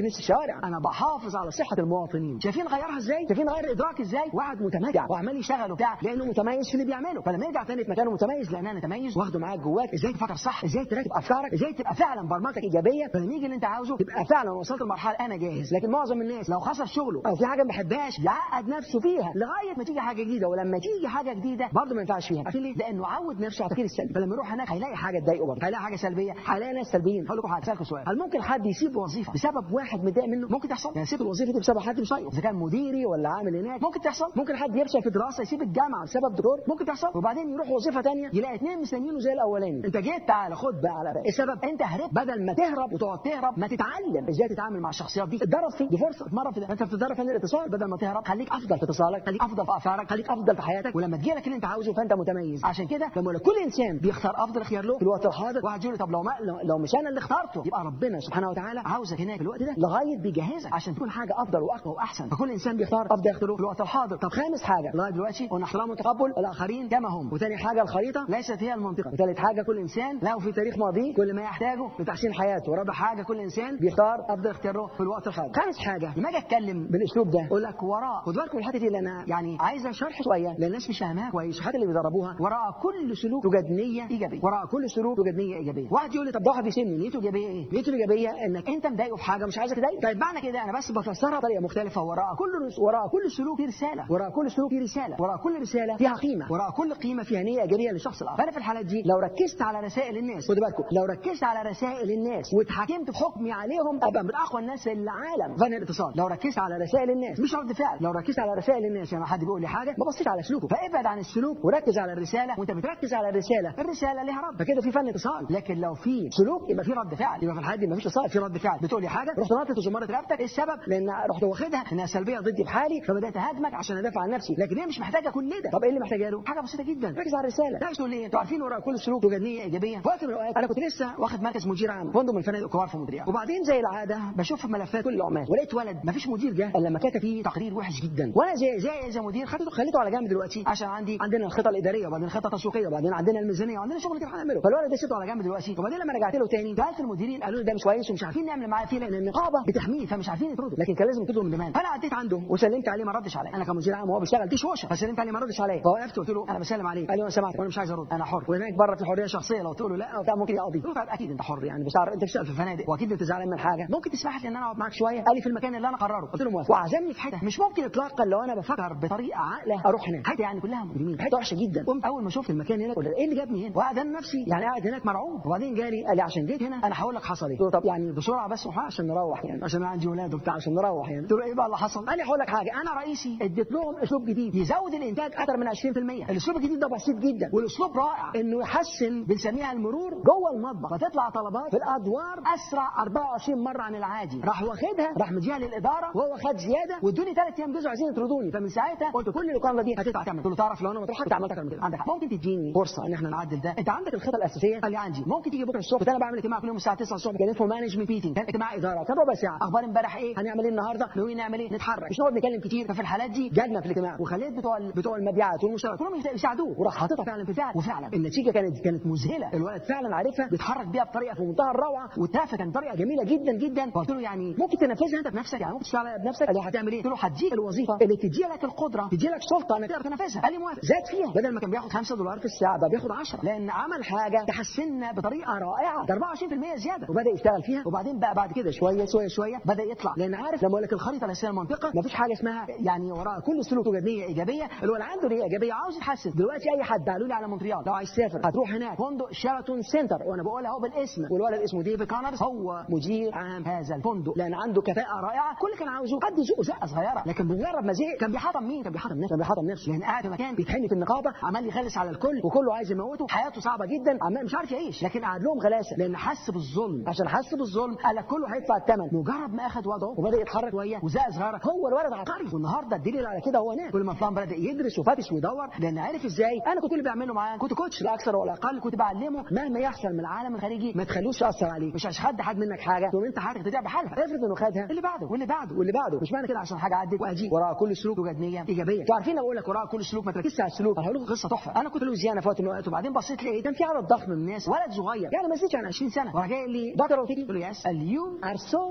كنيسه الشوارع، انا بحافظ على صحه المواطنين. شايفين غيرها ازاي؟ شايفين غير الادراك ازاي؟ واحد متمتع وعمال يشتغل وبتاع لانه متميز في اللي بيعمله، فلما يرجع تاني في مكانه متميز لان انا متميز واخده معاك جواك ازاي تفكر صح، ازاي ترتب افكارك، ازاي تبقى فعلا برمجتك ايجابيه، فلما يجي اللي انت عاوزه تبقى فعلا وصلت لمرحله انا جاهز. لكن معظم الناس لو خسر شغله او في حاجه ما بيحبهاش يعقد نفسه فيها لغايه ما تيجي حاجه جديده، ولما تيجي حاجه جديده برضه ما ينفعش فيها. عارفين ليه؟ لانه عود نفسه على التفكير السلبي، فلما يروح هناك هيلاقي حاجه تضايقه برضه، هيلاقي حاجه سلبيه، هيلاقي ناس سلبيين. هقول لكم حاجه، اسالكم سؤال، هل ممكن حد يسيب وظيفه بسبب واحد متضايق منه؟ ممكن تحصل. يعني يسيب الوظيفه دي بسبب حد مش طايقه، اذا كان مديري ولا عامل هناك، ممكن تحصل. ممكن حد يفشل في دراسه يسيب الجامعه بسبب دكتور، ممكن تحصل. وبعدين يروح وظيفه ثانيه يلاقي اثنين مستنيينه زي الاولاني. انت جيت تعالى خد بقى على بقى. السبب انت هربت، بدل ما تهرب وتقعد تهرب ما تتعلم ازاي تتعامل مع الشخصيات دي. اتدرب فيه، دي فرصه اتمرن في ده. انت بتتدرب في الاتصال، بدل ما تهرب خليك افضل في اتصالك، خليك افضل في افكارك، خليك افضل في حياتك، ولما تجي لك اللي انت عاوزه فانت متميز. عشان كده لما كل انسان بيختار افضل خيار له في الوقت الحاضر، واحد يقول طب لو ما لو, لو مش انا اللي اخترته، يبقى ربنا سبحانه وتعالى عاوزك هناك في الوقت ده لغايه بيجهزك عشان تكون حاجه افضل واقوى واحسن. فكل انسان بيختار افضل يختاره في الوقت الحاضر. طب خامس حاجه لغايه دلوقتي قلنا احترام وتقبل الاخرين كما هم، وثاني حاجه الخريطه ليست هي المنطقه، وثالث حاجه كل انسان له في تاريخ ماضيه كل ما يحتاجه لتحسين حياته، ورابع حاجه كل انسان بيختار افضل اختياره في الوقت الحاضر. خامس حاجه لما اجي اتكلم بالاسلوب ده اقول لك وراء، خد بالكم من الحته دي لان انا يعني عايز اشرح شويه لان الناس مش فاهماها كويس، الحاجات اللي بيدربوها. وراء كل سلوك توجد نيه ايجابيه، وراء كل سلوك توجد نيه ايجابيه. واحد يقول لي طب ده واحد بيسمي نيته ايجابيه ايه؟ نيته الايجابيه انك انت مضايقه في حاجه مش عايزك تضايقه. طيب معنى كده انا بس بفسرها بطريقه مختلفه. وراء كل وراء كل سلوك في رساله، وراء كل سلوك في رساله، وراء كل رساله فيها قيمه، وراء كل قيمه فيها نيه ايجابيه للشخص الاخر. فانا في الحالات دي لو ركزت على رسائل الناس، خدوا بالكم، لو ركزت على رسائل الناس واتحكمت في حكمي عليهم ابقى من اقوى الناس في العالم. فن الاتصال لو ركزت على رسائل الناس مش رد فعل، لو ركزت على رسائل الناس يعني حد بيقول لي حاجه ما بصيتش على سلوكه، فابعد عن السلوك وركز على الرساله. وانت بتركز على الرساله الرساله ليها رد، فكده في فن اتصال. لكن لو في سلوك يبقى في رد فعل، يبقى في الحالة دي مفيش اتصال، في رد فعل. بتقول لي حاجه رحت نطت وزمرت رقبتك، ايه السبب؟ لان رحت واخدها انها سلبيه ضدي بحالي فبدات اهاجمك عشان ادافع عن نفسي، لكن هي مش محتاجه كل ده. طب ايه اللي محتاجه له؟ حاجه بسيطه جدا، ركز على الرساله. لا تقول لي انتوا عارفين وراء كل سلوك توجد نيه ايجابيه. في وقت من الاوقات انا كنت لسه واخد مركز مدير عام فندق من الفنادق الكبار في مونتريال، وبعدين زي العاده بشوف ملفات كل العمال، ولقيت ولد مفيش مدير جه الا لما كتب فيه تقرير وحش جدا، وانا زي زي زي مدير خدته خليته على جنب دلوقتي عشان عندي عندنا الخطه الاداريه وبعدين الخطه التسويقيه وبعدين عندنا الميزانيه وعندنا شغل كده هنعمله. فالولد ده سيبته على جنب دلوقتي، وبعدين لما رجعت له تاني سالت المديرين قالوا لي ده مش كويس ومش عارفين نعمل معاه فيه لان النقابه بتحميه فمش عارفين يطردوا، لكن كان لازم يطردوا من زمان. فانا عديت عنده وسلمت عليه ما ردش عليا، انا كمدير عام وهو بيشتغل دي شوشه، فسلمت عليه ما ردش عليا، فوقفت قلت له انا بسلم عليك، قال لي انا سمعت وانا مش عايز ارد انا حر، وهناك بره في الحريه الشخصيه لو تقول له لا بتاع ممكن يقضي. قلت له اكيد انت حر يعني بس انت بتشتغل في الفنادق واكيد انت زعلان من حاجه، ممكن تسمح لي ان انا اقعد معاك شويه؟ قال لي في المكان اللي انا قرره. قلت له موافق، وعزمني في حته مش ممكن اطلاقا لو انا بفكر بطريقه عاقله اروح هناك، حته يعني كلها مجرمين، حته وحشه جدا. قمت اول ما شفت المكان هناك قلت ايه اللي جابني هنا؟ وقعد انا نفسي يعني قاعد هناك مرعوب، وبعدين جالي قال لي عشان جيت هنا انا هقول لك حصل ايه. قلت له طب يعني بسرعه بس عشان نروح يعني عشان انا عندي ولاد وبتاع عشان نروح يعني. قلت له ايه بقى اللي حصل؟ قال لي هقول لك حاجه، انا رئيسي اديت لهم اسلوب جديد يزود الانتاج اكثر من عشرين بالمية. الاسلوب الجديد ده بسيط جدا والاسلوب رائع، انه يحسن بنسميها المرور جوه المطبخ، فتطلع طلبات في الادوار اسرع أربعة وعشرين مره عن العادي. راح واخدها راح مديها للاداره وهو خد زياده وادوني ثلاث ايام جزء عايزين يطردوني، فمن ساعتها قلت كل القناه دي هتدفع تعمل. قلت له تعرف لو انا مطروحك كنت عملت اكتر من كده، عندك حق، ممكن تديني فرصه ان احنا نعدل ده؟ انت عندك الخطه الاساسيه؟ قال لي عندي. ممكن تيجي بكره الصبح؟ انا بعمل اجتماع كل يوم الساعه تسعة الصبح كان اسمه مانجمنت ميتنج، كان اجتماع اداره كان ربع ساعه، اخبار امبارح ايه، هنعمل ايه النهارده، ناويين نعمل ايه، نتحرك، مش نقعد نتكلم كتير. ففي الحالات دي جالنا في الاجتماع وخليت بتوع بتوع المبيعات والمشتريات كلهم يساعدوه، وراح حاططها فعلا في فعل، وفعلا النتيجه كانت كانت مذهله. الولد فعلا عارفها بيتحرك بيها بطريقه في منتهى الروعه، والتافه كانت طريقه جميله جدا جدا. فقلت له يعني ممكن تنفذها انت بنفسك، يعني ممكن تشتغل بنفسك؟ قال لي هتعمل ايه؟ قلت له هديك الوظيفه اللي تدي لك القدره تدي لك سلطه انك تقدر تنفذها. قال لي موافق. زاد فيها، بدل ما كان بياخد خمسة دولار في الساعه بقى بياخد عشرة، لان عمل حاجه تحسننا بطريقه رائعه، ده أربعة وعشرين بالمية زياده، وبدا يشتغل فيها. وبعدين بقى بعد كده شويه شويه شويه بدا يطلع، لان عارف لما اقول لك الخريطه الاساسيه المنطقه مفيش حاجه اسمها يعني وراء كل سلوك توجد نيه ايجابيه. اللي هو اللي عنده نيه ايجابيه عاوز يتحسن. دلوقتي اي حد قالوا لي على مونتريال لو عايز تسافر هتروح هناك فندق شيراتون سنتر، وانا بقولها اهو بالاسم، والولد اسمه ديفيد كونرز هو مدير عام هذا الفندق، لان عنده كفاءه رائعه. كل اللي كان عاوزه حد يزقه زقه صغيره، لكن بمجرد ما زهق كان بيحطم مين؟ كان بيحطم نفسه، كان بيحطم نفسه، لان قاعد في مكان بيتحمي في النقابه عمال يغلس على الكل وكله عايز يموته، حياته صعبه جدا، عمال مش عارف يعيش، لكن قعد لهم غلاسه لان حس بالظلم. عشان حس بالظلم قال لك كله هيدفع الثمن. مجرد ما اخذ وضعه وبدا يتحرك وياه وزقه صغيره، هو الولد عبقري. والنهارده الدليل على كده هو هناك. كل ما فلان بدا يدرس وفتش ويدور، لان عارف ازاي. انا كنت اللي بعمله معاه، كنت كوتش لا اكثر ولا اقل، كنت بعلمه مهما يحصل من العالم الخارجي ما تخلوش ياثر عليك، مش عشان حد حد منك حاجه تقوم انت حاجه تضيع بحالها. افرض انه خدها اللي بعده واللي بعده واللي بعده، مش معنى كده عشان حاجه عدت واجي وراء كل سلوك توجد نيه ايجابيه. انتوا عارفين اقول لك وراء كل سلوك ما تركزش على السلوك. هقول لكم قصه تحفه. انا كنت لوزيانا في وقت من الاوقات، وبعدين بصيت لقيت كان في عدد ضخم من الناس، ولد صغير يعني ما زيدش عن عشرين سنه، وراح جاي لي دكتور اوتيدي، قلت له يس، قال لي يو ار سو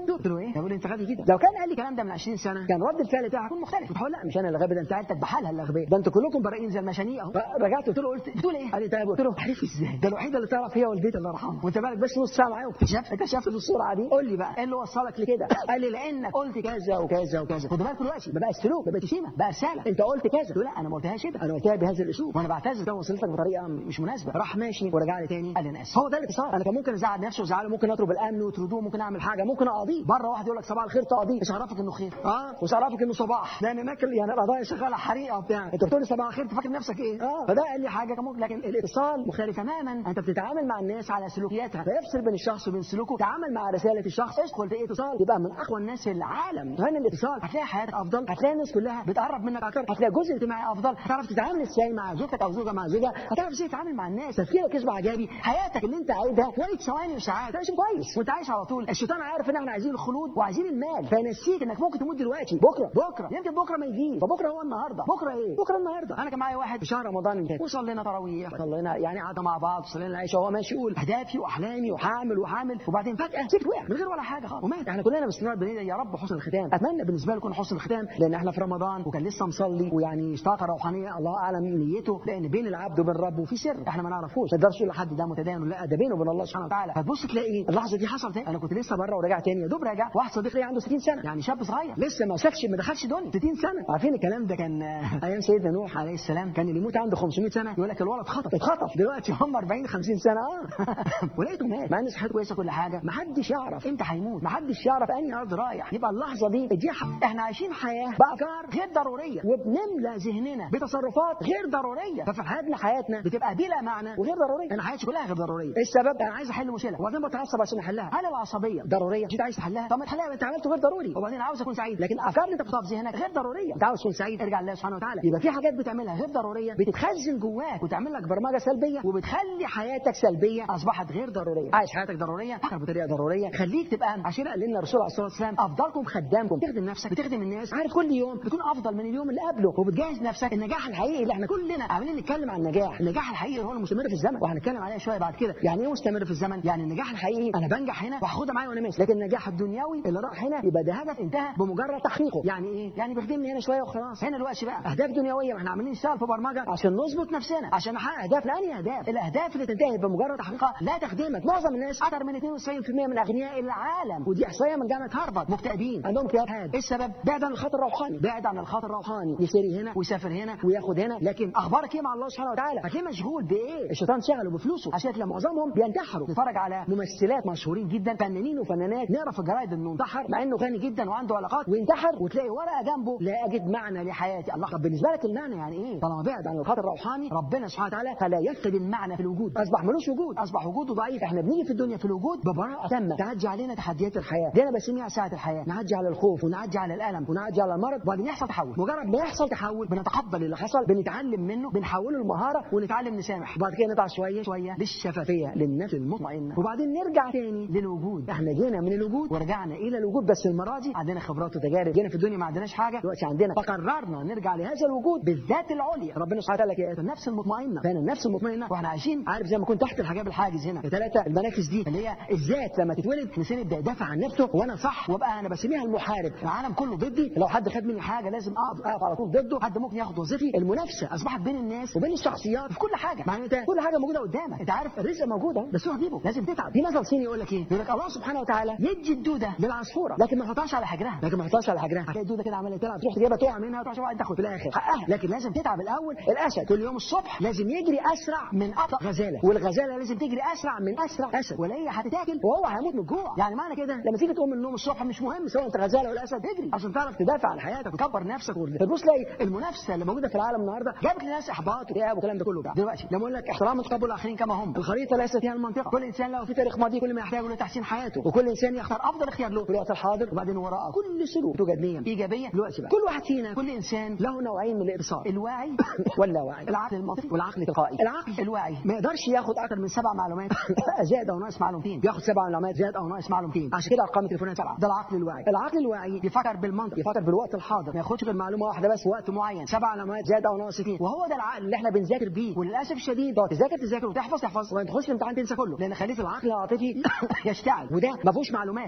قلت له ايه؟ يقول لي انت غبي جدا. لو كان قال لي الكلام ده من عشرين سنه كان رد الفعل بتاعي هيكون مختلف. بقول لا مش انا اللي غبي، ده انت عيلتك بحالها اللي غبيه، ده انتوا كلكم برائين زي المشانيق اهو. رجعت قلت له قلت بتقول ايه؟ قال لي طيب. قلت له عارف ازاي؟ ده الوحيده اللي تعرف هي والدتي الله يرحمها، وانت بالك بس نص ساعه معايا واكتشفت اكتشفت بالسرعه دي. قول لي بقى ايه اللي وصلك لكده؟ قال لي لانك قلت كذا وكذا وكذا. خد بالك دلوقتي ما بقاش سلوك، ما بقتش شيمه، بقى رساله. انت قلت كذا. قلت له لا انا ما قلتهاش كده، انا قلتها بهذا الاسلوب وانا بعتذر لو وصلت لك بطريقه مش مناسبه. راح ماشي ورجع لي تاني قال لي انا اسف. هو ده الاتصال. انا كان ممكن ازعل نفسي وازعله، ممكن اطلب الامن ويطردوه، ممكن اعمل حاجه، ممكن اقاضيه. بره واحد يقول لك صباح الخير تقاضيه، مش عارفك انه خير اه ومش عارفك انه صباح، لان هناك يعني القضايا شغاله حريقه وبتاع. انت بتقول لي صباح الخير تفكر نفسك ايه؟ اه فده قال لي حاجه كان ممكن. لكن الاتصال مختلف تماما. انت بتتعامل مع الناس على سلوكياتها، فيفصل بين الشخص وبين سلوكه. تعامل مع رساله الشخص، ادخل في اتصال يبقى من اقوى الناس في العالم. هنا الاتصال هتلاقي حياتك افضل، هتلاقي الناس كلها بتقرب منك اكتر، هتلاقي جزء اجتماعي افضل، هتعرف تتعامل ازاي مع زوجتك او زوجها مع زوجها، هتعرف ازاي تتعامل مع الناس، تفكيرك يصبح ايجابي، حياتك اللي انت عايزها شويه ثواني وساعات تعيش كويس وانت عايش على طول. الشيطان عارف ان احنا عايزين الخلود وعايزين المال، فينسيك انك ممكن تموت دلوقتي، بكره بكره يمكن بكره ما يجيش، فبكره هو النهارده. بكره ايه؟ بكره النهارده. انا كان معايا واحد في شهر رمضان اللي فات وصلينا تراويح، صلينا يعني قعدنا مع بعض، صلينا العشاء وهو ماشي يقول اهدافي واحلامي وهعمل وهعمل، وبعدين فجاه سكت وقع من غير ولا حاجه خالص ومات. احنا كلنا باستمرار بندعي يا رب حسن الختام. اتمنى بالنسبه له يكون حسن الختام، لان احنا في رمضان وكان لسه مصلي ويعني اشتاق روحانيه الله اعلم نيته، لان بين العبد وبين ربه في سر احنا ما نعرفوش، ما نقدرش نقول لحد ده متدين ولا لا، ده بينه وبين الله سبحانه وتعالى. فتبص تلاقي اللحظه دي حصلت. انا كنت لسه بره ورجع تاني، يا دوب راجع واحد صديق لي عنده ستين سنه، يعني شاب صغير لسه ما شافش ما دخلش دنيا، ستين سنه. عارفين الكلام ده كان ايام سيدنا نوح عليه السلام، كان اللي يموت عنده خمسمائة سنه يقول لك الولد اتخطف اتخطف دلوقتي هم أربعين خمسين سنه اه ولقيته مات، مع ان صحته كويسه كل حاجه. ما حدش يعرف امتى هيموت، ما حدش يعرف انهي ارض رايح. يبقى اللحظه دي دي احنا عايشين حياه بافكار غير ضروريه، وبنملى ذهننا بتصرفات غير ضروريه، ففي حياتنا حياتنا بتبقى بلا معنى وغير ضروريه. انا حياتي كلها غير ضروريه. السبب انا عايز احل مشكله وبعدين بتعصب عشان احلها. هل العصبيه ضروريه؟ انت عايز تحلها، طب ما تحلها، انت عملته غير ضروري، وبعدين عاوز اكون سعيد، لكن الافكار اللي انت بتحطها في ذهنك غير ضروريه. انت عاوز تكون سعيد ارجع لله سبحانه وتعالى. يبقى في حاجات بتعملها غير ضروريه بتتخزن جواك وتعمل لك برمجه سلبيه وبتخلي حياتك سلبيه اصبحت غير ضروريه. عايش حياتك ضروريه، فكر بطريقه ضروريه، خليك تبقى عشان قال لنا الرسول عليه الصلاه والسلام افضلكم خدامكم، تخدم نفسك بتخدم الناس، عارف كل يوم بتكون افضل من اليوم اللي قبله، وبتجهز نفسك. النجاح الحقيقي اللي احنا كلنا عاملين نتكلم عن النجاح، النجاح الحقيقي هو المستمر في الزمن، وهنتكلم عليه شويه بعد كده. يعني ايه مستمر في الزمن؟ يعني النجاح الحقيقي انا بنجح هنا وهاخدها معايا وانا ماشي، لكن النجاح الدنيوي اللي راح هنا يبقى ده هدف انتهى بمجرد تحقيقه. يعني ايه؟ يعني بخدمني هنا شويه وخلاص. هنا دلوقتي بقى اهداف دنيويه، ما احنا عاملين نشتغل في برمجه عشان نظبط نفسنا عشان نحقق اهدافنا. انهي اهداف؟ الاهداف اللي تنتهي بمجرد تحقيقها لا تخدمك. معظم الناس اكثر من اثنين وتسعين بالمئة من اغنياء العالم، ودي احصائيه من جامعه هارفارد، مكتئبين عندهم اكتئاب. ايه السبب؟ بعد عن الخط الروحاني، بعد عن الخط الروحاني، يشتري هنا ويسافر هنا وياخد هنا، لكن اخبارك ايه مع الله سبحانه وتعالى؟ هتلاقيه مشغول بايه؟ الشيطان شغله بفلوسه، عشان كده معظمهم بينتحروا. نتفرج على ممثلات مشهورين جدا، فنانين وفنانات، نقرا في الجرايد انه انتحر مع انه غني جدا وعنده علاقات وانتحر، وتلاقي ورقه جنبه لا اجد معنى لحياتي. الله، طب بالنسبه لك المعنى يعني ايه؟ طالما بعد عن الخط الروحاني ربنا سبحانه وتعالى فلا يفقد المعنى في الوجود، اصبح ملوش وجود، اصبح وجوده ضعيف. احنا بنيجي في الدنيا في الوجود ببراءه تامه، تعدي علينا تحديات الحياه، دي انا بسميها ساعه الحياه، نعدي على الخوف ونعدي على الالم ونعدي على المرض، وبعدين يحصل تحول. مجرد ما يحصل تحول بنتقبل اللي حصل، بنتعلم منه، بنحوله لمهاره ونتعلم نسامح، وبعد كده نطلع شويه شويه للشفافيه للنفس المطمئنه، وبعدين نرجع تاني للوجود. احنا جينا من الوجود ورجعنا الى الوجود، بس المره دي عندنا خبرات وتجارب، جينا في الدنيا ما عندناش حاجه، دلوقتي عندنا، فقررنا نرجع لهذا الوجود بالذات العليا. ربنا سبحانه وتعالى قال النفس المطمئنه، فانا النفس المطمئنه واحنا عايشين، عارف زي ما كنت تحت الحجاب الحاجز هنا ثلاثه المنافس دي اللي هي الذات. لما تتولد الانسان يبدا يدافع عن نفسه، وانا صح وابقى انا بسميها المحارب، العالم كله ضدي، لو حد خد مني حاجه لازم اقف اقف على طول ضده، حد ممكن ياخد وظيفتي. المنافسه اصبحت بين الناس وبين الشخصيات في كل حاجه، مع ان كل حاجه موجوده قدامك، انت عارف الرزق موجوده بس روح جيبه، لازم تتعب. في مثل صيني يقول لك ايه؟ يقول لك الله سبحانه وتعالى يدي الدوده للعصفوره لكن ما يحطهاش على حجرها، لكن ما يحطهاش على حجرها، هتلاقي الدوده كده عماله تلعب، تروح تجيبها تقع منها، تروح شويه تاخد في الاخر حقها، لكن لازم تتعب الاول. الاسد كل يوم الصبح لازم يجري اسرع من ابطا غزاله، والغزاله لازم تجري اسرع من اسرع اسد، ولا هي هتتاكل وهو هيموت من الجوع. يعني معنى كده لما تيجي تقوم من النوم الصبح مش مهم سواء انت غزاله ولا اسد، تجري عشان تعرف تدافع عن حياتك وتكبر نفسك. تبص تلاقي المنافسه اللي موجوده في العالم النهارده جابت لناس احباط واكتئاب والكلام ده كله. دلوقتي لما اقول لك احترام تقبل الاخرين كما هم، الخريطه ليست هي المنطقه، كل انسان له في تاريخ ماضي كل ما يحتاجه لتحسين حياته، وكل انسان يختار افضل اختيار له في الوقت الحاضر، وبعدين وراءه كل سلوك توجد نيه ايجابيه. دلوقتي بقى كل واحد فينا، كل انسان له نوعين من الاتصال، الواعي واللاواعي، العقل المنطقي والعقل التلقائي. العقل الواعي ما يقدرش ياخد اكثر من سبع معلومات زائد او ناقص معلومتين، بياخد سبع معلومات زائد او ناقص معلومتين، عشان كده ارقام التليفونات سبعه. ده العقل الواعي. العقل الواعي بيفكر بالمنطق، يفكر بالوقت الحاضر، ما ياخدش غير معلومه واحده بس وقت معين، سبع معلومات زائد او ناقص اثنين، وهو ده العقل اللي احنا بنذاكر بيه. وللاسف الشديد تقعد تذاكر تذاكر وتحفظ تحفظ وما تخش الامتحان تنسى كله، لان خليت العقل العاطفي يشتعل، وده ما فيهوش معلومات.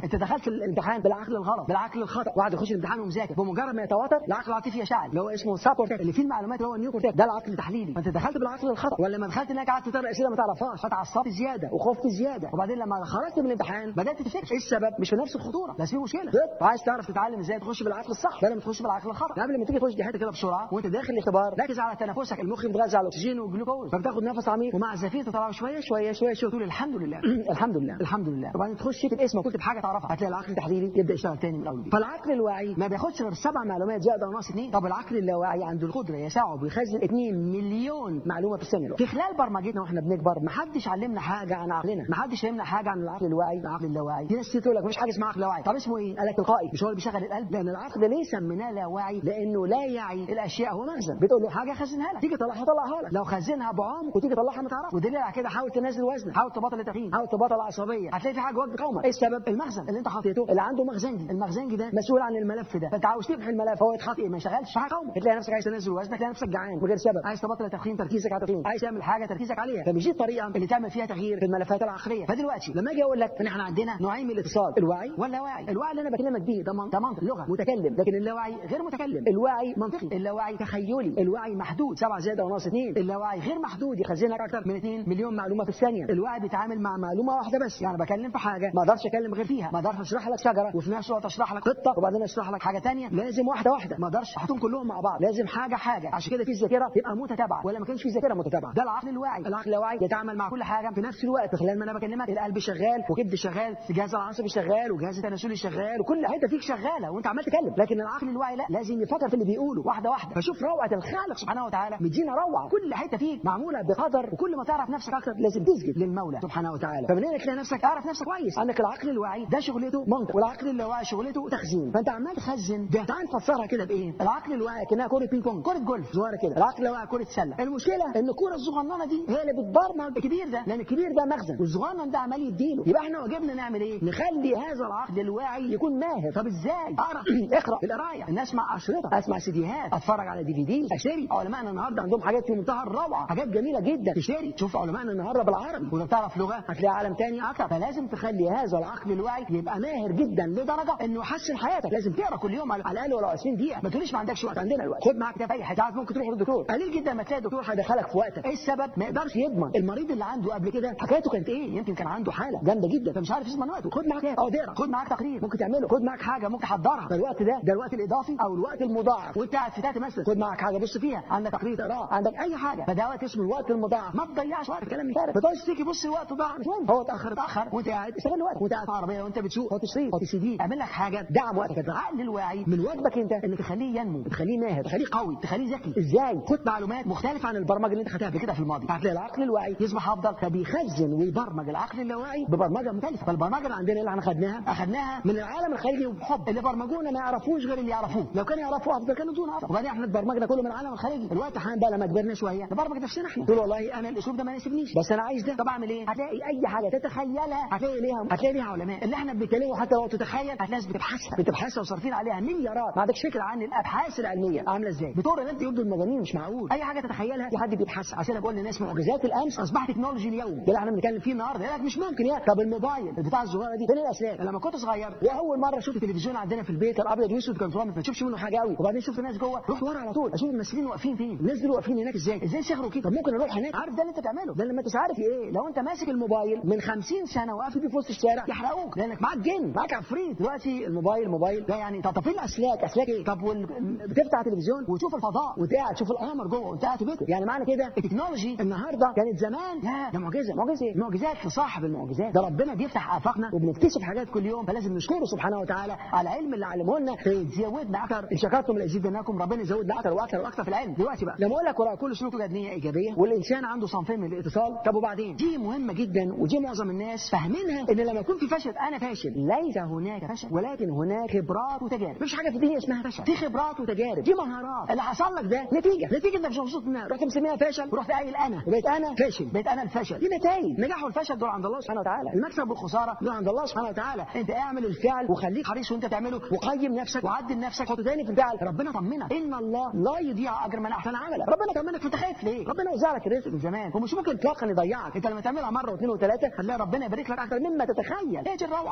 انت دخلت الامتحان بالعقل الغلط بالعقل الخطا، واحد يخش الامتحان ومذاكر بمجرد ما يتوتر العقل العاطفي يشعل اللي هو اسمه سابورت اللي فيه المعلومات اللي هو النيو كورتيك، ده العقل التحليلي. فانت دخلت بالعقل الخطا، ولا لما دخلت انك قعدت تقرا اسئله ما تعرفهاش فتعصبت زياده وخفت زياده، وبعدين لما خرجت من الامتحان بدات تفكر ايه السبب، مش في نفس الخطوره بس في مشكله. عايز تعرف تتعلم ازاي تخش بالعقل الصح بدل ما تخش بالعقل الخطا. قبل ما تيجي تخش دي حته كده بسرعه وانت داخل الاختبار ركز على تنفسك، المخ بيتغذى على الاكسجين والجلوكوز، فبتاخد نفس عميق ومع الزفير تطلع شويه شويه شويه شويه تقول الحمد لله الحمد لله الحمد لله، وبعدين تخش تكتب اسمك وتكتب حاجه تعرفها، هتلاقي العقل التحليلي يبدا يشتغل تاني من الاول. فالعقل الواعي ما بياخدش غير سبع معلومات زائد او ناقص اثنين. طب العقل اللاواعي عنده القدره يستوعب ويخزن اثنين مليون معلومه في الثانيه. في خلال برمجتنا واحنا بنكبر ما حدش علمنا حاجه عن عقلنا، ما حدش فهمنا حاجه عن العقل الواعي العقل اللاواعي. في ناس تقول لك مفيش حاجه اسمها عقل لاواعي. طب اسمه ايه؟ قال لك تلقائي، مش هو اللي بيشغل القلب؟ لان العقل ليه سميناه لاواعي؟ لانه لا يعي الاشياء، هو مخزن. بتقول له حاجه خزنها لك، تيجي تطلعها طلعها لك، لو خزنها بعمق وتيجي تطلعها ما تعرفش. ودليل على كده حاول تنزل وزنك، حاول تبطل التدخين، حاول تبطل العصبيه، هتلاقي في حاجه جواك بتقاومك. ايه السبب؟ المخزن اللي انت حطيته اللي عنده مخزنجي، المخزنجي ده مسؤول عن الملف ده، فانت عاوز تمحي الملف هو يتحط ايه ما يشغلش هيقاومك. تلاقي نفسك عايز تنزل وزنك، تلاقي نفسك جعان من غير سبب، عايز تبطل التدخين تركيزك على التدخين، عايز تعمل حاجه تركيزك عليها، فمش دي الطريقه اللي تعمل فيها تغيير في الملفات العقليه. فدلوقتي لما اجي اقول لك ان احنا عندنا نوعين من الاتصال، الواعي واللاواعي. الواعي اللي انا بكلمك بيه ده منطق لغه متكلم، لكن اللاواعي غير متكلم. الواعي منطقي، اللاواعي تخيلي. الواعي محدود سبعة زائد وناقص اثنين، اللاواعي غير محدود يخزنك اكثر من اثنين مليون معلومه في الثانيه. الواعي بيتعامل مع معلومه واحده بس، يعني بكلم في حاجه ما اقدرش اتكلم غير فيها، ما اقدرش اشرح لك شجره وفي نفس الوقت اشرح لك قطه وبعدين اشرح لك حاجه ثانيه، لازم واحده واحده، ما اقدرش احطهم كلهم مع بعض، لازم حاجه حاجه. عشان كده في الذاكره تبقى متتابعه، ولا ما كانش في ذاكره متتابعه. ده العقل الواعي. العقل اللاواعي يتعامل مع كل حاجه في نفس الوقت، خلال ما انا بكلمك القلب شغال وكبد شغال، الجهاز العصبي شغال وجهاز التناسلي شغال وكل حته فيك شغاله وانت عمال تتكلم. لكن العقل الواعي لا، لازم يفكر في اللي بيقوله واحده واحده. فشوف روعه الخالق سبحانه وتعالى، مدينا روعه، كل حته فيك معموله بقدر، وكل ما تعرف نفسك اكتر لازم تسجد للمولى سبحانه وتعالى. فمن هنا تلاقي نفسك تعرف نفسك كويس. عندك العقل الواعي ده شغلته منطق، والعقل اللاواعي شغلته تخزين، فانت عمال تخزن ده. تعال نفسرها كده بايه؟ العقل الواعي كانها كره بينج بونج، كره جولف صغيره كده، العقل اللاواعي كره سله. المشكله ان الكره الصغننه دي هي اللي بتبرمج الكبير ده، لان الكبير ده مخزن والصغنن ده عمال يديله. يبقى احنا واجبنا نعمل ايه؟ نخلي هذا العقل الواعي يكون ماهر. طب ازاي؟ اقرا اقرا القرايه، الناس اسمع اشرطه، اسمع سيديهات، اتفرج على دي في دي، اشتري. علمائنا النهارده عندهم حاجات في منتهى الروعه، حاجات جميله جدا، تشتري. شوف علمائنا النهارده بالعربي، ولو تعرف لغه هتلاقي عالم تاني اكتر. فلازم تخلي هذا العقل الواعي يبقى ماهر جدا لدرجه انه يحسن حياتك. لازم تقرا كل يوم على الاقل ولو عشرين دقيقه. ما تقوليش ما عندكش وقت، عندنا الوقت. خد معاك كتاب اي حاجه، ممكن تروح للدكتور، قليل جدا ما تلاقي الدكتور هيدخلك في وقتك. ايه السبب؟ ما يقدرش يضمن المريض اللي عنده قبل كده حكايته كانت ايه، يمكن كان عنده حاله جامده جدا فمش عارف يضمن وقته. خد معاك ايه؟ اه تقرا، خد معاك تقرير ممكن تعمله، خد معاك حاجه ممكن تحضرها. فالوقت ده ده الوقت الاضافي او الوقت المضاعف، وانت قاعد في تحت مثلا خد معاك حاجه بص فيها، عندك تقرير تقراه، عندك اي حاجه، فده وقت اسمه الوقت المضاعف. ما تضيعش وقت الكلام مش فارق، ما تقعدش تيجي بص الوقت ضاع، مش مهم، هو اتاخر اتاخر وانت قاعد استغل وقتك، وانت قاعد في عربيه وانت بتسوق، حط شريط، حط سي دي، اعمل لك حاجه دعم وقتك. العقل الواعي من واجبك انت انك تخليه ينمو، تخليه ماهر، تخليه قوي، تخليه ذكي. ازاي؟ خد معلومات مختلفه عن البرمجه اللي انت خدتها قبل كده في الماضي، هتلاقي العقل الواعي يصبح افضل، فبيخزن ويبرمج العقل اللاواعي ببرمجه مختلفه. فالبرمجه اللي عندنا اللي احنا خدناها اخدناها من العالم الخارجي وبحب، اللي برمجونا ما يعرفوش غير اللي يعرفوه، لو كانوا يعرفوا افضل كانوا يدونا افضل. وبعدين احنا اتبرمجنا كله من العالم الخارجي. الوقت حان بقى لما كبرنا شويه نبرمج نفسنا احنا، تقول والله انا الاسلوب ده ما يناسبنيش بس انا عايز ده. طب اعمل ايه؟ هتلاقي اي حاجه تتخيلها هتلاقي ليها هتلاقي ليها علماء. اللي احنا بنتكلمه حتى لو تتخيل هتلاقي ناس بتبحثها بتبحثها وصارفين عليها مليارات. ما عندكش فكره عن الابحاث العلميه عامله ازاي، بتقول ان انت يبدو المجانين مش معقول اي حاجه تتخيلها في حد بيبحث. عشان بقول للناس معجزات الامس اصبحت تكنولوجي اليوم، ده اللي احنا بنتكلم فيه النهارده. يقول لك مش ممكن يا طب الموبايل البتاع الصغيره دي فين الاسلاك؟ لما كنت صغير واول مره شفت التلفزيون عندنا في البيت الابيض واسود كان صغير ما تشوفش منه حاجه قوي، وبعدين شفت الناس جوه رحت ورا على طول اشوف الممثلين واقفين فين، الناس دول واقفين هناك ازاي ازاي شغلوا كده. طب ممكن اروح هناك، عارف ده اللي انت بتعمله ده اللي ما انتش عارف ايه. لو انت ماسك الموبايل من خمسين سنه وقافل بيه في وسط الشارع يحرقوك لانك معاك جن معاك عفريت. دلوقتي الموبايل موبايل ده يعني طب فين الاسلاك؟ اسلاك ايه؟ طب وال... بتفتح التلفزيون وتشوف الفضاء وانت قاعد تشوف القمر جوه وانت قاعد في بيتك. يعني معنى كده التكنولوجي النهارده كانت زمان لا ده معجزه. معجزه ايه؟ معجزات في صاحب المعجزات ده ربنا بيفتح افاقنا وبنكتشف حاجات كل يوم، فلازم نشكره سبحانه وتعالى على العلم اللي علمه لنا فيزودنا اكتر. ان شكرتم لازيدنكم، ربنا يزودنا اكتر واكتر واكتر في العلم. دلوقتي بقى لما اقول لك وراء كل سلوك نيه ايجابيه والانسان عنده صنفين من الاتصال. طب وبعدين دي مهمه جدا ودي معظم الناس فاهمينها ان لما يكون في فشل انا فاشل. ليس هناك فشل ولكن هناك خبرات وتجارب. مفيش حاجه في الدنيا اسمها فشل، في خبرات وتجارب، دي مهارات. اللي حصل لك ده نتيجه نتيجه انك مش مبسوط منها رحت مسميها فشل ورحت قايل انا وبقيت انا فاشل، بقيت انا الفشل. دي نتائج. النجاح والفشل دول عند الله سبحانه وتعالى، المكسب والخساره دول عند الله سبحانه وتعالى. انت اعمل الفعل وخليك حريص وانت تعمله وقيم نفسك وعدل نفسك حط تاني في الفعل. ربنا طمنك ان الله لا يضيع اجر من احسن عملا. ربنا طمنك فانت خايف ليه؟ ربنا وزع لك الرزق من زمان ومش ممكن اطلاقا يضيعك. انت لما تعملها مره واثنين وثلاثه هتلاقي ربنا يبارك لك اكتر مما تتخيل. ايه الروعه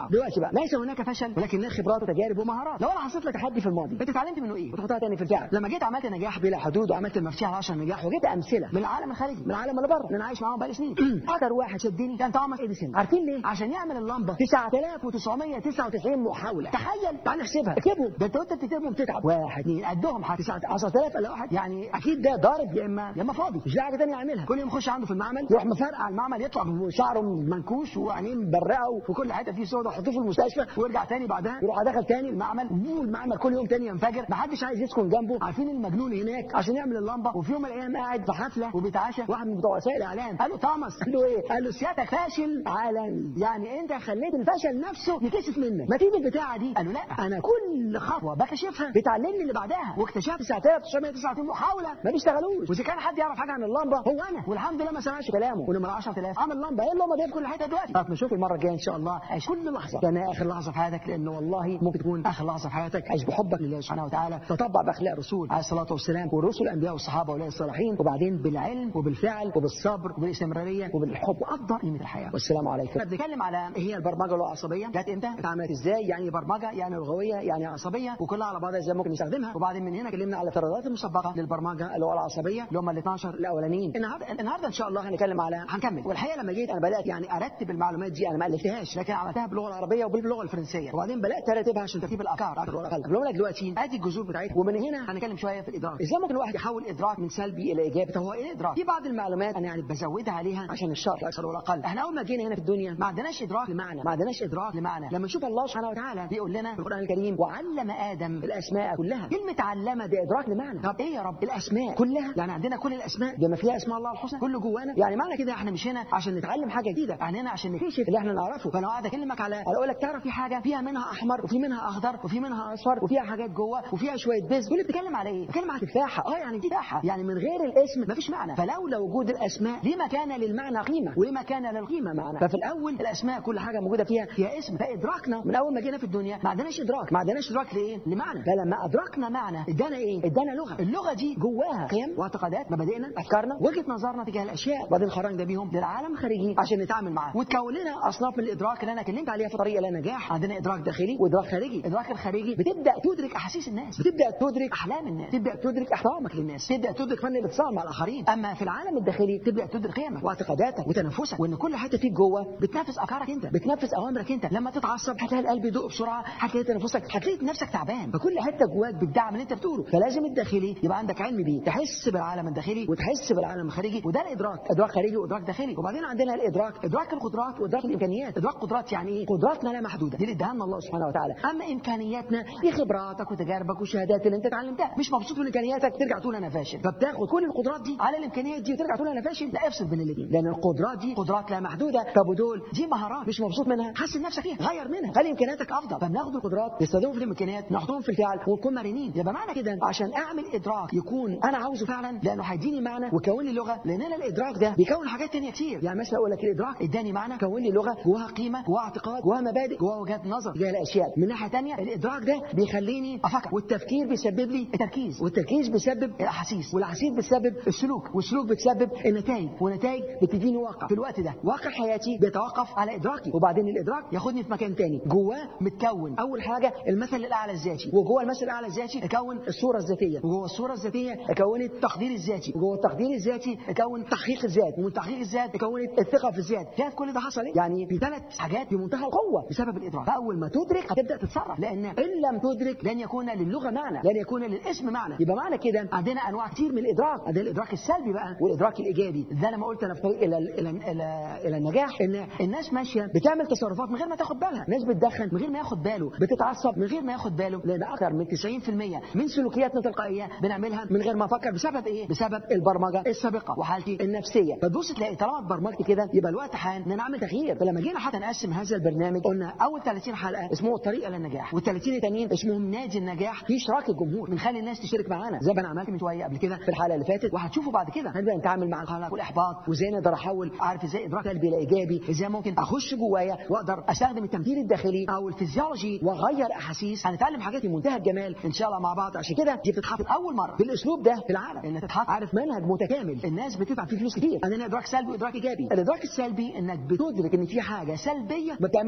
بسرعه. دلوقتي بقى ليس هناك فشل ولكن خبرات وتجارب ومهارات. لو انا حصلت لك تحدي في الماضي انت اتعلمت منه ايه وتحطها تاني في الفعل. لما جيت عملت نجاح بلا حدود وعملت المفتاح على عشرة نجاح وجبت امثله من العالم الخارجي من العالم اللي بره اللي انا عايش معاهم بقالي سنين. اكتر واحد شدني كان توماس اديسون. عارفين ليه؟ عشان يعمل اللمبه تسعة آلاف وتسعمية وتسعة وتسعين محاوله. تخيل، تعال نحسبها، اكتبهم ده انت وانت بتكتبهم بتتعب. واحد اثنين قدهم عشرة آلاف الا واحد، يعني اكيد ده ضارب يا اما يا اما فاضي، مش لاقي حاجه ثانيه يعملها. كل يوم يخش عنده في المعمل يروح مفرقع المعمل، يطلع بشعره منكوش وعينيه مبرقه وكل حته فيه سودا، يحطوه في المستشفى ويرجع تاني بعدها يروح داخل تاني المعمل، والمعمل كل يوم تاني ينفجر، محدش عايز يسكن جنبه. عارفين المجنون هناك عشان يعمل اللمبه، وفي يوم من الايام قاعد في حفله وبيتعشى واحد من بتوع وسائل الاعلام قال له توماس، قال له ايه؟ قال له سيادتك فاشل عالمي، يعني انت خليت الفشل نفسه يكشف منك، ما تيجي البتاعه دي. قال له لا، انا كل خطوه بكشفها بتعلمني اللي بعدها، واكتشفت تسعة آلاف وتسعمية وتسعة وتسعين محاوله ما بيشتغلوش، واذا كان حد يعرف حاجه عن اللمبه هو انا، والحمد لله ما سمعش كلامه. ونمر عشرة آلاف عمل لمبه، ايه اللمبه دي في كل حته دلوقتي. طب نشوف المره الجايه ان شاء الله عيش كل لحظه كان اخر لحظه في حياتك، لان والله ممكن تكون اخر لحظه في حياتك. عيش بحبك لله سبحانه وتعالى، تطبع باخلاق الرسول عليه الصلاه والسلام والرسل الانبياء والصحابه واولياء الصالحين، وبعدين بالعلم وبالفعل وبالصبر وبالاستمراريه وبالحب وافضل قيمه الحياه. والسلام عليكم. بنتكلم على ايه هي البرمجه العصبيه، جت امتى، اتعملت ازاي، يعني برمجه يعني لغويه يعني عصبيه، وكلها على بعضها ازاي ممكن نستخدمها. وبعدين من هنا اتكلمنا على الافتراضات المسبقه للبرمجه اللغه العصبيه اللي هم ال اتناشر الاولانيين. النهارده النهارده ان شاء الله هنتكلم على هنكمل. والحقيقه لما جيت انا بدات يعني ارتب المعلومات دي، انا ما الفتهاش لكن عملتها باللغه العربيه وباللغه الفرنسيه، وبعدين بدات ارتبها عشان ترتيب الافكار على الورقه. هقول لك دلوقتي ادي الجذور بتاعتها، ومن هنا هنتكلم شويه في الادراك، ازاي ممكن الواحد يحول ادراك من سلبي الى ايجابي. طب هو ايه الادراك؟ في بعض المعلومات انا يعني بزودها عليها عشان الشرح اكثر ولا اقل. احنا اول ما جينا هنا في الدنيا ما عندناش ادراك لمعنى، ما عندناش ادراك لمعنى. لما نشوف الله سبحانه وتعالى بيقول لنا في القران الكريم وعلم ادم الاسماء كلها، كلمه علم دي ادراك لمعنى. طب ايه يا رب؟ الاسماء كلها، يعني عندنا كل الاسماء بما فيها اسماء الله الحسنى كله جوانا، يعني معنى كده احنا مش هنا عشان نتعلم حاجه جديده، يعني هنا عشان نكتشف اللي احنا نعرفه. فانا قاعد اكلمك على اقول لك تعرف في حاجه فيها منها احمر وفي منها اخضر وفي منها اصفر وفيها حاجات جوه وفيها شويه بيز، كل بتتكلم على ايه؟ بتتكلم على تفاحه. اه يعني دي تفاحه، يعني من غير الاسم مفيش معنى. فلولا وجود الاسماء لما كان للمعنى قيمه ولما كان للقيمه معنى. ففي الاول الاسماء كل حاجه موجوده فيها فيها اسم. فادراكنا من اول ما جينا في الدنيا ما عندناش ادراك، ما عندناش ادراك لايه؟ لمعنى. فلما ادركنا معنى ادانا ايه؟ ادانا لغه. اللغه دي جواها قيم واعتقادات، مبادئنا، افكارنا، وجهه نظرنا تجاه الاشياء، وبعدين خرجنا بيهم للعالم الخارجي عشان نتعامل معاه، وتكون لنا اصناف من الادراك اللي انا اتكلمت عليها في طريق النجاح. عندنا ادراك داخلي وادراك خارجي. الادراك الخارجي بتبدا تدرك احاسيس الناس، بتبدا تدرك احلام الناس، تبدا تدرك احترامك للناس، تبدا تدرك فن الاتصال مع الاخرين. اما في العالم الداخلي تبدا تدرك قيمك واعتقاداتك وتنفسك، وان كل حته فيك جوه بتنفذ افكارك انت، بتنفذ اوامرك انت. لما تتعصب هتلاقي القلب يدق بسرعه، هتلاقي تنفسك، هتلاقي نفسك تعبان، فكل حته جواك بتدعم اللي انت بتقوله. فلازم الداخلي يبقى عندك علم بيه، تحس بالعالم الداخلي وتحس بالعالم الخارجي، وده الادراك. ادراك خارجي وادراك داخلي. وبعدين عندنا الادراك، ادراك القدرات وادراك الامكانيات. ادراك قدرات يعني ايه؟ قدراتنا لا محدوده، دي اللي اداها لنا الله سبحانه وتعالى. اما امكانياتنا دي خبراتك وتجاربك والشهادات اللي انت اتعلمتها. مش مبسوط من امكانياتك ترجع تقول انا فاشل، فبتاخد كل القدرات دي على الامكانيات دي وترجع تقول انا فاشل. لا، افصل بين الاثنين، لان القدرات دي قدرات لا محدوده. طب ودول دي مهارات مش مبسوط منها، حسن نفسك فيها، غير منها، خلي امكانياتك افضل. فبناخد القدرات نستخدمهم في الامكانيات، نحطهم في الفعل ونكون مرنين. يبقى معنى كده عشان اعمل ادراك يكون انا عاوزه فعلا، لانه هيديني معنى ويكون لي لغه، لان انا الادراك ده بيكون حاجات ثانيه كتير. يعني مثلا اقول لك الادراك اداني معنى، كون لي لغه جواها قيمه جواها اعتقاد جواها مبادئ جواها وجهات نظر تجاه الاشياء. من ناحيه ثانيه الادراك ده بيخليني افكر، والتفكير بيسبب لي التركيز، والتركيز بيسبب الاحاسيس، والاحاسيس بتسبب السلوك، والسلوك بتسبب النتائج، والنتائج بتديني واقع. في الوقت ده واقع حياتي بيتوقف على ادراكي، وبعدين الادراك ياخدني في مكان ثاني جواه متكون اول حاجه المثل الاعلى الذاتي، وجوه المثل الاعلى الذاتي اكون الصوره الذاتيه، وجوه الصوره الذاتيه اكون التقدير الذاتي، وجوه التقدير الذاتي اكون تحقيق الذات، ومن تحقيق الذات اكون الثقه في الذات. شايف كل ده حصل ايه؟ يعني في ثلاث حاجات في منتهى القوه بسبب الادراك. فاول ما تدرك هتبدا تتصرف، لان ان لم تدرك لن يكون للغه معنى، لن يكون للاسم معنى. يبقى معنى كده عندنا انواع كتير من الادراك. عندنا الادراك السلبي بقى والادراك الايجابي. ده لما قلت انا في طريق الى الى الى, إلى النجاح، ان الناس ماشيه بتعمل تصرفات من غير ما تاخد بالها، ناس بتدخن من غير ما ياخد باله، بتتعصب من غير ما ياخد باله، لان اكثر من تسعين في المية من سلوكياتنا تلقائيه بنعملها من غير ما افكر. بسبب ايه؟ بسبب البرمجه السابقه وحالتي النفسيه. فتبص تلاقي طالما اتبرمجت كده يبقى الوقت حان ان نعمل تغيير. فلما جينا حتى نقسم هذا البرنامج قلنا اول ثلاثين حلقه اسمه الطريق الى النجاح، والثلاثين الثانيين اسمهم نادي النجاح، في اشراك الجمهور، بنخلي الناس تشارك معانا زي ما انا عملت من شويه قبل كده في الحلقه اللي فاتت، وهتشوفوا بعد كده هنبدا نتعامل مع القلق والاحباط، وازاي نقدر احول عارف ازاي ادراك سلبي الى ايجابي، ازاي ممكن اخش جوايا واقدر استخدم التمثيل الداخلي او الفيزيولوجي واغير احاسيس. هنتعلم حاجات في منتهى الجمال ان شاء الله مع بعض. عشان كده دي بتتحط اول مره بالاسلوب ده في العالم، ان تتحط عارف منهج متكامل الناس بتدفع فيه فلوس كتير. عندنا ادراك سلبي وادراك ايجابي. الادراك السلبي انك بتدرك ان في حاجه سلبيه ما بتعملش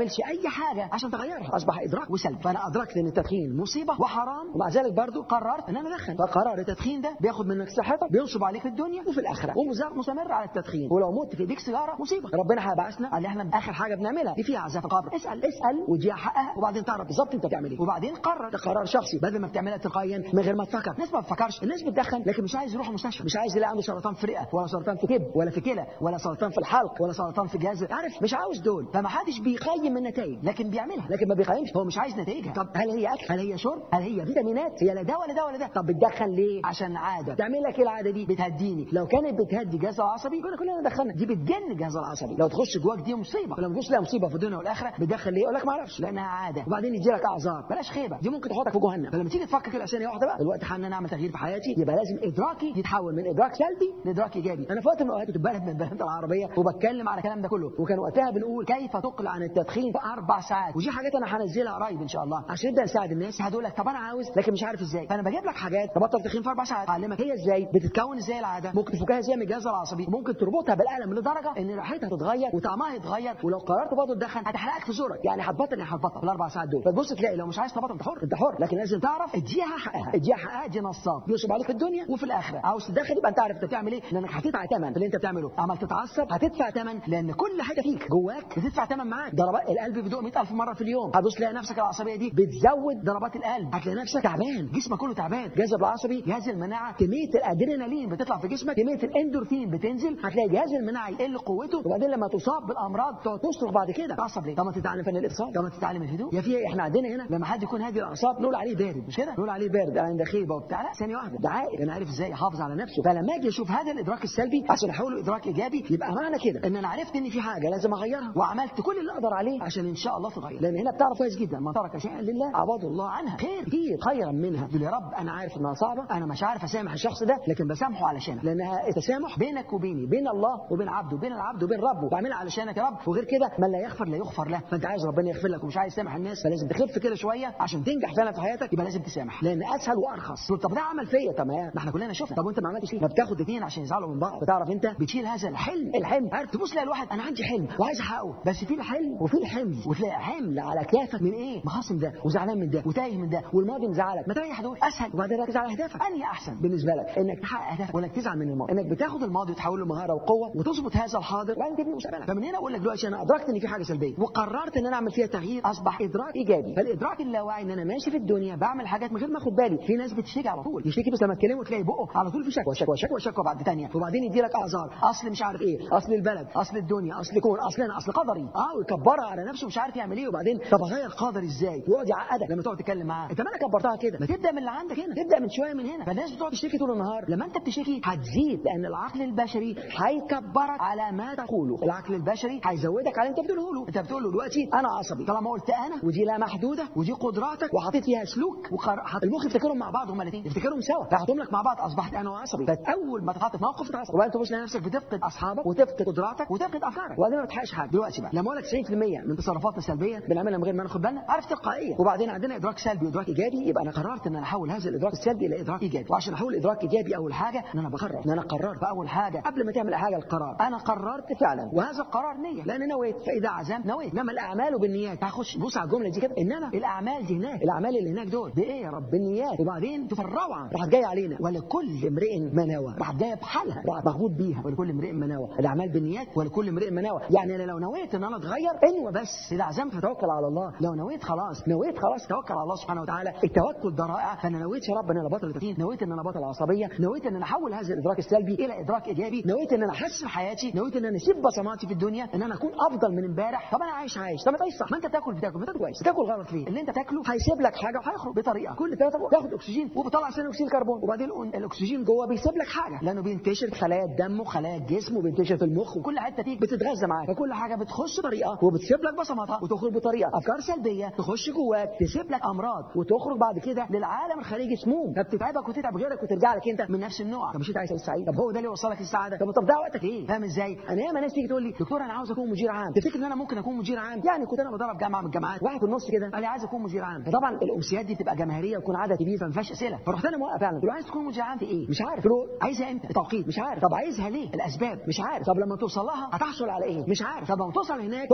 تعملش اي حاجه عشان تغيرها، اصبح ادراك وسلب. فانا ادركت ان التدخين مصيبه وحرام، ومع ذلك برضو قررت ان انا ادخن. فقرار التدخين ده بياخد منك صحتك، بينصب عليك في الدنيا وفي الاخره، ومستمر على التدخين. ولو مت في ايديك سيجاره مصيبه. ربنا هيبعثنا على احنا اخر حاجه بنعملها دي فيها عذاب القبر. اسال اسال ودي حقها، وبعدين تعرف بالظبط انت بتعمل ايه، وبعدين قرر. ده قرار شخصي بدل ما بتعملها تلقائيا من غير ما تفكر. الناس ما بتفكرش، الناس بتدخن لكن مش عايز يروح المستشفى، مش عايز يلاقي عنده سرطان في رئه ولا سرطان في كبد ولا في كلى ولا سرطان في الحلق ولا سرطان في جهاز، عارف، مش عاوز دول. فما حدش بيقيم النتائج لكن بيعملها، لكن ما بيقيمش، هو مش عايز نتائجها. طب هل هي اكل؟ هل هي شرب؟ هل هي فيتامينات؟ هي لا ده ولا ده ولا ده. طب بتدخن ليه؟ عشان عاده. تعمل لك ايه العاده دي؟ بتهديني. لو كانت بتهدي الجهاز العصبي كنا كلنا دخلنا. دي بتجن الجهاز العصبي. لو تخش جواك دي مصيبه، ولما تخش لها مصيبه في الدنيا والاخره بتدخن ليه؟ يقول لك ما اعرفش، لانها عاده. وبعدين يجي لك اعذار، بلاش خيبه، دي ممكن تحطك في جهنم. فلما تيجي تفكر كده ثانيه واحده بقى، الوقت حان انا اعمل تغيير في حياتي، يبقى لازم ادراكي يتحول من ادراك سلبي لادراك ايجابي. انا في وقت من الاوقات كنت بلد من البلد العربيه وبتكلم على الكلام ده كله، وكان وقتها بنقول كيف تقلع عن التدخين في اربع ساعات. ودي حاجات انا هنزلها قريب ان شاء الله عشان نبدا نساعد الناس. هتقول لك طب انا عاوز لكن مش عارف ازاي، فانا بجيب لك حاجات تبطل تدخين في اربع ساعات، اعلمك هي ازاي بتتكون، ازاي العاده، ممكن تفكها ازاي من الجهاز العصبي، وممكن تربطها بالقلم لدرجه ان ريحتها تتغير وطعمها يتغير. ولو قررت برضه تدخن هتحرقك في زورك، يعني هتبطل يعني هتبطل في الاربع ساعات دول. فتبص تلاقي لو مش عايز تبطل انت حر، انت حر، لكن لازم تعرف اديها حقها، اديها حقها. دي نصاب يوصب عليك في الدنيا وفي الاخره. عاوز تدخن يبقى انت عارف انت بتعمل ايه، لانك هتدفع ثمن اللي انت بتعمله. عمال تتعصب هتدفع ثمن، لان كل حاجه فيك جواك بتدفع ثمن معاك. ضربات القلب بيدق مئة ألف مره في اليوم، هتبص تلاقي نفسك العصبيه دي بتزود ضربات القلب، هتلاقي نفسك تعبان، جسمك كله تعبان. جهاز العصبي، جهاز المناعه، كميه الادرينالين بتطلع في جسمك، كميه الاندورفين بتنزل، هتلاقي جهاز المناعه يقل قوته. وبعدين لما تصاب بالامراض تقعد تصرخ بعد كده. تعصب ليه؟ طب ما تتعلم فن الاتصال، طب ما تتعلم الهدوء. يا في احنا عندنا هنا لما حد يكون هادي الاعصاب نقول عليه بارد، مش كده؟ نقول عليه بارد عند خيبه وبتاع. لا، ثانيه واحده، ده عاقل، انا عارف ازاي يحافظ على نفسه. فلما اجي اشوف هذا الادراك السلبي عشان احوله ادراك ايجابي، يبقى معنى كده ان انا عرفت ان في حاجه لازم اغيرها، وعملت كل اللي اقدر عليه عشان ان شاء الله تتغير. لان هنا بتعرف كويس جدا من ترك شيئا لله عوضه الله عنها خير كتير، خيرا منها. يقول يا رب انا عارف انها صعبه، انا مش عارف اسامح الشخص ده، لكن بسامحه علشانك، لانها التسامح بينك وبيني، بين الله وبين عبده، وبين العبد وبين ربه، بعملها علشانك يا رب. وغير كده من لا يغفر لا يغفر له. فانت عايز ربنا يغفر لك ومش عايز تسامح الناس، فلازم تخف كده شويه عشان تنجح فعلا في حياتك. يبقى لازم تسامح، لان اسهل وارخص. طب ده عمل فيا، طب ما احنا كلنا شفنا. طب وانت ما عملتش ليه؟ ما بتاخد اثنين عشان يزعلوا من بعض. بتعرف انت بتشيل هذا الحلم، الحلم عارف، تبص تلاقي الواحد انا عندي حلم وعايز احققه، بس في الحلم وفي الحمل، وتلاقي حمل على كتافك من ايه؟ مخاصم ده وزعلان من ده وتايه من ده والماضي مزعلك. ما تريح دول اسهل، وبعدين ركز على اهدافك. انهي احسن بالنسبه لك، انك تحقق اهدافك ولا تزعل من الماضي؟ انك بتاخد الماضي وتحوله لمهاره وقوه وتظبط هذا الحاضر وبعدين تبني مستقبلك. فمن هنا اقول لك دلوقتي انا ادركت ان في حاجه سلبيه وقررت ان انا اعمل فيها تغيير، اصبح ادراك ايجابي. فالادراك اللاواعي ان انا ماشي في الدنيا بعمل حاجات من غير ما اخد بالي. في ناس بتشتكي على طول، يشتكي بس لما تكلمه تلاقي بقه على طول في شكوى شكوى شكوى شكوى بعد ثانيه، وبعدين يدي لك اعذار، اصل مش عارف ايه، اصل البلد، اصل الدنيا، اصل كون، اصل انا، اصل قدري، اه ويكبرها على نفسه مش عارف يعمل ايه. وبعدين طب اغير قدري ازاي؟ ويقعد يعقدك لما تقعد تتكلم معاه. انت مالك كبرتها كده؟ ما تبدا من اللي عندك هنا، تبدا من شويه من هنا. فالناس بتقعد تشتكي طول النهار، لما انت بتشتكي هتزيد، لان العقل البشري هيكبرك على ما تقوله. العقل البشري هيزودك على اللي انت بتقوله له. انت بتقول له دلوقتي انا عصبي، طالما قلت انا ودي لا محدوده ودي قدراتك وحطيت فيها سلوك وقر... المخ يفتكرهم مع بعض، هما الاثنين يفتكرهم سوا، فحطهم لك مع بعض، اصبحت انا وعصبي. فاول ما تتحط في موقف تتعصب، وبعدين تبص لنفسك بتفقد اصحابك وتفقد قدراتك وتفقد افكارك، وبعدين ما بتحققش حاجه. دلوقتي بقى لما اقول لك تسعين بالمية من تصرفاتنا السلبيه بنعملها من غير ما ناخد بالنا، عارف، تلقائيه. وبعدين عندنا ادراك سلبي وادراك ايجابي، يبقى انا قررت ان انا احول هذا الادراك السلبي الى ادراك ايجابي. وعشان احول ادراك ايجابي اول حاجه ان انا بقرر، ان انا قررت. فاول حاجه قبل ما تعمل حاجه القرار، انا قررت فعلا، وهذا القرار نيه، لان نويت. فاذا عزمت نويت. انما الاعمال بالنيات، هخش بص على الجمله دي كده، انما الاعمال دي هناك، الاعمال اللي هناك دول بايه يا رب؟ بالنيات. وبعدين في الروعه راحت جايه علينا، ولكل امرئ ما نوى، راحت جايه بحالها، راحت مخبوط بيها، ولكل امرئ ما نوى. الاعمال بالنيات ولكل امرئ ما نوى. يعني انا لو نويت ان انا اتغير انوى بس، اذا عزمت فتوكل على الله. لو نويت خلاص، نويت خلاص توكل على الله سبحانه وتعالى. التوكل ده رائع. فانا نويت يا رب ان انا بطل التدخين، نويت ان انا بطل عصبيه، نويت ان انا احول هذا الادراك السلبي الى ادراك ايجابي، نويت ان انا احسن حياتي، نويت ان انا اسيب بصماتي في الدنيا، ان انا اكون افضل من امبارح. طب انا عايش عايش، طب ما تعيش صح، ما انت بتاكل بتاكل بتاكل كويس، بتاكل غلط ليه؟ اللي انت تاكله هيسيب لك حاجه وهيخرج بطريقه، كل ثلاثه تاخد اكسجين وبيطلع ثاني اكسيد الكربون، وبعدين الاكسجين جوه بيسيب لك حاجه، لانه بينتشر في خلايا الدم وخلايا الجسم وبينتشر في المخ وكل حته فيك بتتغذى معاك. فكل حاجه بتخش بطريقه وبتسيب لك بصماتها وتخرج بطريقه. افكار سلبيه تخش جواك تسيب لك امراض وتخرج بعد كده للعالم الخارجي سموم، فبتتعبك وتتعب غيرك وترجع لك انت من نفس النوع. طب مش انت عايز تعيش سعيد؟ طب هو ده اللي يوصلك للسعاده؟ طب طب ده وقتك ايه؟ فاهم ازاي؟ انا ياما ناس تيجي تقول لي دكتور انا عاوز اكون مدير عام. تفتكر ان انا ممكن اكون مدير عام؟ يعني كنت انا بدرب جامعه من الجامعات، واحد في النص كده قال لي عايز اكون مدير عام. فطبعا الامسيات دي بتبقى جماهيريه ويكون عدد كبير فما فيهاش اسئله، فرحت انا موقف فعلا. قلت له عايز تكون مدير عام في ايه؟ مش عارف. قلت له عايزها امتى؟ التوقيت مش عارف. طب عايزها ليه؟ الاسباب مش عارف. طب لما توصل لها هتحصل على ايه؟ مش عارف. طب لما توصل هناك توصل تروح فين؟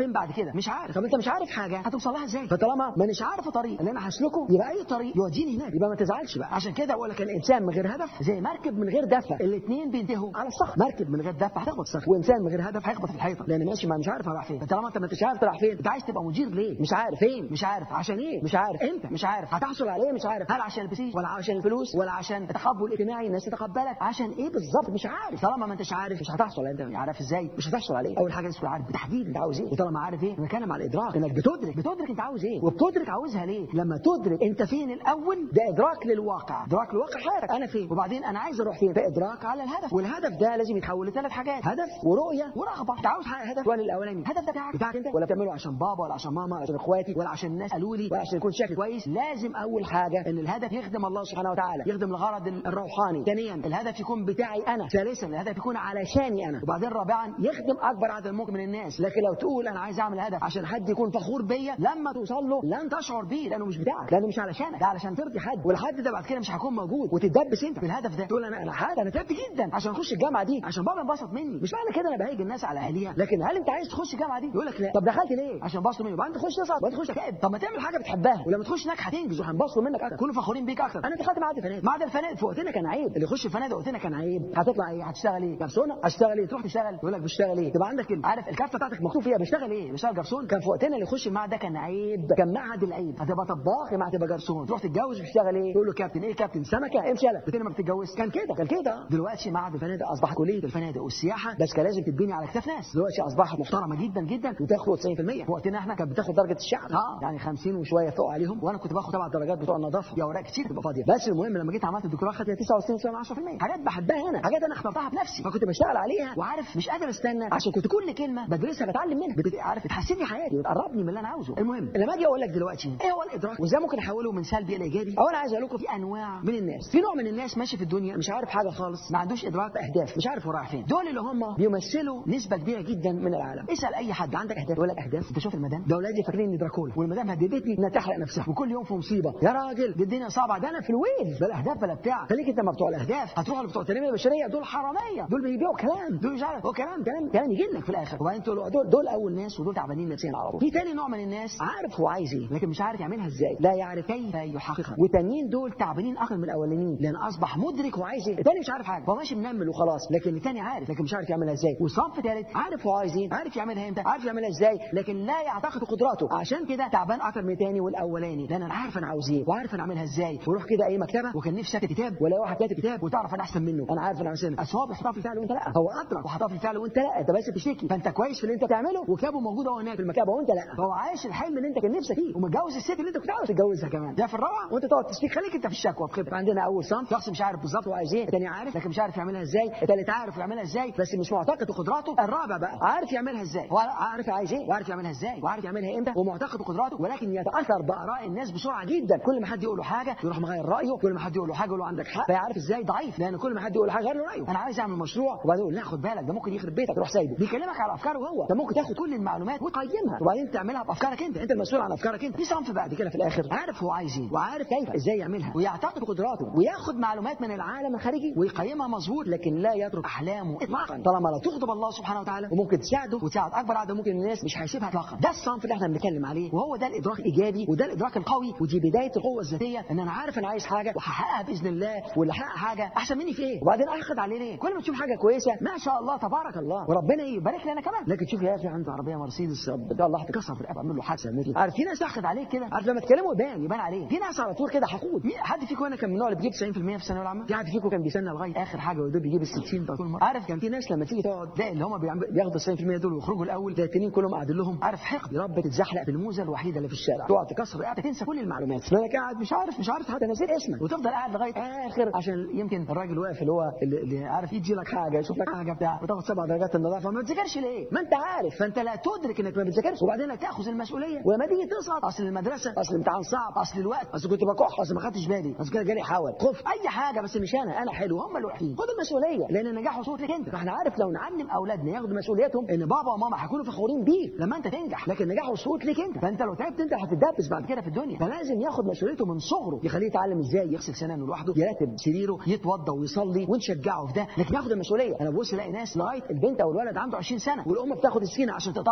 فين بعد كده؟ مش عارف. طب انت مش عارف حاجه هتوصل لها ازاي؟ فطالما ما مش عارف الطريق اللي انا هسلكه يبقى اي طريق يوديني هناك، يبقى ما تزعلش بقى. عشان كده بقول لك الانسان من غير هدف زي مركب من غير دفع، الاثنين بينتهوا على الصخر. مركب من غير دفع هتخبط صخر، وانسان من غير هدف هيخبط في الحيطه، لان ماشي ما مش عارف هروح فين. طالما انت ما انتش عارف تروح فين، انت عايز تبقى مدير ليه؟ مش عارف فين، مش عارف عشان ايه، مش عارف امتى، مش عارف هتحصل على ايه، مش عارف هل عشان البسيج ولا عشان الفلوس ولا عشان التقبل الاجتماعي الناس تتقبلك، عشان ايه بالظبط مش عارف. طالما ما انتش عارف مش هتحصل. انت عارف ازاي مش هتحصل عليه؟ اول حاجه تكون عارف بالتحديد انت عاوز ايه، وطالما عارف ايه بنتكلم على الادراك، انك بتدرك بتدرك انت عاوز ايه، وبتدرك عاوزها ليه. لما تدرك انت فين الاول ده ادراك للواقع، ادراك لواقع حياتك انا فين، وبعدين انا عايز اروح فين، فادراك على الهدف. والهدف ده لازم يتحول لثلاث حاجات، هدف ورؤيه ورغبه. انت عاوز تحقق هدف ولا الاولاني؟ الهدف ده بتاعك بتاعك انت، ولا بتعمله عشان بابا ولا عشان ماما ولا عشان اخواتي ولا عشان الناس قالوا لي ولا عشان يكون شكلي كويس؟ لازم اول حاجه ان الهدف يخدم الله سبحانه وتعالى، يخدم الغرض الروحاني. ثانيا الهدف يكون بتاعي انا. ثالثا الهدف يكون علشاني انا. وبعدين رابعا يخدم اكبر عدد ممكن من الناس. لكن لو تقول انا عايز اعمل هدف عشان حد يكون فخور بيا، لما توصل له لن تشعر بيه، لانه مش بتاعك، لانه مش علشانك، ده علشان ترضي حد، والحد ده بعد كده مش هيكون موجود، وتتدبس انت في الهدف ده. تقول انا انا حد انا تعبت جدا عشان اخش الجامعه دي عشان بابا انبسط مني، مش معنى كده انا بهيج الناس على اهاليها. لكن هل انت عايز تخش الجامعه دي؟ يقول لك لا. طب دخلت ليه؟ عشان بصوا مني. بعدين تخش تصعد، بعدين تخش تكئب. طب ما تعمل حاجه بتحبها، ولما تخش هناك هتنجز وهنبسطوا منك اكتر، كلوا فخورين بيك اكتر. انا دخلت معهد الفنادق، معهد الفنادق في وقتنا كان عيب، اللي يخش الفنادق وقتنا كان عيب. هتطلع ايه؟ هتشتغل ايه؟ جرسونه؟ هتشتغل ايه؟ تروح تشتغل يقول لك بتشتغل ايه؟ تبقى عندك عارف الكفه بتاعتك مكتوب فيها بيشتغل ايه؟ بيشتغل جرسون. كان في وقتنا اللي يخش المعهد ده كان عيب، كان معهد العيب. هتبقى طباخ يا ما هتبقى جرسون. تروح تتجوز بتشتغل ايه؟ تقول له كابتن. ايه كابتن؟ سمكه امشي يلا. بتاني ما بتتجوز كان كده كان كده. دلوقتي معهد الفنادق اصبح كليه الفنادق والسياحه، بس كان لازم تتبني على كتاف ناس. دلوقتي اصبحت محترمه جدا جدا وتاخد تسعين في المية. في وقتنا احنا كانت بتاخد درجه الشعب اه يعني خمسين وشويه فوق عليهم، وانا كنت باخد سبع درجات بتوع النظافه، يا اوراق كتير تبقى فاضيه. بس المهم لما جيت عملت الدكتوراه خدت تسعة وتسعين فاصلة عشرة في المية. حاجات بحبها انا، حاجات انا اخترتها بنفسي، فكنت بشتغل عليها وعارف مش قادر استنى، عشان كنت كل كلمه بدرسها بتعلم منها، بت... عارف بتحسن حياتي وتقربني من اللي انا عاوزه. المهم لما اجي اقول لك دلوقتي ايه هو الادراك وازاي ممكن احوله من سلبي الى ايجابي، او انا عايز اقول لكم في انواع من الناس. في نوع من الناس ماشي في الدنيا مش عارف حاجه خالص، ما عندوش ادراك باهداف، مش عارف هو رايح فين. دول اللي هم بيمثلوا نسبه كبيره جدا من العالم. اسال اي حد عندك اهداف؟ يقول لك اهداف؟ انت شوف المدام ده اولادي فاكرين اني دراكولا، والمدام هددتني انها تحرق نفسها وكل يوم في مصيبه. يا راجل دي الدنيا صعبه، ده انا في الويل بلا اهداف بلا بتاع. خليك انت ما بتوع الاهداف هتروح لبتوع التنميه البشريه، دول حراميه، دول بيبيعوا كلام، دول مش عارف هو كلام كلام كلام يجي لك في الاخر. وبعدين تقول دول دول اول ناس ودول تعبانين نفسيا على طول. في تاني نوع من الناس عارف هو عايز ايه لكن مش عارف يعملها ازاي، لا يعرف كيف يحققها. والتانيين دول تعبانين اكتر من الاولانيين، لان اصبح مدرك هو عايز ايه. التاني مش عارف حاجه، هو ماشي منمل وخلاص، لكن التاني عارف لكن مش عارف يعملها ازاي. وصنف ثالث عارف هو عايز ايه، عارف يعملها امتى، عارف يعملها ازاي، لكن لا يعتقد قدراته، عشان كده تعبان اكتر من التاني والاولاني. لان انا عارف انا عاوز ايه وعارف انا اعملها ازاي، وروح كده اي مكتبه وكان نفسي اكتب كتاب ولا واحد كاتب كتاب وتعرف انا احسن منه، انا عارف انا احسن. اصل بيحطها في الفعل وانت لا، هو ادرك وحطها في الفعل وانت لا، انت بس بتشتكي، فانت كويس في اللي انت بتعمله وكتابه موجود اهو هناك في المكتبه وانت لا. فهو عايش الحلم اللي انت كان نفسك فيه ومتجوز الست اللي انت كنت عاوز تتجوزها كمان، ده في الروعه وانت تقعد تشتكي. خليك انت في الشكوى بخبره. عندنا اول صنف شخص مش عارف بالظبط هو عايز ايه، الثاني عارف لكن مش عارف يعملها ازاي، الثالث عارف يعملها ازاي بس مش معتقد بقدراته، الرابع بقى عارف يعملها ازاي، هو عارف عايز ايه وعارف يعملها ازاي وعارف يعملها امتى ومعتقد بقدراته، ولكن يتاثر باراء الناس بسرعه جدا. كل ما حد يقول له حاجه يروح مغير رايه، كل ما حد يقول له حاجه يقول له عندك حق، فيعرف ازاي ضعيف، لان كل ما حد يقول له حاجه غير له رايه. انا عايز اعمل مشروع وبعدين يقول لا خد بالك ده ممكن يخرب بيتك، تروح سايبه. بيكلمك على افكاره هو، ده ممكن تاخد كل المعلومات وتقيمها وبعدين تعملها بافكارك انت، انت المسؤول عن افكارك انت. في صنف بعد كده في الاخر عارف هو عايز ايه وعارف كيف ازاي يعملها ويعتقد بقدراته وياخد معلومات من العالم الخارجي ويقيمها مظبوط، لكن لا يترك احلامه اطلاقا طالما لا تغضب الله سبحانه وتعالى، وممكن تساعده وتساعد اكبر عدد ممكن من الناس مش هيسيبها اطلاقا. ده الصنف اللي احنا بنتكلم عليه، وهو ده الادراك الايجابي وده الادراك القوي، ودي بدايه القوه الذاتيه، ان انا عارف انا عايز حاجه وهحققها باذن الله، واللي حقق حاجه احسن مني في ايه وبعدين اخد عليه ليه. كل ما تشوف حاجه كويسه ما شاء الله تبارك الله وربنا يبارك لي انا كمان، لكن تشوف يا اخي عنده عربيه مرسيدس ده الله هتكسر في الرقبه اعمل له حادثه مثل عارف. في ناس اخد عليك كده، عارف لما تكلمه يبان يبان عليه. في ناس على طول كده حقود. حد فيكم هنا كان من النوع اللي بيجيب تسعين في المية في الثانويه العامه؟ في حد فيكم كان بيستنى لغايه اخر حاجه وده بيجيب ال ستين طول مره؟ عارف كان في ناس لما تيجي تقعد تلاقي اللي هم بياخدوا تسعين في المية دول ويخرجوا الاول، ده التانيين كلهم قاعدين لهم عارف حقد، يا رب تتزحلق في الموزه الوحيده اللي في الشارع، تقعد تكسر رقبتك تنسى كل المعلومات، لانك قاعد مش عارف مش عارف حتى نسيت اسمك، وتفضل قاعد لغايه اخر عشان يمكن الراجل واقف اللي هو اللي, اللي عارف يجي لك حاجه يشوف لك حاجه بتاع وتاخد سبع درجات النظافه. ما بتذاكرش ليه؟ ما انت عارف، فانت لا تدرك انك ما بتذاكرش وبعدين تاخذ المسؤوليه، ولما تيجي تسقط اصل المدرسه اصل الامتحان صعب اصل الوقت اصل كنت بكح اصل ما خدتش بالي اصل كده جالي حول خف اي حاجه بس مش انا انا حلو هم اللي وحشين. خد المسؤوليه لان النجاح وصول لك انت. فاحنا عارف لو نعلم اولادنا ياخدوا مسؤوليتهم ان بابا وماما هيكونوا فخورين بيك لما انت تنجح، لكن النجاح وصول لك انت. فانت لو تعبت انت هتتدبس بعد كده في الدنيا، فلازم ياخد مسؤوليته من صغره، يخليه يتعلم ازاي يغسل سنانه لوحده، يرتب سريره، يتوضى ويصلي ونشجعه في ده، لكن ياخد المسؤوليه. انا ببص الاقي ناس لغايه البنت او الولد عنده عشرين سنه والام بتاخد السكينه عشان تقطع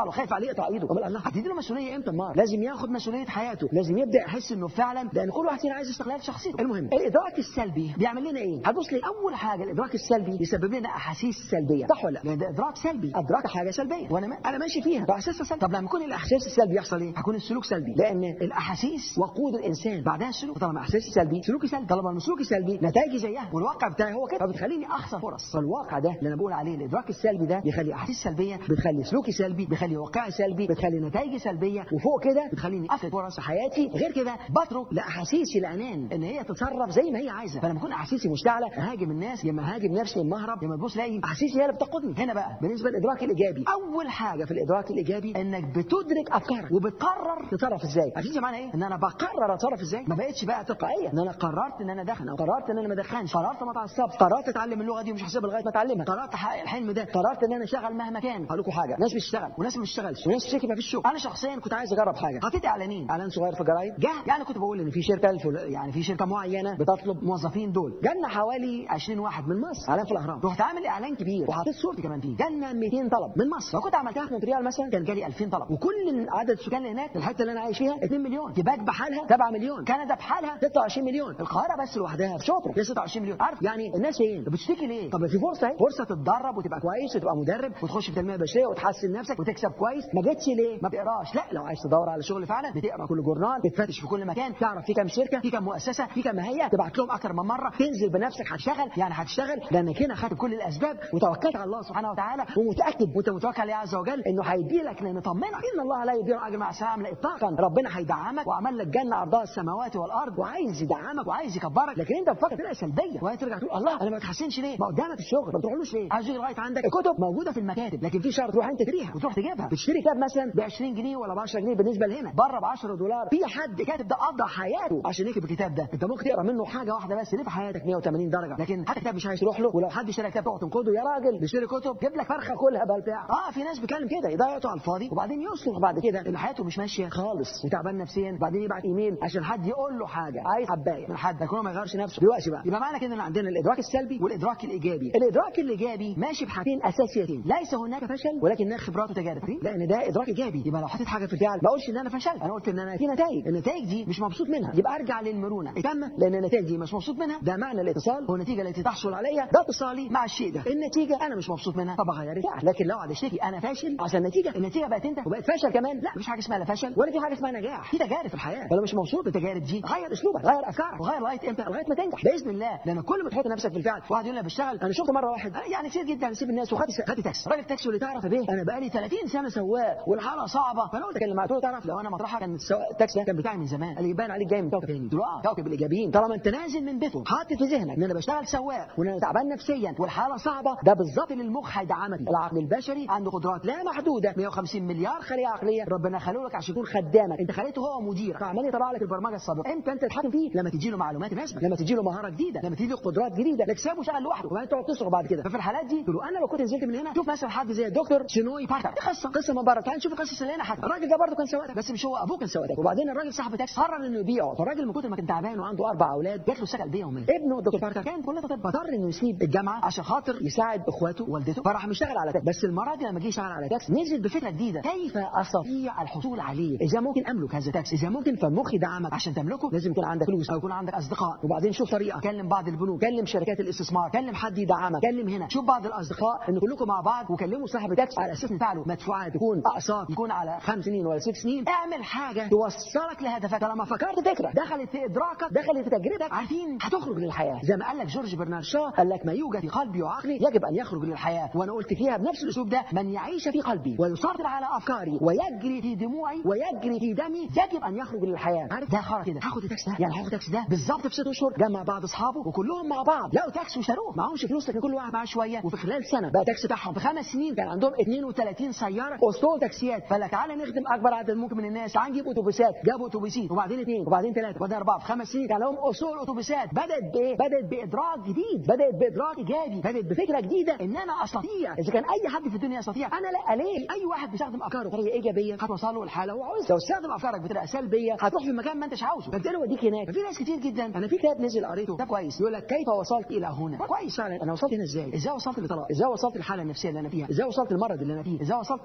له، خايف عليه يقطع ايده. طب الله هتدي له مسؤوليه امتى؟ النار لازم ياخد مسؤوليه حياته، لازم يبدا يحس انه فعلا، لان كل واحد فينا عايز استقلال شخصيته. المهم الادراك السلبي بيعمل لنا ايه؟ هتبص لي اول حاجه الادراك السلبي يسبب لنا احاسيس سلبيه، صح ولا لا؟ لان ده ادراك سلبي، ادراك حاجه سلبيه وانا ما... انا ماشي فيها فاحساسها سلبي. طب لما يكون الاحساس السلبي يحصل ايه؟ هيكون السلوك سلبي، لان الاحاسيس وقود الانسان بعدها السلوك. طالما احساسي سلبي سلوكي سلبي، طالما سلوكي سلبي نتائجي زيها، والواقع بتاعي هو كده، فبتخليني اخسر فرص. فالواقع ده اللي انا بقول عليه الادراك السلبي ده بيخلي احاسيس سلبيه، بتخلي سلوكي سلبي، بيخلي واقعي سلبي، بتخلي نتائجي سلبيه، وفوق كده بتخليني افقد فرص حياتي. غير كده بترك لاحاسيسي الانان ان هي تتصرف زي ما هي عايزه. فلما اكون احاسيسي مشتعله اهاجم الناس، يا اما هاجم نفسي، يا اما اهرب، يا اما تبص الاقي احاسيسي هي اللي بتقودني. هنا بقى بالنسبه للادراك الايجابي، اول حاجه في الادراك الايجابي انك بتدرك افكارك وبتقرر تتصرف ازاي. عارفين معنى ايه؟ ان انا بقرر اتصرف ازاي، ما بقتش بقى تلقائيه، ان انا قررت ان انا ادخن، او قررت ان انا ما ادخنش، قررت ما اتعصبش، قررت اتعلم اللغه دي ومش هسيبها لغايه ما اتعلمها، قررت احقق الحلم ده، قررت ان انا اشتغل مهما كان. هقول لكم حاجه، ناس بتشتغل وناس ما بتشتغلش، وناس بتشتكي ما فيش شغل. انا شخصيا كنت عايز اجرب حاجه، حطيت اعلانين، اعلان صغير في الجرايد جه، يعني كنت بقول ان في شركه الفل... يعني في شركه معينه بتطلب موظفين دول، جالنا حوالي عشرين واحد من مصر، اعلان في الاهرام. رحت عامل اعلان كبير وحطيت صورتي كمان فيه، جالنا مئتين طلب من مصر. لو كنت عملتها في مونتريال مثلا كان جالي ألفين طلب، وكل عدد السكان اللي هناك الحته اللي انا عايش فيها اتنين مليون، كيباك بحالها سبعة مليون، كندا بحالها ستة وعشرين مليون، القاهره بس لوحدها في شبرا فيها ستة وعشرين مليون. عارف يعني الناس فين؟ بتشتكي ليه؟ طب في فرصه اهي، فرصه تتدرب وتبقى كويس وتبقى مدرب وتخش في تنميه بشريه وتحسن نفسك وتكسب كويس. ما جتش ليه؟ ما بتقراش. لا، لو عايز تدور على شغل فعلا بتقرا كل جورنال، بتفتش في كل مكان، تعرف في كام شركه، في كام مؤسسه، في كام هيئه، تبعت لهم اكتر من مره، تنزل بنفسك هتشتغل، يعني هتشتغل لانك هنا خدت كل الاسباب وتوكلت على الله سبحانه وتعالى، ومتاكد وانت متوكل عليه عز وجل انه هيدي لك، لان طمنك ان الله لا يضيع اجر مع السلامه اطلاقا. ربنا هيدعمك وعمل لك جنه عرضها السماوات والارض، وعايز يدعمك وعايز يكبرك. لكن انت بتفكر تبقى سلبيه وهي ترجع تقول الله انا ما بتحسنش ليه؟ ما قدامك الشغل ما بتروحلوش ليه؟ عايز يجي لغايه عندك، الكتب موجوده في المكاتب، لكن في شهر تروح انت تريها وتروح تجيبها. بتشتري كتاب مثلا ب عشرين جنيه ولا ب عشرة جنيه، بالنسبه لهنا بره ب عشرة دولار. في حد كاتب ده قضى حياته عشان يكتب الكتاب ده، انت ممكن تقرا منه حاجه واحده بس ليه في حياتك مية وتمانين درجه، لكن حتى كتاب مش عايز تروح له. ولو حد اشترى كتاب تقعد تنقده، يا راجل بيشتري كتب جيب لك فرخه كلها بالبتاع. اه في ناس بيتكلم كده يضيع وقته على الفاضي، وبعدين يصرخ بعد كده ان حياته مش ماشيه خالص وتعبان نفسيا، وبعدين يبعت ايميل عشان حد يقول له حاجه، عايز حبايه من حد يكون ما يغيرش نفسه دلوقتي بقى. يبقى معنى كده ان عندنا الادراك السلبي والادراك الايجابي. الادراك الايجابي ماشي بحاجتين اساسيتين، ليس هناك فشل ولكن هناك خبرات وتجارب، لان ده ادراك ايجابي. يبقى لو حطيت حاجه في الفعل ما اقولش ان انا فشلت، انا قلت ان انا في نتائج، النتائج دي مش مبسوط منها، يبقى ارجع للمرونه التامه، لان النتائج دي مش مبسوط منها. ده معنى الاتصال، هو النتيجه التي تحصل عليها ده اتصالي مع الشيء ده. النتيجه انا مش مبسوط منها طب اغير الفعل. لكن لو قعد اشتكي انا فاشل عشان النتيجه، النتيجه بقت انت وبقت فشل كمان، لا مفيش حاجه اسمها لا فشل ولا في حاجه اسمها نجاح، في تجارب في الحياه. فلو مش مبسوط بالتجارب دي غير اسلوبك، غير افكارك، وغير لغايه امتى؟ لغايه ما تنجح باذن الله. لان كل ما تحط نفسك في الفعل، واحد يقول لي بشتغل، انا شفت مره واحد يعني كتير جدا بيسيب الناس وخد خد تاكسي، راجل تاكسي واللي تعرف بيه انا بقالي ثلاثين سنه سواق والحاله صعبه. فانا قلت اتكلم معاه، قلت له تعرف لو انا مطرحك كان التاكسي ده كان بتاعي من زمان. قال لي يبان عليك جاي من كوكب ثاني. قلت له اه كوكب الايجابيين. طالما انت نازل من بيته حاطط في ذهنك ان انا بشتغل سواق وان انا تعبان نفسيا والحاله صعبه، ده بالظبط اللي المخ هيدعمك. العقل البشري عنده قدرات لا محدوده، مية وخمسين مليار خليه عقليه ربنا خلقه لك عشان يكون خدامك، انت خليته هو مدير، فعمال يطلع لك البرمجه السابقه. انت انت تتحكم فيه لما تجي له معلومات مناسبه، لما تجي له مهاره جديده، لما تجي له قدرات جديده، لك سابه شغال لوحده وبعدين تقعد تصرخ بعد كده. ففي الحالات دي تقول انا لو كنت نزلت من هنا، شوف مثلا حد زي الدكتور شنوي باركر، قصه قصه من بره، تعال نشوف القصص اللي هنا. حتى الراجل ده برضه كان سواق بس مش هو ابوه كان سواق، وبعدين الراجل صاحب تاكسي قرر انه يبيعه. فالراجل من كتر ما كان تعبان وعنده اربع اولاد جات له سكه قلبيه يوميه. ابنه الدكتور باركر كان كليه طب، فاضطر انه يسيب الجامعه عشان خاطر يساعد اخواته ووالدته، فراح مشتغل على تاكسي. بس المره دي لما جه يشتغل على تاكسي نزل بفكره جديده، كيف استطيع الحصول عليه؟ اذا ممكن املك هذا التاكسي، اذا ممكن فالمخ يدعمك عشان تملكه لازم يكون عندك فلوس او يكون عندك اصدقاء، وبعدين شوف طريقه، كلم بعض البنوك، كلم شركات الاستثمار، كلم حد يدعمك، كلم هنا، شوف بعض الاصدقاء ان كلكم مع بعض وكلموا صاحب التاكسي على اساس ندفع مدفوعات تكون اقساط يكون على خمس سنين ولا ست سنين. اعمل حاجه توصلك لهدفك. لما فكرت فكره دخلت في ادراكك، دخلت في تجربتك، عارفين هتخرج للحياه. زي ما قال لك جورج برنارد شو، قال لك ما يوجد في قلبي وعقلي يجب ان يخرج للحياه. وانا قلت فيها بنفس الاسلوب ده، من يعيش في قلبي ويسيطر على افكاري ويجري في دموعي ويجري في دمي يجب ان يخرج للحياه. عارف ده خرج كده، هاخد التاكسي ده، يعني هاخد التاكسي ده بالظبط في ست اشهر، جمع بعض اصحابه وكلهم مع بعض لقوا تاكسي واشتروه، معهمش فلوس لكن كل واحد معاه شويه، وفي خلال سنه بقى تاكسي بتاعهم. في خمس سنين كان عندهم اتنين وتلاتين سياره اسطول تاكسيات. فقال لك تعالى نخدم اكبر عدد ممكن من الناس، تعالى نجيب اتوبيسات. جابوا اتوبيسين وبعدين اثنين وبعدين ثلاثه وبعدين اربعه. في خمس سنين كان لهم اصول اتوبيسات. بدات بايه؟ بدات بادراك جديد، بدات بادراك ايجابي، بدات بفكره جديده ان انا استطيع. اذا كان اي حد في الدنيا يستطيع، انا لا. ليه؟ اي واحد بيستخدم افكاره بطريقه ايجابيه هتوصل له الحاله هو عاوزها. لو استخدم افكارك بطريقه سلبيه هتروح في مكان ما انتش عاوزه، فبالتالي وديك هناك. في ناس كتير جدا، انا في كتاب نزل قريته ده كويس، يقول لك كيف وصلت الى هنا. كويس فعلا، انا وصلت هنا ازاي؟ ازاي وصلت لطلاق؟ ازاي وصلت للحاله النفسيه اللي انا فيها؟ ازاي وصلت للمرض اللي انا فيه؟ ازاي وصلت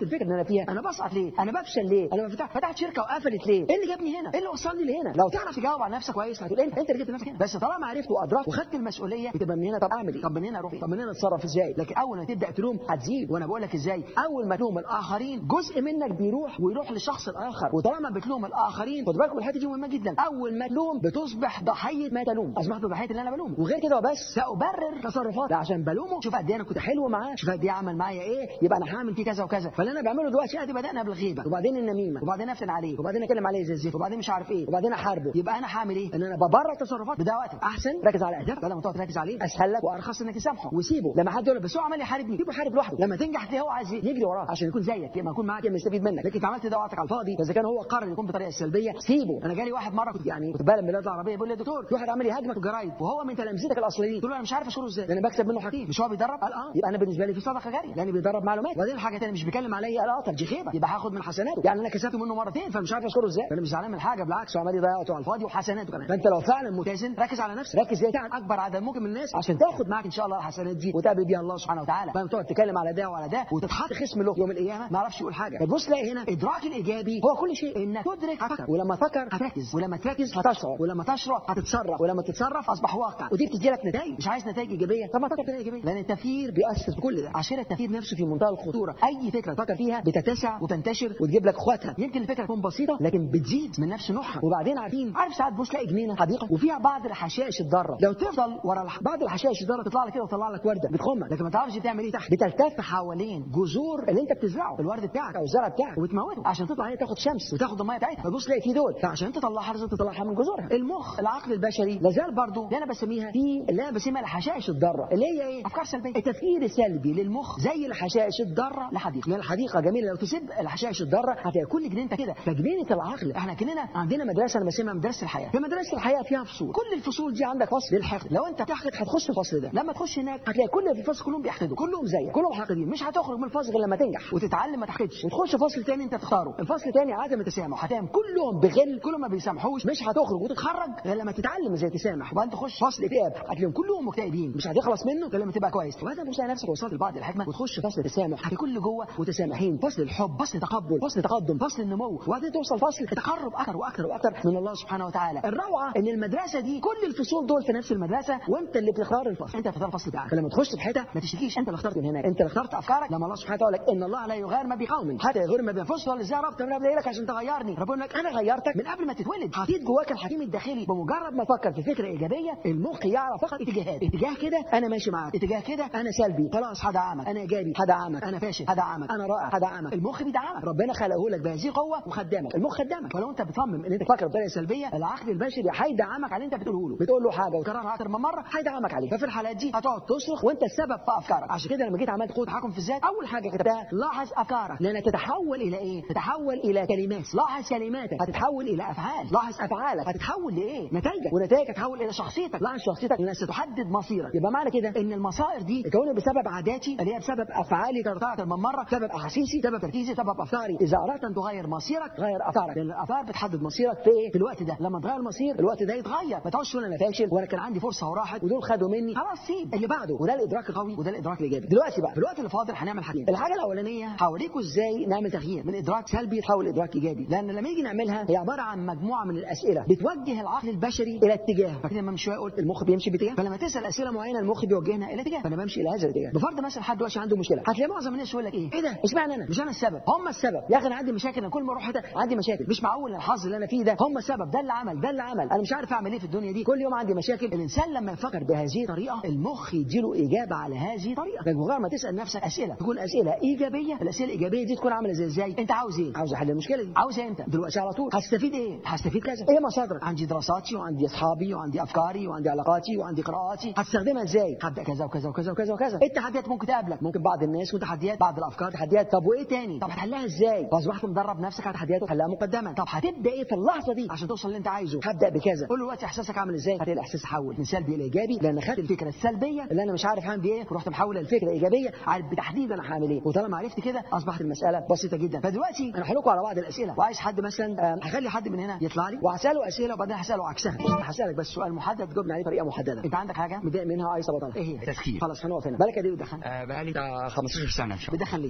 الفكره ان انا فيها، انا بسقط ليه؟ انا بفشل ليه؟ انا فتحت فتحت شركه وقفلت ليه؟ ايه اللي جابني هنا؟ ايه اللي وصلني لهنا؟ لو تعرف تجاوب على نفسك كويس هتقول انت انت اللي جبت نفسك هنا. بس طالما عرفت وادركت وخدت المسؤوليه بتبقى من هنا طب اعمل ايه؟ طب من هنا اروح ايه؟ طب من هنا اتصرف ازاي؟ لكن اول ما تبدا تلوم هتزيد. وانا بقول لك ازاي؟ اول ما تلوم الاخرين جزء منك بيروح ويروح للشخص الاخر، وطالما بتلوم الاخرين خد بالك الحته دي مهمه جدا. اول ما تلوم بتصبح ضحيه ما تلوم. اصبحت ضحيه اللي انا بلومه. وغير كده وبس سأبرر تصرفاتي عشان بلومه. شوف قد ايه انا كنت حلو معاه، شوف قد ايه عمل معايا ايه، يبقى انا هعمل فيه كذا وكذا. فاللي انا بعمله دلوقتي ادي بدانا بالغيبه، وبعدين النميمه، وبعدين افتن عليه، وبعدين اتكلم عليه زي الزفت، وبعدين مش عارف ايه، وبعدين احاربه. يبقى انا هعمل ايه؟ ان انا ببرر تصرفاتي. بده وقت احسن ركز على اهدافك بدل ما تقعد تركز عليه. اسهل لك وارخص انك تسامحه وسيبه. لما حد يقول بس هو عمال يحاربني سيبه يحارب لوحده. لما تنجح تلاقيه هو عايز يجري وراك عشان يكون زيك، لما يكون معاك يستفيد منك. لكن انت عملت ده وقتك على الفاضي. اذا كان هو قرر يكون بالطريقه السلبيه سيبه. انا جالي واحد مره كنت يعني كنت بالي من البلاد العربيه بيقول لي يا دكتور في واحد عمال يهاجمك في الجرايد وهو من تلامذتك الاصليين. قلت له انا مش عارف اشكره ازاي، انا بكسب منه حاجتين. مش هو بيدرب؟ قال اه. يبقى انا بالنسبه لي في صدقه جاريه لاني بيدرب معلومات. وبعدين الحاجه ثانيه مش بيكلم عليا. قال اه طب دي خيبه، يبقى هاخد من حسناته. يعني انا كسبت منه مرتين فمش عارف اشكره ازاي. انا مش زعلان من حاجه، بالعكس هو عمال يضيع وقته على الفاضي وحسناته كمان. فانت لو فعلا متزن ركز على نفسك، ركز ازاي تعمل اكبر عدد ممكن من الناس عشان تاخد معاك ان شاء الله الحسنات دي وتقابل بيها الله سبحانه وتعالى. فانت تقعد تتكلم على ده وعلى ده وتتحط خصم له يوم القيامه ما يعرفش يقول حاجه. فتبص تلاقي هنا ادراك الايجابي هو كل شيء. انك تدرك هتفكر، ولما تفكر هتركز، ولما تركز هتشعر، ولما تشعر هتتصرف، ولما تتصرف اصبح واقع. ودي بتدي لك نتائج. مش عايز نتائج ايجابيه؟ طب ما تفكر بطريقه ايجابيه، لان التفكير بيأثر في كل ده. عشان التفكير نفسه في منتهى الخطوره. اي فكره تفكر فيها بتتسع وتنتشر وتجيب لك اخواتها. يمكن الفكره تكون بسيطه لكن بتزيد من نفس نوعها. وبعدين عارفين عارف ساعات بص تلاقي جنينه حديقه وفيها بعض الحشائش الضاره. لو تفضل ورا الح... بعض الحشائش الضاره تطلع لك كده وتطلع لك ورده بتخمك، لكن ما تعرفش بتعمل ايه تحت. بتلتف حوالين جذور اللي انت بتزرعه الورد بتاعك او الزرع بتاعك وبتموته عشان تطلع هي تاخد شمس وتاخد الميه بتاعتها. فتبص تلاقي في دول فعشان تطلعها لازم تطلعها من جذورها. المخ العقل البشري لازال برضه اللي انا بسميها في اللي انا بسميها الحشائش الضاره اللي هي ايه؟ افكار سلبيه. التفكير السلبي للمخ زي الحشائش الضاره لحديقه. لان الحديقه جميله لو تسيب الحشائش الضاره هتلاقي كل جنينه كده. فجنينه العقل احنا كلنا عندنا مدرسه انا بسميها مدرسه الحياه. في مدرسه الحياه فيها فصول، كل الفصول دي عندك فصل للحقد. لو انت تحقد هتخش الفصل ده، لما تخش هناك هتلاقي كل في الفصل كلهم بيحقدوا، كلهم زيك، كلهم حاقدين. مش هتخرج من الفصل غير لما تنجح وتتعلم ما تحقدش وتخش فصل تاني انت تختاره. الفصل تاني عدم التسامح، هتعمل كلهم بغل، كلهم ما بيسامحوش. مش هتخرج وتتخرج غير لما تتعلم ازاي تسامح. وبعدين تخش فصل اكتئاب هتلاقيهم كلهم مكتئبين، مش هتخلص منه غير لما تبقى كويس. وبعدين تبص على نفسك وصلت لبعض الحكمه وتخش فصل التسامح، هتلاقي كل جوه متسامحين. فصل الحب، فصل تقبل، فصل تقدم، فصل النمو. وبعدين توصل فصل تقرب اكثر واكثر واكثر من الله سبحانه وتعالى. الروعه ان المدرسه دي كل الفصول دول في نفس المدرسه وانت اللي بتختار الفصل. انت بتختار الفصل بتاعك. فلما تخش في حته ما تشتكيش، انت اللي اخترت من هناك، انت اللي اخترت افكارك. لما الله سبحانه وتعالى يقول لك ان الله لا يغير ما بقوم حتى يغير ما بانفسهم. ازاي ربط من قبل لك عشان تغيرني؟ ربنا يقول لك انا غيرتك من قبل ما تتولد. حطيت جواك الحكيم الداخلي. بمجرد ما تفكر في فكره ايجابيه المخ يعرف فقط اتجاهات. اتجاه كده انا ماشي معاك، اتجاه كده انا سلبي، خلاص هدعمك. انا ايجابي هدعمك، انا فاشل هدعمك، انا رائع هدعمك. المخ بيدعمك. ربنا خلقه لك بهذه قوه وخدامك. المخ خدامك. فلو انت بتصمم ان انت تفكر بطريقه سلبيه العقل البشري هيدعمك على اللي انت بتقوله له. بتقول له حاجه وتكررها اكتر من مره هيدعمك عليه. ففي الحالات دي هتقعد تصرخ وانت السبب في افكارك. عشان كده لما جيت عملت قوه تحكم في الذات اول حاجه كتبتها لاحظ افكارك، لانها تتحول الى ايه؟ تتحول الى كلمات. لاحظ كلماتك هتتحول الى افعال. لاحظ افعالك هتتحول لايه؟ نتائجك. ونتائجك هتتحول الى شخصيتك. لاحظ شخصيتك لانها ستحدد مصيرك. يبقى معنى كده ان المصائر دي تكون بسبب عاداتي اللي هي بسبب افعالي كررتها اكتر من مره، بسبب احاسيسي، بسبب تركيزي، بسبب افكاري. اذا اردت ان تغير مصيرك غير افكارك، لان الافكار بتحدد مصيرك في ايه؟ في الوقت ده. لما تغير المصير الوقت ده يتغير. ما تقعدش تقول انا فاشل وانا كان عندي فرصه وراحت ودول خدوا مني، خلاص سيب اللي بعده. وده الادراك القوي وده الادراك الايجابي. دلوقتي بقى في الوقت اللي فاضل هنعمل حاجتين. الحاجه الاولانيه هوريكم ازاي نعمل تغيير من ادراك سلبي يتحول لادراك ايجابي. لان لما يجي نعملها هي عباره عن مجموعه من الاسئله بتوجه العقل البشري الى اتجاه. فكده من شويه قلت المخ بيمشي باتجاه، فلما تسال اسئله معينه المخ بيوجهنا الى اتجاه، فانا بمشي الى هذا الاتجاه. بفرض مثلا حد دلوقتي عنده مشكله هتلاقي معظم الناس يقول لك ايه؟ ايه ده؟ اشمعنى انا؟ مش انا السبب، هم السبب. يا اخي انا عندي مشاكل، انا كل ما اروح حته عندي مشاكل، مش معقول الحظ اللي انا فيه ده هم السبب، ده اللي عمل ده اللي عمل، انا مش عارف اعمل ايه في الدنيا دي، كل يوم عندي مشاكل. الانسان لما يفكر بهذه الطريقه المخ يديله اجابه على هذه الطريقه. فمجرد ما تسال نفسك اسئله تكون اسئله ايجابيه، الاسئله الايجابيه دي تكون عامله زي ازاي؟ انت عاوز ايه؟ عاوز احل المشكله دي. عاوز ايه انت؟ دلوقتي على طول. هستفيد ايه؟ هستفيد كذا. ايه مصادرك؟ عندي دراساتي وعندي اصحابي وعندي افكاري وعندي علاقاتي وعندي قراءاتي. هتستخدمها ازاي؟ هبدا كذا وكذا وكذا وكذا وكذا. التحديات ممكن تقابلك، ممكن بعض الناس وتحديات، بعض الافكار تحديات. طب وايه تاني؟ طب هتحلها ازاي؟ فاصبحت مدرب نفسك على تحديات وتحلها مقدما. طب هتبدا ايه في اللحظه دي عشان توصل اللي انت عايزه؟ هبدا بكذا. قول له دلوقتي احساسك عامل ازاي؟ هتلاقي الاحساس حول من سلبي الى ايجابي، لان خدت الفكره السلبيه اللي انا مش عارف هعمل بيه ايه ورحت محولها لفكره ايجابيه عارف بتحديد انا هعمل ايه. وطالما عرفت كده اصبحت المساله بسيطه جدا. فدلوقتي انا هحكي على بعض الاسئله وعايز حد مثلا هخلي حد من هنا يطلع لي وهساله اسئله وبعدين هساله عكسها. هسالك بس سؤال محدد تجاوبني عليه بطريقه محدده. انت عندك حاجه متضايق منها عايز تبطلها؟ ايه هي؟ تفكير. خلاص هنقف هنا. بالك قد ايه بتدخن؟ آه بقالي بتاع خمستاشر سنه. بتدخن ليه؟ ما اعرفش.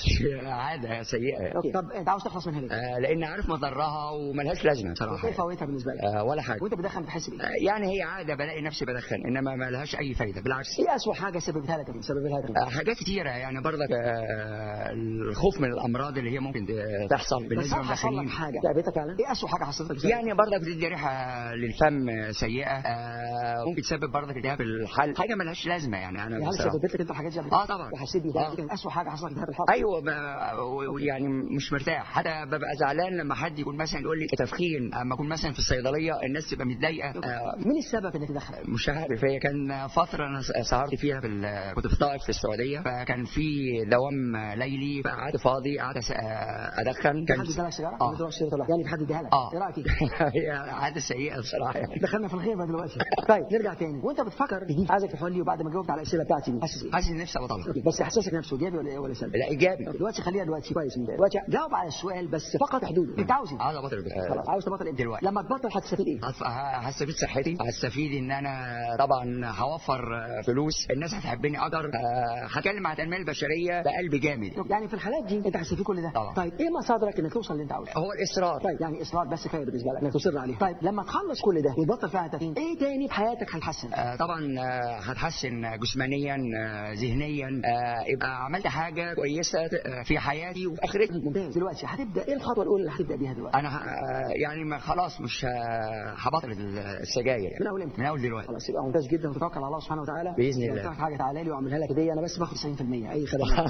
عاده سيئه. اوكي طب انت عاوز تخلص منها ليه؟ آه لان عارف مضرها وملهاش لازمه بصراحه. ايه فوائدها بالنسبه لك؟ آه ولا حاجه. وانت بتدخن بتحس بايه؟ آه يعني هي عاده بلاقي نفسي بدخن انما ما لهاش اي فايده بالعكس. ايه اسوء حاجه سببتها لك؟ سببتها لك آه حاجات كتيره يعني برضك آه الخوف من الامراض اللي هي ممكن تحصل بالنسبه للمدخنين. حاجه تعبتك فعلا؟ ايه اسوء حاجه حصلت لك؟ يعني برضك بتدي ريحه للفم سيئه. آه ممكن تسبب برضك التهاب الحلق، حاجه ملهاش لازمه يعني. انا هل سببت لك انت الحاجات دي؟ اه طبعا. وحسيت بيها؟ آه. كانت اسوء حاجه حصلت لك في الحلق؟ ايوه يعني مش مرتاح، حتى ببقى زعلان لما حد يكون مثلا يقول لي تدخين، اما اكون مثلا في الصيدليه الناس تبقى متضايقه. آه مين السبب انك تدخن؟ مش عارف، هي كان فتره انا سهرت فيها في ال... كنت في طائف في السعوديه، فكان في دوام ليلي فقعدت فاضي قعدت ادخن. كان حد ادالك سيجاره؟ اه يعني في حد اديها لك؟ اه ايه رايك؟ هي عاده سيئه بصراحه يعني. دخلنا في الغيبه دلوقتي. طيب نرجع تاني، وانت بتفكر تجيب عايزك تقول لي وبعد ما جاوبت على الاسئله بتاعتي دي حاسس ايه؟ حاسس ان نفسي ابطلها. بس احساسك نفسه ايجابي ولا ولا سلبي؟ لا ايجابي. دلوقتي خليها دلوقتي كويس. دلوقتي جاوب على السؤال بس فقط حدوده. انت عاوز ايه؟ عاوز ابطل. خلاص عاوز تبطل امتى؟ دلوقتي. لما تبطل هتستفيد ايه؟ هستفيد صحتي، هستفيد ان انا طبعا هوفر فلوس، الناس هتحبني اكتر، هتكلم عن التنميه البشريه بقلب جامد. يعني في الحالات دي انت هتستفيد كل ده طبعا. طيب ايه مصادرك انك توصل اللي انت عاوزه؟ هو الاصرار. طيب يعني اصرار بس كفايه بالنسبه لك انك تصر عليه. طيب لما تخلص كل ده وتبطل فعلا تدخين، ايه تاني في حياتك هيتحسن؟ آه طبعا آه هتحسن جسمانيا آه ذهنيا، آه يبقى عملت حاجه كويسه في حياتي وفي اخرتي. ممتاز. دلوقتي هتبدا ايه الخطوه الاولى اللي هتبدا بيها دلوقتي؟ انا آه يعني ما خلاص مش هبطل السجاير يعني. من اول امتى؟ من اول دلوقتي. خلاص يبقى ممتاز جدا وتتوكل على الله سبحانه وتعالى باذن الله. لو حاجه تعالى لي واعملها لك دي انا بس باخد تسعين في المية اي خدمه.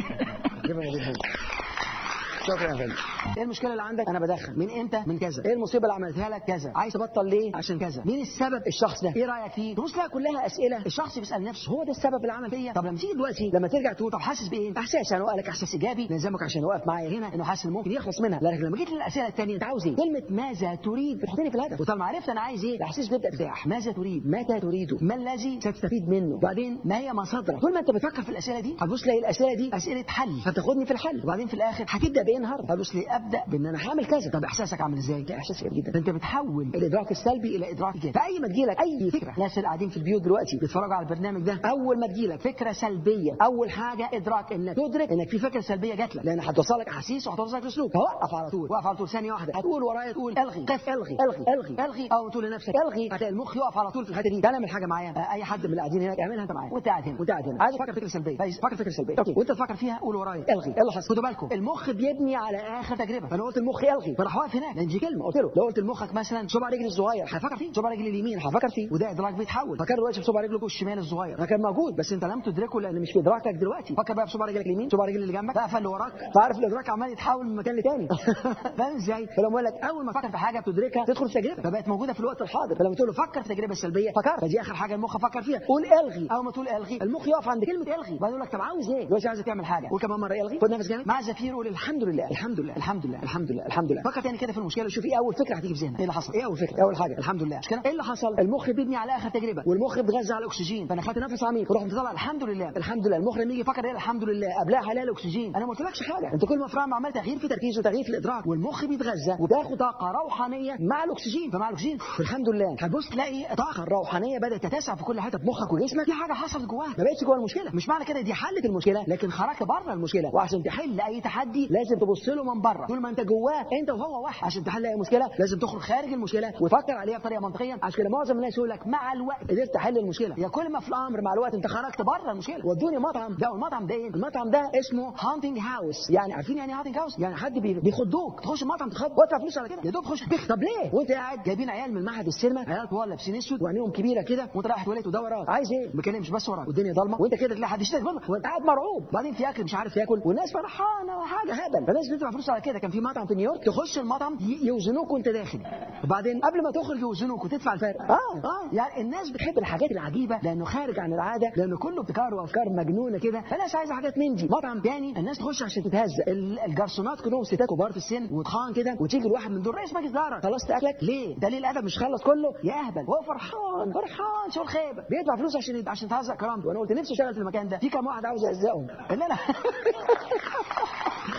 شكرا يا فندم. ايه المشكله اللي عندك؟ انا بدخن. من امتى؟ من كذا. ايه المصيبه اللي عملتها لك؟ كذا. عايز تبطل ليه؟ عشان كذا. مين السبب؟ الشخص ده. ايه رايك فيه؟ تبص لها كلها اسئله الشخص بيسال نفسه هو ده السبب اللي عمل فيا. طب لما تيجي دلوقتي لما ترجع تقول طب حاسس بايه؟ احساس انا قالك احساس ايجابي نلزمك عشان واقف معايا هنا انه حاسس ممكن يخلص منها، لكن لما جيت للاسئله الثانيه انت عاوز ايه؟ كلمه ماذا تريد بتحطني في الهدف، وطالما عرفت انا عايز ايه الاحساس بيبدا يرتاح. ماذا تريد؟ متى تريده؟ ما الذي ستستفيد منه؟ وبعدين ما هي مصادرك؟ طول ما انت بتفكر في الاسئله دي هتبص تلاقي الاسئله دي اسئله حل فتاخدني في الحل، وبعدين في الاخر هتبدا بايه النهارده؟ هتبص لي ابدا بان انا هعمل كذا. طب احساسك عامل ازاي؟ ده احساس جميل جدا. انت بتحول الادراك السلبي الى ادراك ايجابي. فاي ما تجيلك اي فكره، الناس اللي قاعدين في البيوت دلوقتي بيتفرجوا على البرنامج ده، اول ما تجيلك فكره سلبيه اول حاجه ادراك انك تدرك انك في فكره سلبيه جات لك، لان هتوصلك احاسيس وهتوصلك لسلوك. فوقف على طول، وقف على طول ثانيه واحده هتقول ورايا تقول الغي قف الغي الغي الغي الغي او تقول لنفسك الغي، هتلاقي المخ يقف على طول في الحته دي. ده اعمل حاجه معايا اي حد من اللي قاعدين هناك اعملها انت معايا وانت قاعد هنا وانت قاعد هنا. عايز افكر فكره سلبيه، فكر فكره سلبيه اوكي وانت تفكر فيها قول ورايا الغي. ايه اللي حصل؟ خدوا بالكم المخ بيبني على اخر تجربه، فانا قلت المخ الغي فراح واقف هناك لان دي كلمه قلت له لو قلت لمخك مثلا صبع رجلي الصغير هيفكر فيه، صبع رجلي اليمين هيفكر فيه، وده ادراك بيتحول. فكر دلوقتي بصبع رجلك الشمال الصغير فكان موجود بس انت لم تدركه لان مش في ادراكك دلوقتي. فكر بقى بصبع رجلك اليمين، صبع رجل اللي جنبك بقى اللي وراك، فعارف الادراك عمال يتحول من مكان لتاني. فاهم ازاي؟ فلما اقول لك اول ما تفكر في حاجه بتدركها تدخل في تجربه فبقت موجوده في الوقت الحاضر. فلما تقول له فكر في تجربه سلبيه فكر، فدي اخر حاجه المخ فكر فيها. قول الغي، اول ما تقول الغي المخ يقف عند كلمه الغي بعدين يقول لك طب عاوز ايه؟ دلوقتي عايز تعمل حاجه قول كمان مره الغي، خد نفس جامد مع زفير قول الحمد لله الحمد لله الحمد لله الحمد لله الحمد لله. فكر تاني كده في المشكله وشوف ايه اول فكره هتيجي في ذهنك. ايه اللي حصل؟ ايه اول فكره؟ اول حاجه الحمد لله. مش كده؟ ايه اللي حصل؟ المخ بيبني على اخر تجربه والمخ بيتغذى على الاكسجين، فانا خدت نفس عميق ورحت مطلع الحمد لله الحمد لله. المخ لما يجي يفكر ايه الحمد لله قبلها هلاقي الاكسجين. انا ما قلتلكش حاجه، انت كل ما فرام عمال تغيير في تركيز وتغيير في الادراك والمخ بيتغذى وبياخد طاقه روحانيه مع الاكسجين، فمع الاكسجين الحمد لله هتبص تلاقي الطاقه الروحانيه بدات تتسع في كل حته في مخك وجسمك. في حاجه حصلت جواك ما بقتش جوه المشكله، مش معنى كده دي حلت المشكله لكن خرجت بره المشكله. وعشان تحل اي تحدي لازم تبص له من بره، طول ما انت جواه انت وهو واحد. عشان تحل اي مشكله لازم تخرج خارج المشكله وتفكر عليها بطريقه منطقيه. عشان كده معظم الناس يقول لك مع الوقت قدرت تحل المشكله، يا كل ما في الامر مع الوقت انت خرجت بره المشكله. ودوني مطعم ده، والمطعم ده ايه؟ المطعم ده اسمه هانتنج هاوس. يعني عارفين يعني هانتنج هاوس؟ يعني حد بيخضوك تخش المطعم تخبط وادفع فلوس على كده يا دوب تخش بخ. طب ليه؟ وانت قاعد جايبين عيال من معهد السينما، عيال طوال لابسين اسود وعينيهم كبيره كده وانت رايح تواليت وده وراك عايز ايه؟ ما كلمش بس وراك والدنيا ضلمه وانت كده تلاقي حد يشترك وانت قاعد مرعوب. بعدين في اكل مش عارف ياكل والناس فرحانه حاجه هبل، فالناس بتدفع فلوس على كده. كان في مطعم في نيويورك تخش المطعم يوزنوك وانت داخل وبعدين قبل ما تخرج يوزنوك وتدفع الفرق. اه اه يعني الناس بتحب الحاجات العجيبه لانه خارج عن العاده، لانه كله ابتكار وافكار مجنونه كده، فالناس عايزه حاجات من دي. مطعم تاني الناس تخش عشان تتهزق، الجرسونات كلهم ستات كبار في السن وتخان كده، وتيجي الواحد من دول رئيس مجلس اداره خلصت اكلك ليه؟ ده ليه الادب مش خلص كله يا اهبل. هو فرحان فرحان شو الخيبه بيدفع فلوس عشان عشان تهزق كرامته. وانا قلت نفسي اشتغل في المكان ده، في كام واحد عاوز يهزقهم. لا لا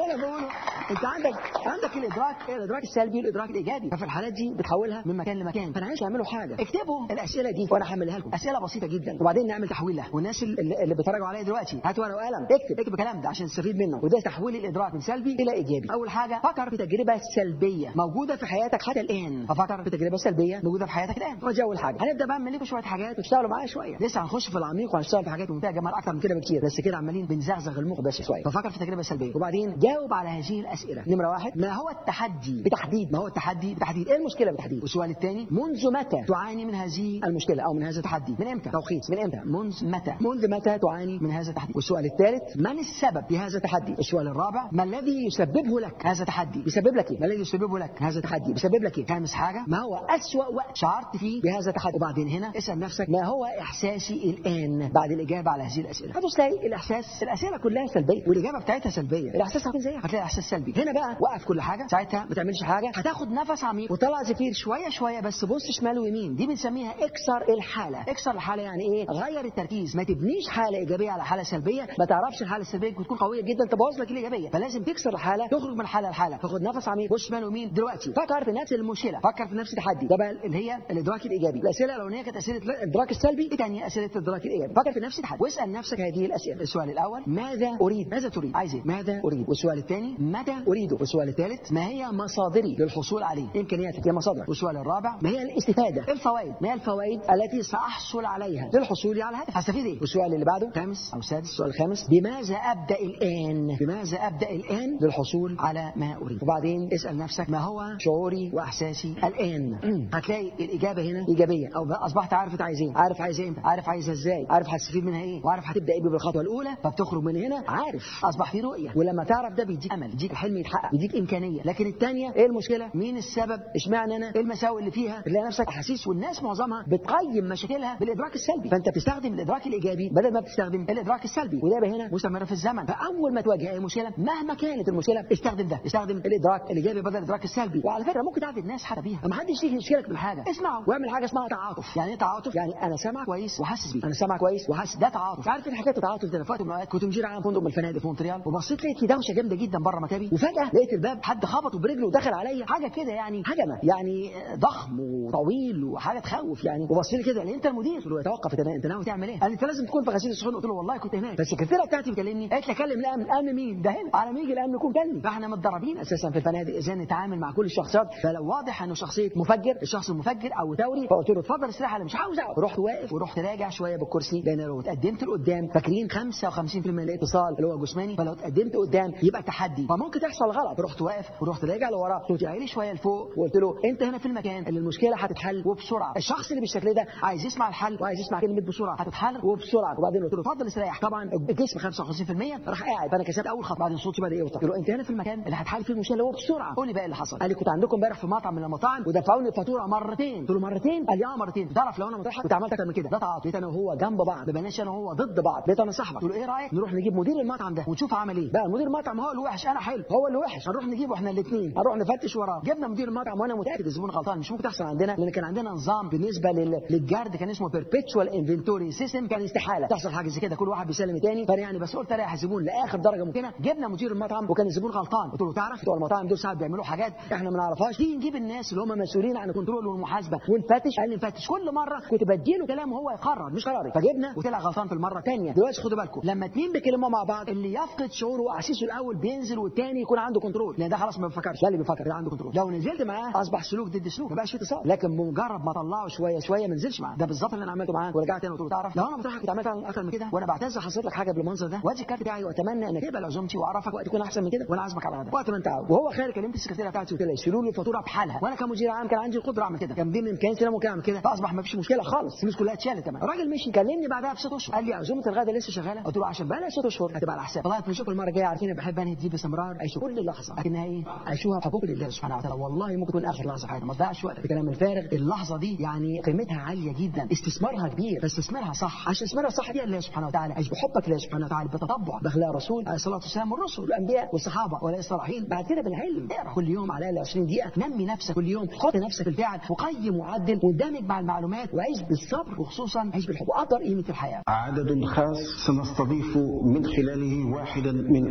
اللي انا بقوله. انت عندك عندك الادراك الادراك السلبي والادراك الايجابي، ففي الحالات دي بتحولها من مكان لمكان. فانا عايز تعملوا حاجه، اكتبوا الاسئله دي وانا هحملها لكم، اسئله بسيطه جدا، وبعدين نعمل تحويل لها. والناس اللي, اللي بيتفرجوا عليا دلوقتي هاتوا ورقه وقلم، اكتب اكتب الكلام ده عشان تستفيد منه. وده تحويل الادراك من سلبي الى ايجابي. اول حاجه فكر في تجربه سلبيه موجوده في حياتك حتى الان، ففكر في تجربه سلبيه موجوده في حياتك الان. ودي اول حاجه. هنبدا بقى نعمل لكم شويه حاجات وتشتغلوا معايا شويه، لسه هنخش في العميق وهنشتغل في حاجات ممتعه جمال اكتر من كده بكتير، بس كده عمالين بنزغزغ المخ بس شويه. ففكر في تجربه سلبيه وبعدين جاوب على هذه الاسئله. نمره واحد، ما هو التحدي بتحديد؟ ما هو التحدي بتحديد؟ ايه المشكله بتحديد؟ والسؤال الثاني، منذ متى تعاني من هذه المشكله او من هذا التحدي؟ من امتى؟ توقيت، من امتى؟ منذ متى؟ منذ متى تعاني من هذا التحدي؟ والسؤال الثالث، من السبب في هذا التحدي؟ السؤال الرابع، ما الذي يسببه لك هذا التحدي؟ بيسبب لك ايه؟ ما الذي يسببه لك هذا التحدي؟ بيسبب لك ايه؟ خامس حاجه، ما هو اسوأ وقت شعرت فيه بهذا التحدي؟ وبعدين هنا اسال نفسك، ما هو احساسي الان بعد الاجابه على هذه الاسئله؟ هتبص تلاقي الاحساس الاسئله كلها سلبيه والاجابه بتاعتها سلبيه، الاحساس هيكون زيها، هتلاقي احساس سلبي. هنا بقى وقف كل حاجه، ساعتها ما تعملش حاجه، هتاخد نفس عميق وطلع زفير شويه شويه، بس بص شمال ويمين. دي بنسميها اكسر الحاله. اكسر الحاله يعني ايه؟ غير التركيز، ما تبنيش حاله ايجابيه على حاله سلبيه، ما تعرفش الحاله السلبيه بتكون قويه جدا تبوظ لك الايجابيه، فلازم تكسر الحاله، تخرج من حاله لحاله، تاخد نفس عميق، بص شمال ويمين. دلوقتي فكر في نفس المشكله، فكر في نفس التحدي، ده بقى اللي هي الادراك الايجابي. الاسئله الاولانيه كانت اسئله الادراك السلبي، الثانيه اسئله الادراك الايجابي. فكر في نفس التحدي واسال نفسك هذه الاسئله. السؤال الاول، ماذا اريد؟ ماذا تريد؟ عايز ايه؟ ماذا اريد؟ والسؤال الثاني، متى اريده؟ والسؤال الثالث، ما هي مصادري للحصول عليه؟ امكانياتك هي مصادر. والسؤال الرابع، ما هي الاستفاده؟ الفوائد، ما هي الفوائد التي ساحصل عليها للحصول على الهدف؟ هستفيد ايه؟ والسؤال اللي بعده خامس او سادس، السؤال الخامس، بماذا ابدا الان؟ بماذا ابدا الان للحصول على ما اريد؟ وبعدين اسال نفسك، ما هو شعوري واحساسي الان؟ هتلاقي الاجابه هنا ايجابيه، او اصبحت عارف انت عايز ايه، عارف عايز ايه امتى، عارف عايزها ازاي، عارف هتستفيد منها ايه، وعارف هتبدا ايه بالخطوه الاولى، فبتخرج من هنا عارف، اصبح في رؤيه. ولما تعرف ده بيديك امل، بيديك الحلم يتحقق، بيديك امكانيه. لكن الثانيه ايه المشكله؟ مين السبب؟ اشمعنى انا؟ ايه المساوئ اللي فيها؟ تلاقي نفسك احاسيس، والناس معظمها بتقيم مشاكلها بالادراك السلبي، فانت بتستخدم الادراك الايجابي بدل ما بتستخدم الادراك السلبي، وده هنا مستمر في الزمن. فاول ما تواجه اي مشكله مهما كانت المشكله استخدم ده، استخدم الادراك الايجابي بدل الادراك السلبي. وعلى فكره ممكن تعدي الناس حتى بيها، ما حدش يجي يشكلك بالحاجه، اسمعه واعمل حاجه اسمها تعاطف. يعني ايه تعاطف؟ يعني انا سامع كويس وحاسس بيه، انا سامع كويس وحاسس، ده تعاطف. عارف ايه حكايه التعاطف ده؟ في وقت من الاوقات كنت مدير عام فندق من الفنادق في مونتريال، وبصيت لقيت في دوشه جامده جدا بره مكتبي، وفجاه لقيت الباب حد خبطه برجله ودخل عليا، حاجه كده يعني هجمه، يعني ضخم وطويل وحاجه تخوف يعني. وبص لي كده، قال لي انت المدير؟ قلت له توقف، انت ناوي تعمل ايه؟ قال لي انت لازم تكون في غسيل الصحون. قلت له والله كنت هناك، فالسكرتيره بتاعتي بتكلمني، قالت لي اكلم الامن. الامن مين؟ ده هنا، على ما يجي الامن يكون كلمني. فاحنا متدربين اساسا في الفنادق ازاي نتعامل مع كل الشخصيات. فلو واضح انه شخصيه مفجر، الشخص المفجر او ثوري، فقلت له اتفضل استريح، انا مش عاوز اقعد. رحت واقف ورحت راجع شويه بالكرسي، لان لو اتقدمت لقدام فاكرين خمسة وخمسين بالمية الاتصال اللي هو جسماني، فلو اتقدمت قدام يبقى تحدي، فممكن تحصل غلط. رحت واقف ورحت راجع لورا، صوتي عالي شويه لفوق، وقلت له انت هنا في المكان اللي المشكله هتتحل وبسرعه. الشخص اللي بالشكل ده عايز يسمع الحل وعايز يسمع كلمه بسرعه، هتتحل وبسرعه. وبعدين قلت له اتفضل استريح. طبعا الجسم خمسة وخمسين بالمية راح قاعد، فانا كسبت اول خطوه. بعدين صوتي بدا يوطى، قلت له انت هنا في المكان اللي هتحل فيه المشكله هو بسرعه، قول لي بقى اللي حصل. قال لي كنت عندكم امبارح في مطعم من المطاعم ودفعوني الفاتوره مرتين. قلت له مرتين؟ قال لي اه مرتين. تعرف لو انا مضحك كنت عملت اكتر من كده. ده تعاطف، بقيت انا وهو جنب بعض، ما بقيناش انا وهو ضد بعض، بقيت انا صاحبك. قلت له ايه رايك نروح نجيب مدير المطعم ده ونشوف عمل ايه؟ بقى مدير المطعم هو اللي وحش، انا حلو، هو اللي وحش، هنروح نجيبه احنا الاثنين، هنروح نفتش وراه. جبنا مدير المطعم، وانا متاكد الزبون غلطان، مش ممكن تحصل عندنا، لان كان عندنا نظام بالنسبه لل... للجارد كان اسمه بيربيتشوال انفنتوري سيستم، كان استحاله تحصل حاجه زي كده، كل واحد بيسلم الثاني. فانا يعني بس قلت اريح الزبون لاخر درجه ممكنه. جبنا مدير المطعم وكان الزبون غلطان. قلت له تعرف بتوع المطاعم دول ساعات بيعملوا حاجات احنا ما نعرفهاش، تيجي نجيب الناس اللي هم مسؤولين عن الكنترول والمحاسبه ونفتش. قال لي نفتش. كل مره كنت بديله كلام وهو يقرر مش قراري، فجبنا وطلع غلطان في المره الثانيه. دلوقتي خدوا بالكم، لما اثنين بيكلموا مع بعض اللي يفقد شعوره واحاسيسه الاول بينزل، والثاني يكون عنده كنترول، لان ده خلاص ما بيفكرش، ده اللي بيفكر ده عنده كنترول. لو نزلت معاه اصبح سلوك ضد سلوك، ما بقاش في اتصال. لكن بمجرد ما طلعه شويه شويه ما نزلش معاه. ده بالظبط اللي انا عملته معاه. ورجعت تاني قلت له تعرف لو انا بضحك كنت عملت اكتر من كده، وانا بعتذر حصلت لك حاجه بالمنظر ده، وادي الكارت بتاعي، واتمنى انك تقبل عزومتي واعرفك وقت يكون احسن من كده، وانا عازمك على هذا وقت ما انت عاوز. وهو خارج كلمت السكرتيره بتاعتي وقلت لها يشيلوا لي الفاتوره بحالها، وانا كمدير عام كان عندي القدره اعمل كده، كان بين امكانياتي انا ممكن اعمل كده، فاصبح ما فيش مشكله خالص، الفلوس كلها اتشالت تمام. الراجل مشي، كلمني بعدها بست اشهر، قال لي عزومه الغدا لسه شغاله. قلت له عشان بقى لها ست اشهر هتبقى على حساب. طلعت نشوف المره الجايه، عارفين بحب انهي دي باستمرار، اعيش كل لحظه لكنها ايه؟ اعيشوها بحقوق لله سبحانه وتعالى. والله ممكن تكون اخر لحظه في حياتك، ما تضيعش وقتك في كلام الفارغ. اللحظه دي يعني قيمتها عاليه جدا، استثمارها كبير، بس استثمارها صح. عشان استثمارها صح دي الله سبحانه وتعالى، عيش بحبك لله سبحانه وتعالى، بتطبع باخلاق الرسول عليه الصلاه والسلام والرسل والانبياء والصحابه ولا الصالحين. بعد كده بالعلم، اقرا كل يوم على الاقل عشرين دقيقه، نمي نفسك كل يوم، حط نفسك في الفعل، وقيم وعدل واندمج مع المعلومات، وعيش بالصبر، وخصوصا عيش بالحب، وقدر قيمه الحياه. عدد خاص سنستضيف من خلاله واحدا من اكبر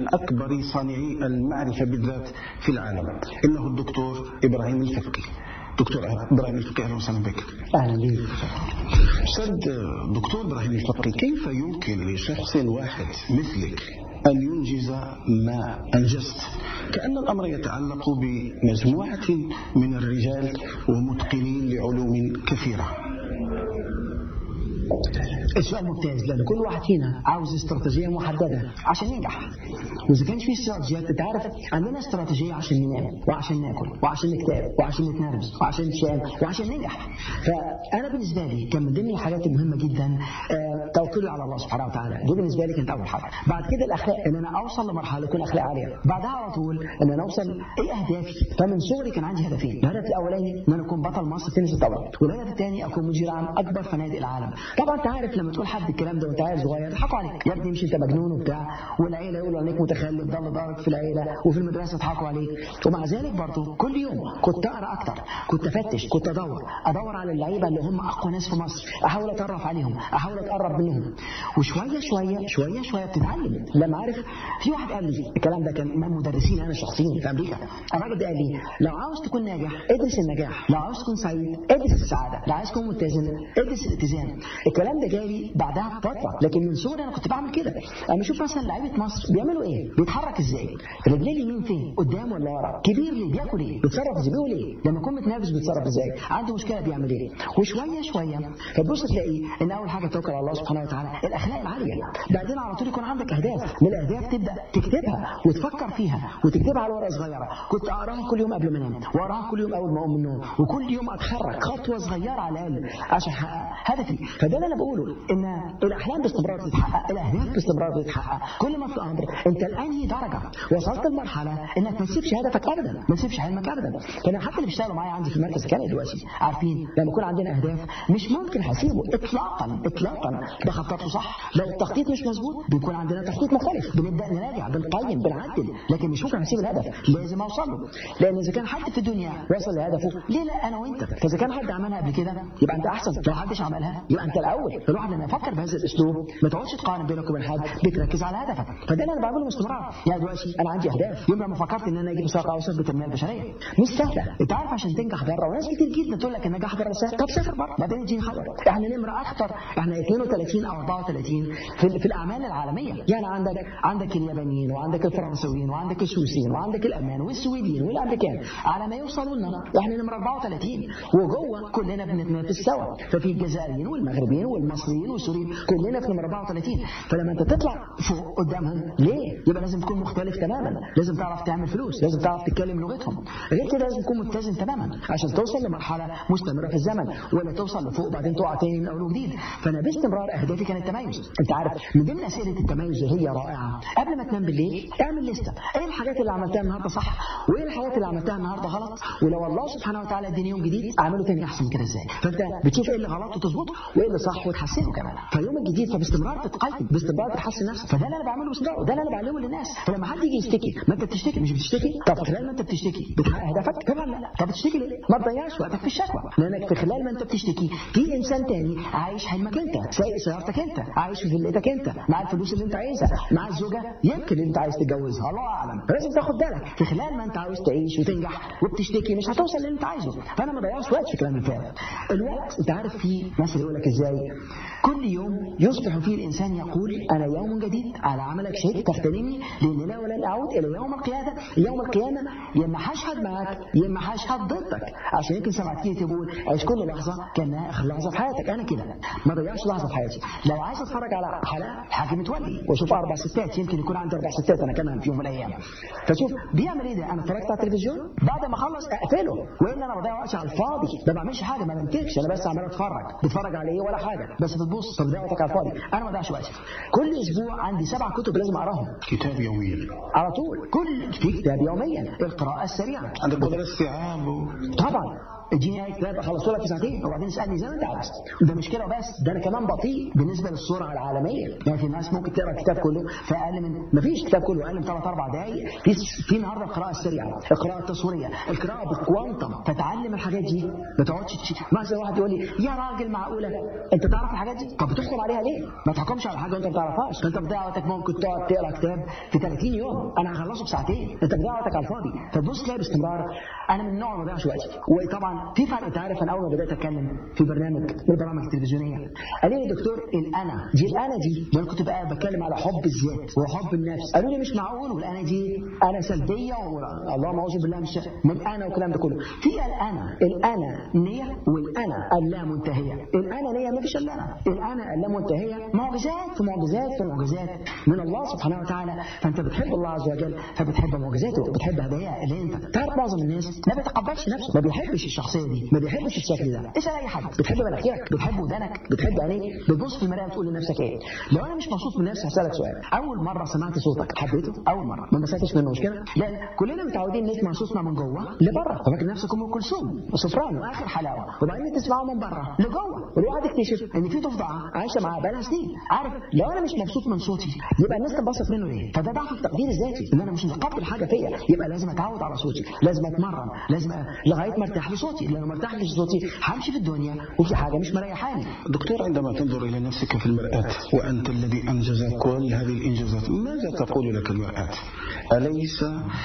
كبار صانعي المعرفة بالذات في العالم، إنه الدكتور إبراهيم الفقي. دكتور إبراهيم الفقي، أهلا وسهلا بك. أهلا بك. أستاذ دكتور إبراهيم الفقي، كيف يمكن لشخص واحد مثلك أن ينجز ما أنجزت؟ كأن الأمر يتعلق بمجموعة من الرجال ومتقنين لعلوم كثيرة. السؤال ممتاز، لأن كل واحد فينا عاوز استراتيجية محددة عشان ينجح. وإذا كانش في استراتيجيات، أنت عارف عندنا استراتيجية عشان ننام وعشان ناكل وعشان نكتاب وعشان نتنرفز وعشان نشام وعشان ننجح. فأنا بالنسبة لي كان من ضمن الحاجات المهمة جدا آه توكلي على الله سبحانه وتعالى. دي بالنسبة لي كانت أول حاجة. بعد كده الأخلاق، إن أنا أوصل لمرحلة يكون أخلاق عالية. بعدها على طول إن أنا أوصل إيه أهدافي. فمن صغري كان عندي هدفين. الهدف الأولاني إن أنا أكون بطل مصر تنس الطاولة، والهدف الثاني أكون مدير عام أكبر فنادق العالم. طبعا أنت عارف لما تقول حد الكلام ده وانت عيل صغير يضحكوا عليك، يا ابني مش انت مجنون وبتاع، والعيله يقولوا عليك متخلف، ضل دارك في العيله وفي المدرسه يضحكوا عليك. ومع ذلك برضه كل يوم كنت اقرا اكتر، كنت افتش، كنت ادور ادور على اللعيبه اللي هم اقوى ناس في مصر، احاول اتعرف عليهم، احاول اتقرب منهم. وشويه شويه شويه شويه بتتعلم. لما عارف في واحد قال لي الكلام ده، كان من مدرسين انا شخصيا في امريكا. الراجل ده قال لي لو عاوز تكون ناجح ادرس النجاح، لو عاوز تكون سعيد ادرس السعاده، لو عايز تكون متزن ادرس الاتزان. الكلام ده جالي بعدها بفتره، لكن من صغري انا كنت بعمل كده. انا بشوف مثلا لعيبه مصر بيعملوا ايه، بيتحرك ازاي، رجليه اليمين فين، قدام ولا ورا، كبير ليه، بياكل ايه، بيتصرف ازاي، بيقول ايه، لما يكون متنافس بيتصرف ازاي، عنده مشكله بيعمل ايه. وشويه شويه فتبص تلاقي ان اول حاجه توكل على الله سبحانه وتعالى الاخلاق العاليه. بعدين على طول يكون عندك اهداف، من الاهداف تبدا تكتبها وتفكر فيها وتكتبها على ورقه صغيره. كنت اقراها كل يوم قبل ما انام، واقراها كل يوم اول ما اقوم من النوم، وكل يوم اتحرك خطوه صغيره على الاقل عشان احقق هدفي. فده اللي انا بقوله، ان الاحلام باستمرار تتحقق، الاهداف باستمرار تتحقق. كل ما تقدر انت الان درجه وصلت لمرحله انك ما تسيبش هدفك ابدا، ما تسيبش حلمك ابدا. فانا حتى اللي بيشتغلوا معايا عندي في المركز الكلى دلوقتي عارفين لما يكون عندنا اهداف مش ممكن هسيبه اطلاقا اطلاقا. ده خططه صح، لو التخطيط مش مظبوط بيكون عندنا تخطيط مختلف، بنبدا نراجع بنقيم بنعدل، لكن مش ممكن هسيب الهدف، لازم اوصل له. لان اذا كان حد في الدنيا وصل لهدفه ليه لا انا وانت؟ فاذا كان حد عملها قبل كده يبقى انت احسن، لو حدش عملها يبقى انت الاول. الواحد لما يفكر بهذا الاسلوب ما تقعدش تقارن بينك وبين حد، بتركز على هدفك. فده اللي انا بعمله باستمرار. يعني دلوقتي انا عندي اهداف. يوم لما فكرت ان انا اجيب مسابقه اوسط بالتنميه البشريه مش سهله، انت عارف عشان تنجح بره، وناس كتير جدا تقول لك النجاح بره سهل. طب سافر بره بعدين تجيني خبر. احنا نمره اكتر، احنا اثنين وثلاثين او أربعة وثلاثين في, في الاعمال العالميه. يعني عندك عندك اليابانيين وعندك الفرنسيين وعندك السويسيين وعندك الالمان والسويديين والامريكان، على ما يوصلوا لنا احنا نمره أربعة وثلاثين، وجوه كلنا بنتنافس سوا. ففي الجزائريين والمغربيين والمصريين والسوريين كلنا في نمره أربعة وثلاثين. فلما انت تطلع فوق قدامهم ليه؟ يبقى لازم تكون مختلف تماما، لازم تعرف تعمل فلوس، لازم تعرف تتكلم لغتهم، غير كده لازم تكون متزن تماما عشان توصل لمرحله مستمره في الزمن، ولا توصل لفوق بعدين تقع تاني من اول وجديد. فانا باستمرار اهدافي كانت التميز. انت عارف من ضمن اسئله التميز اللي هي رائعه، قبل ما تنام بالليل اعمل لسته، ايه الحاجات اللي عملتها النهارده صح وايه الحاجات اللي عملتها النهارده غلط، ولو الله سبحانه وتعالى اداني يوم جديد اعمله تاني احسن من كده ازاي. فانت بتشوف ايه اللي غلط وتظبطه وايه اللي صح وتحسنه كمان. فيوم الجديد فباستمرار تتقيم، باستمرار تحسن نفسك. فده اللي انا بعمله باستمرار، وده اللي انا بعلمه للناس. فلما حد يجي يشتكي، ما انت بتشتكي مش بتشتكي؟ طب خلال ما انت بتشتكي بتحقق هدفك؟ طبعا لا. طب بتشتكي ليه؟ ما تضيعش وقتك في الشكوى، لانك في خلال ما انت بتشتكي في انسان تاني عايش حلمك انت، سايق سيارتك انت، عايش في فيلتك انت، مع الفلوس اللي انت عايزها، مع الزوجه يمكن اللي انت عايز تتجوزها، الله اعلم. لازم تاخد بالك في خلال ما انت عاوز تعيش وتنجح وبتشتكي مش هتوصل اللي انت عايزه. فانا ما ضيعش وقت في كلام الفارغ. الوقت انت عارف فيه مثل يقول لك ازاي، كل يوم يصبح فيه الانسان يقول انا يوم جديد على عملك شهدت تغتنمني لاني لا ولن اعود الى يوم القيامه. يوم القيامه يا اما هشهد معاك يا اما هشهد ضدك، عشان يمكن سمعت كتير تقول عيش كل لحظه كانها اخر لحظه في حياتك. انا كده ما ضيعش لحظه في حياتي. لو عايز اتفرج على حلقه حاجه متولي واشوف اربع ستات، يمكن يكون عندي اربع ستات انا كمان في يوم من الايام، فشوف بيعمل ايه ده. انا اتفرجت على التلفزيون بعد ما اخلص اقفله، والا انا بضيع وقتي على الفاضي، ما بعملش حاجه، ما بنتجش، انا بس عمال اتفرج. بتتفرج على ايه ولا حاجه، بس بتبص تضيع وقتك على الفاضي. انا ما بضيعش وقتي. كل اسبوع عندي سبع كتب لازم اقراهم، كتاب يوميا على طول، كل في كتاب يوميا. القراءه السريعه عندك قدره استيعاب و... طبعا اديني اي كتاب اخلصه لك في ساعتين وبعدين اسالني زي ما انت عاوز. ده مش كده بس، ده انا كمان بطيء بالنسبه للسرعه العالميه. يعني في ناس ممكن تقرا الكتاب كله في اقل من مفيش كتاب كله اقل من ثلاث اربع دقائق. في في النهارده القراءه السريعه، القراءه التصويريه، القراءه بالكوانتم، فتعلم الحاجات دي ما تقعدش. مثلا واحد يقول لي يا راجل معقوله انت تعرف الحاجات دي؟ طب بتحكم عليها ليه؟ ما تحكمش على حاجه انت ما تعرفهاش. انت بتضيع وقتك، ممكن تقعد تقرا كتاب في ثلاثين يوم انا هخلصه في ساعتين، انت بتضيع وقتك على الفاضي. فتبص تلاقي باستمرار انا من النوع ما بضيعش وقتي. وطبعا في فرق، انت عارف انا اول ما بدات اتكلم في برنامج من البرامج التلفزيونيه قال لي دكتور الانا دي الانا دي انا كنت بقى بتكلم على حب الذات وحب النفس. قالوا لي مش معقول، والانا دي انا سلبيه والله ما اعوذ بالله مش من انا والكلام ده كله. في الانا الانا نيه والانا اللا منتهيه. الانا نيه ما فيش الا انا، الانا اللا منتهيه معجزات في معجزات في معجزات من الله سبحانه وتعالى. فانت بتحب الله عز وجل فبتحب معجزاته، بتحب هداياه اللي انت تعرف. معظم الناس ما بيتقبلش نفسه، ما بيحبش الشخصيه دي، ما بيحبش الشكل ده. اسال اي حد، بتحب مناخيرك، بتحب ودانك، بتحب عينيك، بتبص في المرايه وتقول لنفسك ايه؟ لو انا مش مبسوط من نفسي هسالك سؤال، اول مره سمعت صوتك حبيته؟ اول مره ما انبسطتش منه، مش كده؟ لان كلنا متعودين نسمع صوتنا من جوه لبره، فاكر نفسك ام كلثوم وسوبرانو واخر حلاوه، وبعدين تسمعه من بره لجوه، والواحد يكتشف ان في ضفدعه عايشه معاه بقالها سنين. عارف لو انا مش مبسوط من صوتي يبقى الناس تنبسط منه ليه؟ فده ضعف التقدير الذاتي، ان انا مش متقبل حاجه فيا، يبقى لازم اتعود على صوتي، لازم اتمرن، لازم أ... لغايه ما ارتاح لصوتي. لو ما ارتاحش لصوتي همشي في الدنيا وفي حاجه مش مريحاني. دكتور، عندما تنظر الى نفسك في المرآة وانت الذي انجز كل هذه الانجازات، ماذا تقول لك المرآة؟ اليس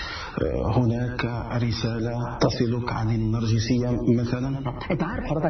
هناك رساله تصلك عن النرجسيه مثلا؟ انت عارف حضرتك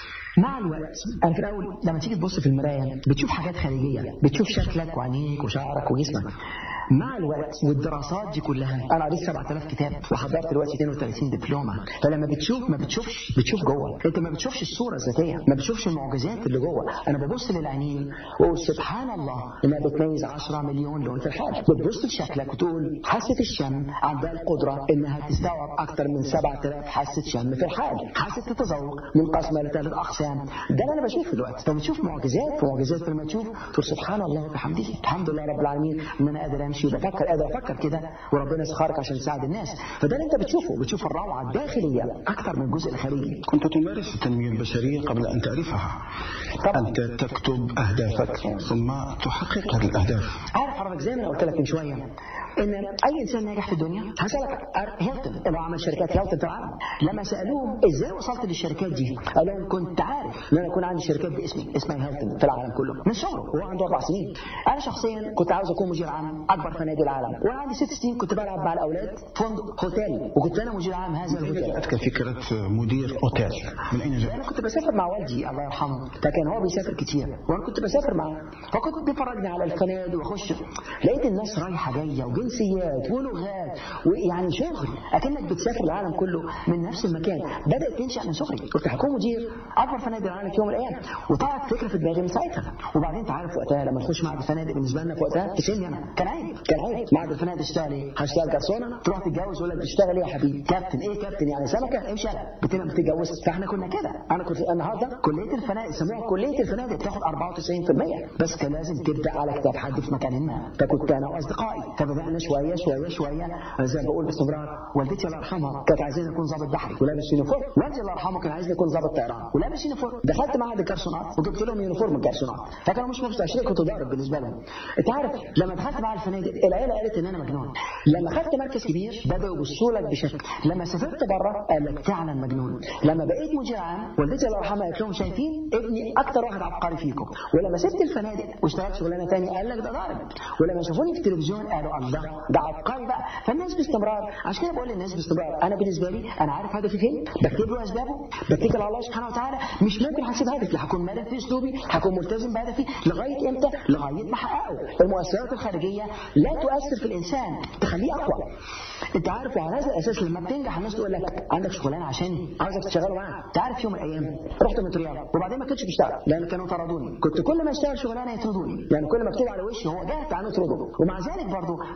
مع الوقت انا في الاول لما تيجي تبص في المرايه بتشوف حاجات خارجيه، بتشوف شكلك وعينيك وشعرك وجسمك. مع الوقت والدراسات دي كلها انا قريت سبعة آلاف كتاب وحضرت دلوقتي اثنين وثلاثين دبلومه. فلما بتشوف ما بتشوفش بتشوف جوه، انت ما بتشوفش الصوره الذاتيه، ما بتشوفش المعجزات اللي جوه. انا ببص للعينين واقول سبحان الله انها بتميز عشرة مليون لون في الحاجه. بتبص لشكلك وتقول حاسه الشم عندها القدره انها تستوعب اكثر من سبعة آلاف حاسه شم في الحاجه. حاسه التذوق منقسمه لثلاث اقسام. ده اللي انا بشوفه دلوقتي. فبتشوف معجزات في معجزات، لما تشوف تقول سبحان الله وبحمده، الحمد لله رب العالمين ان انا قادر امشي وبفكر، قادر افكر كده، وربنا سخرك عشان تساعد الناس. فده اللي انت بتشوفه، بتشوف الروعه الداخليه اكثر من الجزء الخارجي. كنت تمارس التنميه البشريه قبل ان تعرفها. طبعا. انت تكتب اهدافك ثم تحقق هذه الاهداف. عارف حضرتك زي ما انا قلت لك من شويه ان اي انسان ناجح في الدنيا، هسالك هيلتون اللي عمل شركات هيلتون في العالم، لما سالوه ازاي وصلت للشركات دي قال لهم كنت عارف ان انا يكون عندي شركات باسمي اسمها هيلتون في العالم كله من صغره وهو عنده اربع سنين. انا شخصيا كنت عاوز اكون مدير عام اكبر فنادق العالم، وانا عندي ست سنين كنت بلعب مع الاولاد فندق هوتيل، وكنت انا مدير عام هذا الهوتيل. جاءتك فكره مدير اوتيل من اين جاءت؟ انا كنت بسافر مع والدي الله يرحمه، فكان هو بيسافر كتير وانا كنت بسافر معاه، فكنت بيفرجني على الفنادق واخش لقيت الناس رايحه جايه وجنسيات ولغات ويعني شغل اكنك بتسافر العالم كله من نفس المكان. بدات تنشا من صغري، كنت هكون مدير اكبر فنادق العالم في يوم من الايام، وطلعت فكره في دماغي من ساعتها. وبعدين انت عارف وقتها لما نخش معهد الفنادق بالنسبه لنا في وقتها في سني انا كان عيب، كان عيب. معهد الفنادق تشتغل ايه؟ هشتغل جرسونه، تروح تتجوز يقول لك بتشتغل ايه يا حبيبي؟ كابتن. ايه كابتن يعني سمكه؟ امشي يلا بتبقى بتتجوز. فاحنا كنا كده. انا كنت النهارده كليه الفنادق سموها كليه الفنادق بتاخد أربعة وتسعين بالمية، بس كان لازم تبدا على كتاب حد في مكان ما. فكنت انا واصدقائي فبدانا شويه شويه شويه زي ما بقول باستمرار. والدتي الله يرحمها كانت عايزاني اكون ضابط بحري ولابس يونيفورم، والدي الله يرحمه كان عايزني اكون ضابط طيران ولابس يونيفورم. دخلت معهد الجرسونات وجبت لهم يونيفورم الجرسونات، فكانوا مش مستشرين، كنت ضارب بالنسبه لهم. انت عارف لما دخلت معهد الفنادق العيله قالت ان انا مجنون. لما خدت مركز كبير بداوا يبصوا لك بشكل، لما سافرت بره قال لك فعلا مجنون. لما بقيت مدير عام والدتي الله يرحمها قالت لهم شايفين ابني اكتر واحد عبقري فيكم. ولما سبت الفنادق واشتغلت شغلانه ثانيه قال لك ده ضارب. ولما شافوني في التلفزيون قالوا الله ده عبقري بقى. فالناس باستمرار، عشان كده بقول للناس باستمرار انا بالنسبه لي انا عارف هدفي فين، بكتب له اسبابه، بتكل على الله سبحانه وتعالى. مش ممكن هسيب هدفي، هكون مرن في اسلوبي، هكون ملتزم بهدفي لغايه امتى؟ لغايه ما احققه. المؤثرات الخارجيه لا تؤثر في الانسان، تخليه اقوى. انت عارف وعلى هذا الاساس لما بتنجح الناس تقول لك عندك شغلانه عشاني عاوزك تشتغل معاها. انت عارف يوم من الايام رحت مونتريال وبعدين ما كنتش بشتغل لان كانوا طردوني، كنت كل ما اشتغل شغلانه يطردوني، يعني كل ما اكتب على وشي هو جاهز تعالوا اطردوا، ومع ذلك برضه ما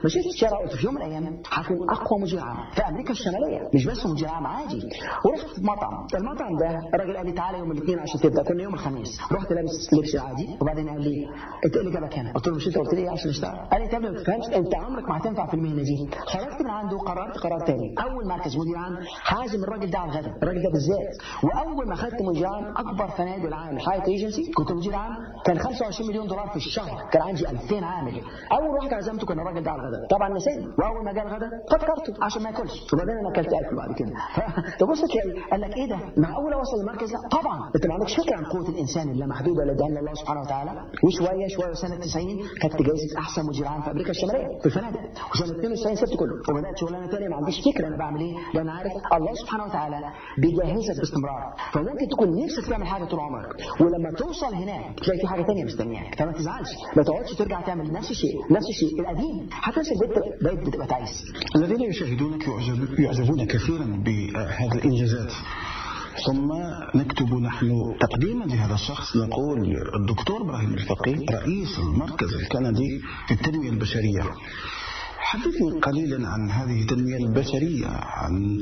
مشيت في الشارع قلت في يوم من الايام هكون اقوى مذيع عام في امريكا الشماليه، مش بس مذيع عام عادي. ورحت في مطعم، المطعم ده الراجل قال لي تعالى يوم الاثنين عشان تبدا، كنا يوم الخميس. رحت لابس لبس عادي، وبعدين قال لي انت ايه اللي جابك هنا؟ قلت له مش انت قلت لي عشان اشتغل؟ قال لي انت ما بتفهمش، انت عمرك ما هتنفع في المهنه دي. خرجت من عنده وقررت قرار تاني، اول مركز مدير عام حازم الراجل ده على الغدا، الراجل ده بالذات. واول ما خدت مدير عام اكبر فنادق العالم حياة ايجنسي، كنت مدير عام كان خمسة وعشرين مليون دولار في الشهر، كان عندي ألفين عامل. اول واحد عزمته كان الراجل ده على الغدا، طبعا نسيت. واول ما جاء الغدا فكرته عشان ما ياكلش، وبعدين انا اكلت اكل بعد كده. تبص تلاقي قال لك ايه ده؟ معقول اوصل المركز؟ لا طبعا، انت ما عندكش فكره عن قوه الانسان اللامحدوده اللي اداها الله سبحانه وتعالى. وشويه شويه سنه تسعين خدت جائزه احسن مدير عام في امريكا الشماليه في الفنادق، وسنه اثنين وتسعين سبت كله وبدات شغلانه ثانيه، ما عنديش فكره انا بعمل ايه، لان عارف الله سبحانه وتعالى بيجهزك باستمرار. فممكن تكون نفسك تعمل حاجه طول عمرك، ولما توصل هناك تلاقي في حاجه ثانيه مستنياك، فما تزعلش، ما تقعدش ترجع تعمل نفس الشيء نفس الشيء القديم، هتنسى البيت بقيت بتبقى تعيس. الذين يشاهدونك يعجب يعجبون كثيرا بهذه الانجازات، ثم نكتب نحن تقديما لهذا الشخص نقول الدكتور إبراهيم الفقيه رئيس المركز الكندي في التنمية البشرية. حدثني قليلا عن هذه التنمية البشرية، عن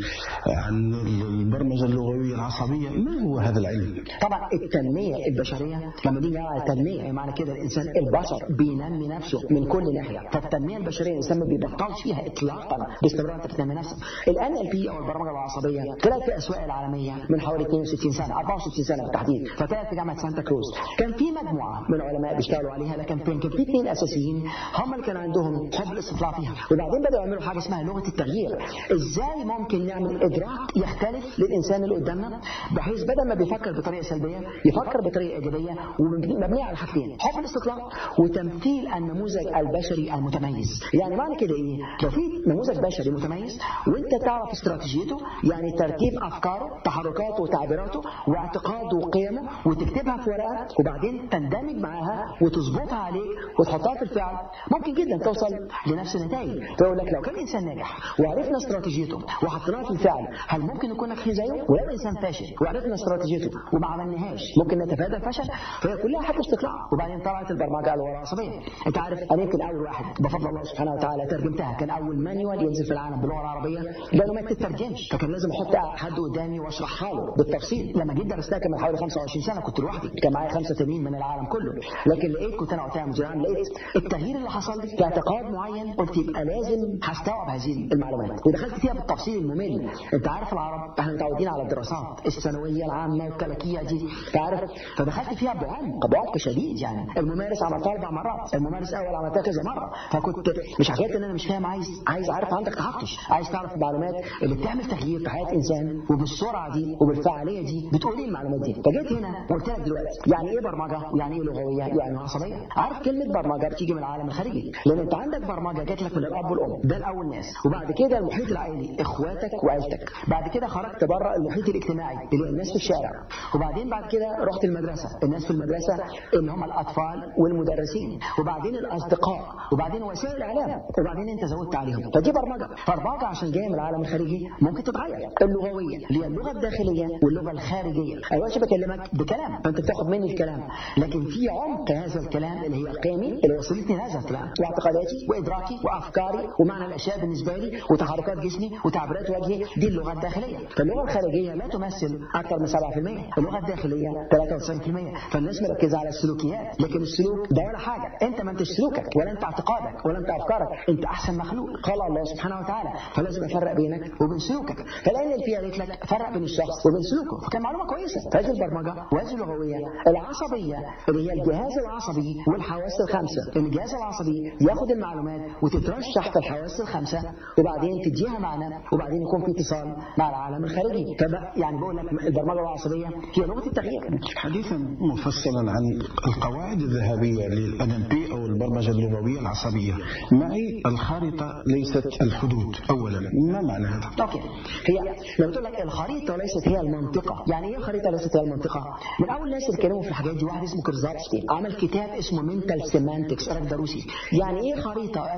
عن البرمجة اللغوية العصبية، ما هو هذا العلم؟ طبعا التنمية البشرية لما نيجي على التنمية معنى كده الإنسان البشر بينمي نفسه من كل ناحية، فالتنمية البشرية الإنسان ما بيبطلش فيها إطلاقا باستمرار، أنت بتنمي نفسك. الآن ال بي أو البرمجة العصبية طلعت في الأسواق العالمية من حوالي اثنين وستين سنة أربعة وستين سنة بالتحديد، فطلعت في جامعة سانتا كروز. كان في مجموعة من العلماء بيشتغلوا عليها، لكن كان في اثنين أساسيين هم اللي كان عندهم حب الاستطلاع فيها، وبعدين بدأوا يعملوا حاجة اسمها لغة التغيير. ازاي ممكن نعمل ادراك يختلف للإنسان اللي قدامنا، بحيث بدل ما بيفكر بطريقة سلبية يفكر بطريقة إيجابية، ومبنية على حاجتين، حب الاستطلاع وتمثيل النموذج البشري المتميز. يعني معنى كده ايه؟ لو في نموذج بشري متميز وانت تعرف استراتيجيته، يعني ترتيب افكاره تحركاته وتعبيراته واعتقاده وقيمه، وتكتبها في ورقه وبعدين تندمج معاها وتظبطها عليك وتحطها في الفعل، ممكن جدا توصل لنفس النتائج. تقول لك لو كان انسان ناجح وعرفنا استراتيجيته وحطيناها في الفعل، هل ممكن نكون ناجحين زيه؟ ولو انسان فاشل وعرفنا استراتيجيته وما عملناهاش، ممكن نتفادى الفشل؟ فهي كلها حاجه استطلاع. وبعدين طلعت البرمجه الوراثيه. انت عارف انا يمكن اول واحد بفضل الله سبحانه وتعالى ترجمتها، كان اول مانيوال ينزل في العالم باللغه العربيه لانه ما تترجمش، فكان لازم احط حد قدامي واشرحها له بالتفصيل. لما جيت درستها كان من حوالي خمسة وعشرين سنه، كنت لوحدي، كان معايا خمسه تانيين من العالم كله، لكن لقيت كنت انا وقتها مدير عام، لقيت التغيير اللي حصل لي في اعتقاد معين، قلت يبقى لازم هستوعب هذه المعلومات، ودخلت فيها بالتفصيل الممل. انت عارف العرب احنا متعودين على الدراسات الثانويه العامه والكلكيه دي، انت عارف، فدخلت فيها بعمق بعمق شديد. يعني الممارس عملتها اربع مرات، الممارس اول عملتها كذا مره، فكنت مش حكايه ان انا مش فاهم، عايز عايز اعرف عندك تحفظ، عايز تعرف المعلومات اللي بتعمل تغيير في حياه انسان وبالسرعه دي وبالفعاليه دي، بتقول ايه المعلومات دي. فجيت هنا وقلت لك دلوقتي يعني ايه برمجه، يعني ايه لغويه، يعني عصبيه. عارف كلمه برمجه بتيجي من العالم الخارجي، لان انت عندك برمجه جات لك من الاب والام، ده الاول ناس، وبعد كده المحيط العائلي اخواتك وعيلتك، بعد كده خرجت بره المحيط الاجتماعي اللي هو الناس في الشارع، وبعدين بعد كده رحت المدرسه، الناس في المدرسه اللي هم الاطفال والمدرسين، وبعدين الاصدقاء، وبعدين وسائل الاعلام، وبعدين انت زودت عليهم، فدي برمجه. فالبرمجه عشان جايه من العالم الخارجي ممكن تتغير. اللغويه اللي هي اللغه الداخليه واللغه الخارجيه، انا مش بكلمك بكلام فانت بتاخد مني الكلام، لكن في عمق هذا الكلام اللي هي قيمي اللي وصلتني لهذا الكلام، واعتقاداتي وادراكي وافكاري ومعنى الاشياء بالنسبه لي وتحركات جسمي وتعبيرات وجهي، دي اللغه الداخليه. فاللغه الخارجيه لا تمثل اكثر من سبعة بالمئة، اللغه الداخليه ثلاثة وتسعين بالمئة. فالناس مركزه على السلوكيات، لكن السلوك ده ولا حاجه، انت ما انتش سلوكك ولا انت اعتقادك ولا انت افكارك، انت احسن مخلوق قال الله سبحانه وتعالى، فلازم افرق بينك وبين سلوكك. فالان اللي فيها قالت لك فرق بين الشخص وبين سلوكه، فكان معلومه كويسه. فهذه البرمجه وهذه اللغويه العصبيه اللي هي الجهاز العصبي والحواس الخمسه، ان الجهاز العصبي ياخد المعلومات وتترش تحت الحواس الخمسه، وبعدين تديها معنى، وبعدين يكون في اتصال مع العالم الخارجي. يعني بقول لك البرمجه العصبيه هي لغه التغيير. حديثا مفصلا عن القواعد الذهبيه للان ال بي او البرمجه اللغويه العصبيه، معي الخارطه ليست الحدود. اولا ما معنى هذا؟ اوكي، هي لو قلت لك الخريطه ليست هي المنطقه، يعني ايه الخريطه ليست هي المنطقه؟ من اول الناس اللي اتكلموا في الحاجات دي واحد اسمه كيرزارفسكي، عمل كتاب اسمه منتال سيمانتكس، راجل روسي. يعني ايه خريطه قال منطقه؟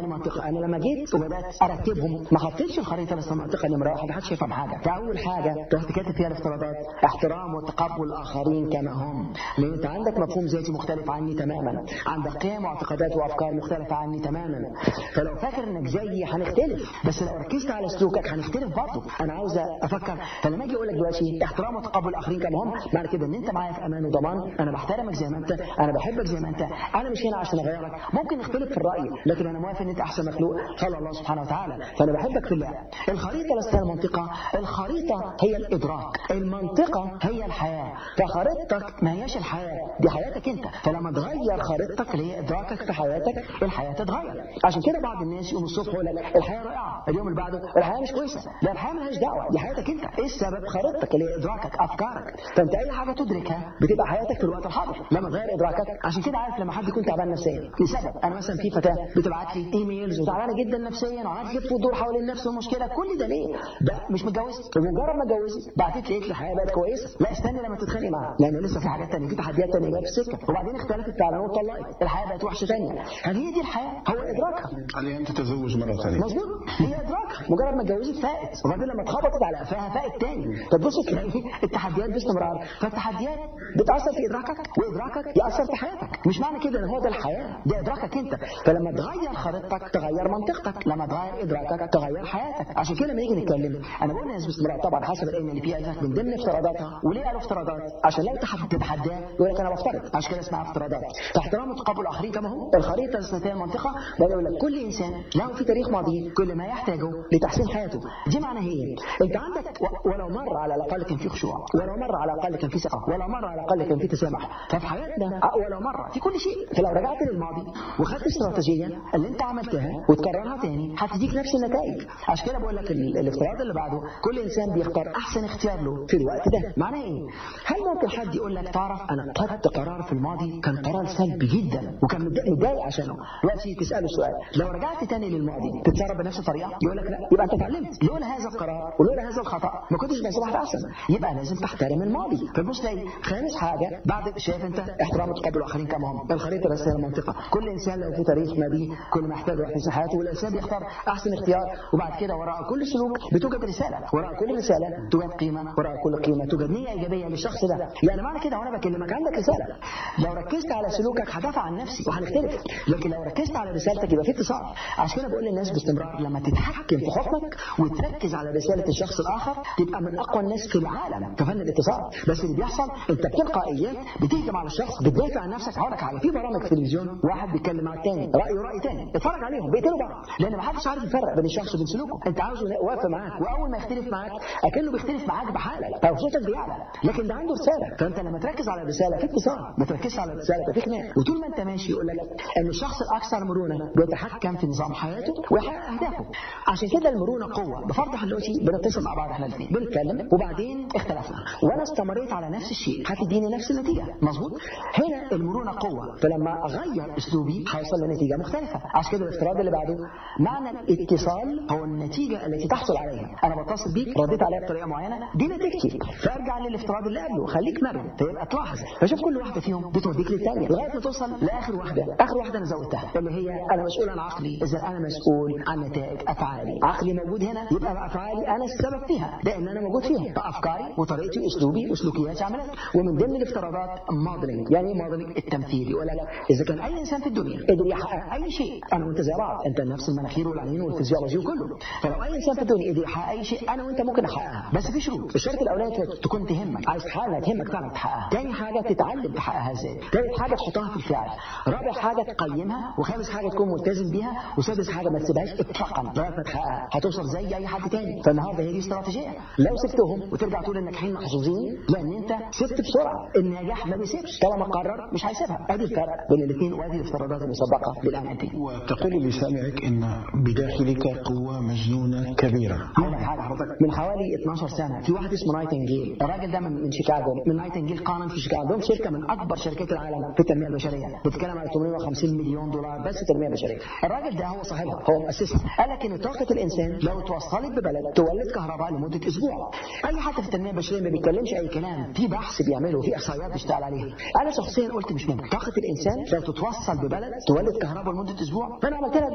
انا لما جيت وبدات ارتبهم ما حطيتش الخريطه بس المنطقه نمره واحد محدش يفهم حاجه. فاول حاجه رحت كاتب فيها الافتراضات: احترام وتقبل الاخرين كما هم، لان انت عندك مفهوم ذاتي مختلف عني تماما، عندك قيم واعتقادات وافكار مختلفه عني تماما. فلو فاكر انك زيي هنختلف، بس لو ركزت على سلوكك هنختلف برضه. انا عاوز افكر. فلما اجي اقول لك دلوقتي احترام وتقبل الاخرين كما هم، معنى كده ان انت معايا في امان وضمان، انا بحترمك زي ما انت، انا بحبك زي ما انت، انا مش هنا عشان اغيرك. ممكن نختلف في الراي لكن انا موافق ان انت احسن مخلوق خلق الله سبحانه وتعالى، فانا بحبك في الله. الخريطه ليست المنطقه، الخريطه هي الادراك، المنطقه هي الحياه. فخريطتك ما هياش الحياه، دي حياتك انت. فلما تغير خريطتك اللي هي ادراكك في حياتك، الحياه تتغير. عشان كده بعض الناس يقوم الصبح يقول لك الحياه رائعه، اليوم اللي بعده الحياه مش كويسه. لا، الحياه مالهاش دعوه، دي حياتك انت. ايه السبب؟ خريطتك اللي هي ادراكك، افكارك. فانت اي حاجه تدركها بتبقى حياتك في الوقت الحاضر لما تغير ادراكك. عشان كده عارف لما حد يكون تعبان نفسيا لسبب، انا مثلا في فتاه بتبعت لي ايميلز وتعبانه جدا نفسيا وعايزه تلف وتدور حوالين نفس المشكله، كل ده ليه؟ ده مش متجوزه، ومجرد ما اتجوزت بعتت لي قالت لي الحياه بقت كويسه. لا استني لما تتخانقي معاها، لان لسه في حاجات ثانيه، في تحديات ثانيه جايه في السكه، وبعدين اختلفت فعلا وطلقت، الحياه بقت وحشه ثانيه. هل هي دي الحياه؟ هو ادراكها. عليها ان تتزوج مره ثانيه. مظبوط، هي ادراكها. مجرد ما اتجوزت فاقت، وبعدين لما اتخبطت على قفاها فاقت تاني. فتبص تلاقي التحديات باستمرار. فالتحديات بتاثر في ادراكك، وادراكك ياثر في حياتك. مش معنى كده ان هو ده الحياه، ده ادراكك انت. فلما تغير خريطتك تغير منطقتك، لما تغير ادراكك تغير حياتك. عشان كده لما نيجي نتكلم انا بقول للناس باستمرار طبعا حسب العلم اللي فيها ذاك من ضمن افتراضاتها. وليه قالوا افتراضات؟ عشان لو تتحداه يقول لك انا بفترض، عشان كده اسمها افتراضات. فاحترام وتقبل الاخرين كما هم. الخريطه الذاتيه المنطقه بيقول لك كل انسان له في تاريخ ماضي كل ما يحتاجه لتحسين حياته. دي معنى هي انت عندك ولو مره على الاقل كان في خشوع، ولو مره على الاقل كان في ثقه، ولو مره على الاقل كان في تسامح. ففي حياتنا ولو مره في كل شيء. فلو رجعت للماضي وخدت استراتيجيه اللي انت عملتها وتكررها تاني هتديك نفس النتائج. عشان كده بقول لك الافتراض اللي بعده كل انسان بيختار احسن اختيار له في الوقت ده. معناه ايه؟ هل ممكن حد يقول لك تعرف انا خدت قرار في الماضي كان قرار سلبي جدا وكان متضايق عشانه، دلوقتي تساله سؤال لو رجعت تاني للماضي تتصرف بنفس الطريقه؟ يقول لك لا. يبقى انت اتعلمت لولا هذا القرار ولولا هذا الخطا ما كنتش بصبحت احسن. يبقى لازم تحترم الماضي. فبص تلاقي خامس حاجه بعد شايف انت احترام وتقبل الاخرين كما هم. الخريطه الرئيسيه المنطقه كل انسان له في تاريخ ماضي كل ما يحتاج يحسن حياته، والانسان بيختار احسن اختيار. وبعد كده وراء كل سلوك بتوجد رساله، وراء كل رساله توجد قيمه، وراء كل قيمه توجد نيه ايجابيه للشخص ده. يعني معنى كده وانا بكلمك عندك رساله. لو ركزت على سلوكك هدافع عن نفسي وهنختلف، لكن لو ركزت على رسالتك يبقى في اتصال. عشان كده بقول للناس باستمرار لما تتحكم في حكمك وتركز على رساله الشخص الاخر تبقى من اقوى الناس في العالم في فن الاتصال. بس اللي بيحصل انت بتلقائيا بتهجم على الشخص، بتدافع عن نفسك. هقول لك على في برامج في التلفزيون واحد بيتكلم مع الثاني رايه راي ثاني، اتفرج عليهم بيقتلوا بعض لان ما حدش عارف يفرق بين الشخص وبين سلوكه. انت عاوزه واقف معاك، واول ما يختلف معاك اكنه بيختلف معاك بحالك او صوتك بيعلى، لكن ده عنده رساله. فانت لما تركز على الرساله في اتصال، ما تركزش على الرساله في خناق. وطول ما انت ماشي يقول لك ان الشخص الاكثر مرونه بيتحكم في نظام حياته ويحقق اهدافه. عشان كده المرونه قوه. بفرض دلوقتي بنتصل مع بعض احنا الاثنين بنتكلم وبعدين اختلفنا وانا استمريت على نفس الشيء هتديني نفس النتيجه. مظبوط؟ هنا المرونه قوه. فلما اغير اسلوبي هيوصل لنتيجه مختلفه. عشان كده الافتراض اللي بعده معنى الاتصال هو النتيجه التي تحصل عليها. انا بتصل بيك رديت عليها بطريقه معينه دي نتيجتي، فارجع للافتراض اللي قبله خليك مرن. فيبقى تلاحظ فشوف كل واحده فيهم بتوديك للثانيه لغايه ما توصل لاخر واحده. اخر واحده انا زودتها اللي هي انا مسؤول عن عقلي، اذا انا مسؤول عن نتائج افعالي. عقلي موجود هنا يبقى افعالي انا السبب فيها لان انا موجود فيهم. فافكاري وطريقتي واسلوبي وسلوكياتي عملت. ومن ضمن الافتراضات موديلنج. يعني موديلنج التمثيلي. ولا لا اذا كان اي انسان في الدنيا قدر يحقق اي شيء انا وانت زي بعض، انت نفس المناخير والعينين والفيزيولوجي وكله. فلو اي انسان في الدنيا قدر يحقق اي شيء انا وانت ممكن نحققها، بس في شروط. الشرط الاولاني تكون تهمك، عايز تحققها تهمك فعلا تحققها. ثاني حاجه تتعلم تحققها ازاي. ثالث حاجه تحطها في الفعل. رابع حاجه تقيمها. وخامس حاجه تكون ملتزم بيها. وسادس حاجه ما تسيبهاش اطلاقا لغايه ما تحققها، هتوصل زي اي حد تاني. فالنهارده هي دي استراتيجيه. لو سبتهم وترجع تقول انك حين محظوظين لان انت سبت بسرعه. النجاح ما بيسيبش، طالما قرر مش هيسيبها. ادي الفرق بين الاثنين وادي الافتراضات المسبقه للامانتين. وتقول لسامعك ان بداخلك قوه مجنونه كبيره. هقول لك حاجه حضرتك، من حوالي اتناشر سنه في واحد اسمه نايتنجيل. الراجل ده من, من شيكاغو، من نايتنجيل قانون في شيكاغو. عندهم شركه من اكبر شركات العالم في التنميه البشريه، بتتكلم على ثمانمائة وخمسين مليون دولار بس التنميه البشريه. الراجل ده هو صاحبها، هو مؤسسها. قال لك ان طاقه الانسان لو توصلت ببلد تولد كهرباء لمده اسبوع. اي حد في التنميه البشريه ما بيتكلمش اي كلام، في بحث بيعمله، في احصائيات بيشتغل عليها. انا شخصيا قلت مش ممكن طاقه الانسان لو تتوصل ببلد تولد كهرباء لمده اسبوع. فانا عملت لها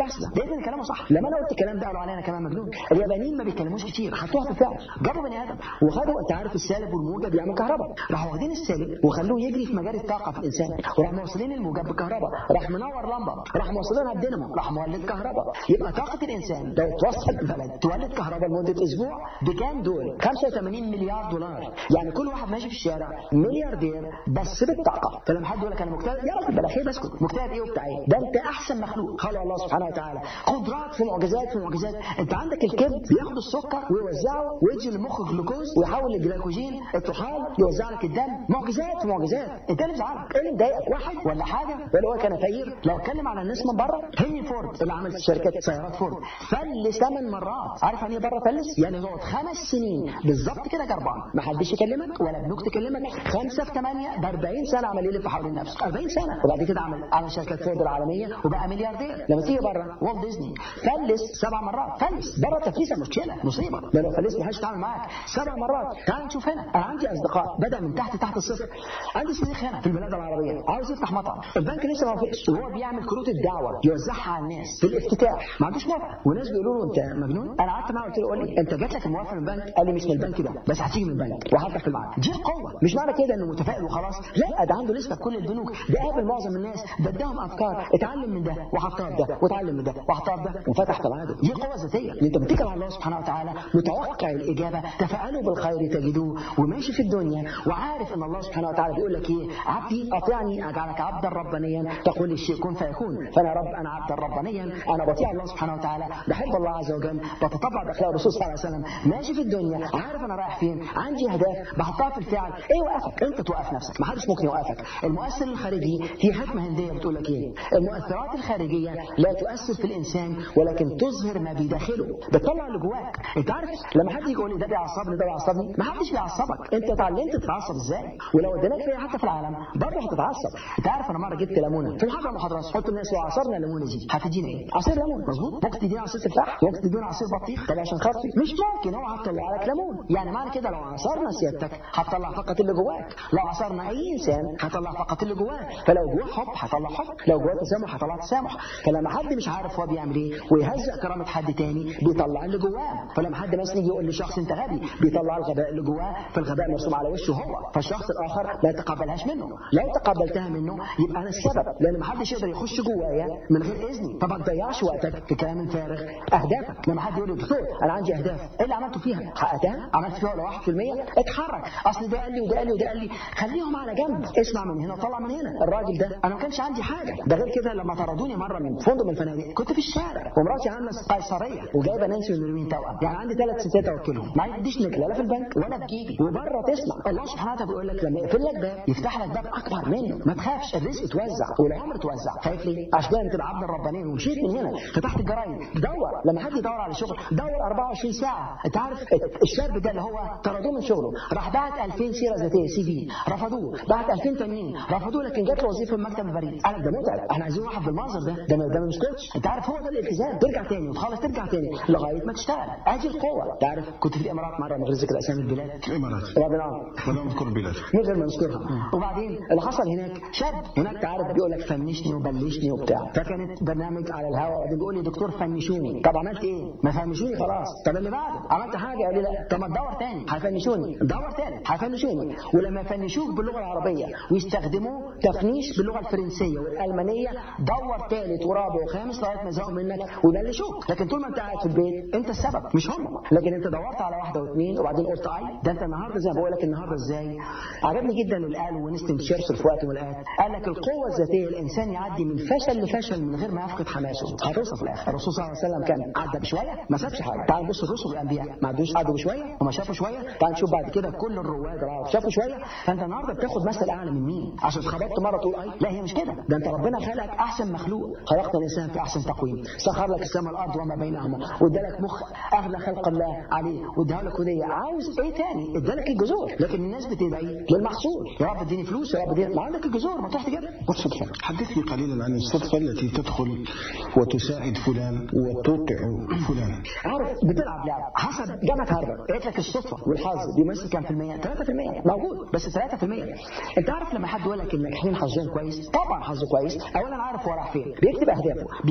البحث ده لقيت ان كلامه صح. لما انا قلت الكلام ده قالوا علينا كمان مجنون. اليابانيين ما بيتكلموش كتير، حطوها في الفعل. جابوا بني ادم وخدوا، انت عارف السالب والموجب بيعمل كهرباء، راحوا واخدين السالب وخلوه يجري في مجال الطاقه في الانسان، وراح موصلين الموجب بكهرباء، راح منور لمبه، راح موصلينها بدينامو، راح مولد كهرباء. يبقى طاقه الانسان لو اتوصلت ببلد تولد كهرباء لمده اسبوع بكام دول؟ خمسة وثمانين مليار دولار. يعني كل واحد ماشي في الشارع ملياردير بس بالطاقه. فلما حد يقول لك انا مجتهد، يا راجل بلا خير اسكت، مجتهد ايه وبتاع ايه؟ ده انت احسن مخلوق خلق الله سبحانه وتعالى، قدرات في معجزات في معجزات. انت عندك الكبد بياخد السكر ويوزعه ويدي للمخ جلوكوز ويحول الجلايكوجين الطحال يوزع لك الدم. معجزات في معجزات. انت اللي مزعلك، ايه اللي مضايقك؟ واحد ولا حاجه ولا هو كان فقير؟ لو اتكلم على الناس من بره، هنري فورد اللي عمل شركه سيارات فورد فلس ثمان مرات. عارف يعني ايه بره فلس؟ يعني يقعد خمس سنين بالظبط كده جربان، ما حدش يكلمك ولا بنوك تكلمك. خمسة في ثمانية ب أربعين سنه عمال يلف حوالين نفسه، أربعين سنه، وبعد كده عمل عمل شركه فورد العالميه وبقى ملياردير. لما تيجي بره والت ديزني فلس سبع مرات. فلس بره تفليسه مشكله مصيبه، لو فلس ما حدش يتعامل معاك سبع مرات. تعال نشوف هنا، انا عندي اصدقاء بدا من تحت تحت الصفر. عندي صديق هنا في البلاد العربيه عاوز يفتح مطعم، البنك لسه ما وافقش وهو بيعمل كروت الدعوه يوزعها على الناس في الافتتاح، ما عندوش موافقه، والناس بيقولوا له انت مجنون. انا قعدت معاه قلت له قول لي انت جات لك الموافقه من البنك؟ قال لي مش من البنك ده، بس هتيجي من البنك وهفتح في الميعاد. دي قوه، مش معنى كده انه متفائل وخلاص، لا، ده عنده لسه بكل البنوك، ده قابل معظم الناس، ده اداهم افكار، اتعلم من ده وحطها في ده واتعلم من ده وحطها في ده وفتح في العاده. دي قوه ذاتيه، انت بتتكل على الله سبحانه وتعالى متوقع الاجابه، تفاءلوا بالخير تجدوه، وماشي في الدنيا وعارف ان الله سبحانه وتعالى بيقول لك ايه؟ عبدي اطيعني اجعلك عبدا ربانيا تقول الشيء كن فيكون. فانا رب، انا عبدا ربانيا، انا بطيع الله سبحانه وتعالى، بحب الله عز وجل، بتطبع باخلاق الرسول صلى الله عليه وسلم، ماشي في الدنيا عارف انا رايح فين، عندي اهداف بحطها في الفعل. ايه وقفك؟ انت توقف نفسك، ما حدش ممكن يوقفك. المؤثر الخارجي، في حكمه هنديه بتقول لك ايه؟ المؤثرات الخارجيه لا تؤثر في الانسان ولكن تظهر ما بداخله، بتطلع اللي جواك. انت عارف لما حد يجي يقول لي ده بيعصبني ده بيعصبني، ما حدش بيعصبك، انت اتعلمت تتعصب ازاي، ولو اديناك فيها حتى في العالم برضه هتتعصب. انت عارف انا مره جبت ليمونه في محاضره محاضرات، قلت للناس لو عصرنا الليمونه دي هتدينا ايه؟ عصير ليمون، مظبوط؟ ممكن تدينا عصير تفاح، ممكن تدينا عصير بطيخ، طب عشان خاطري مش ممكن، هو هتطلع لك ليمون. يعني معنى كده لو عصرنا سيادتك هتطلع فقط اللي جواك، لو عصرنا اي انسان هتطلع فقط اللي جواه، فلو جواه حب هتطلع حب، لو جواه تسامح هتطلع تسامح. فلما حد مش عارف هو بيعمل ايه ويهزق كرامه حد تاني بيطلع اللي جواه. فلما حد مثلا يجي يقول لشخص انت غبي بيطلع الغباء اللي جواه، فالغباء مرسوم على وشه هو، فالشخص الاخر ما يتقبلهاش منه. لو تقبلتها منه يبقى انا السبب، لان ما حدش يقدر يخش جوايا من غير اذني. فما تضيعش وقتك في كلام الفارغ. اهدافك، لما حد يقول لي دكتور انا عندي اهداف، ايه اللي عملته فيها؟ حققتها؟ عملت فيها ولا واحد في المية؟ اتحرك، اصل ده قال لي وده قال لي وده قال لي، خليهم على جنب، اسمع من هنا طلع من هنا. الراجل ده انا ما كانش عندي حاجه، ده غير كده لما طردوني مره من فندق من الفنادق كنت في الشارع ومراتي عامله قيصريه وجايبه نانسي ونروين توأم، يعني عندي ثلاث ستات اوكلهم، ما عنديش نكله لا في البنك ولا في جيبي، وبره تسمع الله سبحانه وتعالى بيقول لك لما يقفل لك باب يفتح لك باب اكبر منه. ما تخافش، الرزق اتوزع والعمر اتوزع. خايف ليه؟ عشان تبقى عبد الربانيه. ومشيت من هنا فتحت الجرايد، دور، لما حد يدور على شغل دور أربعة وعشرين ساعه. انت عارف الشاب ده اللي هو طردوه من شغله راح بعت ألفين سيره ذاتيه سي في رفضوه، بعت ألفين تانيين رفضوه، لكن جات له وظيفه في مكتب البريد. قال ده متعب، احنا عايزين واحد بالمنظر ده، ده ما ده مش كوتش. انت عارف هو ده الالتزام، ترجع تاني وتخلص ترجع تاني لغايه ما تشتغل. ادي القوه. انت عارف كنت في الامارات مره من غير ذكر اسامي البلاد، الامارات ولا نذكر البلاد من غير ما نذكرها. وبعدين اللي حصل هناك شاب هناك تعرف بيقول لك فنشني وبلشني وبتاع، فكانت برنامج على الهواء بيقول لي دكتور فنشوني. طب عملت ايه؟ ما فنشوني خلاص. طب اللي بعده عملت حاجه؟ قال لي لا. طب ما تدور تاني هيفنشوني، دور تاني هيفنشوني. ولما يفنشوك باللغه العربيه ويستخدموه تفنيش باللغه الفرنسيه والالمانيه دور ثالث ورابع وخامس لغايه ما يزهقوا منك ويبلشوك. لكن طول ما انت قاعد في البيت انت السبب مش هم. لكن انت دورت على واحده واثنين وبعدين قلت اي ده انت النهارده زي ما بقول لك النهارده ازاي. عجبني جدا اللي قاله وينستون تشرشل في وقت من الاوقات، قال لك القوه الذاتيه الانسان يعدي من فشل لفشل من غير ما يفقد حماسه، هتوصل في الاخر. الرسول صلى الله عليه وسلم كان عدى بشويه ما سابش حاجه. تعال نبص الرسل والانبياء ما عدوش، قعدوا بشويه وما شافوا شويه. تعال نشوف بعد كده كل الرواد راحوا شافوا شويه. فانت النهارده بتاخد مثل اعلى من مين عشان خبطت مره تقول اي لا هي مش كده، ده انت ربنا خلقك احسن مخلوق، خلقت الانسان في احسن تقويم، سخر لك السماء والارض وما بينهما، وادالك مخ اغلى خلق الله عليه، واداها لك هديه. عاوز ايه تاني؟ ادالك الجذور. لكن الناس بتدعي للمحصول، يا رب اديني فلوس، يا رب اديني، ما عندك الجذور ما تروح تجيبها. حدثني قليلا عن الصدفه التي تدخل وتساعد فلان وتوقع فلان. عارف بتلعب لعب حسب جامعه هارفارد قالت لك الصدفه والحظ بيمثل كام في المية؟ ثلاثة في المية موجود، بس ثلاثة في المية. انت عارف لما حد يقول لك الناجحين حظهم كويس، طبعا حظه كويس. اولا عارف هو رايح فين، بيكتب اهدافه،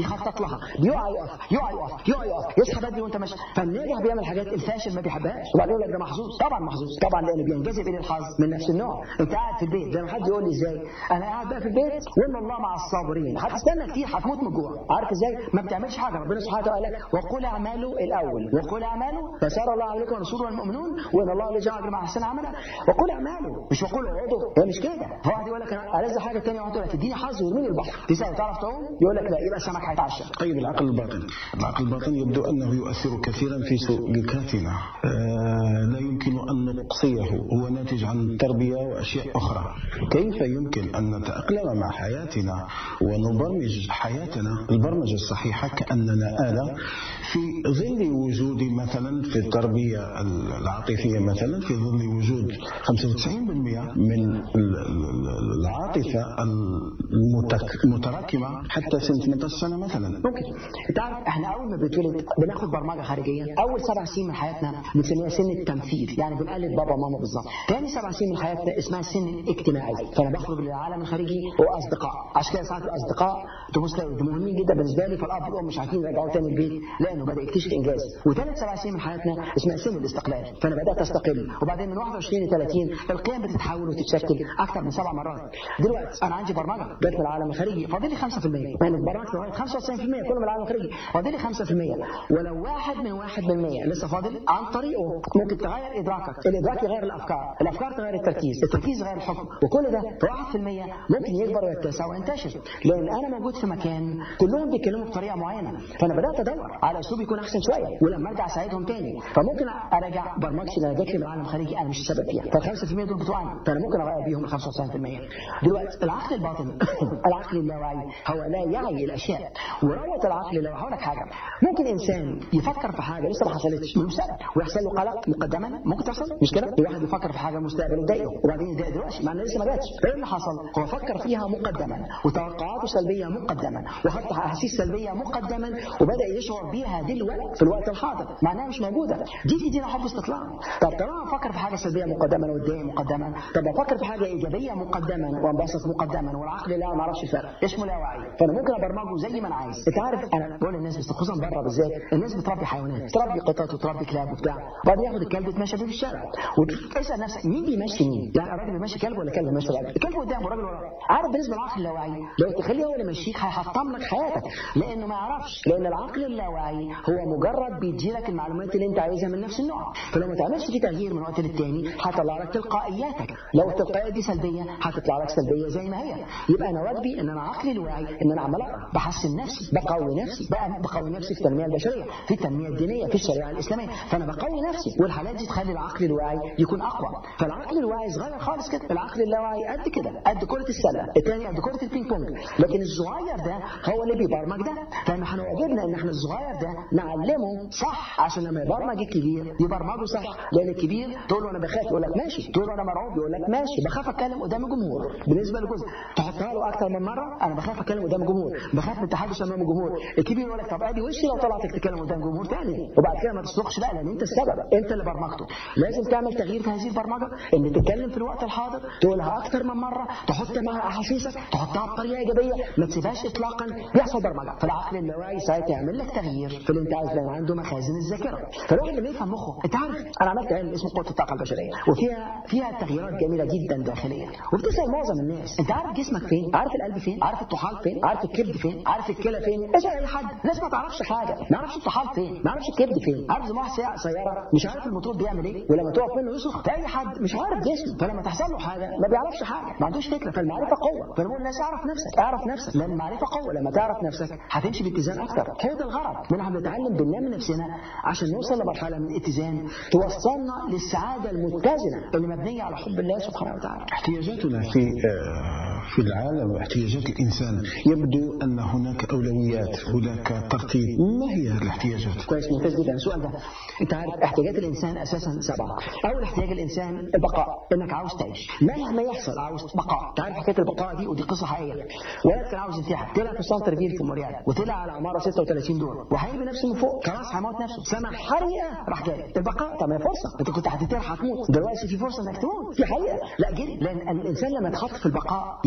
بيخطط لها، بيقع يقف، يقع يقف، يقع يقف، يصحى بدري وانت ماشي. فالناجح بيعمل حاجات الفاشل ما بيحبهاش، وبعدين يقول لك ده محظوظ. طبعا محظوظ طبعا، لان بينجذب الى الحظ من نفس النوع. انت قاعد في البيت، لما حد يقول لي ازاي انا قاعد بقى في البيت وان الله مع الصابرين، هتستنى كتير هتموت من الجوع. عارف ازاي؟ ما بتعملش حاجه. ربنا سبحانه وتعالى قال لك وقل اعملوا الاول، وقل اعملوا فسار الله عليكم ورسوله والمؤمنون وان الله لا يجعل مع احسن عملا. وقل اعملوا، مش وقل اقعدوا. هي مش كده. واحد يقول لك انا ألذ حاجه ثانيه، يقعد يقول لك اديني حظ ويرميني البحر، تسال تعرف تعوم؟ يقول لك لا، يبقى السمك هيتعشى. طيب العقل الباطن، العقل الباطن يبدو انه يؤثر كثيرا في سلوكاتنا، آه لا يمكن ان نقصيه، هو ناتج عن تربيه واشياء اخرى. كيف يمكن ان نتاقلم مع حياتنا ونبرمج حياتنا البرمجه الصحيحه كاننا آلة، في ظل وجود مثلا في التربيه العاطفيه، مثلا في ظل وجود خمسة وتسعين بالمئة من العاطفه المتراكمه حتى سن ثمانية عشر سنه مثلا. ممكن انت عارف احنا اول ما بنتولد بناخد برمجه خارجيه. اول سبع سنين من حياتنا بنسميها سن التمثيل، يعني بنقلد بابا وماما بالظبط. ثاني سبع سنين من حياتنا اسمها السن الاجتماعي، فانا بخرج للعالم الخارجي واصدقاء. عشان كده ساعات الاصدقاء تبص تلاقي مهمين جدا بالنسبه لي، فالاب والام مش عارفين يرجعوا تاني البيت لانه بدا يكتشف انجاز. وثالث سبع سنين من حياتنا اسمها سن الاستقلال، فانا بدات استقل. وبعدين من واحد وعشرين ل ثلاثين القيم بتتحول وتتشكل اكثر من سبع مرات. دلوقتي انا عندي برمجه جت من العالم الخارجي، فاضل لي خمسة بالمئة. انا اتبرمجت لغايه خمسة وتسعين بالمئة كله من العالم الخارجي، فاضل لي خمسة بالمئة. ولو واحد من واحد بالمئة لسه فاضل، عن طريقه ممكن تغير ادراكك، الادراك يغير الافكار، الافكار تغير التركيز، التركيز يغير الحكم. وكل ده في واحد بالمئة ممكن يكبر ويتسع وينتشر، لان انا موجود في مكان كلهم بيتكلموا بطريقه معينه، فانا بدات ادور على اسلوب يكون احسن شويه، ولما ارجع اساعدهم تاني فممكن ارجع برمجتي اللي جت لي من العالم الخارجي انا مش السبب فيها، فال5 بالمئة دول بتوعي، فانا ممكن اغير بيهم ال خمسة وتسعين بالمئة. دلوقتي العقل الباطن العقل اللاواعي هو لا يعي الاشياء، وروت العقل اللاواعي. هقول لك حاجه، ممكن انسان يفكر في حاجه لسه ما حصلتش من المستقبل ويحصل له قلق مقدما، ممكن تحصل مش كده؟ الواحد يفكر في حاجه المستقبل ويضايقه وبعدين يضايق دلوقتي مع ان لسه ما جاتش. ايه اللي حصل؟ هو فكر فيها مقدما وتوقعاته سلبيه مقدما وحط احاسيس سلبيه مقدما وبدا يشعر بيها دلوقتي في الوقت الحاضر مع انها مش موجوده. دي تدينا حب استطلاع. طب طالما افكر في حاجه سلبيه مقدما واتضايق مقدما، طب افكر في حاجه ايجابيه مقدما وانبسط مقدما، والعقل لا ما اعرفش الفرق، اسمه لا وعي، فانا ممكن ابرمجه زي ما انا عايز. انت عارف انا بقول للناس بس خصوصا بره بالذات، الناس بتربي حيوانات، تربي قطط وتربي كلاب وبتاع، وبعدين ياخد الكلب يتمشى بيه في الشارع وتسال نفسك مين بيمشي مين؟ يعني الراجل بيمشي كلب ولا كلب بيمشي راجل؟ الكلب قدامه والراجل وراه. عارف بالنسبه للعقل اللاواعي لو تخليه هو اللي يمشيك هيحطم لك حياتك، لانه ما يعرفش، لان العقل اللاواعي هو مجرد بيديلك المعلومات اللي انت عايزها من نفس النوع، فلو ما تعملش فيه تغيير من وقت للتاني هتطلع لك تلقائياتك. لو التلقائيات دي سلبيه هتطلع لك سلبيه زي ما هي. يبقى انا واجبي ان انا عقلي الواعي ان انا عمال اقرا، بحسن نفسي، بقوي نفسي، بقى بقوي نفسي في التنميه البشريه، في التنميه الدينيه، في الشريعه الاسلاميه، فانا بقوي نفسي، والحالات دي تخلي العقل الواعي يكون اقوى. فالعقل الواعي صغير خالص كده، العقل اللاواعي قد كده، قد كره السله، الثاني قد كره البينج بونج، لكن الصغير ده هو اللي بيبرمج ده. فاحنا هنواجبنا ان احنا الصغير ده نعلمه صح عشان لما يبرمج الكبير يبرمجه صح، لان الكبير تقول له انا بخاف يقول لك ماشي، تقول له انا مرعوب يقول لك ماشي، بخاف اتكلم قدام الجمهور. بالنسبه لجزء تحطها له اكتر من مره، انا بخاف اتكلم قدام الجمهور، بخاف من التحدث امام الجمهور. الكبير يقول لك طب ادي وشي لو طلعت تتكلم قدام جمهور تاني، وبعد كده ما تصرخش بقى لان انت السبب، انت اللي برمجته. لازم تعمل تغيير في هذه البرمجه، ان تتكلم في الوقت الحاضر، تقولها اكتر من مره، تحط معها احاسيسك، تحطها بطريقه ايجابيه، ما تسيبهاش اطلاقا يحصل برمجه. فالعقل اللاواعي ساعتها يعمل لك تغيير في اللي انت عايز، لان عنده مخازن الذاكره. فالواحد اللي بيفهم مخه، انت عارف انا عملت علم اسمه قوه الطاقه البشريه، وفيها فيها تغييرات جميله جدا داخليه، وبتسال معظم الناس انت عارف جسمك فين؟ عارف القلب فين؟ عارف الطحال فين؟ عارف الكبد فين؟ عارف الكلى فين؟ اسال اي حد، الناس ما تعرفش حاجه، ما يعرفش الطحال فين، ما يعرفش الكبد فين، عارف زي واحد ساعه سياره مش عارف الموتور بيعمل ايه، ولما تقف منه يصرخ. اي حد مش عارف جسمه، فلما تحصل له حاجه ما بيعرفش حاجه، ما عندوش فكره. فالمعرفه قوه، فانا بقول للناس اعرف نفسك، اعرف نفسك، لان المعرفه قوه. لما تعرف نفسك هتمشي باتزان اكتر. هو ده الغرض من احنا بنتعلم بننمي نفسنا عشان نوصل لمرحله من الاتزان توصلنا للسعاده المتزنه اللي مبنيه على حب الله سبحانه وتعالى. احتياجاتنا في في العالم واحتياجات الانسان، يبدو ان هناك اولويات، هناك ترتيب. ما هي الاحتياجات؟ كويس، ممتاز جدا السؤال ده. انت عارف احتياجات الانسان اساسا سبعه. اول احتياج الانسان البقاء، انك عاوز تعيش مهما يحصل، عاوز بقاء. انت عارف حكايه البقاء دي، ودي قصه حقيقيه. ولد كان عاوز ينتحر، طلع في سانترفيل في موريال، وطلع على عماره ستة وثلاثين دور، وهيرمي نفسه من فوق، خلاص هيموت نفسه، سمع حريقه راح جاي. البقاء، طب ما هي فرصه، انت كنت هتنتحر هتموت، دلوقتي في فرصه انك تموت، في حقيقه. لا جري، لان الانسان لما يتحط في البقاء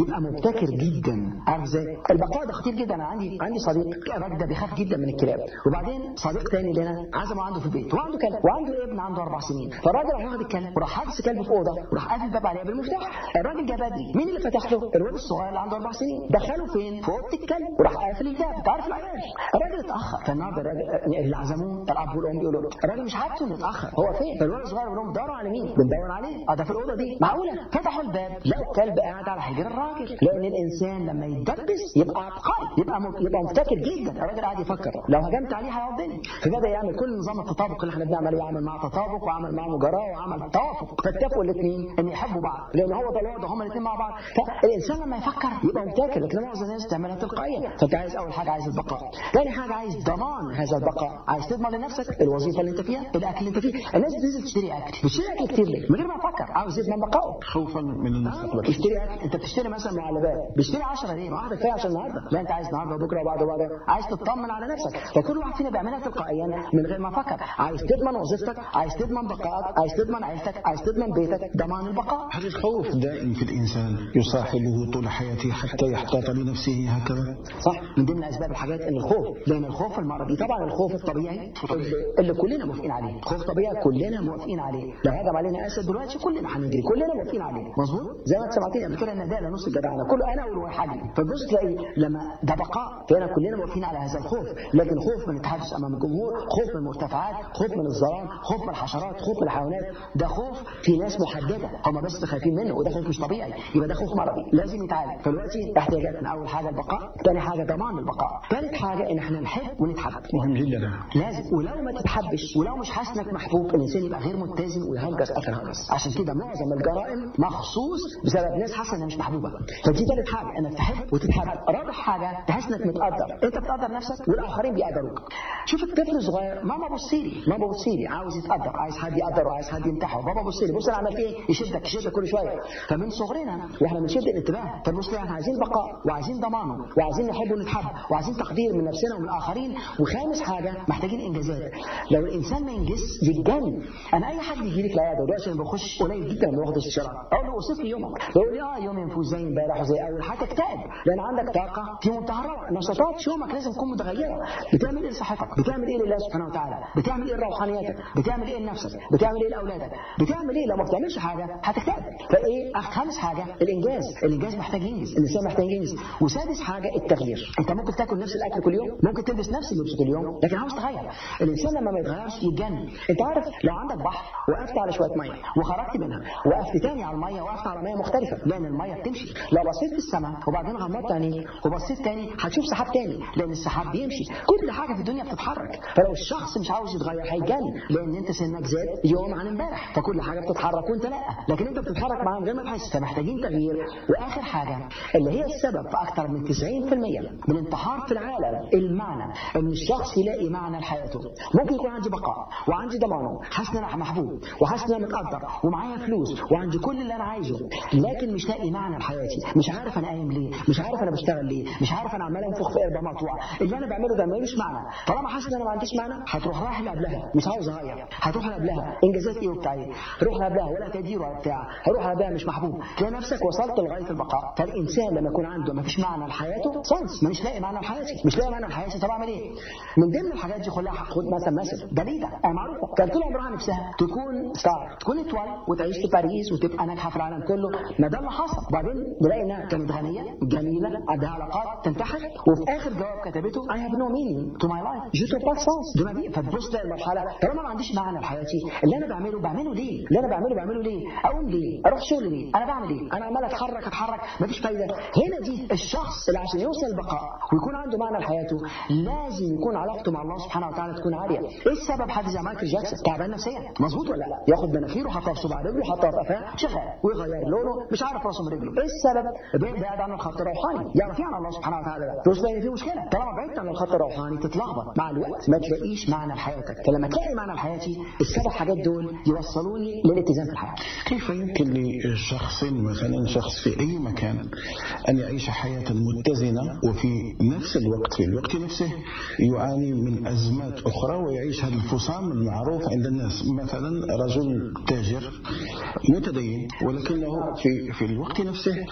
يبقى مبتكر جدا. عارف ازاي؟ البقاء ده خطير جدا. انا عندي عندي صديق الراجل ده بيخاف جدا من الكلاب، وبعدين صديق تاني لنا عزمه عنده في البيت وعنده كلب وعنده ابن عنده اربع سنين، فالراجل راح واخد الكلب وراح حابس كلبه في اوضه وراح قافل الباب عليها بالمفتاح. الراجل جه بدري، مين اللي فتح له؟ الولد الصغير اللي عنده اربع سنين، دخله فين؟ في اوضه الكلب وراح قافل الباب. انت عارف العيال. الراجل اتاخر، فالنهارده الراجل اللي عزموه الاب والام بيقولوا له الراجل مش عارف انه اتاخر، هو فين؟ فالولد الصغير بيقول لهم دوروا على مين؟ بندور عليه. اه ده في الاوضه دي. معقوله؟ فتحوا الباب لقوا الكلب قاعد على حجر الراجل، لان الانسان لما يتدبس يبقى عبقري، يبقى يبقى مبتكر جدا. الراجل قاعد يفكر لو هجمت عليه هيعضني، فبدا يعمل كل نظام التطابق اللي احنا بنعمله، يعمل معاه تطابق وعمل معاه مجاراه وعمل توافق، فاتفقوا الاثنين ان يحبوا بعض، لان هو ده الوضع، هم الاثنين مع بعض. فالانسان لما يفكر يبقى مبتكر، لكن معظم الناس تعملها تلقائيا. فانت عايز اول حاجه عايز البقاء، ثاني حاجه عايز ضمان هذا البقاء، عايز تضمن لنفسك الوظيفه اللي انت فيها، الاكل اللي انت فيه. الناس بتنزل تشتري اكل، بتشتري اكل كتير ليه؟ من غير ما افكر، عاوز يضمن بقائه خوفا من المستقبل. تشتري اكل، انت بتشتري مثلا معلبات، بتشتري عشرة ليه؟ ما واحده كفايه عشان النهارده، لا انت عايز النهارده وبكره وبعده وبعده، عايز تطمن على نفسك. فكل واحد فينا بيعملها تلقائيا من غير ما افكر. عايز تضمن وظيفتك، عايز تضمن بقائك، عايز تضمن عيلتك، عايز تضمن بيتك، ضمان البقاء. هل الخوف دائم في الانسان يصاحبه طول حياته حتى يحتاط لنفسه هكذا؟ صح، من ضمن اسباب الحاجات ان الخوف، لان الخوف المرضي. طبعا الخوف الطبيعي اللي كلنا موافقين عليه، خوف طبيعي كلنا موافقين عليه. لو هجم علينا اسد دلوقتي كلنا هنجري، كلنا موافقين عليه، مظبوط؟ زي ما انت سمعتني قبل كده ان ده نص الجدعنه، كله انا اول واحد هجري. فبص تلاقي لما ده بقاء فهنا كلنا موافقين على هذا الخوف. لكن خوف من التحدث امام الجمهور، خوف من المرتفعات، خوف من الظلام، خوف من الحشرات، خوف من الحيوانات، ده خوف في ناس محدده هم بس خايفين منه، وده خوف مش طبيعي، يبقى ده خوف مرضي لازم يتعالج. فدلوقتي احتياجاتنا اول حاجه البقاء، ثاني حاجه ضمان البقاء، ثالث حاجه ان احنا نحب ونتحب. مهم جدا لازم. ولو ما تتحبش ولو مش حاسس انك محبوب الانسان يبقى غير متزن ويهجس اخر هجس. عشان كده معظم الجرائم مخصوص بسبب ناس حاسه انها مش محبوبه. فدي ثالث حاجه انك تحب وتتحب. رابع حاجه تحس انك متقدر، انت بتقدر نفسك والاخرين بيقدروك. شوف الطفل الصغير، ماما بصي لي، ماما بصي لي، عاوز يتقدر، عايز حد يقدره، عايز حد يمدحه، بابا بصي لي، بص انا عملت ايه، يشدك يشدك كل شويه. فمن صغرنا واحنا بنشد الانتباه، فبص احنا عايزين بقاء وعايزين ضمانه وعايزين نحب ونتحب وعايزين تقدير من نفسنا ومن الاخرين. وخامس حاجه محتاجين انجازات. لو الانسان ما ينجز يتجنن. انا اي حد يجي لي في العياده دلوقتي انا بخش قليل جدا لما باخد استشاره، اقول له اوصف لي يومك، يقول لي اه يومي مفوز زي امبارح وزي اول حاجه. تكتئب لان عندك طاقه في منتهى الروعه. نشاطات يومك لازم تكون متغيره. بتعمل ايه لصحتك؟ بتعمل ايه لله سبحانه وتعالى؟ بتعمل ايه لروحانيتك؟ بتعمل ايه لنفسك؟ بتعمل ايه لاولادك؟ بتعمل ايه؟ لو ما بتعملش حاجه هتكتئب. فايه خامس حاجه الانجاز. الانجاز محتاج ينجز، الانسان محتاج ينجز. وسادس حاجه التغيير. انت ممكن تاكل نفس الاكل كل يوم، ممكن تلبس نفس اللبس كل يوم، لكن عاوز تغير. الانسان لما ما يتغيرش يتجنن. انت عارف لو عندك بحر وقفت على شويه ميه وخرجت منها وقفت تاني على الميه وقفت على ميه مختلفه، لان الميه بتمشي. لو بصيت في السماء وبعدين غمضت عينيك وبصيت تاني هتشوف سحاب تاني، لان السحاب بيمشي. كل حاجه في الدنيا بتتحرك. فلو الشخص مش عاوز يتغير هيتجنن، لان انت سنك زاد يوم عن امبارح، فكل حاجه بتتحرك وانت لا، لكن انت بتتحرك معاهم غير ما تحس. فمحتاجين تغيير. واخر حاجه اللي هي السبب في اكثر من تسعين بالمئة من انتحار في العالم، المعنى ان الشخص يلاقي معنى لحياته. ممكن يكون عندي بقاء وعندي ضمانه، حاسس ان انا محبوب وحاسس ان انا متقدر ومعايا فلوس وعندي كل اللي انا عايزه، لكن مش لاقي معنى لحياتي، مش عارف انا قايم ليه، مش عارف انا بشتغل ليه، مش عارف انا عمال انفخ في قربه مقطوعه، اللي انا بعمله ده ملوش معنى. طالما حاسس ان انا ما عنديش معنى هتروح رايح اللي قبلها، مش عاوز اغير، هتروح اللي قبلها انجازات ايه وبتاع ايه، هروح اللي قبلها ولا تقدير ولا بتاع، هروح اللي قبلها مش محبوب، تلاقي نفسك وصلت لغايه البقاء. فالانسان لما يكون عنده ما فيش معنى لحياته صنص، مش لاقي معنى لحياتي، مش لاقي معنى لحياتي، طب اعمل ايه؟ من ضمن الحاجات دي كلها خد مثلا مثل دليده معروفه كانت طول عمرها نفسها تكون ستار، تكون اتوال وتعيش في باريس وتبقى ناجحه في العالم كله. ما ده اللي حصل. بعدين نلاقي انها كانت غنيه جميله عندها علاقات تنتحر، وفي اخر جواب كتبته I have no meaning to my life je trouve pas sens de ma vie. فتبص للمرحله طالما ما عنديش معنى لحياتي، اللي انا بعمله بعمله ليه؟ اللي انا بعمله بعمله ليه؟ اقوم ليه؟ اروح شغل ليه؟ انا بعمل ايه؟ انا عمال اتحرك اتحرك مفيش فايده. هنا دي الشخص اللي عشان يوصل البقاء ويكون عنده معنى لحياته لازم يكون علاقته مع الله سبحانه وتعالى تكون عاليه. ايه السبب؟ حد زي مايكل جاكسون تعبان نفسيا، مظبوط ولا لا؟ ياخد مناخيره حطها في صباع رجله حطها في قفاه شغال ويغير لونه مش عارف راسه من رجله. ايه السبب؟ بعد عن الخط الروحاني، يعرف يعني الله سبحانه وتعالى ده توصل ان في مشكله. طالما بعدت عن الخط الروحاني تتلخبط مع الوقت، ما تلاقيش معنى لحياتك. فلما تلاقي معنى لحياتي السبع حاجات دول يوصلوني للاتزان في الحياه. كيف يمكن لشخص مثلا شخص في اي مكان ان يعيش حياه متزنه وفي نفس الوقت في الوقت نفسه يعاني من ازمات اخرى ويعيش هذا الفصام المعروف عند الناس؟ مثلا رجل تاجر متدين ولكنه في في الوقت نفسه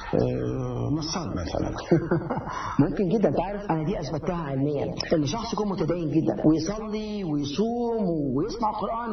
نصاب مثلا. ممكن جدا. تعرف انا دي اثبتها علميا، ان شخص يكون متدين جدا ويصلي ويصوم ويسمع القران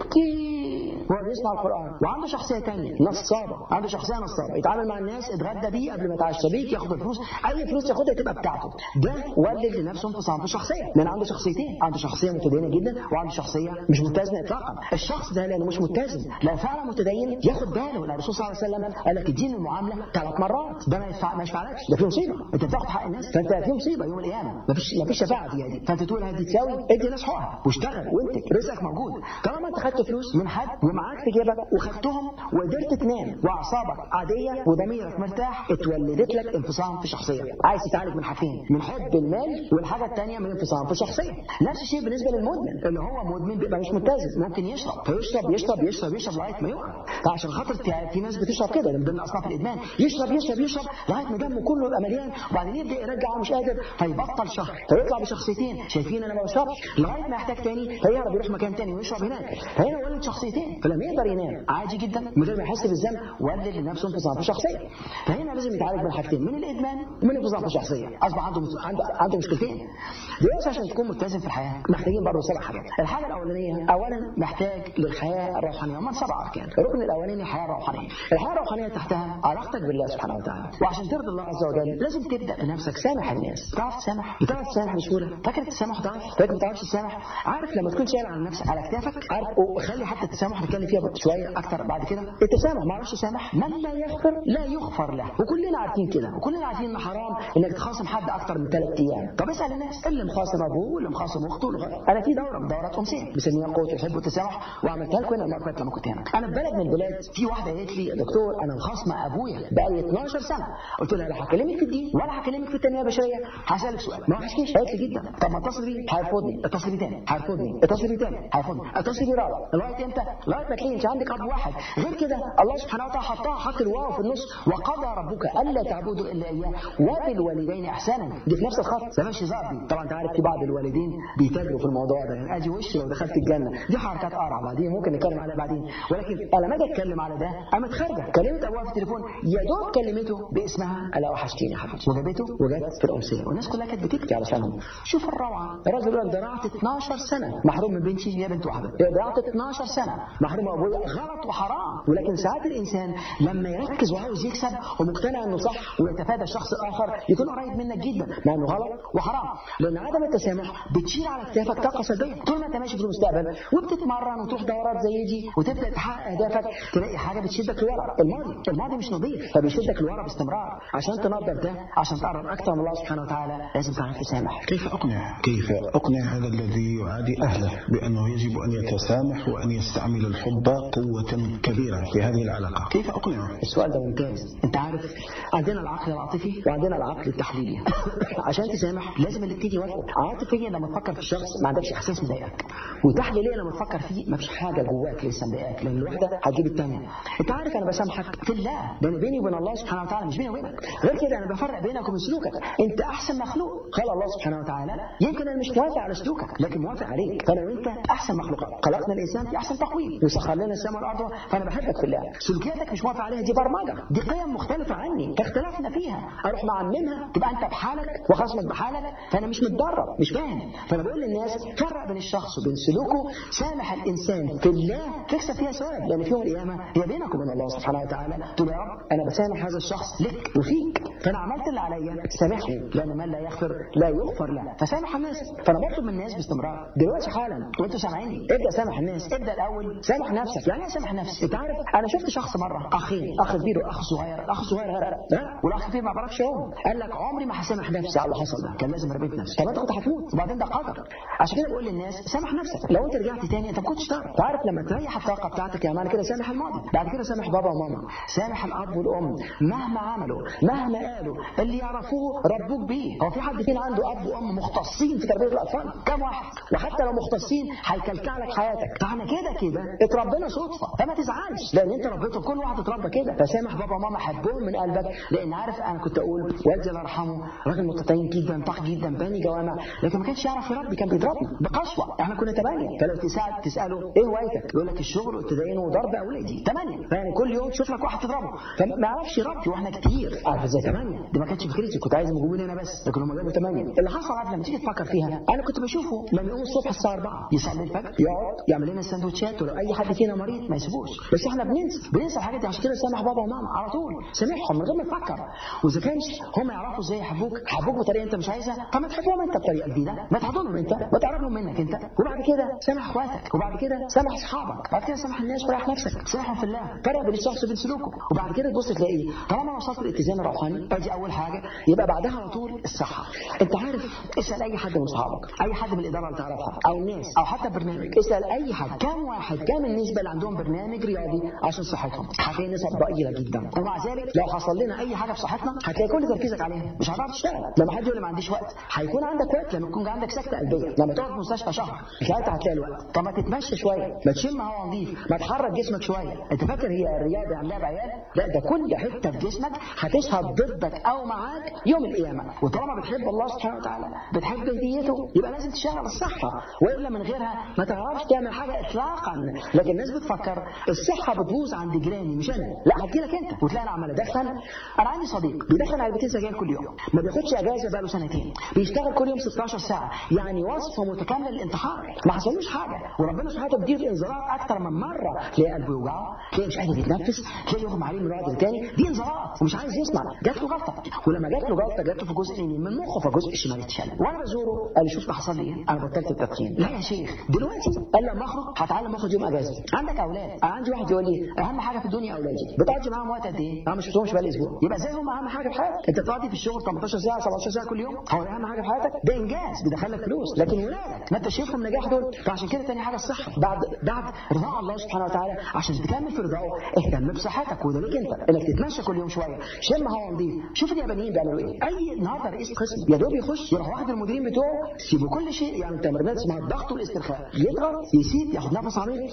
ويبكي وهو بيسمع القران، وعنده شخصيه ثانيه نصابه، عنده شخصيه نصابه، يتعامل مع الناس، اتغدى بيه قبل ما يتعشى بيك، ياخد الفلوس، اي فلوس ياخدها تبقى بتاعته. ده ولد لنفسه انفصام في الشخصيه، لان عنده شخصيتين، عنده شخصيه متدينه جدا وعنده شخصيه مش متزنه اطلاقا. الشخص ده لانه مش متزن، لا فعلا متدين، ياخد باله. الرسول صلى الله عليه وسلم قال لك الدين المعامله ثلاث مرات، ده ما ينفع ما يشفعلكش، ده فيه مصيبه، انت بتاخد حق الناس، فانت فيه مصيبه يوم القيامه، مفيش مفيش شفاعه فيها دي. فانت تقول هدي تساوي، ادي الناس حقها واشتغل وانت رزقك موجود. طالما انت خدت فلوس من حد ومعاك في جيبك وخدتهم وقدرت تنام واعصابك عاديه وضميرك مرتاح، اتولدت لك انفصام في الشخصيه. عايز تتعالج من حاجتين، من حب المال، والحاجه الثانيه من انفصام في الشخصيه. نفس الشيء بالنسبه للمدمن، اللي هو مدمن بيبقى مش متزن، ممكن يشرب فيشرب يشرب يشرب يشرب لغايه ما يقع. فعشان خاطر في ناس بتشرب كده من ضمن اصناف الادمان، يشرب يشرب يشرب لغايه ما دمه كله يبقى مليان، وبعدين يبدا يرجع مش قادر، فيبطل شهر، فيطلع بشخصيتين، شايفين انا ما بشربش، لغايه ما يحتاج تاني فيهرب يروح مكان تاني ويشرب هناك. فهنا ولد شخصيتين، فلما يقدر ينام عادي جدا من غير ما يحس بالذنب، ولد لنفسه انفصام في الشخصيه. فهنا لازم يتعالج من حاجتين، من الادمان ومن انفصام في الشخصيه. اصبح عنده عنده عنده مشكلتين. دلوقتي عشان تكون متزن في الحياه محتاجين برضه سبع حاجات. الحاجه الاولانيه، اولا محتاج للحياه الروحانيه، ومن سبع اركان. الركن الاولاني الحياه الروحانيه. الحياه الروحانيه تحتها علاقتك بالله سبحانه وتعالى، وعشان ترضي الله عز وجل لازم تبدا بنفسك سامح الناس. تعرف تسامح؟ بتعرف تسامح بسهوله؟ فاكر التسامح ضعف؟ فاكر ما تعرفش تسامح؟ عارف لما تكون شايل على نفسك على كتافك، عارف، وخلي حتى التسامح نتكلم فيها شويه اكتر بعد كده. التسامح ما اعرفش تسامح، من لا يغفر لا يغفر له، وكلنا عارفين كده، وكلنا عارفين ان حرام انك تخاصم حد اكتر من ثلاث ايام. طب اسال الناس اللي مخاصم ابوه واللي مخاصم اخته. انا في دوره من دورات امسيه بسميها قوه الحب والتسامح، وعملتها لكم هنا المره لما كنت هنا. انا في بلد من البلاد، في واحده قالت لي يا دكتور انا مخاصمه ابويا بقالي اتناشر سنه. قلت لها لا هكلمك في الدين ولا هكلمك في التنميه البشريه، هسالك سؤال. ما وحشنيش؟ قالت لي جدا. طب ما اتصل بيه هيرفضني، اتصل بيه تاني هيرفضني، اتصل بيه تاني هيرفضني، اتصل بيه رابع. لغايه امتى؟ لغايه ما تلاقي انت عندك اب واحد. غير كده الله سبحانه وتعالى حطها، حط الواو في النص، وقضى ربك الا تعبدوا الا اياه وبالوالدين احسانا. دي في نفس الخط، ده مش هزار دي. طبعا انت عارف في بعض الوالدين بيتاجروا في الموضوع ده، يعني ادي وش لو دخلت الجنه، دي حركات قرع بعدين ممكن نتكلم عليها بعدين. ولكن انا لما اجي اتكلم على ده قامت خارجه، كلمت ابوها في التليفون، يا دوب كلمته باسمها، الا وحشتيني يا حبيبتي، وجابته وجت في الامسيه، والناس كلها كانت بتبكي علشانهم. شوف الروعه. الراجل يقول لك ضيعت اتناشر سنه محروم من بنتي، يا بنت واحده، ضيعت اتناشر سنه محروم من ابويا، غلط وحرام. ولكن ساعات الانسان لما يركز وعاوز يكسب ومقتنع انه صح ويتفادى الشخص الاخر، يكون قريب منك جدا مع انه غلط وحرام. لان عدم التسامح بتشيل على كتافك طاقه سلبيه طول ما انت ماشي في المستقبل، وبتتمرن وتروح دورات زي دي وتبدا تحقق اهدافك، تلاقي حاجه بتشدك لورا. الماضي الماضي مش نظيف، فبيشدك لورا باستمرار. عشان تنظف ده، عشان تقرب اكثر من الله سبحانه وتعالى، لازم تعرف تسامح. كيف اقنع كيف اقنع هذا الذي يعادي اهله بانه يجب ان يتسامح وان يستعمل الحب قوه كبيره في هذه العلاقه؟ كيف اقنعه؟ السؤال ده ممتاز. انت عارف عندنا العقل العاطفي وعندنا العقل التحليلي. عشان تسامح لازم الاثنين يوافقوا. عاطفيا لما تفكر في الشخص ما عندكش احساس مضايقك، وتحليليا لما تفكر فيه ما فيش حاجه جواك لسه مضايقك، لان الواحده هتجيب الثانيه. انت عارف انا بسامحك في الله، لان بيني وبين الله سبحانه وتعالى، مش بيني وبينك. غير كده انا بفرق بينك وبين سلوكك. انت احسن مخلوق قال الله سبحانه وتعالى، يمكن انا مش موافق على سلوكك لكن موافق عليك. فانا وانت احسن مخلوقات، خلقنا الانسان في احسن تقويم وسخر لنا السماء والارض، فانا بحبك في الله. سلوكياتك مش موافق عليها، دي برمجه، دي قيم مختلفه عني، اختلفنا فيها، اروح معممها تبقى انت بحالك وخصمك بحالك، فانا مش متدرب مش فاهم. فانا بقول للناس فرق بين الشخص وبين سلوكه، سامح الانسان في الله تكسب فيها ثواب، لان في يوم القيامه هي بينك وبين الله سبحانه وتعالى. تقول يا رب انا بسامح هذا الشخص لك وفيك، فانا عملت اللي عليا، سامحني، لان من لا يغفر لا يغفر له، فسامح الناس. فانا بطلب من الناس باستمرار دلوقتي حالا وانتوا سامعيني، ابدا سامح الناس. ابدا الاول سامح نفسك. يعني ايه سامح نفسي؟ انت عارف انا شفت شخص مره، اخين، اخ كبير واخ صغير، الاخ الصغير غرق والاخ الكبير ما بيعرفش يعوم، قال لك عمري ما هسامح نفسي على اللي حصل ده، كان لازم اربيت نفسي. طب انت كنت هتموت وبعدين ده قدر. عشان كده بقول للناس سامح نفسك. لو انت رجعت تاني انت ما كنتش تعرف. تعرف لما تريح الطاقه بتاعتك، يعني معنى كده سامح الماضي، بعد كده سامح بابا وماما، سامح الاب والام مهما عملوا مهما قالوا، اللي يعرفوه ربوك بيه. هو في حد فينا عنده اب وام مختصين في تربيه الاطفال؟ كم واحد؟ وحتى لو مختصين هيكلكع لك حياتك. فاحنا كده كده اتربينا صدفه، فما تزعلش لان انت ربيتهم. كل واحد اتربى كده، فسامح بابا وماما، حبهم من قلبك. لان عارف انا كنت اقول والدي الله يرحمه راجل متدين جدا، طاق جدا، بني جوامع، لكن ما كانش يعرف يربي، كان بيضربنا بقسوه. احنا كنا ثمانيه، فلو تسال تساله ايه هوايتك يقول لك الشغل والتدين وضرب اولادي. ثمانيه، يعني كل يوم تشوف لك واحد تضربه، فما يعرفش يربي. واحنا كتير، عارف ازاي ثمانيه دي ما كانتش فكرتي، كنت عايز يجيبوني انا بس، لكن هم جابوا ثمانيه. اللي حصل عارف لما تيجي تفكر فيها، انا كنت بشوفه لما يقوم الصبح الساعه أربعة يصلي الفجر، يقعد يعمل لنا سندوتشات، ولو اي حد فينا مريض ما يسيبوش. بس احنا بننسى بننسى الحاجات دي. عشان كده سامح بابا وماما على طول، سامحهم من غير ما تفكر. واذا كانش هم يعرفوا ازاي يحبوك، حبوك بطريقه انت مش عايزها، فما تحبهم انت بطريقه جديده، ما تحضنهم انت، ما تقربهم منك انت. وبعد كده سامح اخواتك، وبعد كده سامح اصحابك، بعد كده سامح الناس وريح نفسك، سامحهم في الله، فرق بين الشخص وبين سلوكه. وبعد كده تبص تلاقي طالما وصلت للاتزان الروحاني، ادي اول حاجه، يبقى بعدها على طول الصحه. انت عارف، اسال اي حد من اصحابك، اي حد من الاداره اللي تعرفها، او الناس، او حتى برنامج، اسال اي حد كم واحد كم النسبه اللي عندهم برنامج رياضي عشان صحتهم، هتلاقي نسب ضئيله جدا. ومع ذلك لو حصل لنا اي حاجه في صحتنا هتلاقي كل تركيزك عليها، مش هتعرف تشتغل. لما حد يقول لي ما عنديش وقت، هيكون عندك وقت لما يكون عندك سكته قلبيه، لما تقعد في مستشفى شهر ساعتها هتلاقي الوقت. طب ما تتمشى شويه، ما تشم هوا نظيف، ما تحرك جسمك شويه. انت فاكر هي الرياضه يعني لعب عيال؟ لا، ده كل حته في جسمك هتشهد ضدك او معاك يوم القيامه. وطالما بتحب الله سبحانه وتعالى، بتحب هديته، يبقى لازم تشتغل الصحه، والا من غيرها ما تعرفش تعمل حاجه اطلاقا. لكن الناس بتفكر الصحه بتبوظ عند جيراني مش انا، لا هتجيلك انت. وتلاقي انا عمال ادخن. انا عندي صديق بيدخن علبتين سجاير كل يوم، ما بياخدش اجازه بقاله سنتين، بيشتغل كل يوم ستاشر ساعه، يعني وصفه متكامله للانتحار، ما حصلوش حاجه. وربنا سبحانه وتعالى بيديله انذارات اكتر من مره، تلاقي قلبه يوجعه، تلاقي مش قادر يتنفس، تلاقي يغمى عليه من وقت للتاني. دي انذارات ومش عايز يسمع. جات له جلطه، ولما جات له جلطه جات له في جزء اليمين من مخه، فالجزء الشمال اتشل. وانا بزوره قال لي شوف حصل لي ايه، انا بطلت التدخين. لا يا شيخ، دلوقتي قال لما اخرج هتعلم اخد يوم اجازه. عندك اولاد، انا عندي واحد يقول لي اهم حاجه في الدنيا اولادي، بتقعد معاهم وقت قد ايه؟ انا ما شفتهمش بقى الاسبوع. يبقى زي هم اهم حاجه في حياتك. انت تقعد في الشغل تمنتاشر ساعه سبعتاشر ساعه كل يوم، هو اهم حاجه في حياتك؟ ده انجاز بيدخلك فلوس، لكن ولادك ما انت شايفهم نجاح دول. فعشان كده تاني حاجه الصحه، بعد بعد رضا الله سبحانه وتعالى، عشان تكمل في رضاه اهتم بصحتك، وده ليك انت، انك تتمشى كل يوم شويه، شم هوا نظيف. شوف اليابانيين بيعملوا ايه. اي النهارده رئيس قسم يا دوب يخش يروح واحد المديرين بتوعه سيبوا كل شيء، يعني تمرينات اسمها الضغط والاسترخاء، يضغط يسيب ياخد نفس عميق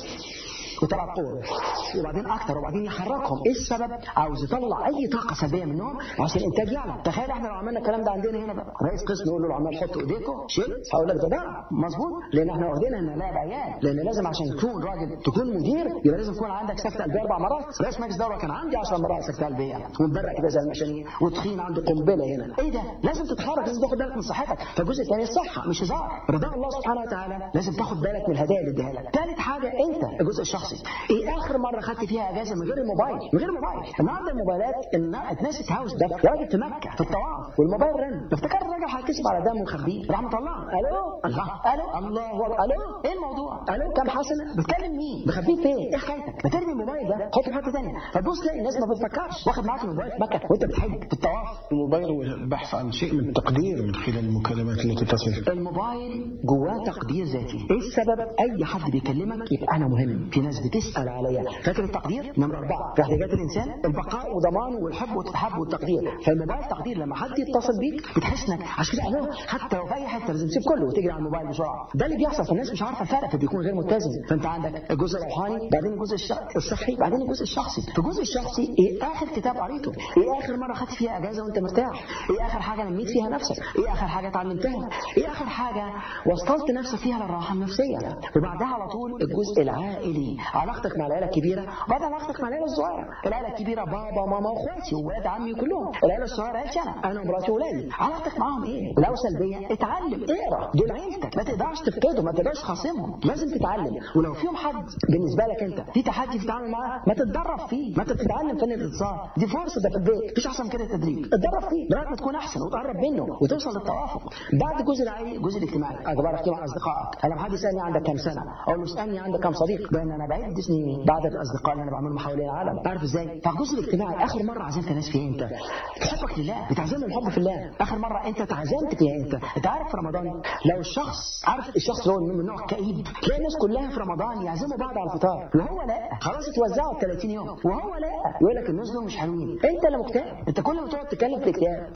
وطلع قوة، وبعدين اكتر، وبعدين يحركهم. ايه السبب؟ عاوز يطلع اي طاقه سلبيه منهم عشان الانتاج يعلى. تخيل احنا لو عملنا الكلام ده عندنا هنا بقى، رئيس قسم يقول له العمال حطوا ايديكم شيل، هقول لك ده ده مظبوط، لان احنا واخدينها ان لعب عيال. لان لازم عشان تكون راجل تكون مدير يبقى لازم يكون عندك سكته قلبيه اربع مرات. رئيس مجلس دوله كان عندي عشر مرات سكته قلبيه، ومبرق كده زي المشانيق، وتخين عنده قنبله هنا. ايه ده؟ لازم تتحرك، لازم تاخد بالك من صحتك. فالجزء الثاني الصحه مش هزار، رضا الله سبحانه وتعالى، لازم تاخد بالك من الهدايا اللي اديها لك. ثالث حاجه انت الجزء الشخصي. ايه اخر مره خدت فيها اجازه من غير الموبايل؟ من غير الموبايل. النهارده الموبايلات اتنست هاوس ده يا راجل في مكه في الطواف، والموبايل رن، افتكر الراجل هيكسب على دمه وخبيه، راح مطلعه الو الله الو الله الو ايه الموضوع؟ الو كام حسنه؟ بتكلم مين؟ مخبيه فين؟ ايه حكايتك؟ ما ترمي الموبايل ده حطه في حته ثانيه. فتبص تلاقي الناس ما بتفكرش، واخد معاك الموبايل في مكه وانت بتحج في الطواف. الموبايل والبحث عن شيء من التقدير من خلال المكالمات التي تصل. الموبايل جواه تقدير ذاتي. ايه السبب؟ اي حد بيكلمك يبقى انا مهم، في ناس بتسال عليا. فاكر التقدير نمرة أربعة في احتياجات الإنسان، البقاء وضمانه والحب والتحب والتقدير. فالموبايل تقدير، لما حد يتصل بيك بتحس انك عشان كده أنا حتى لو في أي حتة لازم تسيب كله وتجري على الموبايل بسرعة. ده اللي بيحصل، فالناس مش عارفة الفرق، فبيكون غير متزن. فأنت عندك الجزء الروحاني، بعدين الجزء الصحي، بعدين الجزء الشخصي. في الجزء الشخصي إيه آخر كتاب قريته؟ إيه آخر مرة خدت فيها أجازة وأنت مرتاح؟ إيه آخر حاجة نميت فيها نفسك؟ إيه آخر حاجة اتعلمتها؟ إيه آخر حاجة وصلت نفسك فيها للراحة النفسية؟ وبعدها على طول الجزء العائلي، علاقتك مع العائلة الكبيرة، بعد علاقتك مع العائلة الصغيرة. العائلة الكبيرة بابا ماما واخواتي وولاد عمي كلهم، العائلة الصغيرة عيلتي انا انا ومراتي وولادي. علاقتك معاهم ايه؟ لو سلبية اتعلم، اقرا، دول عيلتك، ما تقدرش تفقدهم، ما تقدرش خاصمهم، لازم تتعلم. ولو فيهم حد بالنسبة لك انت في تحدي في التعامل معاه، ما تتدرب فيه، ما تتعلم فن الاتصال، دي فرصة، ده في البيت مفيش احسن كده التدريب، اتدرب فيه لغايه ما تكون احسن وتقرب منه وتوصل للتوافق. بعد الجزء العائلي الجزء الاجتماعي، اخبارك ايه مع اصدقائك؟ لما حد يسالني عندك كام سنه اقول له اسالني عندك كام صديق، لان انا بعد سنين بعد الاصدقاء اللي انا بعملهم حوالين العالم. عارف ازاي؟ فالجزء الاجتماعي اخر مره عزمت ناس فيها انت حبك لله، بتعزمهم الحب في الله. اخر مره انت تعزمت فيها انت انت عارف في رمضان لو الشخص عارف الشخص اللي هو من نوع كئيب، تلاقي الناس كلها في رمضان يعزموا بعض على الفطار، وهو لا، خلاص اتوزعوا ثلاثين يوم، وهو لا، يقول لك الناس دول مش حلوين. انت اللي مكتئب، انت كل ما تقعد تتكلم في الاكتئاب فبتعقد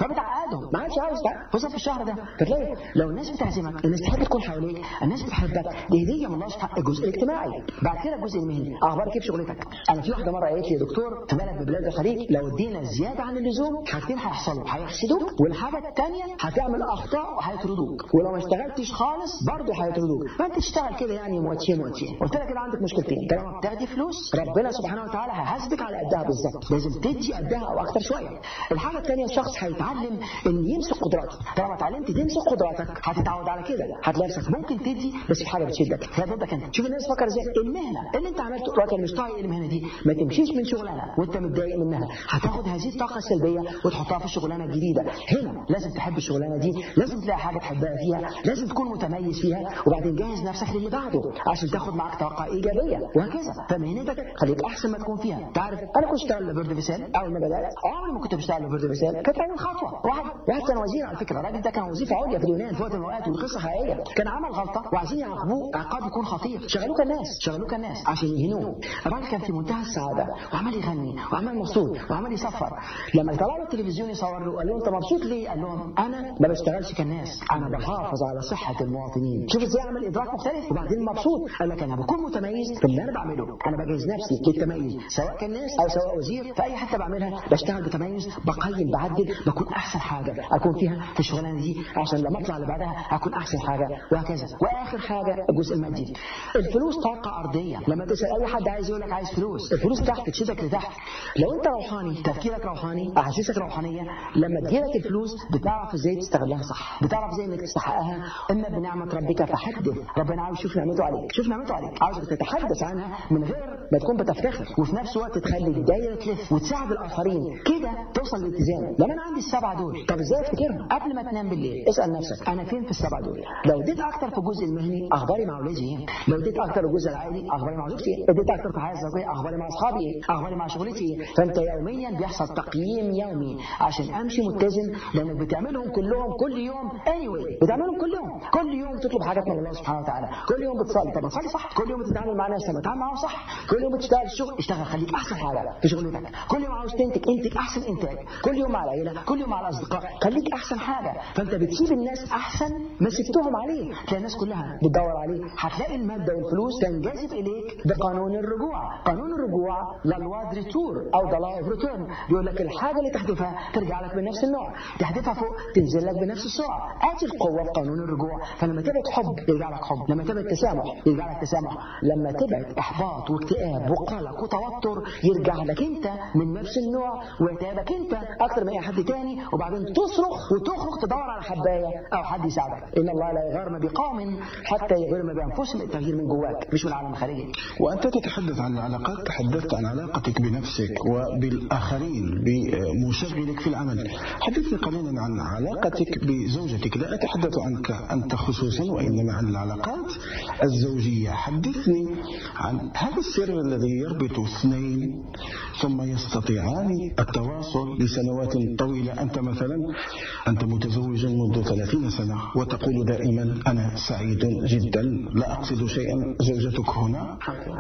يساعدهم، ما حدش عاوز خصوصا في الشهر ده. فتلاقي لو الناس بتعزمك، الناس تحب تكون حواليك، الناس بتحبك، دي هديه من الله سبحانه. الجزء الاجتماعي، بعد كده الجزء المهني، اخبارك ايه في شغلتك؟ انا في واحده مره قالت لي يا دكتور في بلد من بلاد الخليج لو ادينا زياده عن اللزوم حاجتين هيحصلوا، هيحسدوك، والحاجه الثانيه هتعمل اخطاء وهيطردوك، ولو ما اشتغلتش خالص برضه هيطردوك، فانت تشتغل كده يعني مواتشين مواتشين. قلت لها كده عندك مشكلتين، طالما بتاخدي فلوس ربنا سبحانه وتعالى هيحاسبك على قدها بالظبط، لازم تدي قدها او اكتر شويه. الحاجه الثانيه الشخص هيتعلم ان يمسك قدراته، طالما اتعلمت تمسك قدراتك هتتعود على كده، هتلاقي نفسك ممكن تدي بس في حاجه بتشدك هي ضدك انت. شوف الناس فكر ازاي، المهنه اللي انت عملته راجل مش طايق المهنه دي ما تمشيش من شغلانه وانت متضايق منها، هتاخد هذه الطاقه السلبيه وتحطها في الشغلانه الجديده. هنا لازم تحب الشغلانه دي، لازم تلاقي حاجه تحبها فيها، لازم تكون متميز فيها، وبعدين جهز نفسك للي بعده عشان تاخد معاك طاقه ايجابيه وهكذا. فمهنتك خليك احسن ما تكون فيها. تعرف انا كنت اشتغل لبرد فيسال اول ما بدات، عمري ما كنت بشتغل لبرد فيسال، كانت اول خطوه. واحد واحد كان وزير على فكره، الراجل ده كان وظيفه عليا في اليونان في وقت من الاوقات، والقصه حقيقيه، كان عمل غلطه وعايزين يعاقبوه عقاب يكون خطير، شغلوه كالناس شغلوه كالناس عشان يهينوه. الراجل كان في منتهى السعاده وعمال يغني وعمال مبسوط وعمال يصفر. لما طلع له التلفزيون يصور له قال له انت مبسوط ليه؟ قال لهم انا ما بشتغلش كالناس، انا بحافظ على صحه المواطنين. شوف ازاي عمل ادراك مختلف وبعدين مبسوط. قال لك انا بكون متميز في اللي انا بعمله، انا بجهز نفسي للتميز سواء كالناس او سواء وزير، في اي حته بعملها بشتغل بتميز، بقيم بعدل، بكون احسن حاجه اكون فيها في الشغلانه دي عشان لما اطلع اللي بعدها اكون احسن حاجه وهكذا. واخر حاجه الجزء المادي. الفلوس طاقه ارضيه، لما تسال اي حد عايز يقول لك عايز فلوس، الفلوس تحت تشدك لتحت. لو انت روحاني، تفكيرك روحاني، احاسيسك روحانيه، لما تجيلك الفلوس بتعرف ازاي تستغلها صح، بتعرف ازاي انك تستحقها. اما بنعمه ربك فحدث، ربنا عاوز يشوف نعمته عليك، شوف نعمته عليك، عاوزك تتحدث عنها من غير ما تكون بتفتخر، وفي نفس الوقت تخلي الدايره تلف وتساعد الاخرين كده توصل للاتزان. لما انا عندي السبعه دول، طب ازاي افتكرهم؟ قبل ما تنام بالليل اسال نفسك انا فين في السبعه دول؟ لو اديت اكتر في الجزء المهني اخباري مع اولادي ايه؟ لو اديت اكتر في الجزء العائلي اخباري مع زوجتي ايه؟ اديت اكتر في الحياه الزوجيه اخباري مع اصحابي ايه؟ اخباري مع شغلتي ايه؟ فانت يوميا بيحصل تقييم يومي عشان امشي متزن، لانك بتعملهم كلهم كل يوم anyway، بتعملهم كل يوم، كل يوم تطلب حاجات من الله سبحانه وتعالى، كل يوم بتصلي، طب تصلي صح، كل يوم بتتعامل مع ناس طب تتعامل معاهم صح، كل يوم بتشتغل في الشغل اشتغل خليك احسن حاجه في شغلتك، كل يوم عاوز تنتج انتج احسن انتاج، كل يوم مع العيله، كل يوم مع الاصدقاء خليك احسن حاجه. فانت بتسيب الناس احسن ما سبتهم عليه، تلاقي الناس كلها بتدور عليه، هتلاقي الماده والفلوس تنجذب اليك بقانون الرجوع. قانون الرجوع لا الواد ريتور او ذا لا اوف ريتيرن، بيقول لك الحاجه اللي تحدفها ترجع لك بنفس النوع، تحدفها فوق تنزل لك بنفس السرعه. ادي القوه في قانون الرجوع. فلما تبعد حب يرجع لك حب، لما تبعد تسامح يرجع لك تسامح، لما تبعد احباط واكتئاب وقلق وتوتر يرجع لك انت من نفس النوع ويتعبك انت اكتر من اي حد تاني، وبعدين تصرخ وتخرج تدور على حبايه او حد يساعدك. ان الله لا يغير بقوم حتى يغيروا بانفسهم، التغيير من جواك مش من العالم الخارجي. وانت تتحدث عن العلاقات، تحدثت عن علاقتك بنفسك وبالاخرين بمشغلك في العمل. حدثني قليلا عن علاقتك بزوجتك، لا اتحدث عنك انت خصوصا وانما عن العلاقات الزوجيه. حدثني عن هذا السر الذي يربط اثنين ثم يستطيعان التواصل لسنوات طويله. انت مثلا انت متزوج منذ ثلاثين سنه وتقول دائما انا سعيد جدا، لا اقصد شيئا، زوجتك هنا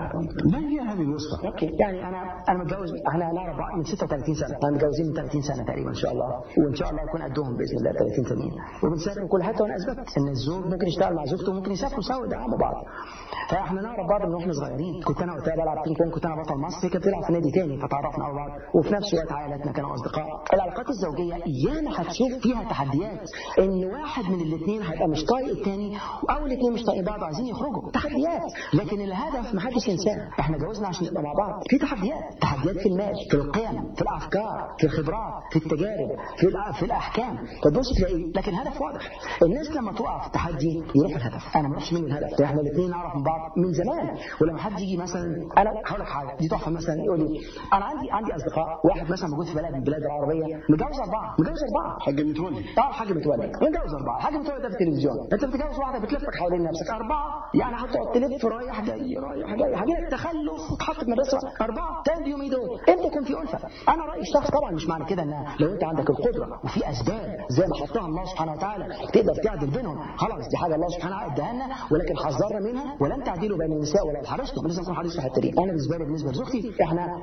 ما هي هذه الوصفه؟ اوكي يعني انا انا متجوز، احنا نعرف بعض من ستة وثلاثين سنه، احنا متجوزين من ثلاثين سنه تقريبا ان شاء الله، وان شاء الله يكون قدهم باذن الله ثلاثين ثانيه، وبنسافر كل حته. وانا اثبت ان الزوج ممكن يشتغل مع زوجته وممكن يسافروا سوا يدعموا بعض. فاحنا نعرف بعض من واحنا صغيرين، كنت انا وقتها بلعب بينج بونج، كنت انا بطل مصر، هي كانت بتلعب في نادي تاني، فتعرفنا على بعض، وفي نفس الوقت عائلتنا كانوا اصدقاء. العلاقات الزوجيه اياما هتشوف فيها تحديات، ان واحد من الاثنين هيبقى مش طايق الثاني، او الاثنين مش طايقين بعض عايزين يخرجوا، تحديات. لكن الهدف ما حدش ينساه، احنا جوزنا عشان نبقى مع بعض. في تحديات، تحديات في المال، في القيم، في الافكار، في الخبرات، في التجارب، في في الاحكام. تبص تلاقي لكن هدف واضح. الناس لما تقع في التحدي يروح الهدف، انا ما اروحش منه الهدف. احنا الاثنين نعرف من بعض من زمان، ولما حد يجي مثلا، انا هقول لك حاجه دي تحفه، مثلا يقول لي انا عندي عندي اصدقاء، واحد مثلا موجود في بلد من البلاد العربيه متجوز اربعه، متجوز اربعه حاج متولي، اه حاج متولي متجوز اربعه. حاج متولي ده في التلفزيون، انت بتتجوز واحده بتلفك حوالين نفسك، اربعه يعني هتقعد تلف رايح جاي رايح جاي، هجيلك تخلف وتحط في مدرسه اربعه تاني يوم دول، امتى يكون في الفه؟ انا رايي الشخص طبعا مش معنى كده ان لو انت عندك القدره وفي اسباب زي ما حطها الله سبحانه وتعالى تقدر تعدل بينهم، خلاص دي حاجه الله سبحانه وتعالى اداها لنا، ولكن حذرنا منها ولن تعدلوا بين النساء ولا الحرصتم. لازم نكون حريص في الحته دي. انا بالنسبه لي بالنسبه لزوجتي احنا بنتفاهم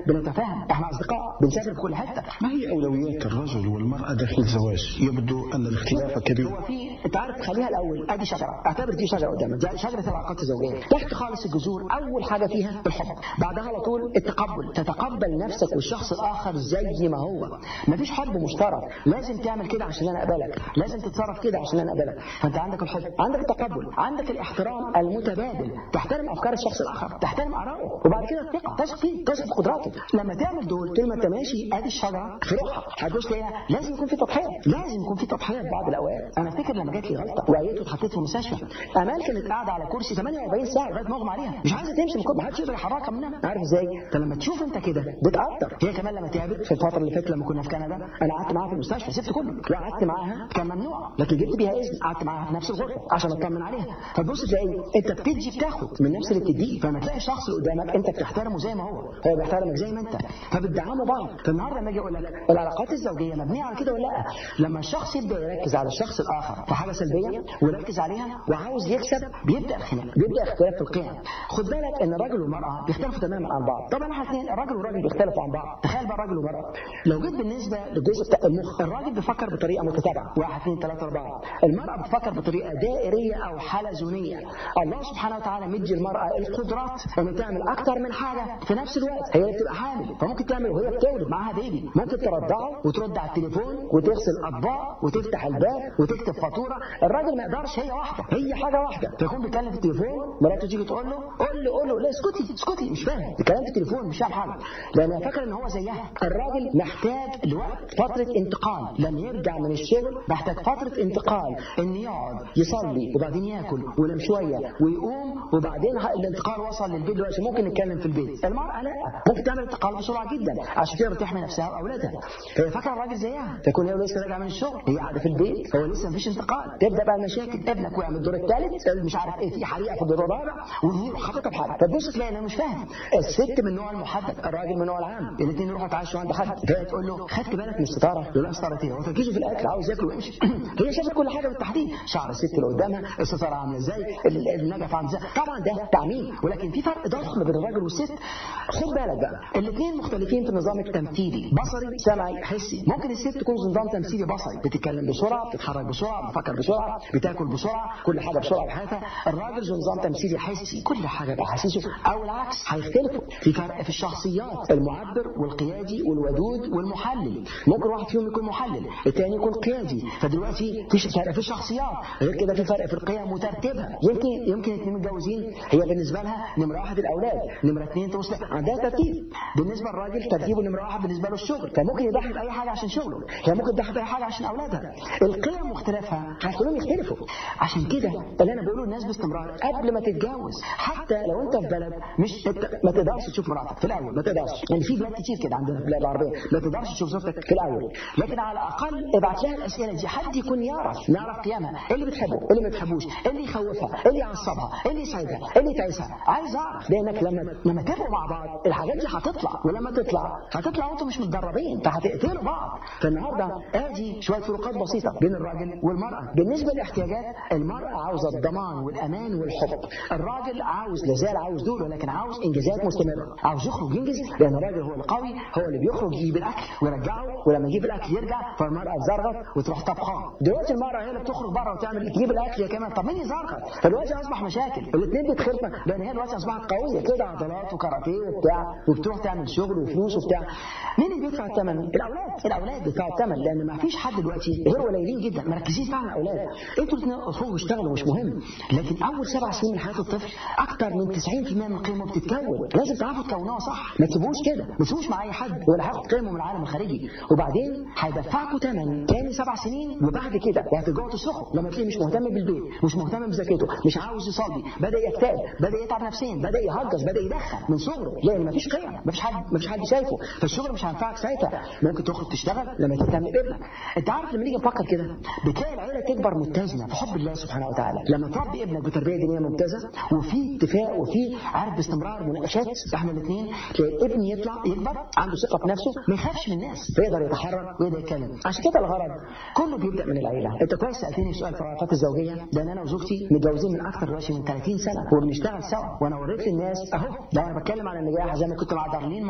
فاهم، احنا اصدقاء بنسافر في كل حته. ما هي اولويات الرجل والمراه داخل الزواج؟ يبدو ان الاختلاف كبير. هو في انت عارف، خليها الاول ادي شجره، اعتبر دي شجره قدامك، دي شجره العلاقات الزوجيه. تحت خالص الجذور اول حاجه فيها الحب، بعدها على طول التقبل، تتقبل نفسك والشخص الاخر زي ما هو. مفيش حب مشترك، لازم تعمل كده عشان انا اقبلك، لازم تتصرف كده عشان انا اقبلك. فانت عندك الحب، عندك التقبل، عندك الاحترام المتبادل، تحترم افكار الشخص الاخر، تحترم ارائه، وبعد كده الثقه، تثق فيه، تثق في قدراته. لما تعمل دول طول ما انت ماشي ادي الشجره في روحها هتبص ليها، لازم يكون في تضحيه، لازم يكون في تضحيه في بعض الاوقات. انا افتكر لما جات لي غلطه وعيت واتحطيت في المستشفى، امال كانت قاعده على كرسي ثمانية وأربعين ساعه لغايه ما اغمى عليها، مش عايزه تمشي من كتر ما حدش يقدر يحركها منها. عارف ازاي؟ فلما تشوف انت كده بتقدر. هي كمان لما تعبت في الفتره اللي فاتت لما كنا في كندا، انا قعدت معاها في المستشفى، سبت كله وقعدت معاها، كان ممنوع لكن جبت بيها اذن، قعدت معاها في نفس الغرفه عشان اطمن عليها. فتبص تلاقي انت بتدي بتاخد من نفس اللي بتديه، فلما تلاقي الشخص اللي قدامك انت بتحترمه زي ما هو، هو بيحترمك زي ما انت، فبتدعموا بعض. فالنهارده لما اجي اقول لك العلاقات الزوجيه مبنيه على كده ولا لا؟ لما الشخص يبدا يركز على الشخص الاخر في حاجه سلبيه ويركز عليها وعاوز يكسب، بيبدا الخناق، بيبدا اختلاف في القيم. خد بالك ان الراجل والمراه بيختلفوا تماما عن بعض. طبعا احنا الاثنين الراجل والراجل بيختلفوا عن بعض. تخيل بقى الراجل والمراه، لو جيت بالنسبه للجزء بتاع المخ، الراجل بيفكر بطريقه متتابعه، واحد اثنين ثلاثه اربعه، المراه بتفكر بطريقه دائريه او حلزونيه. الله سبحانه وتعالى مدي المراه القدرات ان تعمل اكتر من حاجه في نفس الوقت. هي بتبقى حامل فممكن تعمل وهي بتولد معاها بيبي، ممكن ترضعه وترد على التليفون وتغسل اطباق وتفتح الباب وتكتب فاتوره. الراجل ما يقدرش، هي واحده، هي حاجه واحده. فيكون بيتكلم في التليفون، مراته تيجي تقول له قول له قول له لا اسكتي اسكتي، مش فاهم الكلام في التليفون، مش فاهم حاجه، لان فاكر ان هو زيها. الراجل محتاج لوقت، فتره انتقال، لما يرجع من الشغل محتاج فتره انتقال، ان يقعد يصلي وبعدين ياكل وينام شويه ويقوم، وبعدين الانتقال وصل للبيت دلوقتي ممكن نتكلم في البيت. المراه لا، ممكن تعمل انتقال بسرعه جدا عشان تقدر تحمي نفسها واولادها. فهي فاكره الراجل زيها، تكون هي لسه راجعه من الشغل، هي قاعده في البيت، هو لسه مفيش انتقال، تبدا بقى المشاكل، ابنك وقع من الدور الثالث، مش عارف ايه، في حريقه في الدور الرابع ويروح حاططها في حاجه. فتبص تلاقي انا مش فاهم، الست من النوع المحدد، الراجل من النوع العام، الاثنين يروحوا يتعشوا عند حد، فهي تقول له خدت بالك من الستاره؟ يقول لها ستاره ايه؟ هو تركيزه في الاكل، عاوز ياكل ويمشي. هي شافت كل حاجه بالتحديد، شعر الست اللي قدامها، الستاره عامله ازاي، النجف عامل ازاي. طبعا ده تعميم، ولكن في فرق ضخم بين الراجل والست. خد بالك بقى، الاثنين مختلفين في النظام التمثيلي، بصري سمعي حسي. ممكن الست تكون نظام تمثيلي بصري، بتتكلم بسرعه، بتتحرك بسرعه، بتفكر بسرعه، بتاكل بسرعه، كل حاجه بسرعه في حياتها. الراجل ذو نظام تمثيلي حسي، كل حاجه باحاسيسه، او العكس هيختلفوا. في فرق في الشخصيات، المعبر والقيادي والودود والمحلل. ممكن واحد فيهم يكون محلل، الثاني يكون قيادي. فدلوقتي في فرق في الشخصيات، غير كده في فرق في القيم وترتيبها. يمكن يمكن اثنين متجوزين، هي بالنسبه لها نمره واحد الاولاد، نمره اثنين توصل عندها ترتيب. بالنسبه للراجل ترتيبه نمره واحد بالنسبه له الشغل، فممكن يضحي باي حاجه عشان شغله، هي ممكن تضحي باي حاجه عشان اولادها. القيم واختلافها هيخليهم يختلفوا. عشان كده اللي انا بقوله الناس باستمرار قبل ما تتجوز، حتى لو انت في بلد مش ما تقدرش تشوف مراتك في الاول، ما تقدرش، يعني في بلاد كتير كده عندنا في البلاد العربيه ما تقدرش تشوف زوجتك في الاول، لكن على الاقل ابعت لها الاسئله دي، حد يكون يعرف نعرف قيمها، ايه اللي بتحبه، ايه اللي ما بتحبوش، ايه اللي يخوفها، ايه اللي يعصبها، ايه اللي يسعدها، ايه اللي يتعسها. عايز اعرف، لانك لما لما تبقوا مع بعض الحاجات دي هتطلع، ولما تطلع هتطلع وانتم مش متدربين، فهتقتلوا بعض. فالنهارده ادي شويه فروقات بسيطه بين الراجل والمراه. بالنسبه للاحتياجات، المراه عاوزه الضمان والامان والحب، الراجل عاوز لازال عاوز دول، ولكن عاوز انجازات مستمره، عاوز يخرج ينجز، لان الراجل هو القوي، هو اللي بيخرج يجيب الاكل ويرجعه، ولما يجيب الاكل يرجع، فالمراه تزرغط وتروح طبخه. دلوقتي المراه هي اللي بتخرج بره وتعمل تجيب الاكل هي كمان، طب مين يزرغط؟ فدلوقتي اصبح مشاكل، الاثنين بيتخلفوا، لان هي دلوقتي اصبحت قويه كده، عضلات وكاراتيه وبتاع، وبتروح تعمل شغل وفلوس وبتاع. مين اللي بيدفع الثمن؟ الاولاد، الاولاد بيدفعوا الثمن، لان ما فيش حد دلوقتي غير قليلين جدا مركزين فعلا على الاولاد. انتوا الاثنين اخرجوا اشتغلوا مش مهم، لكن اول سبع سنين من حياه الطفل اكثر من تسعين بالمئة من قيمه بتتكون، لازم تعرفوا تكونوها صح، ما تسيبوش كده، ما تسيبوش مع اي حد ولا هياخد قيمه من العالم الخارجي، وبعدين هيدفعكوا ثمن تاني سبع سنين، وبعد كده وهترجعوا تصرخوا لما تلاقيه مش مهتم بالبيت، مش مهتم بذاكرته، مش عاوز يصلي، بدا يكتئب، بدا يتعب نفسيا، بدا يهجس، بدا يدخن من صغره، لان ما فيش قيم، ما فيش حد ما فيش حد شايفه، فالشغل مش هينفعك ساعتها. ممكن تخرج تشتغل لما تهتم بابنك. انت عارف لما نيجي نفكر كده بتلاقي العيله تكبر متزنه في حب الله سبحانه وتعالى، لما تربي ابنك بتربيه دينيه ممتازه، وفي اتفاق وفي عارف باستمرار مناقشات، احنا الاثنين تلاقي الابن يطلع يكبر عنده ثقه في نفسه، ما يخافش من الناس، فيقدر يتحرك ويقدر يتكلم. عشان كده الغرض كله بيبدا من العيله. انت كويس سالتني سؤال في العلاقات الزوجيه، لان انا وزوجتي متجوزين من اكثر دلوقتي من ثلاثين سنه وبنشتغل سوا، وانا وريت للناس اهو، ده انا بتكلم عن النجاح زي ما كنت مع دارلين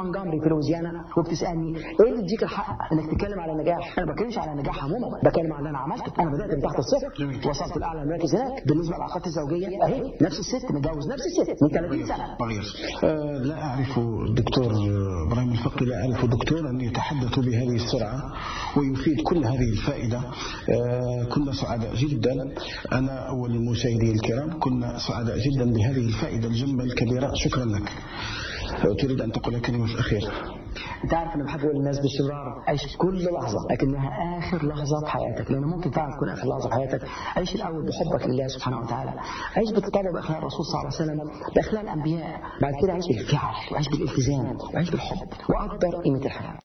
مونجامري في لويزيانا وبتسالني ايه اللي يديك الحق انك تتكلم على النجاح؟ انا ما بتكلمش على النجاح عموما، بتكلم على اللي انا عملته. انا بدات من تحت الصفر وصلت لاعلى المراكز هناك. بالنسبه للعلاقات الزوجيه اهي نفس الست، متجوز نفس الست من ثلاثين سنه. آه لا اعرف الدكتور ابراهيم الفقي، لا اعرف دكتور ان يتحدث بهذه السرعه ويفيد كل هذه الفائده. آه كنا سعداء جدا، انا اول المشاهدين الكرام كنا سعداء جدا بهذه الفائده الجمه الكبيره. شكرا لك. تريد أن تقول كلمة أخيرة؟ أنت عارف أنا بحب أقول للناس باستمرار عيش كل لحظة لكنها آخر لحظة في حياتك، لأنه ممكن فعلا تكون آخر لحظة في حياتك. عيش الأول بحبك لله سبحانه وتعالى، عيش بالتطابق بأخلاق الرسول صلى الله عليه وسلم، بأخلاق الأنبياء. بعد كده عيش بالفعل وعيش بالالتزام وعيش بالحب وقدر قيمة الحياة.